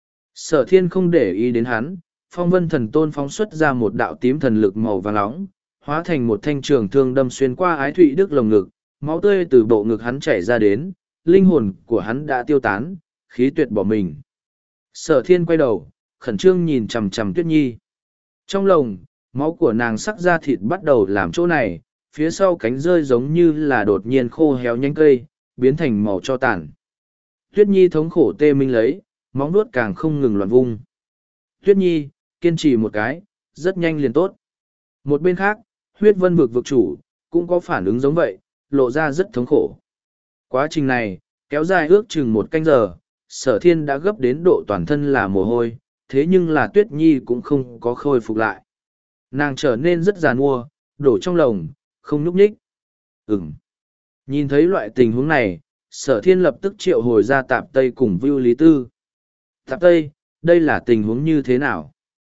Sở thiên không để ý đến hắn, phong vân thần tôn phóng xuất ra một đạo tím thần lực màu vàng nóng, hóa thành một thanh trường thương đâm xuyên qua Ái Thụy Đức lồng ngực, máu tươi từ bộ ngực hắn chảy ra đến, linh hồn của hắn đã tiêu tán, khí tuyệt bỏ mình. Sở thiên quay đầu, khẩn trương nhìn chằm chằm Tuyết Nhi. Trong lồng, máu của nàng sắc ra thịt bắt đầu làm chỗ này, phía sau cánh rơi giống như là đột nhiên khô héo nhánh cây, biến thành màu cho tàn. Tuyết Nhi thống khổ tê minh lấy, móng nuốt càng không ngừng loạn vung. Tuyết Nhi, kiên trì một cái, rất nhanh liền tốt. Một bên khác, huyết vân vực vực chủ, cũng có phản ứng giống vậy, lộ ra rất thống khổ. Quá trình này, kéo dài ước chừng một canh giờ, sở thiên đã gấp đến độ toàn thân là mồ hôi, thế nhưng là Tuyết Nhi cũng không có khôi phục lại. Nàng trở nên rất giàn mua, đổ trong lồng, không nhúc nhích. Ừm. Nhìn thấy loại tình huống này, sở thiên lập tức triệu hồi ra tạp Tây cùng Vưu Lý Tư. Tạp Tây, đây là tình huống như thế nào?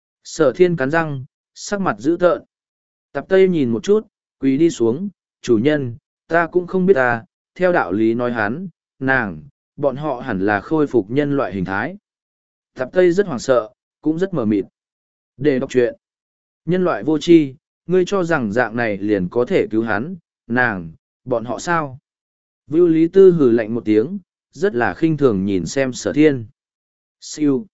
Sở thiên cắn răng, sắc mặt dữ tợn. Tạp Tây nhìn một chút, quỳ đi xuống, chủ nhân, ta cũng không biết ta, theo đạo lý nói hắn, nàng, bọn họ hẳn là khôi phục nhân loại hình thái. Tạp Tây rất hoảng sợ, cũng rất mờ mịt. Để đọc truyện. Nhân loại vô tri, ngươi cho rằng dạng này liền có thể cứu hắn, nàng, bọn họ sao? Vưu Lý Tư hừ lạnh một tiếng, rất là khinh thường nhìn xem sở thiên. Siêu.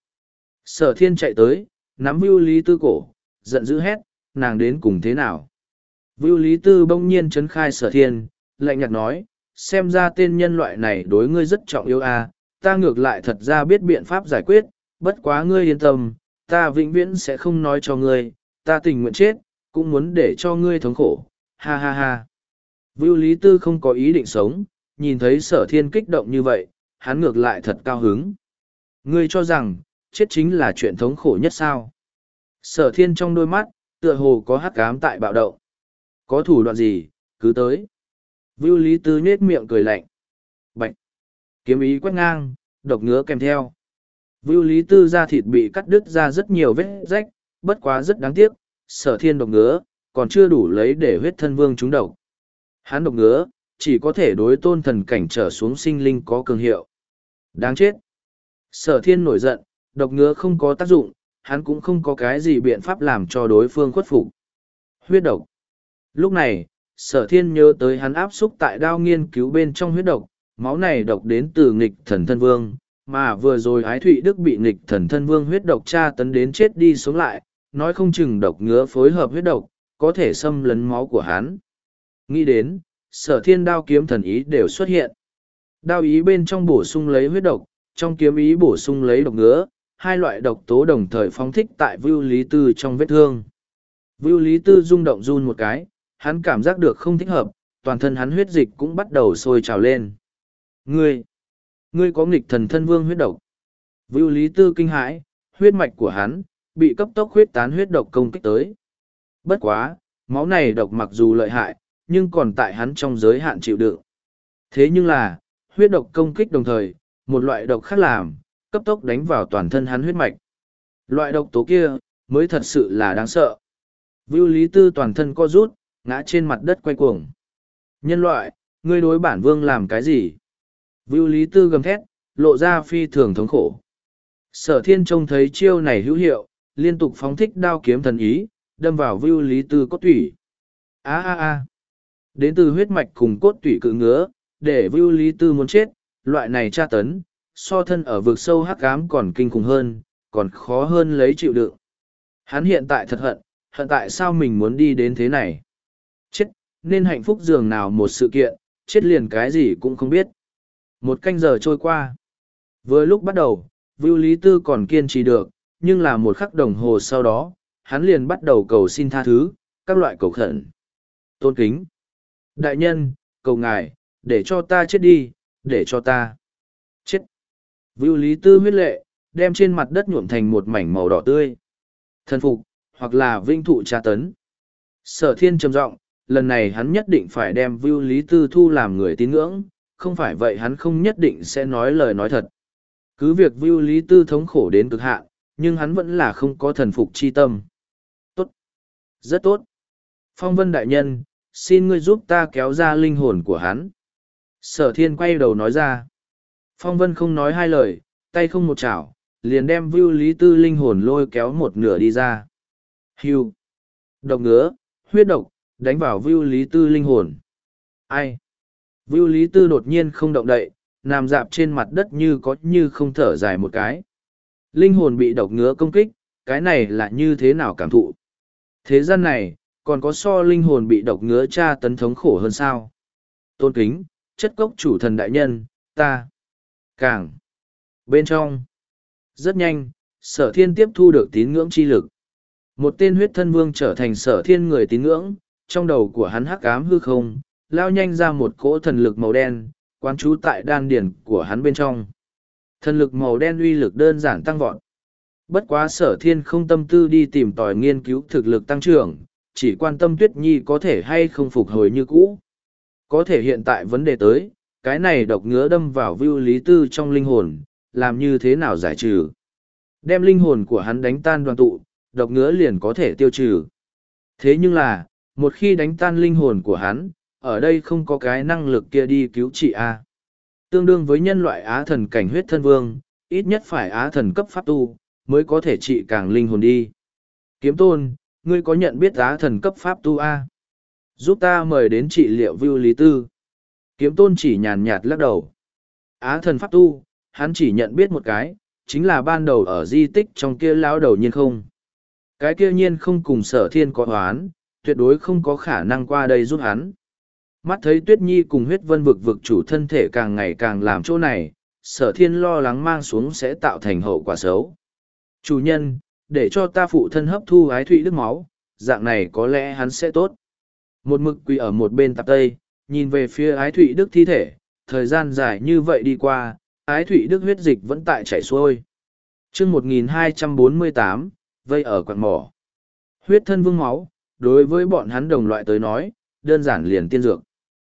Sở thiên chạy tới, nắm Vưu Lý Tư cổ, giận dữ hét, nàng đến cùng thế nào? Vưu Lý Tư bỗng nhiên trấn khai sở thiên, lạnh nhạt nói, xem ra tên nhân loại này đối ngươi rất trọng yêu a, ta ngược lại thật ra biết biện pháp giải quyết, bất quá ngươi yên tâm, ta vĩnh viễn sẽ không nói cho ngươi, ta tình nguyện chết, cũng muốn để cho ngươi thống khổ, ha ha ha. Vưu Lý Tư không có ý định sống, nhìn thấy sở thiên kích động như vậy, hắn ngược lại thật cao hứng. Ngươi cho rằng, chết chính là chuyện thống khổ nhất sao? Sở thiên trong đôi mắt, tựa hồ có hắc ám tại bạo động. Có thủ đoạn gì, cứ tới. Vưu Lý Tư nhết miệng cười lạnh. Bạch. Kiếm ý quét ngang, độc ngứa kèm theo. Vưu Lý Tư da thịt bị cắt đứt ra rất nhiều vết rách, bất quá rất đáng tiếc, sở thiên độc ngứa, còn chưa đủ lấy để huyết thân vương trúng độc. Hắn độc ngứa, chỉ có thể đối tôn thần cảnh trở xuống sinh linh có cường hiệu. Đáng chết. Sở thiên nổi giận, độc ngứa không có tác dụng, hắn cũng không có cái gì biện pháp làm cho đối phương khuất phục. Huyết độc. Lúc này, sở thiên nhớ tới hắn áp xúc tại đao nghiên cứu bên trong huyết độc, máu này độc đến từ nghịch thần thân vương, mà vừa rồi Ái Thụy Đức bị nghịch thần thân vương huyết độc tra tấn đến chết đi sống lại, nói không chừng độc ngứa phối hợp huyết độc, có thể xâm lấn máu của hắn. Nghĩ đến, sở thiên đao kiếm thần ý đều xuất hiện. Đao ý bên trong bổ sung lấy huyết độc, trong kiếm ý bổ sung lấy độc ngứa, hai loại độc tố đồng thời phóng thích tại Vưu Lý Tư trong vết thương. Vưu Lý Tư rung động run một cái, hắn cảm giác được không thích hợp, toàn thân hắn huyết dịch cũng bắt đầu sôi trào lên. Ngươi, ngươi có nghịch thần thân vương huyết độc. Vưu Lý Tư kinh hãi, huyết mạch của hắn, bị cấp tốc huyết tán huyết độc công kích tới. Bất quá, máu này độc mặc dù lợi hại, nhưng còn tại hắn trong giới hạn chịu đựng. Thế nhưng là, huyết độc công kích đồng thời, một loại độc khác làm, cấp tốc đánh vào toàn thân hắn huyết mạch. Loại độc tố kia, mới thật sự là đáng sợ. Vưu Lý Tư toàn thân co rút, ngã trên mặt đất quay cuồng. Nhân loại, ngươi đối bản vương làm cái gì? Vưu Lý Tư gầm thét, lộ ra phi thường thống khổ. Sở thiên trông thấy chiêu này hữu hiệu, liên tục phóng thích đao kiếm thần ý, đâm vào Vưu Lý Tư cốt tủy. A a a. Đến từ huyết mạch cùng cốt tủy cự ngứa, để Vưu Lý Tư muốn chết, loại này tra tấn, so thân ở vực sâu hắc ám còn kinh khủng hơn, còn khó hơn lấy chịu đựng. Hắn hiện tại thật hận, hận tại sao mình muốn đi đến thế này. Chết, nên hạnh phúc dường nào một sự kiện, chết liền cái gì cũng không biết. Một canh giờ trôi qua. Vừa lúc bắt đầu, Vưu Lý Tư còn kiên trì được, nhưng là một khắc đồng hồ sau đó, hắn liền bắt đầu cầu xin tha thứ, các loại cầu khẩn. Tôn kính. Đại nhân, cầu ngài, để cho ta chết đi, để cho ta chết. Vưu Lý Tư huyết lệ, đem trên mặt đất nhuộm thành một mảnh màu đỏ tươi. Thần phục, hoặc là vinh thụ tra tấn. Sở thiên trầm giọng, lần này hắn nhất định phải đem Vưu Lý Tư thu làm người tín ngưỡng, không phải vậy hắn không nhất định sẽ nói lời nói thật. Cứ việc Vưu Lý Tư thống khổ đến cực hạn, nhưng hắn vẫn là không có thần phục chi tâm. Tốt. Rất tốt. Phong Vân đại nhân, xin ngươi giúp ta kéo ra linh hồn của hắn. Sở thiên quay đầu nói ra. Phong Vân không nói hai lời, tay không một chảo, liền đem Vưu Lý Tư linh hồn lôi kéo một nửa đi ra. Hưu. Độc ngứa, huyết độc, đánh vào Vưu Lý Tư linh hồn. Ai? Vưu Lý Tư đột nhiên không động đậy, nằm dạp trên mặt đất như có như không thở dài một cái. Linh hồn bị độc ngứa công kích, cái này là như thế nào cảm thụ? Thế gian này, còn có so linh hồn bị độc ngứa tra tấn thống khổ hơn sao? Tôn kính, chất cốc chủ thần đại nhân, ta. Càng. Bên trong. Rất nhanh, sở thiên tiếp thu được tín ngưỡng chi lực. Một tên huyết thân vương trở thành sở thiên người tín ngưỡng, trong đầu của hắn hắc ám hư không, lao nhanh ra một cỗ thần lực màu đen, quán trú tại đan điển của hắn bên trong. Thần lực màu đen uy lực đơn giản tăng vọt. Bất quá sở thiên không tâm tư đi tìm tòi nghiên cứu thực lực tăng trưởng, chỉ quan tâm Tuyết Nhi có thể hay không phục hồi như cũ. Có thể hiện tại vấn đề tới, cái này độc ngứa đâm vào Vưu Lý Tư trong linh hồn, làm như thế nào giải trừ. Đem linh hồn của hắn đánh tan đoàn tụ, độc ngứa liền có thể tiêu trừ. Thế nhưng là, một khi đánh tan linh hồn của hắn, ở đây không có cái năng lực kia đi cứu trị A. Tương đương với nhân loại á thần cảnh huyết thân vương, ít nhất phải á thần cấp pháp tu, mới có thể trị càng linh hồn đi. Kiếm tôn, ngươi có nhận biết á thần cấp pháp tu A? Giúp ta mời đến trị liệu Vưu Lý Tư. Kiếm tôn chỉ nhàn nhạt lắc đầu. Á thần pháp tu, hắn chỉ nhận biết một cái, chính là ban đầu ở di tích trong kia lão đầu nhiên không. Cái kia nhiên không cùng sở thiên có hoán, tuyệt đối không có khả năng qua đây giúp hắn. Mắt thấy Tuyết Nhi cùng huyết vân vực vực chủ thân thể càng ngày càng làm chỗ này, sở thiên lo lắng mang xuống sẽ tạo thành hậu quả xấu. Chủ nhân, để cho ta phụ thân hấp thu ái thụy đức máu, dạng này có lẽ hắn sẽ tốt. Một mực quỳ ở một bên tạp tây, nhìn về phía ái thụy đức thi thể, thời gian dài như vậy đi qua, ái thụy đức huyết dịch vẫn tại chảy xuôi. chương một nghìn hai trăm bốn mươi tám, vây ở quặng mỏ. Huyết thân vương máu, đối với bọn hắn đồng loại tới nói, đơn giản liền tiên dược.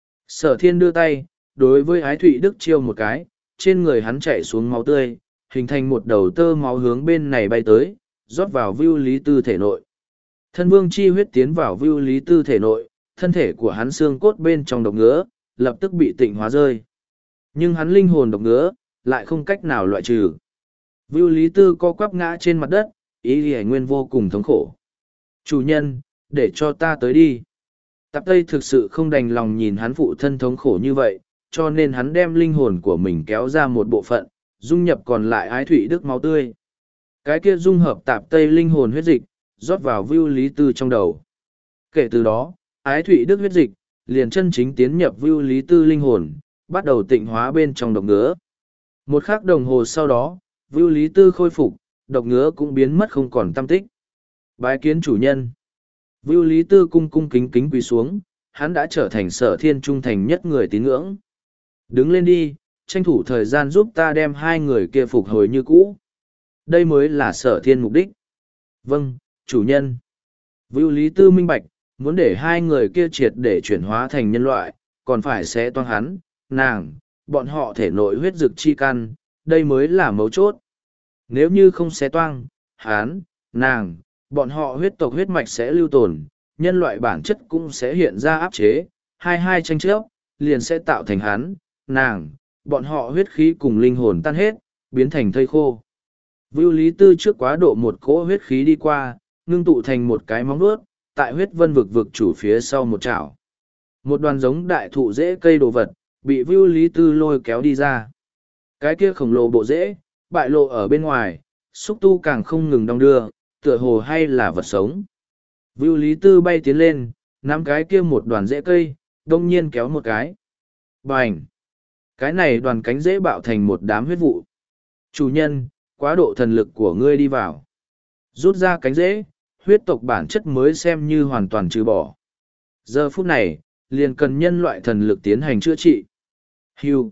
Sở thiên đưa tay, đối với ái thụy đức chiêu một cái, trên người hắn chảy xuống máu tươi, hình thành một đầu tơ máu hướng bên này bay tới, rót vào Vưu Lý Tư thể nội. Thân vương chi huyết tiến vào Vưu Lý Tư thể nội, thân thể của hắn xương cốt bên trong độc ngứa, lập tức bị tịnh hóa rơi. Nhưng hắn linh hồn độc ngứa, lại không cách nào loại trừ. Vưu Lý Tư co quắp ngã trên mặt đất, ý ghi nguyên vô cùng thống khổ. Chủ nhân, để cho ta tới đi. Tạp Tây thực sự không đành lòng nhìn hắn phụ thân thống khổ như vậy, cho nên hắn đem linh hồn của mình kéo ra một bộ phận, dung nhập còn lại ái thủy đức máu tươi. Cái kia dung hợp Tạp Tây linh hồn huyết dịch, rót vào Vưu Lý Tư trong đầu. Kể từ đó, ái thủy đức huyết dịch, liền chân chính tiến nhập Vưu Lý Tư linh hồn, bắt đầu tịnh hóa bên trong độc ngứa. Một khắc đồng hồ sau đó, Vưu Lý Tư khôi phục, độc ngứa cũng biến mất không còn tăm tích. Bái kiến chủ nhân. Vưu Lý Tư cung cung kính kính quỳ xuống, hắn đã trở thành sở thiên trung thành nhất người tín ngưỡng. Đứng lên đi, tranh thủ thời gian giúp ta đem hai người kia phục hồi như cũ. Đây mới là sở thiên mục đích. Vâng, chủ nhân. Vưu Lý Tư minh bạch, muốn để hai người kia triệt để chuyển hóa thành nhân loại, còn phải xé toan hắn, nàng, bọn họ thể nội huyết dực chi căn, đây mới là mấu chốt. Nếu như không xé toang, hắn, nàng, bọn họ huyết tộc huyết mạch sẽ lưu tồn, nhân loại bản chất cũng sẽ hiện ra áp chế, hai hai tranh chấp, liền sẽ tạo thành hắn, nàng, bọn họ huyết khí cùng linh hồn tan hết, biến thành thây khô. Vưu Lý Tư trước quá độ một cỗ huyết khí đi qua, ngưng tụ thành một cái móng vuốt, tại huyết vân vực vực chủ phía sau một chảo. Một đoàn giống đại thụ rễ cây đồ vật, bị Vưu Lý Tư lôi kéo đi ra. Cái kia khổng lồ bộ rễ, bại lộ ở bên ngoài, xúc tu càng không ngừng đong đưa, tựa hồ hay là vật sống. Vưu Lý Tư bay tiến lên, nắm cái kia một đoàn rễ cây, đông nhiên kéo một cái. Bành! Cái này đoàn cánh rễ bạo thành một đám huyết vụ. Chủ nhân, quá độ thần lực của ngươi đi vào. Rút ra cánh rễ, huyết tộc bản chất mới xem như hoàn toàn trừ bỏ. Giờ phút này, liền cần nhân loại thần lực tiến hành chữa trị. Hưu.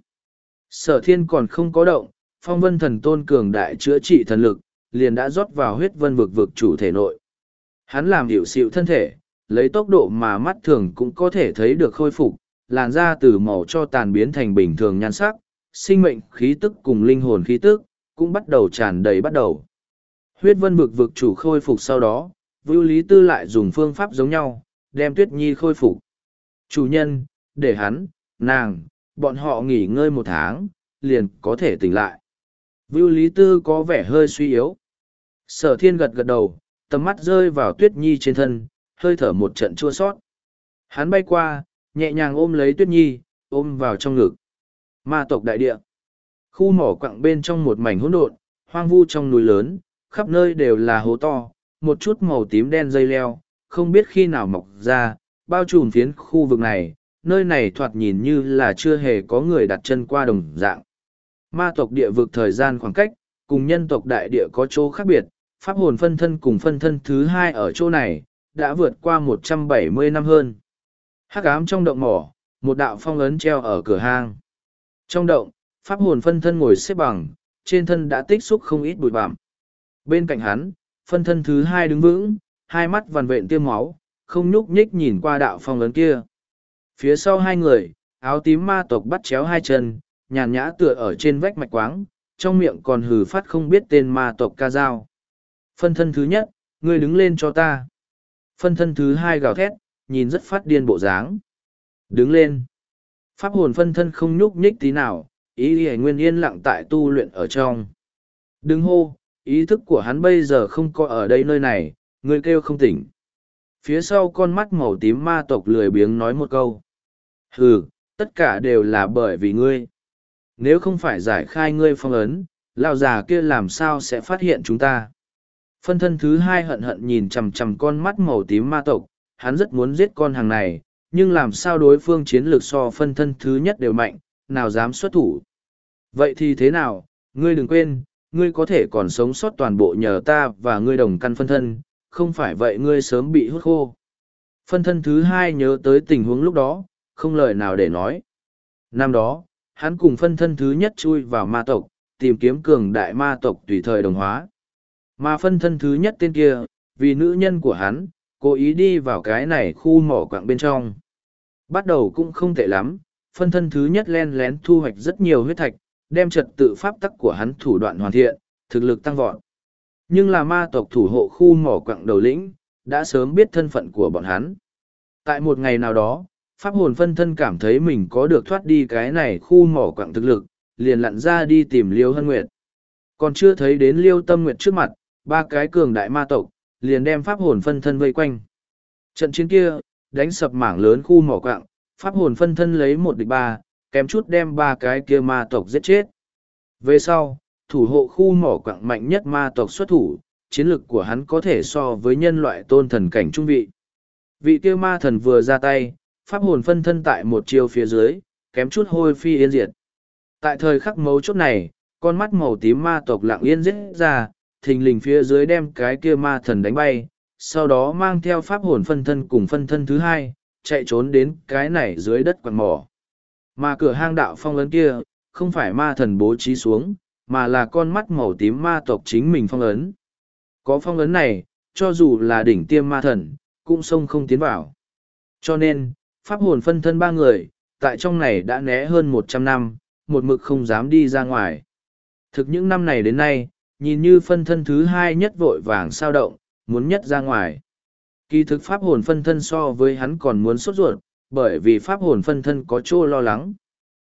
Sở thiên còn không có động, phong vân thần tôn cường đại chữa trị thần lực, liền đã rót vào huyết vân vực vực chủ thể nội. Hắn làm hiệu xịu thân thể, lấy tốc độ mà mắt thường cũng có thể thấy được khôi phục, làn da từ màu cho tàn biến thành bình thường nhan sắc, sinh mệnh khí tức cùng linh hồn khí tức, cũng bắt đầu tràn đầy bắt đầu. Huyết vân vực vực chủ khôi phục sau đó, Vưu Lý Tư lại dùng phương pháp giống nhau, đem Tuyết Nhi khôi phục. Chủ nhân, để hắn, nàng, bọn họ nghỉ ngơi một tháng, liền có thể tỉnh lại. Vưu Lý Tư có vẻ hơi suy yếu. Sở thiên gật gật đầu, tầm mắt rơi vào Tuyết Nhi trên thân, hơi thở một trận chua sót. Hắn bay qua, nhẹ nhàng ôm lấy Tuyết Nhi, ôm vào trong ngực. Ma tộc đại địa. Khu mỏ quặng bên trong một mảnh hỗn độn, hoang vu trong núi lớn, khắp nơi đều là hố to, một chút màu tím đen dây leo, không biết khi nào mọc ra, bao trùm phiến khu vực này, nơi này thoạt nhìn như là chưa hề có người đặt chân qua đồng dạng. Ma tộc địa vực thời gian khoảng cách, cùng nhân tộc đại địa có chỗ khác biệt, pháp hồn phân thân cùng phân thân thứ hai ở chỗ này, đã vượt qua một trăm bảy mươi năm hơn. Hắc ám trong động mỏ, một đạo phong ấn treo ở cửa hang. Trong động, pháp hồn phân thân ngồi xếp bằng, trên thân đã tích xúc không ít bụi bặm. Bên cạnh hắn, phân thân thứ hai đứng vững, hai mắt vằn vện tiêm máu, không nhúc nhích nhìn qua đạo phong ấn kia. Phía sau hai người, áo tím ma tộc bắt chéo hai chân, nhàn nhã tựa ở trên vách mạch quáng, trong miệng còn hừ phát không biết tên ma tộc ca dao. Phân thân thứ nhất, ngươi đứng lên cho ta. Phân thân thứ hai gào thét, nhìn rất phát điên bộ dáng. Đứng lên. Pháp hồn phân thân không nhúc nhích tí nào, ý hề nguyên yên lặng tại tu luyện ở trong. Đứng hô, ý thức của hắn bây giờ không có ở đây nơi này, ngươi kêu không tỉnh. Phía sau con mắt màu tím ma tộc lười biếng nói một câu. Hừ, tất cả đều là bởi vì ngươi. Nếu không phải giải khai ngươi phong ấn, lão già kia làm sao sẽ phát hiện chúng ta. Phân thân thứ hai hận hận nhìn chằm chằm con mắt màu tím ma tộc, hắn rất muốn giết con hàng này, nhưng làm sao đối phương chiến lược so phân thân thứ nhất đều mạnh, nào dám xuất thủ. Vậy thì thế nào, ngươi đừng quên, ngươi có thể còn sống sót toàn bộ nhờ ta và ngươi đồng căn phân thân, không phải vậy ngươi sớm bị hút khô. Phân thân thứ hai nhớ tới tình huống lúc đó, không lời nào để nói. Năm đó, hắn cùng phân thân thứ nhất chui vào ma tộc, tìm kiếm cường đại ma tộc tùy thời đồng hóa. Mà phân thân thứ nhất tên kia, vì nữ nhân của hắn, cố ý đi vào cái này khu mỏ quặng bên trong. Bắt đầu cũng không tệ lắm, phân thân thứ nhất len lén thu hoạch rất nhiều huyết thạch, đem trật tự pháp tắc của hắn thủ đoạn hoàn thiện, thực lực tăng vọt. Nhưng là ma tộc thủ hộ khu mỏ quặng đầu lĩnh, đã sớm biết thân phận của bọn hắn. Tại một ngày nào đó, pháp hồn phân thân cảm thấy mình có được thoát đi cái này khu mỏ quặng thực lực, liền lặn ra đi tìm Liêu Hân Nguyệt. Còn chưa thấy đến Liêu Tâm Nguyệt trước mặt, ba cái cường đại ma tộc, liền đem pháp hồn phân thân vây quanh. Trận chiến kia, đánh sập mảng lớn khu mỏ quặng, pháp hồn phân thân lấy một địch ba, kém chút đem ba cái kia ma tộc giết chết. Về sau, thủ hộ khu mỏ quặng mạnh nhất ma tộc xuất thủ, chiến lực của hắn có thể so với nhân loại tôn thần cảnh trung vị. Vị kia ma thần vừa ra tay, pháp hồn phân thân tại một chiêu phía dưới, kém chút hôi phi yên diệt. Tại thời khắc mấu chốt này, con mắt màu tím ma tộc lặng yên giết ra, thình lình phía dưới đem cái kia ma thần đánh bay, sau đó mang theo pháp hồn phân thân cùng phân thân thứ hai, chạy trốn đến cái này dưới đất quặng mỏ. Mà cửa hang đạo phong ấn kia, không phải ma thần bố trí xuống, mà là con mắt màu tím ma tộc chính mình phong ấn. Có phong ấn này, cho dù là đỉnh tiêm ma thần, cũng xông không tiến vào. Cho nên, pháp hồn phân thân ba người, tại trong này đã né hơn một trăm năm, một mực không dám đi ra ngoài. Thực những năm này đến nay, nhìn như phân thân thứ hai nhất vội vàng sao động, muốn nhất ra ngoài. Kỳ thực pháp hồn phân thân so với hắn còn muốn sốt ruột, bởi vì pháp hồn phân thân có chỗ lo lắng.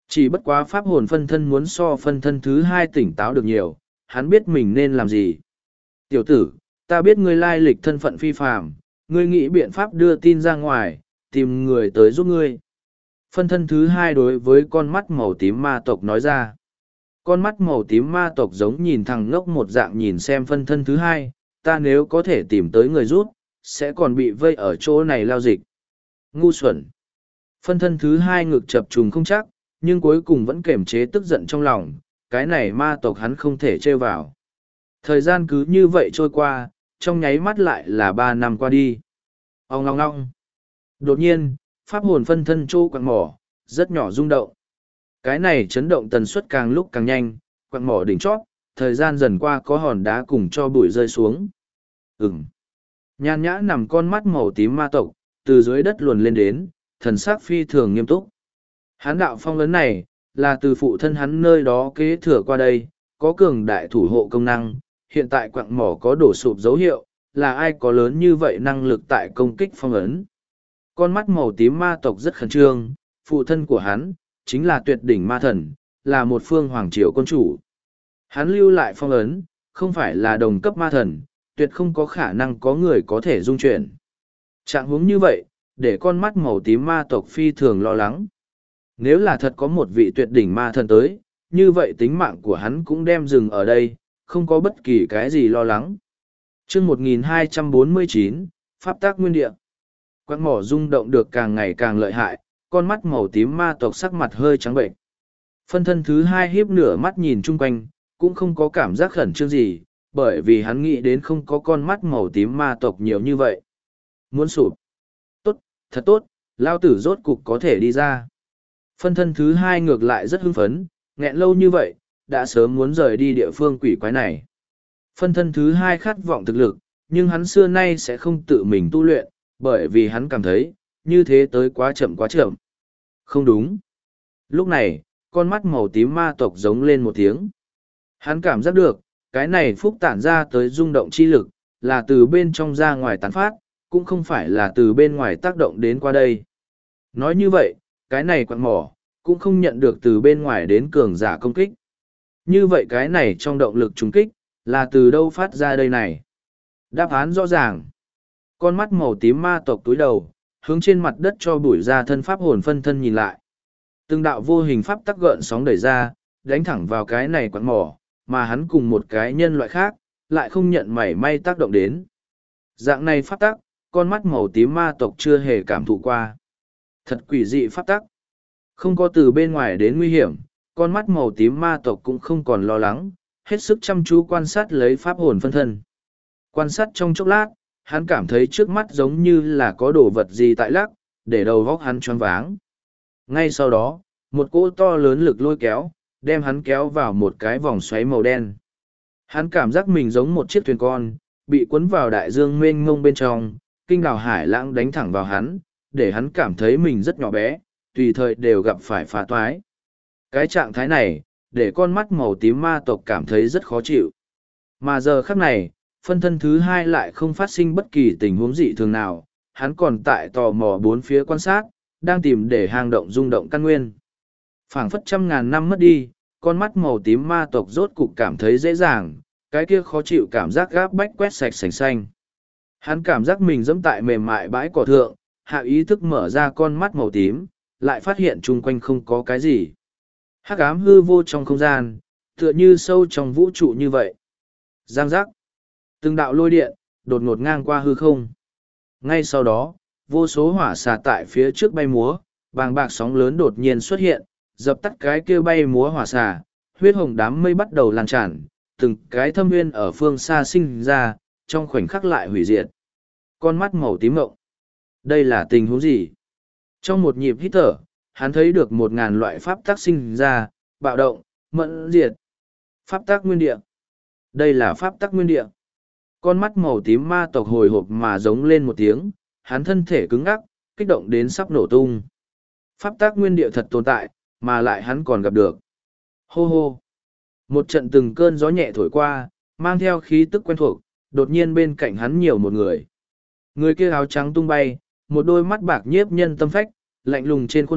Chỉ bất quá pháp hồn phân thân muốn so phân thân thứ hai tỉnh táo được nhiều, hắn biết mình nên làm gì. Tiểu tử, ta biết ngươi lai lịch thân phận phi phàm, ngươi nghĩ biện pháp đưa tin ra ngoài, tìm người tới giúp ngươi. Phân thân thứ hai đối với con mắt màu tím ma tộc nói ra. Con mắt màu tím ma tộc giống nhìn thằng ngốc một dạng nhìn xem phân thân thứ hai, ta nếu có thể tìm tới người rút, sẽ còn bị vây ở chỗ này lao dịch. Ngu xuẩn. Phân thân thứ hai ngực chập trùng không chắc, nhưng cuối cùng vẫn kềm chế tức giận trong lòng, cái này ma tộc hắn không thể trêu vào. Thời gian cứ như vậy trôi qua, trong nháy mắt lại là ba năm qua đi. Ông ngong ngong. Đột nhiên, pháp hồn phân thân trô quặng mỏ, rất nhỏ rung động. Cái này chấn động tần suất càng lúc càng nhanh, quặng mỏ đỉnh chót, thời gian dần qua có hòn đá cùng cho bụi rơi xuống. Ừm. Nhàn nhã nằm con mắt màu tím ma tộc, từ dưới đất luồn lên đến, thần sắc phi thường nghiêm túc. Hán đạo phong ấn này, là từ phụ thân hắn nơi đó kế thừa qua đây, có cường đại thủ hộ công năng, hiện tại quặng mỏ có đổ sụp dấu hiệu, là ai có lớn như vậy năng lực tại công kích phong ấn. Con mắt màu tím ma tộc rất khẩn trương, phụ thân của hắn, chính là tuyệt đỉnh ma thần, là một phương hoàng triều quân chủ. Hắn lưu lại phong ấn, không phải là đồng cấp ma thần, tuyệt không có khả năng có người có thể dung chuyển. Trạng huống như vậy, để con mắt màu tím ma tộc phi thường lo lắng. Nếu là thật có một vị tuyệt đỉnh ma thần tới, như vậy tính mạng của hắn cũng đem dừng ở đây, không có bất kỳ cái gì lo lắng. chương một nghìn hai trăm bốn mươi chín, Pháp tác nguyên địa. Quang mỏ rung động được càng ngày càng lợi hại, con mắt màu tím ma tộc sắc mặt hơi trắng bệnh. Phân thân thứ hai hiếp nửa mắt nhìn chung quanh, cũng không có cảm giác khẩn trương gì, bởi vì hắn nghĩ đến không có con mắt màu tím ma tộc nhiều như vậy. Muốn sụp. Tốt, thật tốt, lao tử rốt cục có thể đi ra. Phân thân thứ hai ngược lại rất hưng phấn, nghẹn lâu như vậy, đã sớm muốn rời đi địa phương quỷ quái này. Phân thân thứ hai khát vọng thực lực, nhưng hắn xưa nay sẽ không tự mình tu luyện, bởi vì hắn cảm thấy, như thế tới quá chậm quá chậm. Không đúng. Lúc này, con mắt màu tím ma tộc giống lên một tiếng. Hắn cảm giác được, cái này phúc tản ra tới rung động chi lực, là từ bên trong ra ngoài tán phát, cũng không phải là từ bên ngoài tác động đến qua đây. Nói như vậy, cái này quặng mỏ, cũng không nhận được từ bên ngoài đến cường giả công kích. Như vậy cái này trong động lực trúng kích, là từ đâu phát ra đây này? Đáp án rõ ràng. Con mắt màu tím ma tộc túi đầu, hướng trên mặt đất cho bụi ra thân pháp hồn phân thân nhìn lại. Từng đạo vô hình pháp tắc gợn sóng đẩy ra, đánh thẳng vào cái này quặng mỏ, mà hắn cùng một cái nhân loại khác, lại không nhận mảy may tác động đến. Dạng này pháp tắc, con mắt màu tím ma tộc chưa hề cảm thụ qua. Thật quỷ dị pháp tắc. Không có từ bên ngoài đến nguy hiểm, con mắt màu tím ma tộc cũng không còn lo lắng, hết sức chăm chú quan sát lấy pháp hồn phân thân. Quan sát trong chốc lát, hắn cảm thấy trước mắt giống như là có đồ vật gì tại lắc, để đầu góc hắn choáng váng. Ngay sau đó, một cỗ to lớn lực lôi kéo, đem hắn kéo vào một cái vòng xoáy màu đen. Hắn cảm giác mình giống một chiếc thuyền con, bị cuốn vào đại dương mênh mông bên trong, kinh đảo hải lãng đánh thẳng vào hắn, để hắn cảm thấy mình rất nhỏ bé, tùy thời đều gặp phải phá toái. Cái trạng thái này, để con mắt màu tím ma tộc cảm thấy rất khó chịu. Mà giờ khắc này, phân thân thứ hai lại không phát sinh bất kỳ tình huống dị thường nào, hắn còn tại tò mò bốn phía quan sát, đang tìm để hang động rung động căn nguyên. Phảng phất trăm ngàn năm mất đi, con mắt màu tím ma tộc rốt cục cảm thấy dễ dàng, cái kia khó chịu cảm giác gáp bách quét sạch sành xanh. Hắn cảm giác mình dẫm tại mềm mại bãi cỏ thượng, hạ ý thức mở ra con mắt màu tím, lại phát hiện chung quanh không có cái gì. Hắc ám hư vô trong không gian, tựa như sâu trong vũ trụ như vậy. Giang giác. Từng đạo lôi điện, đột ngột ngang qua hư không. Ngay sau đó, vô số hỏa xà tại phía trước bay múa, bàng bạc sóng lớn đột nhiên xuất hiện, dập tắt cái kia bay múa hỏa xà, huyết hồng đám mây bắt đầu lan tràn, từng cái thâm nguyên ở phương xa sinh ra, trong khoảnh khắc lại hủy diệt. Con mắt màu tím ngộng. Đây là tình huống gì? Trong một nhịp hít thở, hắn thấy được một ngàn loại pháp tác sinh ra, bạo động, mẫn diệt. Pháp tác nguyên địa. Đây là pháp tác nguyên địa. Con mắt màu tím ma tộc hồi hộp mà giống lên một tiếng, hắn thân thể cứng ngắc, kích động đến sắp nổ tung. Pháp tác nguyên địa thật tồn tại, mà lại hắn còn gặp được. Hô hô. Một trận từng cơn gió nhẹ thổi qua, mang theo khí tức quen thuộc, đột nhiên bên cạnh hắn nhiều một người. Người kia áo trắng tung bay, một đôi mắt bạc nhiếp nhân tâm phách, lạnh lùng trên khuôn mặt,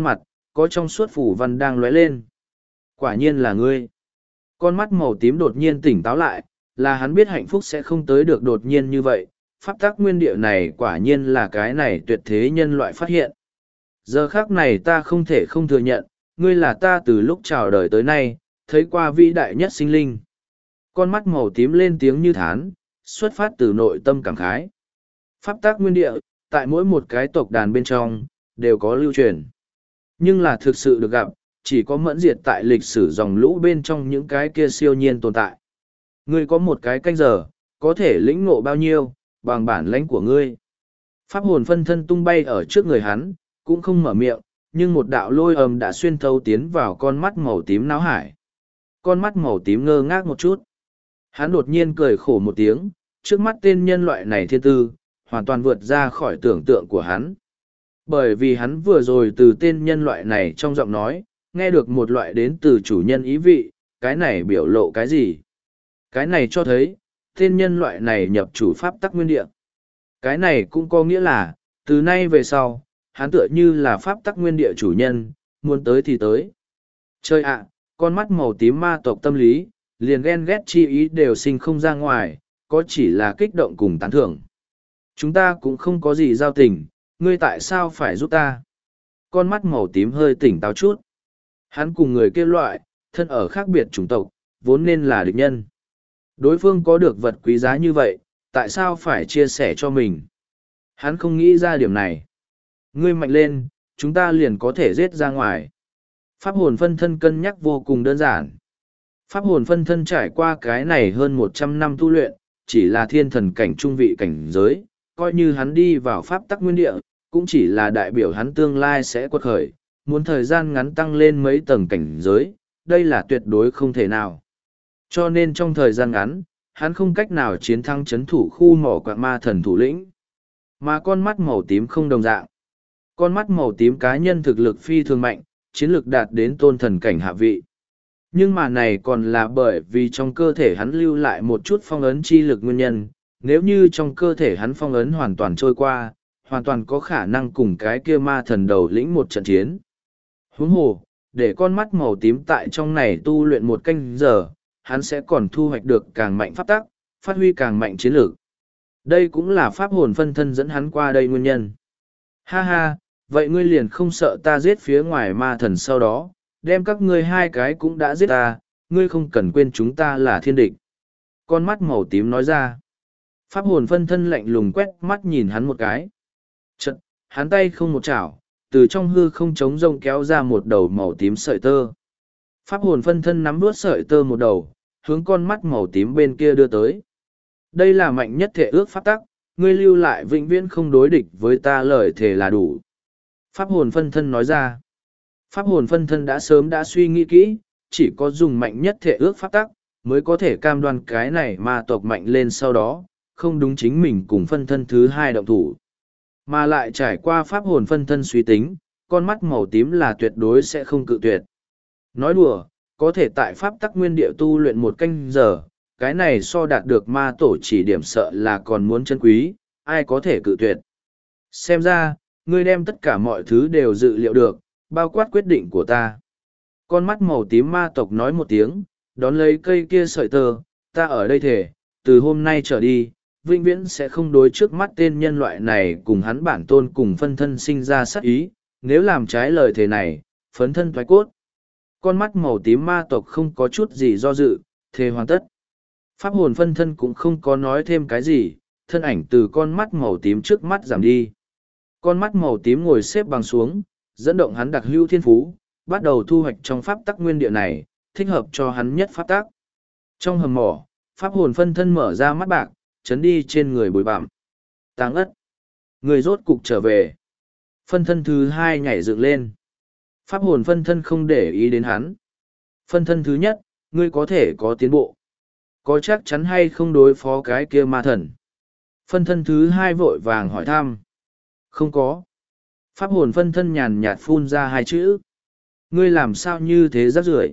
có trong suốt phủ văn đang lóe lên. Quả nhiên là ngươi. Con mắt màu tím đột nhiên tỉnh táo lại, là hắn biết hạnh phúc sẽ không tới được đột nhiên như vậy. Pháp tắc nguyên địa này quả nhiên là cái này tuyệt thế nhân loại phát hiện. Giờ khác này ta không thể không thừa nhận, ngươi là ta từ lúc chào đời tới nay, thấy qua vĩ đại nhất sinh linh. Con mắt màu tím lên tiếng như thán, xuất phát từ nội tâm cảm khái. Pháp tắc nguyên địa, tại mỗi một cái tộc đàn bên trong, đều có lưu truyền. Nhưng là thực sự được gặp, chỉ có mẫn diệt tại lịch sử dòng lũ bên trong những cái kia siêu nhiên tồn tại. Ngươi có một cái canh giờ, có thể lĩnh ngộ bao nhiêu, bằng bản lãnh của ngươi. Pháp hồn phân thân tung bay ở trước người hắn, cũng không mở miệng, nhưng một đạo lôi ầm đã xuyên thấu tiến vào con mắt màu tím náo hải. Con mắt màu tím ngơ ngác một chút. Hắn đột nhiên cười khổ một tiếng, trước mắt tên nhân loại này thiên tư, hoàn toàn vượt ra khỏi tưởng tượng của hắn. Bởi vì hắn vừa rồi từ tên nhân loại này trong giọng nói, nghe được một loại đến từ chủ nhân ý vị, cái này biểu lộ cái gì? Cái này cho thấy, tên nhân loại này nhập chủ pháp tắc nguyên địa. Cái này cũng có nghĩa là, từ nay về sau, hắn tựa như là pháp tắc nguyên địa chủ nhân, muốn tới thì tới. Chơi ạ, con mắt màu tím ma tộc tâm lý, liền ghen ghét chi ý đều sinh không ra ngoài, có chỉ là kích động cùng tán thưởng. Chúng ta cũng không có gì giao tình, ngươi tại sao phải giúp ta? Con mắt màu tím hơi tỉnh táo chút. Hắn cùng người kia loại, thân ở khác biệt chủng tộc, vốn nên là địch nhân. Đối phương có được vật quý giá như vậy, tại sao phải chia sẻ cho mình? Hắn không nghĩ ra điểm này. Ngươi mạnh lên, chúng ta liền có thể giết ra ngoài. Pháp hồn phân thân cân nhắc vô cùng đơn giản. Pháp hồn phân thân trải qua cái này hơn một trăm năm tu luyện, chỉ là thiên thần cảnh trung vị cảnh giới, coi như hắn đi vào pháp tắc nguyên địa, cũng chỉ là đại biểu hắn tương lai sẽ quật khởi, muốn thời gian ngắn tăng lên mấy tầng cảnh giới, đây là tuyệt đối không thể nào. Cho nên trong thời gian ngắn, hắn không cách nào chiến thắng chấn thủ khu mỏ quạng ma thần thủ lĩnh. Mà con mắt màu tím không đồng dạng. Con mắt màu tím cá nhân thực lực phi thường mạnh, chiến lực đạt đến tôn thần cảnh hạ vị. Nhưng mà này còn là bởi vì trong cơ thể hắn lưu lại một chút phong ấn chi lực nguyên nhân, nếu như trong cơ thể hắn phong ấn hoàn toàn trôi qua, hoàn toàn có khả năng cùng cái kia ma thần đầu lĩnh một trận chiến. Huống hồ, để con mắt màu tím tại trong này tu luyện một canh giờ, hắn sẽ còn thu hoạch được càng mạnh pháp tắc, phát huy càng mạnh chiến lược. Đây cũng là pháp hồn phân thân dẫn hắn qua đây nguyên nhân. Ha ha, vậy ngươi liền không sợ ta giết phía ngoài ma thần sau đó, đem các ngươi hai cái cũng đã giết ta, ngươi không cần quên chúng ta là thiên địch. Con mắt màu tím nói ra. Pháp hồn phân thân lạnh lùng quét mắt nhìn hắn một cái. Chật, hắn tay không một chảo, từ trong hư không trống rông kéo ra một đầu màu tím sợi tơ. Pháp hồn phân thân nắm vuốt sợi tơ một đầu, hướng con mắt màu tím bên kia đưa tới. Đây là mạnh nhất thể ước pháp tắc, ngươi lưu lại vĩnh viễn không đối địch với ta lời thề là đủ. Pháp hồn phân thân nói ra. Pháp hồn phân thân đã sớm đã suy nghĩ kỹ, chỉ có dùng mạnh nhất thể ước pháp tắc, mới có thể cam đoan cái này ma tộc mạnh lên sau đó, không đúng chính mình cùng phân thân thứ hai động thủ. Mà lại trải qua pháp hồn phân thân suy tính, con mắt màu tím là tuyệt đối sẽ không cự tuyệt. Nói đùa, có thể tại pháp tắc nguyên địa tu luyện một canh giờ, cái này so đạt được ma tổ chỉ điểm sợ là còn muốn chân quý, ai có thể cự tuyệt. Xem ra, ngươi đem tất cả mọi thứ đều dự liệu được, bao quát quyết định của ta. Con mắt màu tím ma tộc nói một tiếng, đón lấy cây kia sợi tơ, ta ở đây thể, từ hôm nay trở đi, vĩnh viễn sẽ không đối trước mắt tên nhân loại này cùng hắn bản tôn cùng phân thân sinh ra sát ý, nếu làm trái lời thề này, phấn thân thoái cốt. Con mắt màu tím ma tộc không có chút gì do dự, thề hoàn tất. Pháp hồn phân thân cũng không có nói thêm cái gì, thân ảnh từ con mắt màu tím trước mắt giảm đi. Con mắt màu tím ngồi xếp bằng xuống, dẫn động hắn đặc hữu thiên phú, bắt đầu thu hoạch trong pháp tắc nguyên địa này, thích hợp cho hắn nhất pháp tắc. Trong hầm mỏ, pháp hồn phân thân mở ra mắt bạc, chấn đi trên người bụi bặm. Táng ất. Người rốt cục trở về. Phân thân thứ hai nhảy dựng lên. Pháp hồn phân thân không để ý đến hắn. Phân thân thứ nhất, ngươi có thể có tiến bộ. Có chắc chắn hay không đối phó cái kia ma thần? Phân thân thứ hai vội vàng hỏi thăm. Không có. Pháp hồn phân thân nhàn nhạt phun ra hai chữ. Ngươi làm sao như thế rắc rưởi?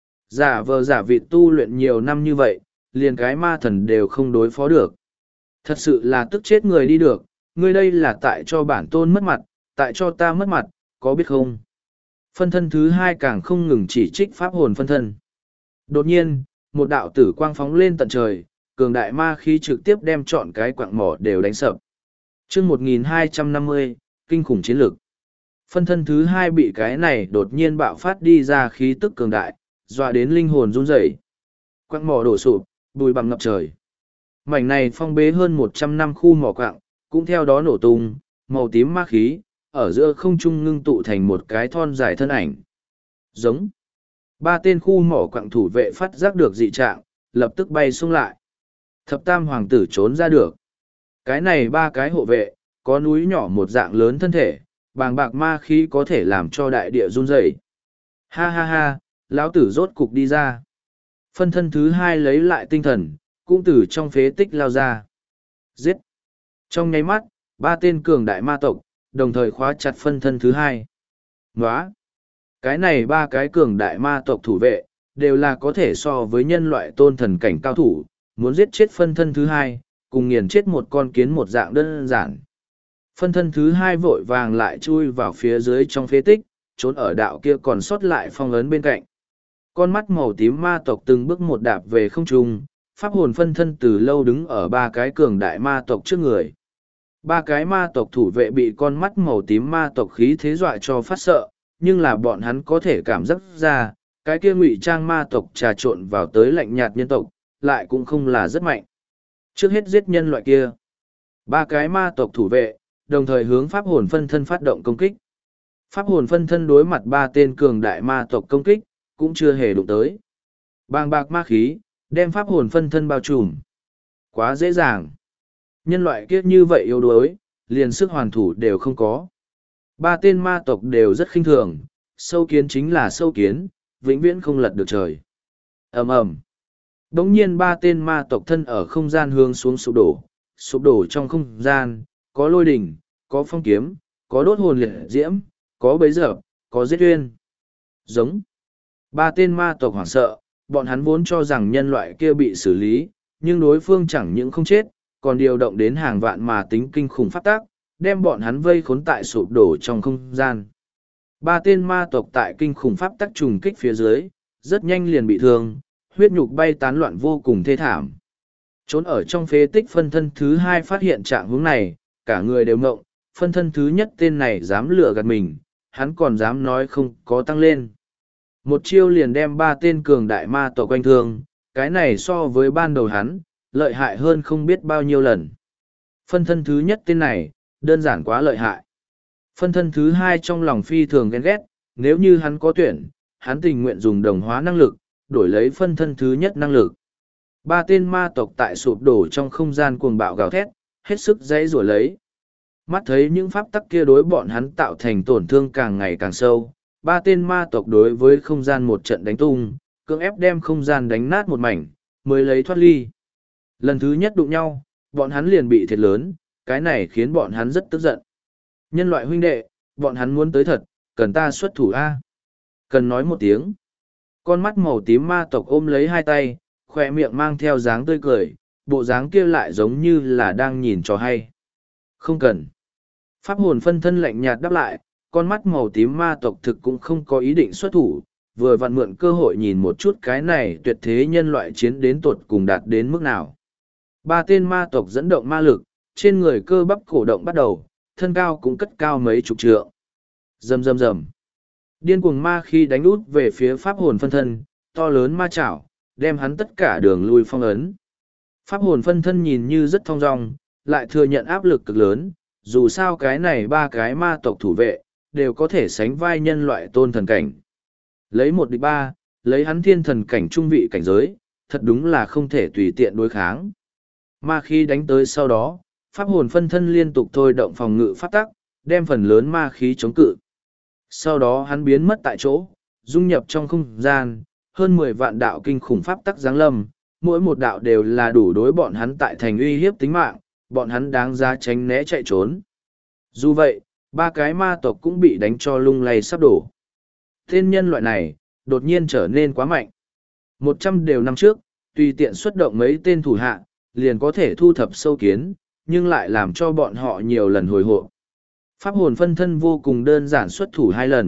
Giả vờ giả vị tu luyện nhiều năm như vậy, liền cái ma thần đều không đối phó được. Thật sự là tức chết người đi được, ngươi đây là tại cho bản tôn mất mặt, tại cho ta mất mặt, có biết không? Phân thân thứ hai càng không ngừng chỉ trích pháp hồn phân thân. Đột nhiên, một đạo tử quang phóng lên tận trời, cường đại ma khí trực tiếp đem trọn cái quạng mỏ đều đánh sập. Chương một nghìn hai trăm năm mươi, kinh khủng chiến lực. Phân thân thứ hai bị cái này đột nhiên bạo phát đi ra khí tức cường đại, dọa đến linh hồn run rẩy. Quạng mỏ đổ sụp, bùi bặm ngập trời. Mảnh này phong bế hơn một trăm năm khu mỏ quạng, cũng theo đó nổ tung, màu tím ma khí, ở giữa không trung ngưng tụ thành một cái thon dài thân ảnh. Giống. Ba tên khu mỏ quạng thủ vệ phát giác được dị trạng, lập tức bay xuống lại. Thập tam hoàng tử trốn ra được. Cái này ba cái hộ vệ, có núi nhỏ một dạng lớn thân thể, bàng bạc ma khí có thể làm cho đại địa run rẩy. Ha ha ha, lão tử rốt cục đi ra. Phân thân thứ hai lấy lại tinh thần, cũng từ trong phế tích lao ra. Giết! Trong nháy mắt, ba tên cường đại ma tộc, đồng thời khóa chặt phân thân thứ hai. Nóa! Cái này ba cái cường đại ma tộc thủ vệ, đều là có thể so với nhân loại tôn thần cảnh cao thủ, muốn giết chết phân thân thứ hai, cùng nghiền chết một con kiến một dạng đơn giản. Phân thân thứ hai vội vàng lại chui vào phía dưới trong phế tích, trốn ở đạo kia còn sót lại phong ấn bên cạnh. Con mắt màu tím ma tộc từng bước một đạp về không trung, pháp hồn phân thân từ lâu đứng ở ba cái cường đại ma tộc trước người. Ba cái ma tộc thủ vệ bị con mắt màu tím ma tộc khí thế dọa cho phát sợ, nhưng là bọn hắn có thể cảm giác ra, cái kia ngụy trang ma tộc trà trộn vào tới lạnh nhạt nhân tộc, lại cũng không là rất mạnh. Trước hết giết nhân loại kia. Ba cái ma tộc thủ vệ, đồng thời hướng pháp hồn phân thân phát động công kích. Pháp hồn phân thân đối mặt ba tên cường đại ma tộc công kích, cũng chưa hề đụng tới. Bàng bạc ma khí, đem pháp hồn phân thân bao trùm. Quá dễ dàng. Nhân loại kia như vậy yếu đuối, liền sức hoàn thủ đều không có. Ba tên ma tộc đều rất khinh thường, sâu kiến chính là sâu kiến, vĩnh viễn không lật được trời. ầm ầm. Đống nhiên ba tên ma tộc thân ở không gian hướng xuống sụp đổ, sụp đổ trong không gian, có lôi đỉnh, có phong kiếm, có đốt hồn liệt diễm, có bấy giờ, có giết uyên. Giống. Ba tên ma tộc hoảng sợ, bọn hắn vốn cho rằng nhân loại kia bị xử lý, nhưng đối phương chẳng những không chết, còn điều động đến hàng vạn mà tính kinh khủng pháp tác, đem bọn hắn vây khốn tại sụp đổ trong không gian. Ba tên ma tộc tại kinh khủng pháp tắc trùng kích phía dưới, rất nhanh liền bị thương, huyết nhục bay tán loạn vô cùng thê thảm. Trốn ở trong phế tích phân thân thứ hai phát hiện trạng hướng này, cả người đều ngộng, phân thân thứ nhất tên này dám lừa gạt mình, hắn còn dám nói không có tăng lên. Một chiêu liền đem ba tên cường đại ma tộc quanh thương, cái này so với ban đầu hắn, lợi hại hơn không biết bao nhiêu lần. Phân thân thứ nhất tên này, đơn giản quá lợi hại. Phân thân thứ hai trong lòng phi thường ghen ghét, nếu như hắn có tuyển, hắn tình nguyện dùng đồng hóa năng lực, đổi lấy phân thân thứ nhất năng lực. Ba tên ma tộc tại sụp đổ trong không gian cuồng bạo gào thét, hết sức dãy rủa lấy. Mắt thấy những pháp tắc kia đối bọn hắn tạo thành tổn thương càng ngày càng sâu, ba tên ma tộc đối với không gian một trận đánh tung, cưỡng ép đem không gian đánh nát một mảnh, mới lấy thoát ly. Lần thứ nhất đụng nhau, bọn hắn liền bị thiệt lớn, cái này khiến bọn hắn rất tức giận. Nhân loại huynh đệ, bọn hắn muốn tới thật, cần ta xuất thủ A. Cần nói một tiếng. Con mắt màu tím ma tộc ôm lấy hai tay, khoe miệng mang theo dáng tươi cười, bộ dáng kia lại giống như là đang nhìn cho hay. Không cần. Pháp hồn phân thân lạnh nhạt đáp lại, con mắt màu tím ma tộc thực cũng không có ý định xuất thủ, vừa vặn mượn cơ hội nhìn một chút cái này tuyệt thế nhân loại chiến đến tột cùng đạt đến mức nào. Ba tên ma tộc dẫn động ma lực, trên người cơ bắp cổ động bắt đầu, thân cao cũng cất cao mấy chục trượng. Rầm rầm rầm. Điên cuồng ma khi đánh út về phía pháp hồn phân thân, to lớn ma chảo, đem hắn tất cả đường lui phong ấn. Pháp hồn phân thân nhìn như rất thong dong, lại thừa nhận áp lực cực lớn, dù sao cái này ba cái ma tộc thủ vệ, đều có thể sánh vai nhân loại tôn thần cảnh. Lấy một địch ba, lấy hắn thiên thần cảnh trung vị cảnh giới, thật đúng là không thể tùy tiện đối kháng. Ma khí đánh tới sau đó, pháp hồn phân thân liên tục thôi động phòng ngự pháp tắc, đem phần lớn ma khí chống cự. Sau đó hắn biến mất tại chỗ, dung nhập trong không gian, hơn mười vạn đạo kinh khủng pháp tắc giáng lâm, mỗi một đạo đều là đủ đối bọn hắn tại thành uy hiếp tính mạng, bọn hắn đáng ra tránh né chạy trốn. Dù vậy, ba cái ma tộc cũng bị đánh cho lung lay sắp đổ. Tên nhân loại này, đột nhiên trở nên quá mạnh. Một trăm đều năm trước, tùy tiện xuất động mấy tên thủ hạ, liền có thể thu thập sâu kiến, nhưng lại làm cho bọn họ nhiều lần hồi hộp. Pháp hồn phân thân vô cùng đơn giản xuất thủ hai lần,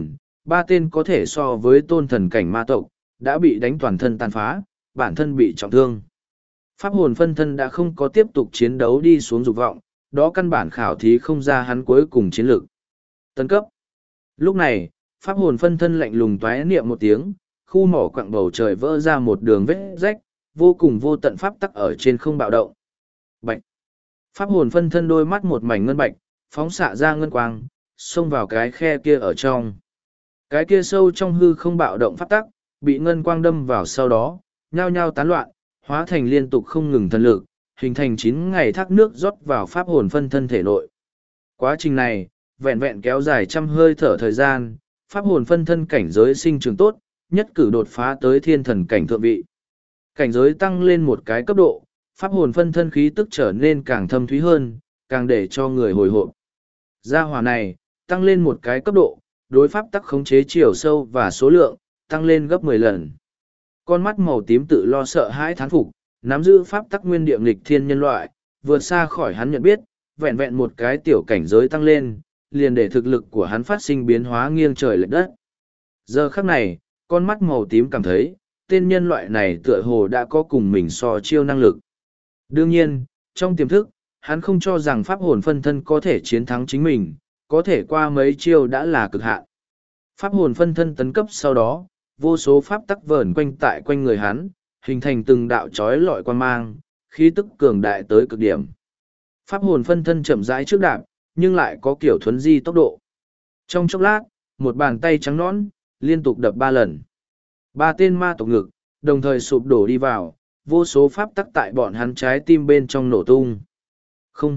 ba tên có thể so với tôn thần cảnh ma tộc, đã bị đánh toàn thân tàn phá, bản thân bị trọng thương. Pháp hồn phân thân đã không có tiếp tục chiến đấu đi xuống dục vọng, đó căn bản khảo thí không ra hắn cuối cùng chiến lược. Tấn cấp. Lúc này, pháp hồn phân thân lạnh lùng toái niệm một tiếng, khu mỏ quặng bầu trời vỡ ra một đường vết rách, vô cùng vô tận pháp tắc ở trên không bạo động. Bạch. Pháp hồn phân thân đôi mắt một mảnh ngân bạch, phóng xạ ra ngân quang, xông vào cái khe kia ở trong. Cái kia sâu trong hư không bạo động pháp tắc, bị ngân quang đâm vào sau đó, nhao nhao tán loạn, hóa thành liên tục không ngừng thần lực, hình thành chín ngày thác nước rót vào pháp hồn phân thân thể nội. Quá trình này, vẹn vẹn kéo dài trăm hơi thở thời gian, pháp hồn phân thân cảnh giới sinh trường tốt, nhất cử đột phá tới thiên thần cảnh thượng vị. Cảnh giới tăng lên một cái cấp độ, pháp hồn phân thân khí tức trở nên càng thâm thúy hơn, càng để cho người hồi hộp. Gia hỏa này, tăng lên một cái cấp độ, đối pháp tắc khống chế chiều sâu và số lượng, tăng lên gấp mười lần. Con mắt màu tím tự lo sợ hãi thán phục, nắm giữ pháp tắc nguyên địa nghịch thiên nhân loại, vượt xa khỏi hắn nhận biết, vẹn vẹn một cái tiểu cảnh giới tăng lên, liền để thực lực của hắn phát sinh biến hóa nghiêng trời lệch đất. Giờ khắc này, con mắt màu tím cảm thấy, tên nhân loại này tựa hồ đã có cùng mình so chiêu năng lực. Đương nhiên, trong tiềm thức, hắn không cho rằng pháp hồn phân thân có thể chiến thắng chính mình, có thể qua mấy chiêu đã là cực hạn. Pháp hồn phân thân tấn cấp sau đó, vô số pháp tắc vờn quanh tại quanh người hắn, hình thành từng đạo chói lọi quan mang, khí tức cường đại tới cực điểm. Pháp hồn phân thân chậm rãi trước đạp, nhưng lại có kiểu thuấn di tốc độ. Trong chốc lát, một bàn tay trắng nõn, liên tục đập ba lần. Ba tên ma tộc ngực, đồng thời sụp đổ đi vào, vô số pháp tắc tại bọn hắn trái tim bên trong nổ tung. Không.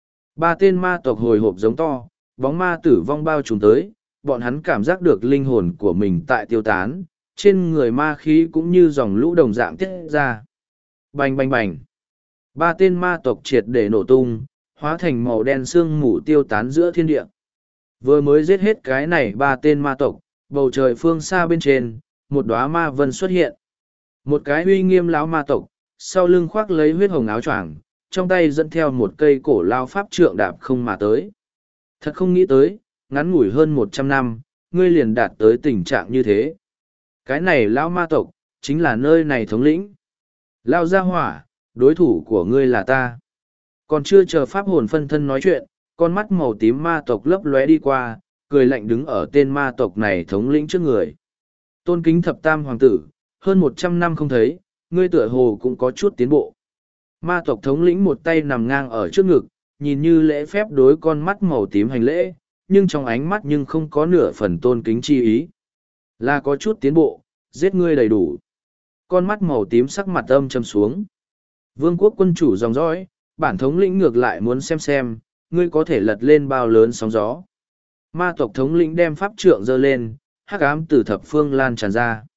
Ba tên ma tộc hồi hộp giống to, bóng ma tử vong bao trùm tới, bọn hắn cảm giác được linh hồn của mình tại tiêu tán, trên người ma khí cũng như dòng lũ đồng dạng tiết ra. Bành bành bành. Ba tên ma tộc triệt để nổ tung, hóa thành màu đen sương mù tiêu tán giữa thiên địa. Vừa mới giết hết cái này ba tên ma tộc, bầu trời phương xa bên trên, một đóa ma vân xuất hiện. Một cái uy nghiêm lão ma tộc, sau lưng khoác lấy huyết hồng áo choàng, trong tay dẫn theo một cây cổ lao pháp trượng đạp không mà tới. Thật không nghĩ tới, ngắn ngủi hơn một trăm năm, ngươi liền đạt tới tình trạng như thế. Cái này lão ma tộc, chính là nơi này thống lĩnh. Lao gia hỏa, đối thủ của ngươi là ta. Còn chưa chờ pháp hồn phân thân nói chuyện, con mắt màu tím ma tộc lấp lóe đi qua, cười lạnh đứng ở tên ma tộc này thống lĩnh trước người. Tôn kính thập tam hoàng tử, hơn một trăm năm không thấy, ngươi tựa hồ cũng có chút tiến bộ. Ma tộc thống lĩnh một tay nằm ngang ở trước ngực, nhìn như lễ phép đối con mắt màu tím hành lễ, nhưng trong ánh mắt nhưng không có nửa phần tôn kính chi ý. Là có chút tiến bộ, giết ngươi đầy đủ. Con mắt màu tím sắc mặt âm trầm xuống. Vương quốc quân chủ dòng dõi, bản thống lĩnh ngược lại muốn xem xem, ngươi có thể lật lên bao lớn sóng gió. Ma tộc thống lĩnh đem pháp trượng giơ lên, hắc ám từ thập phương lan tràn ra.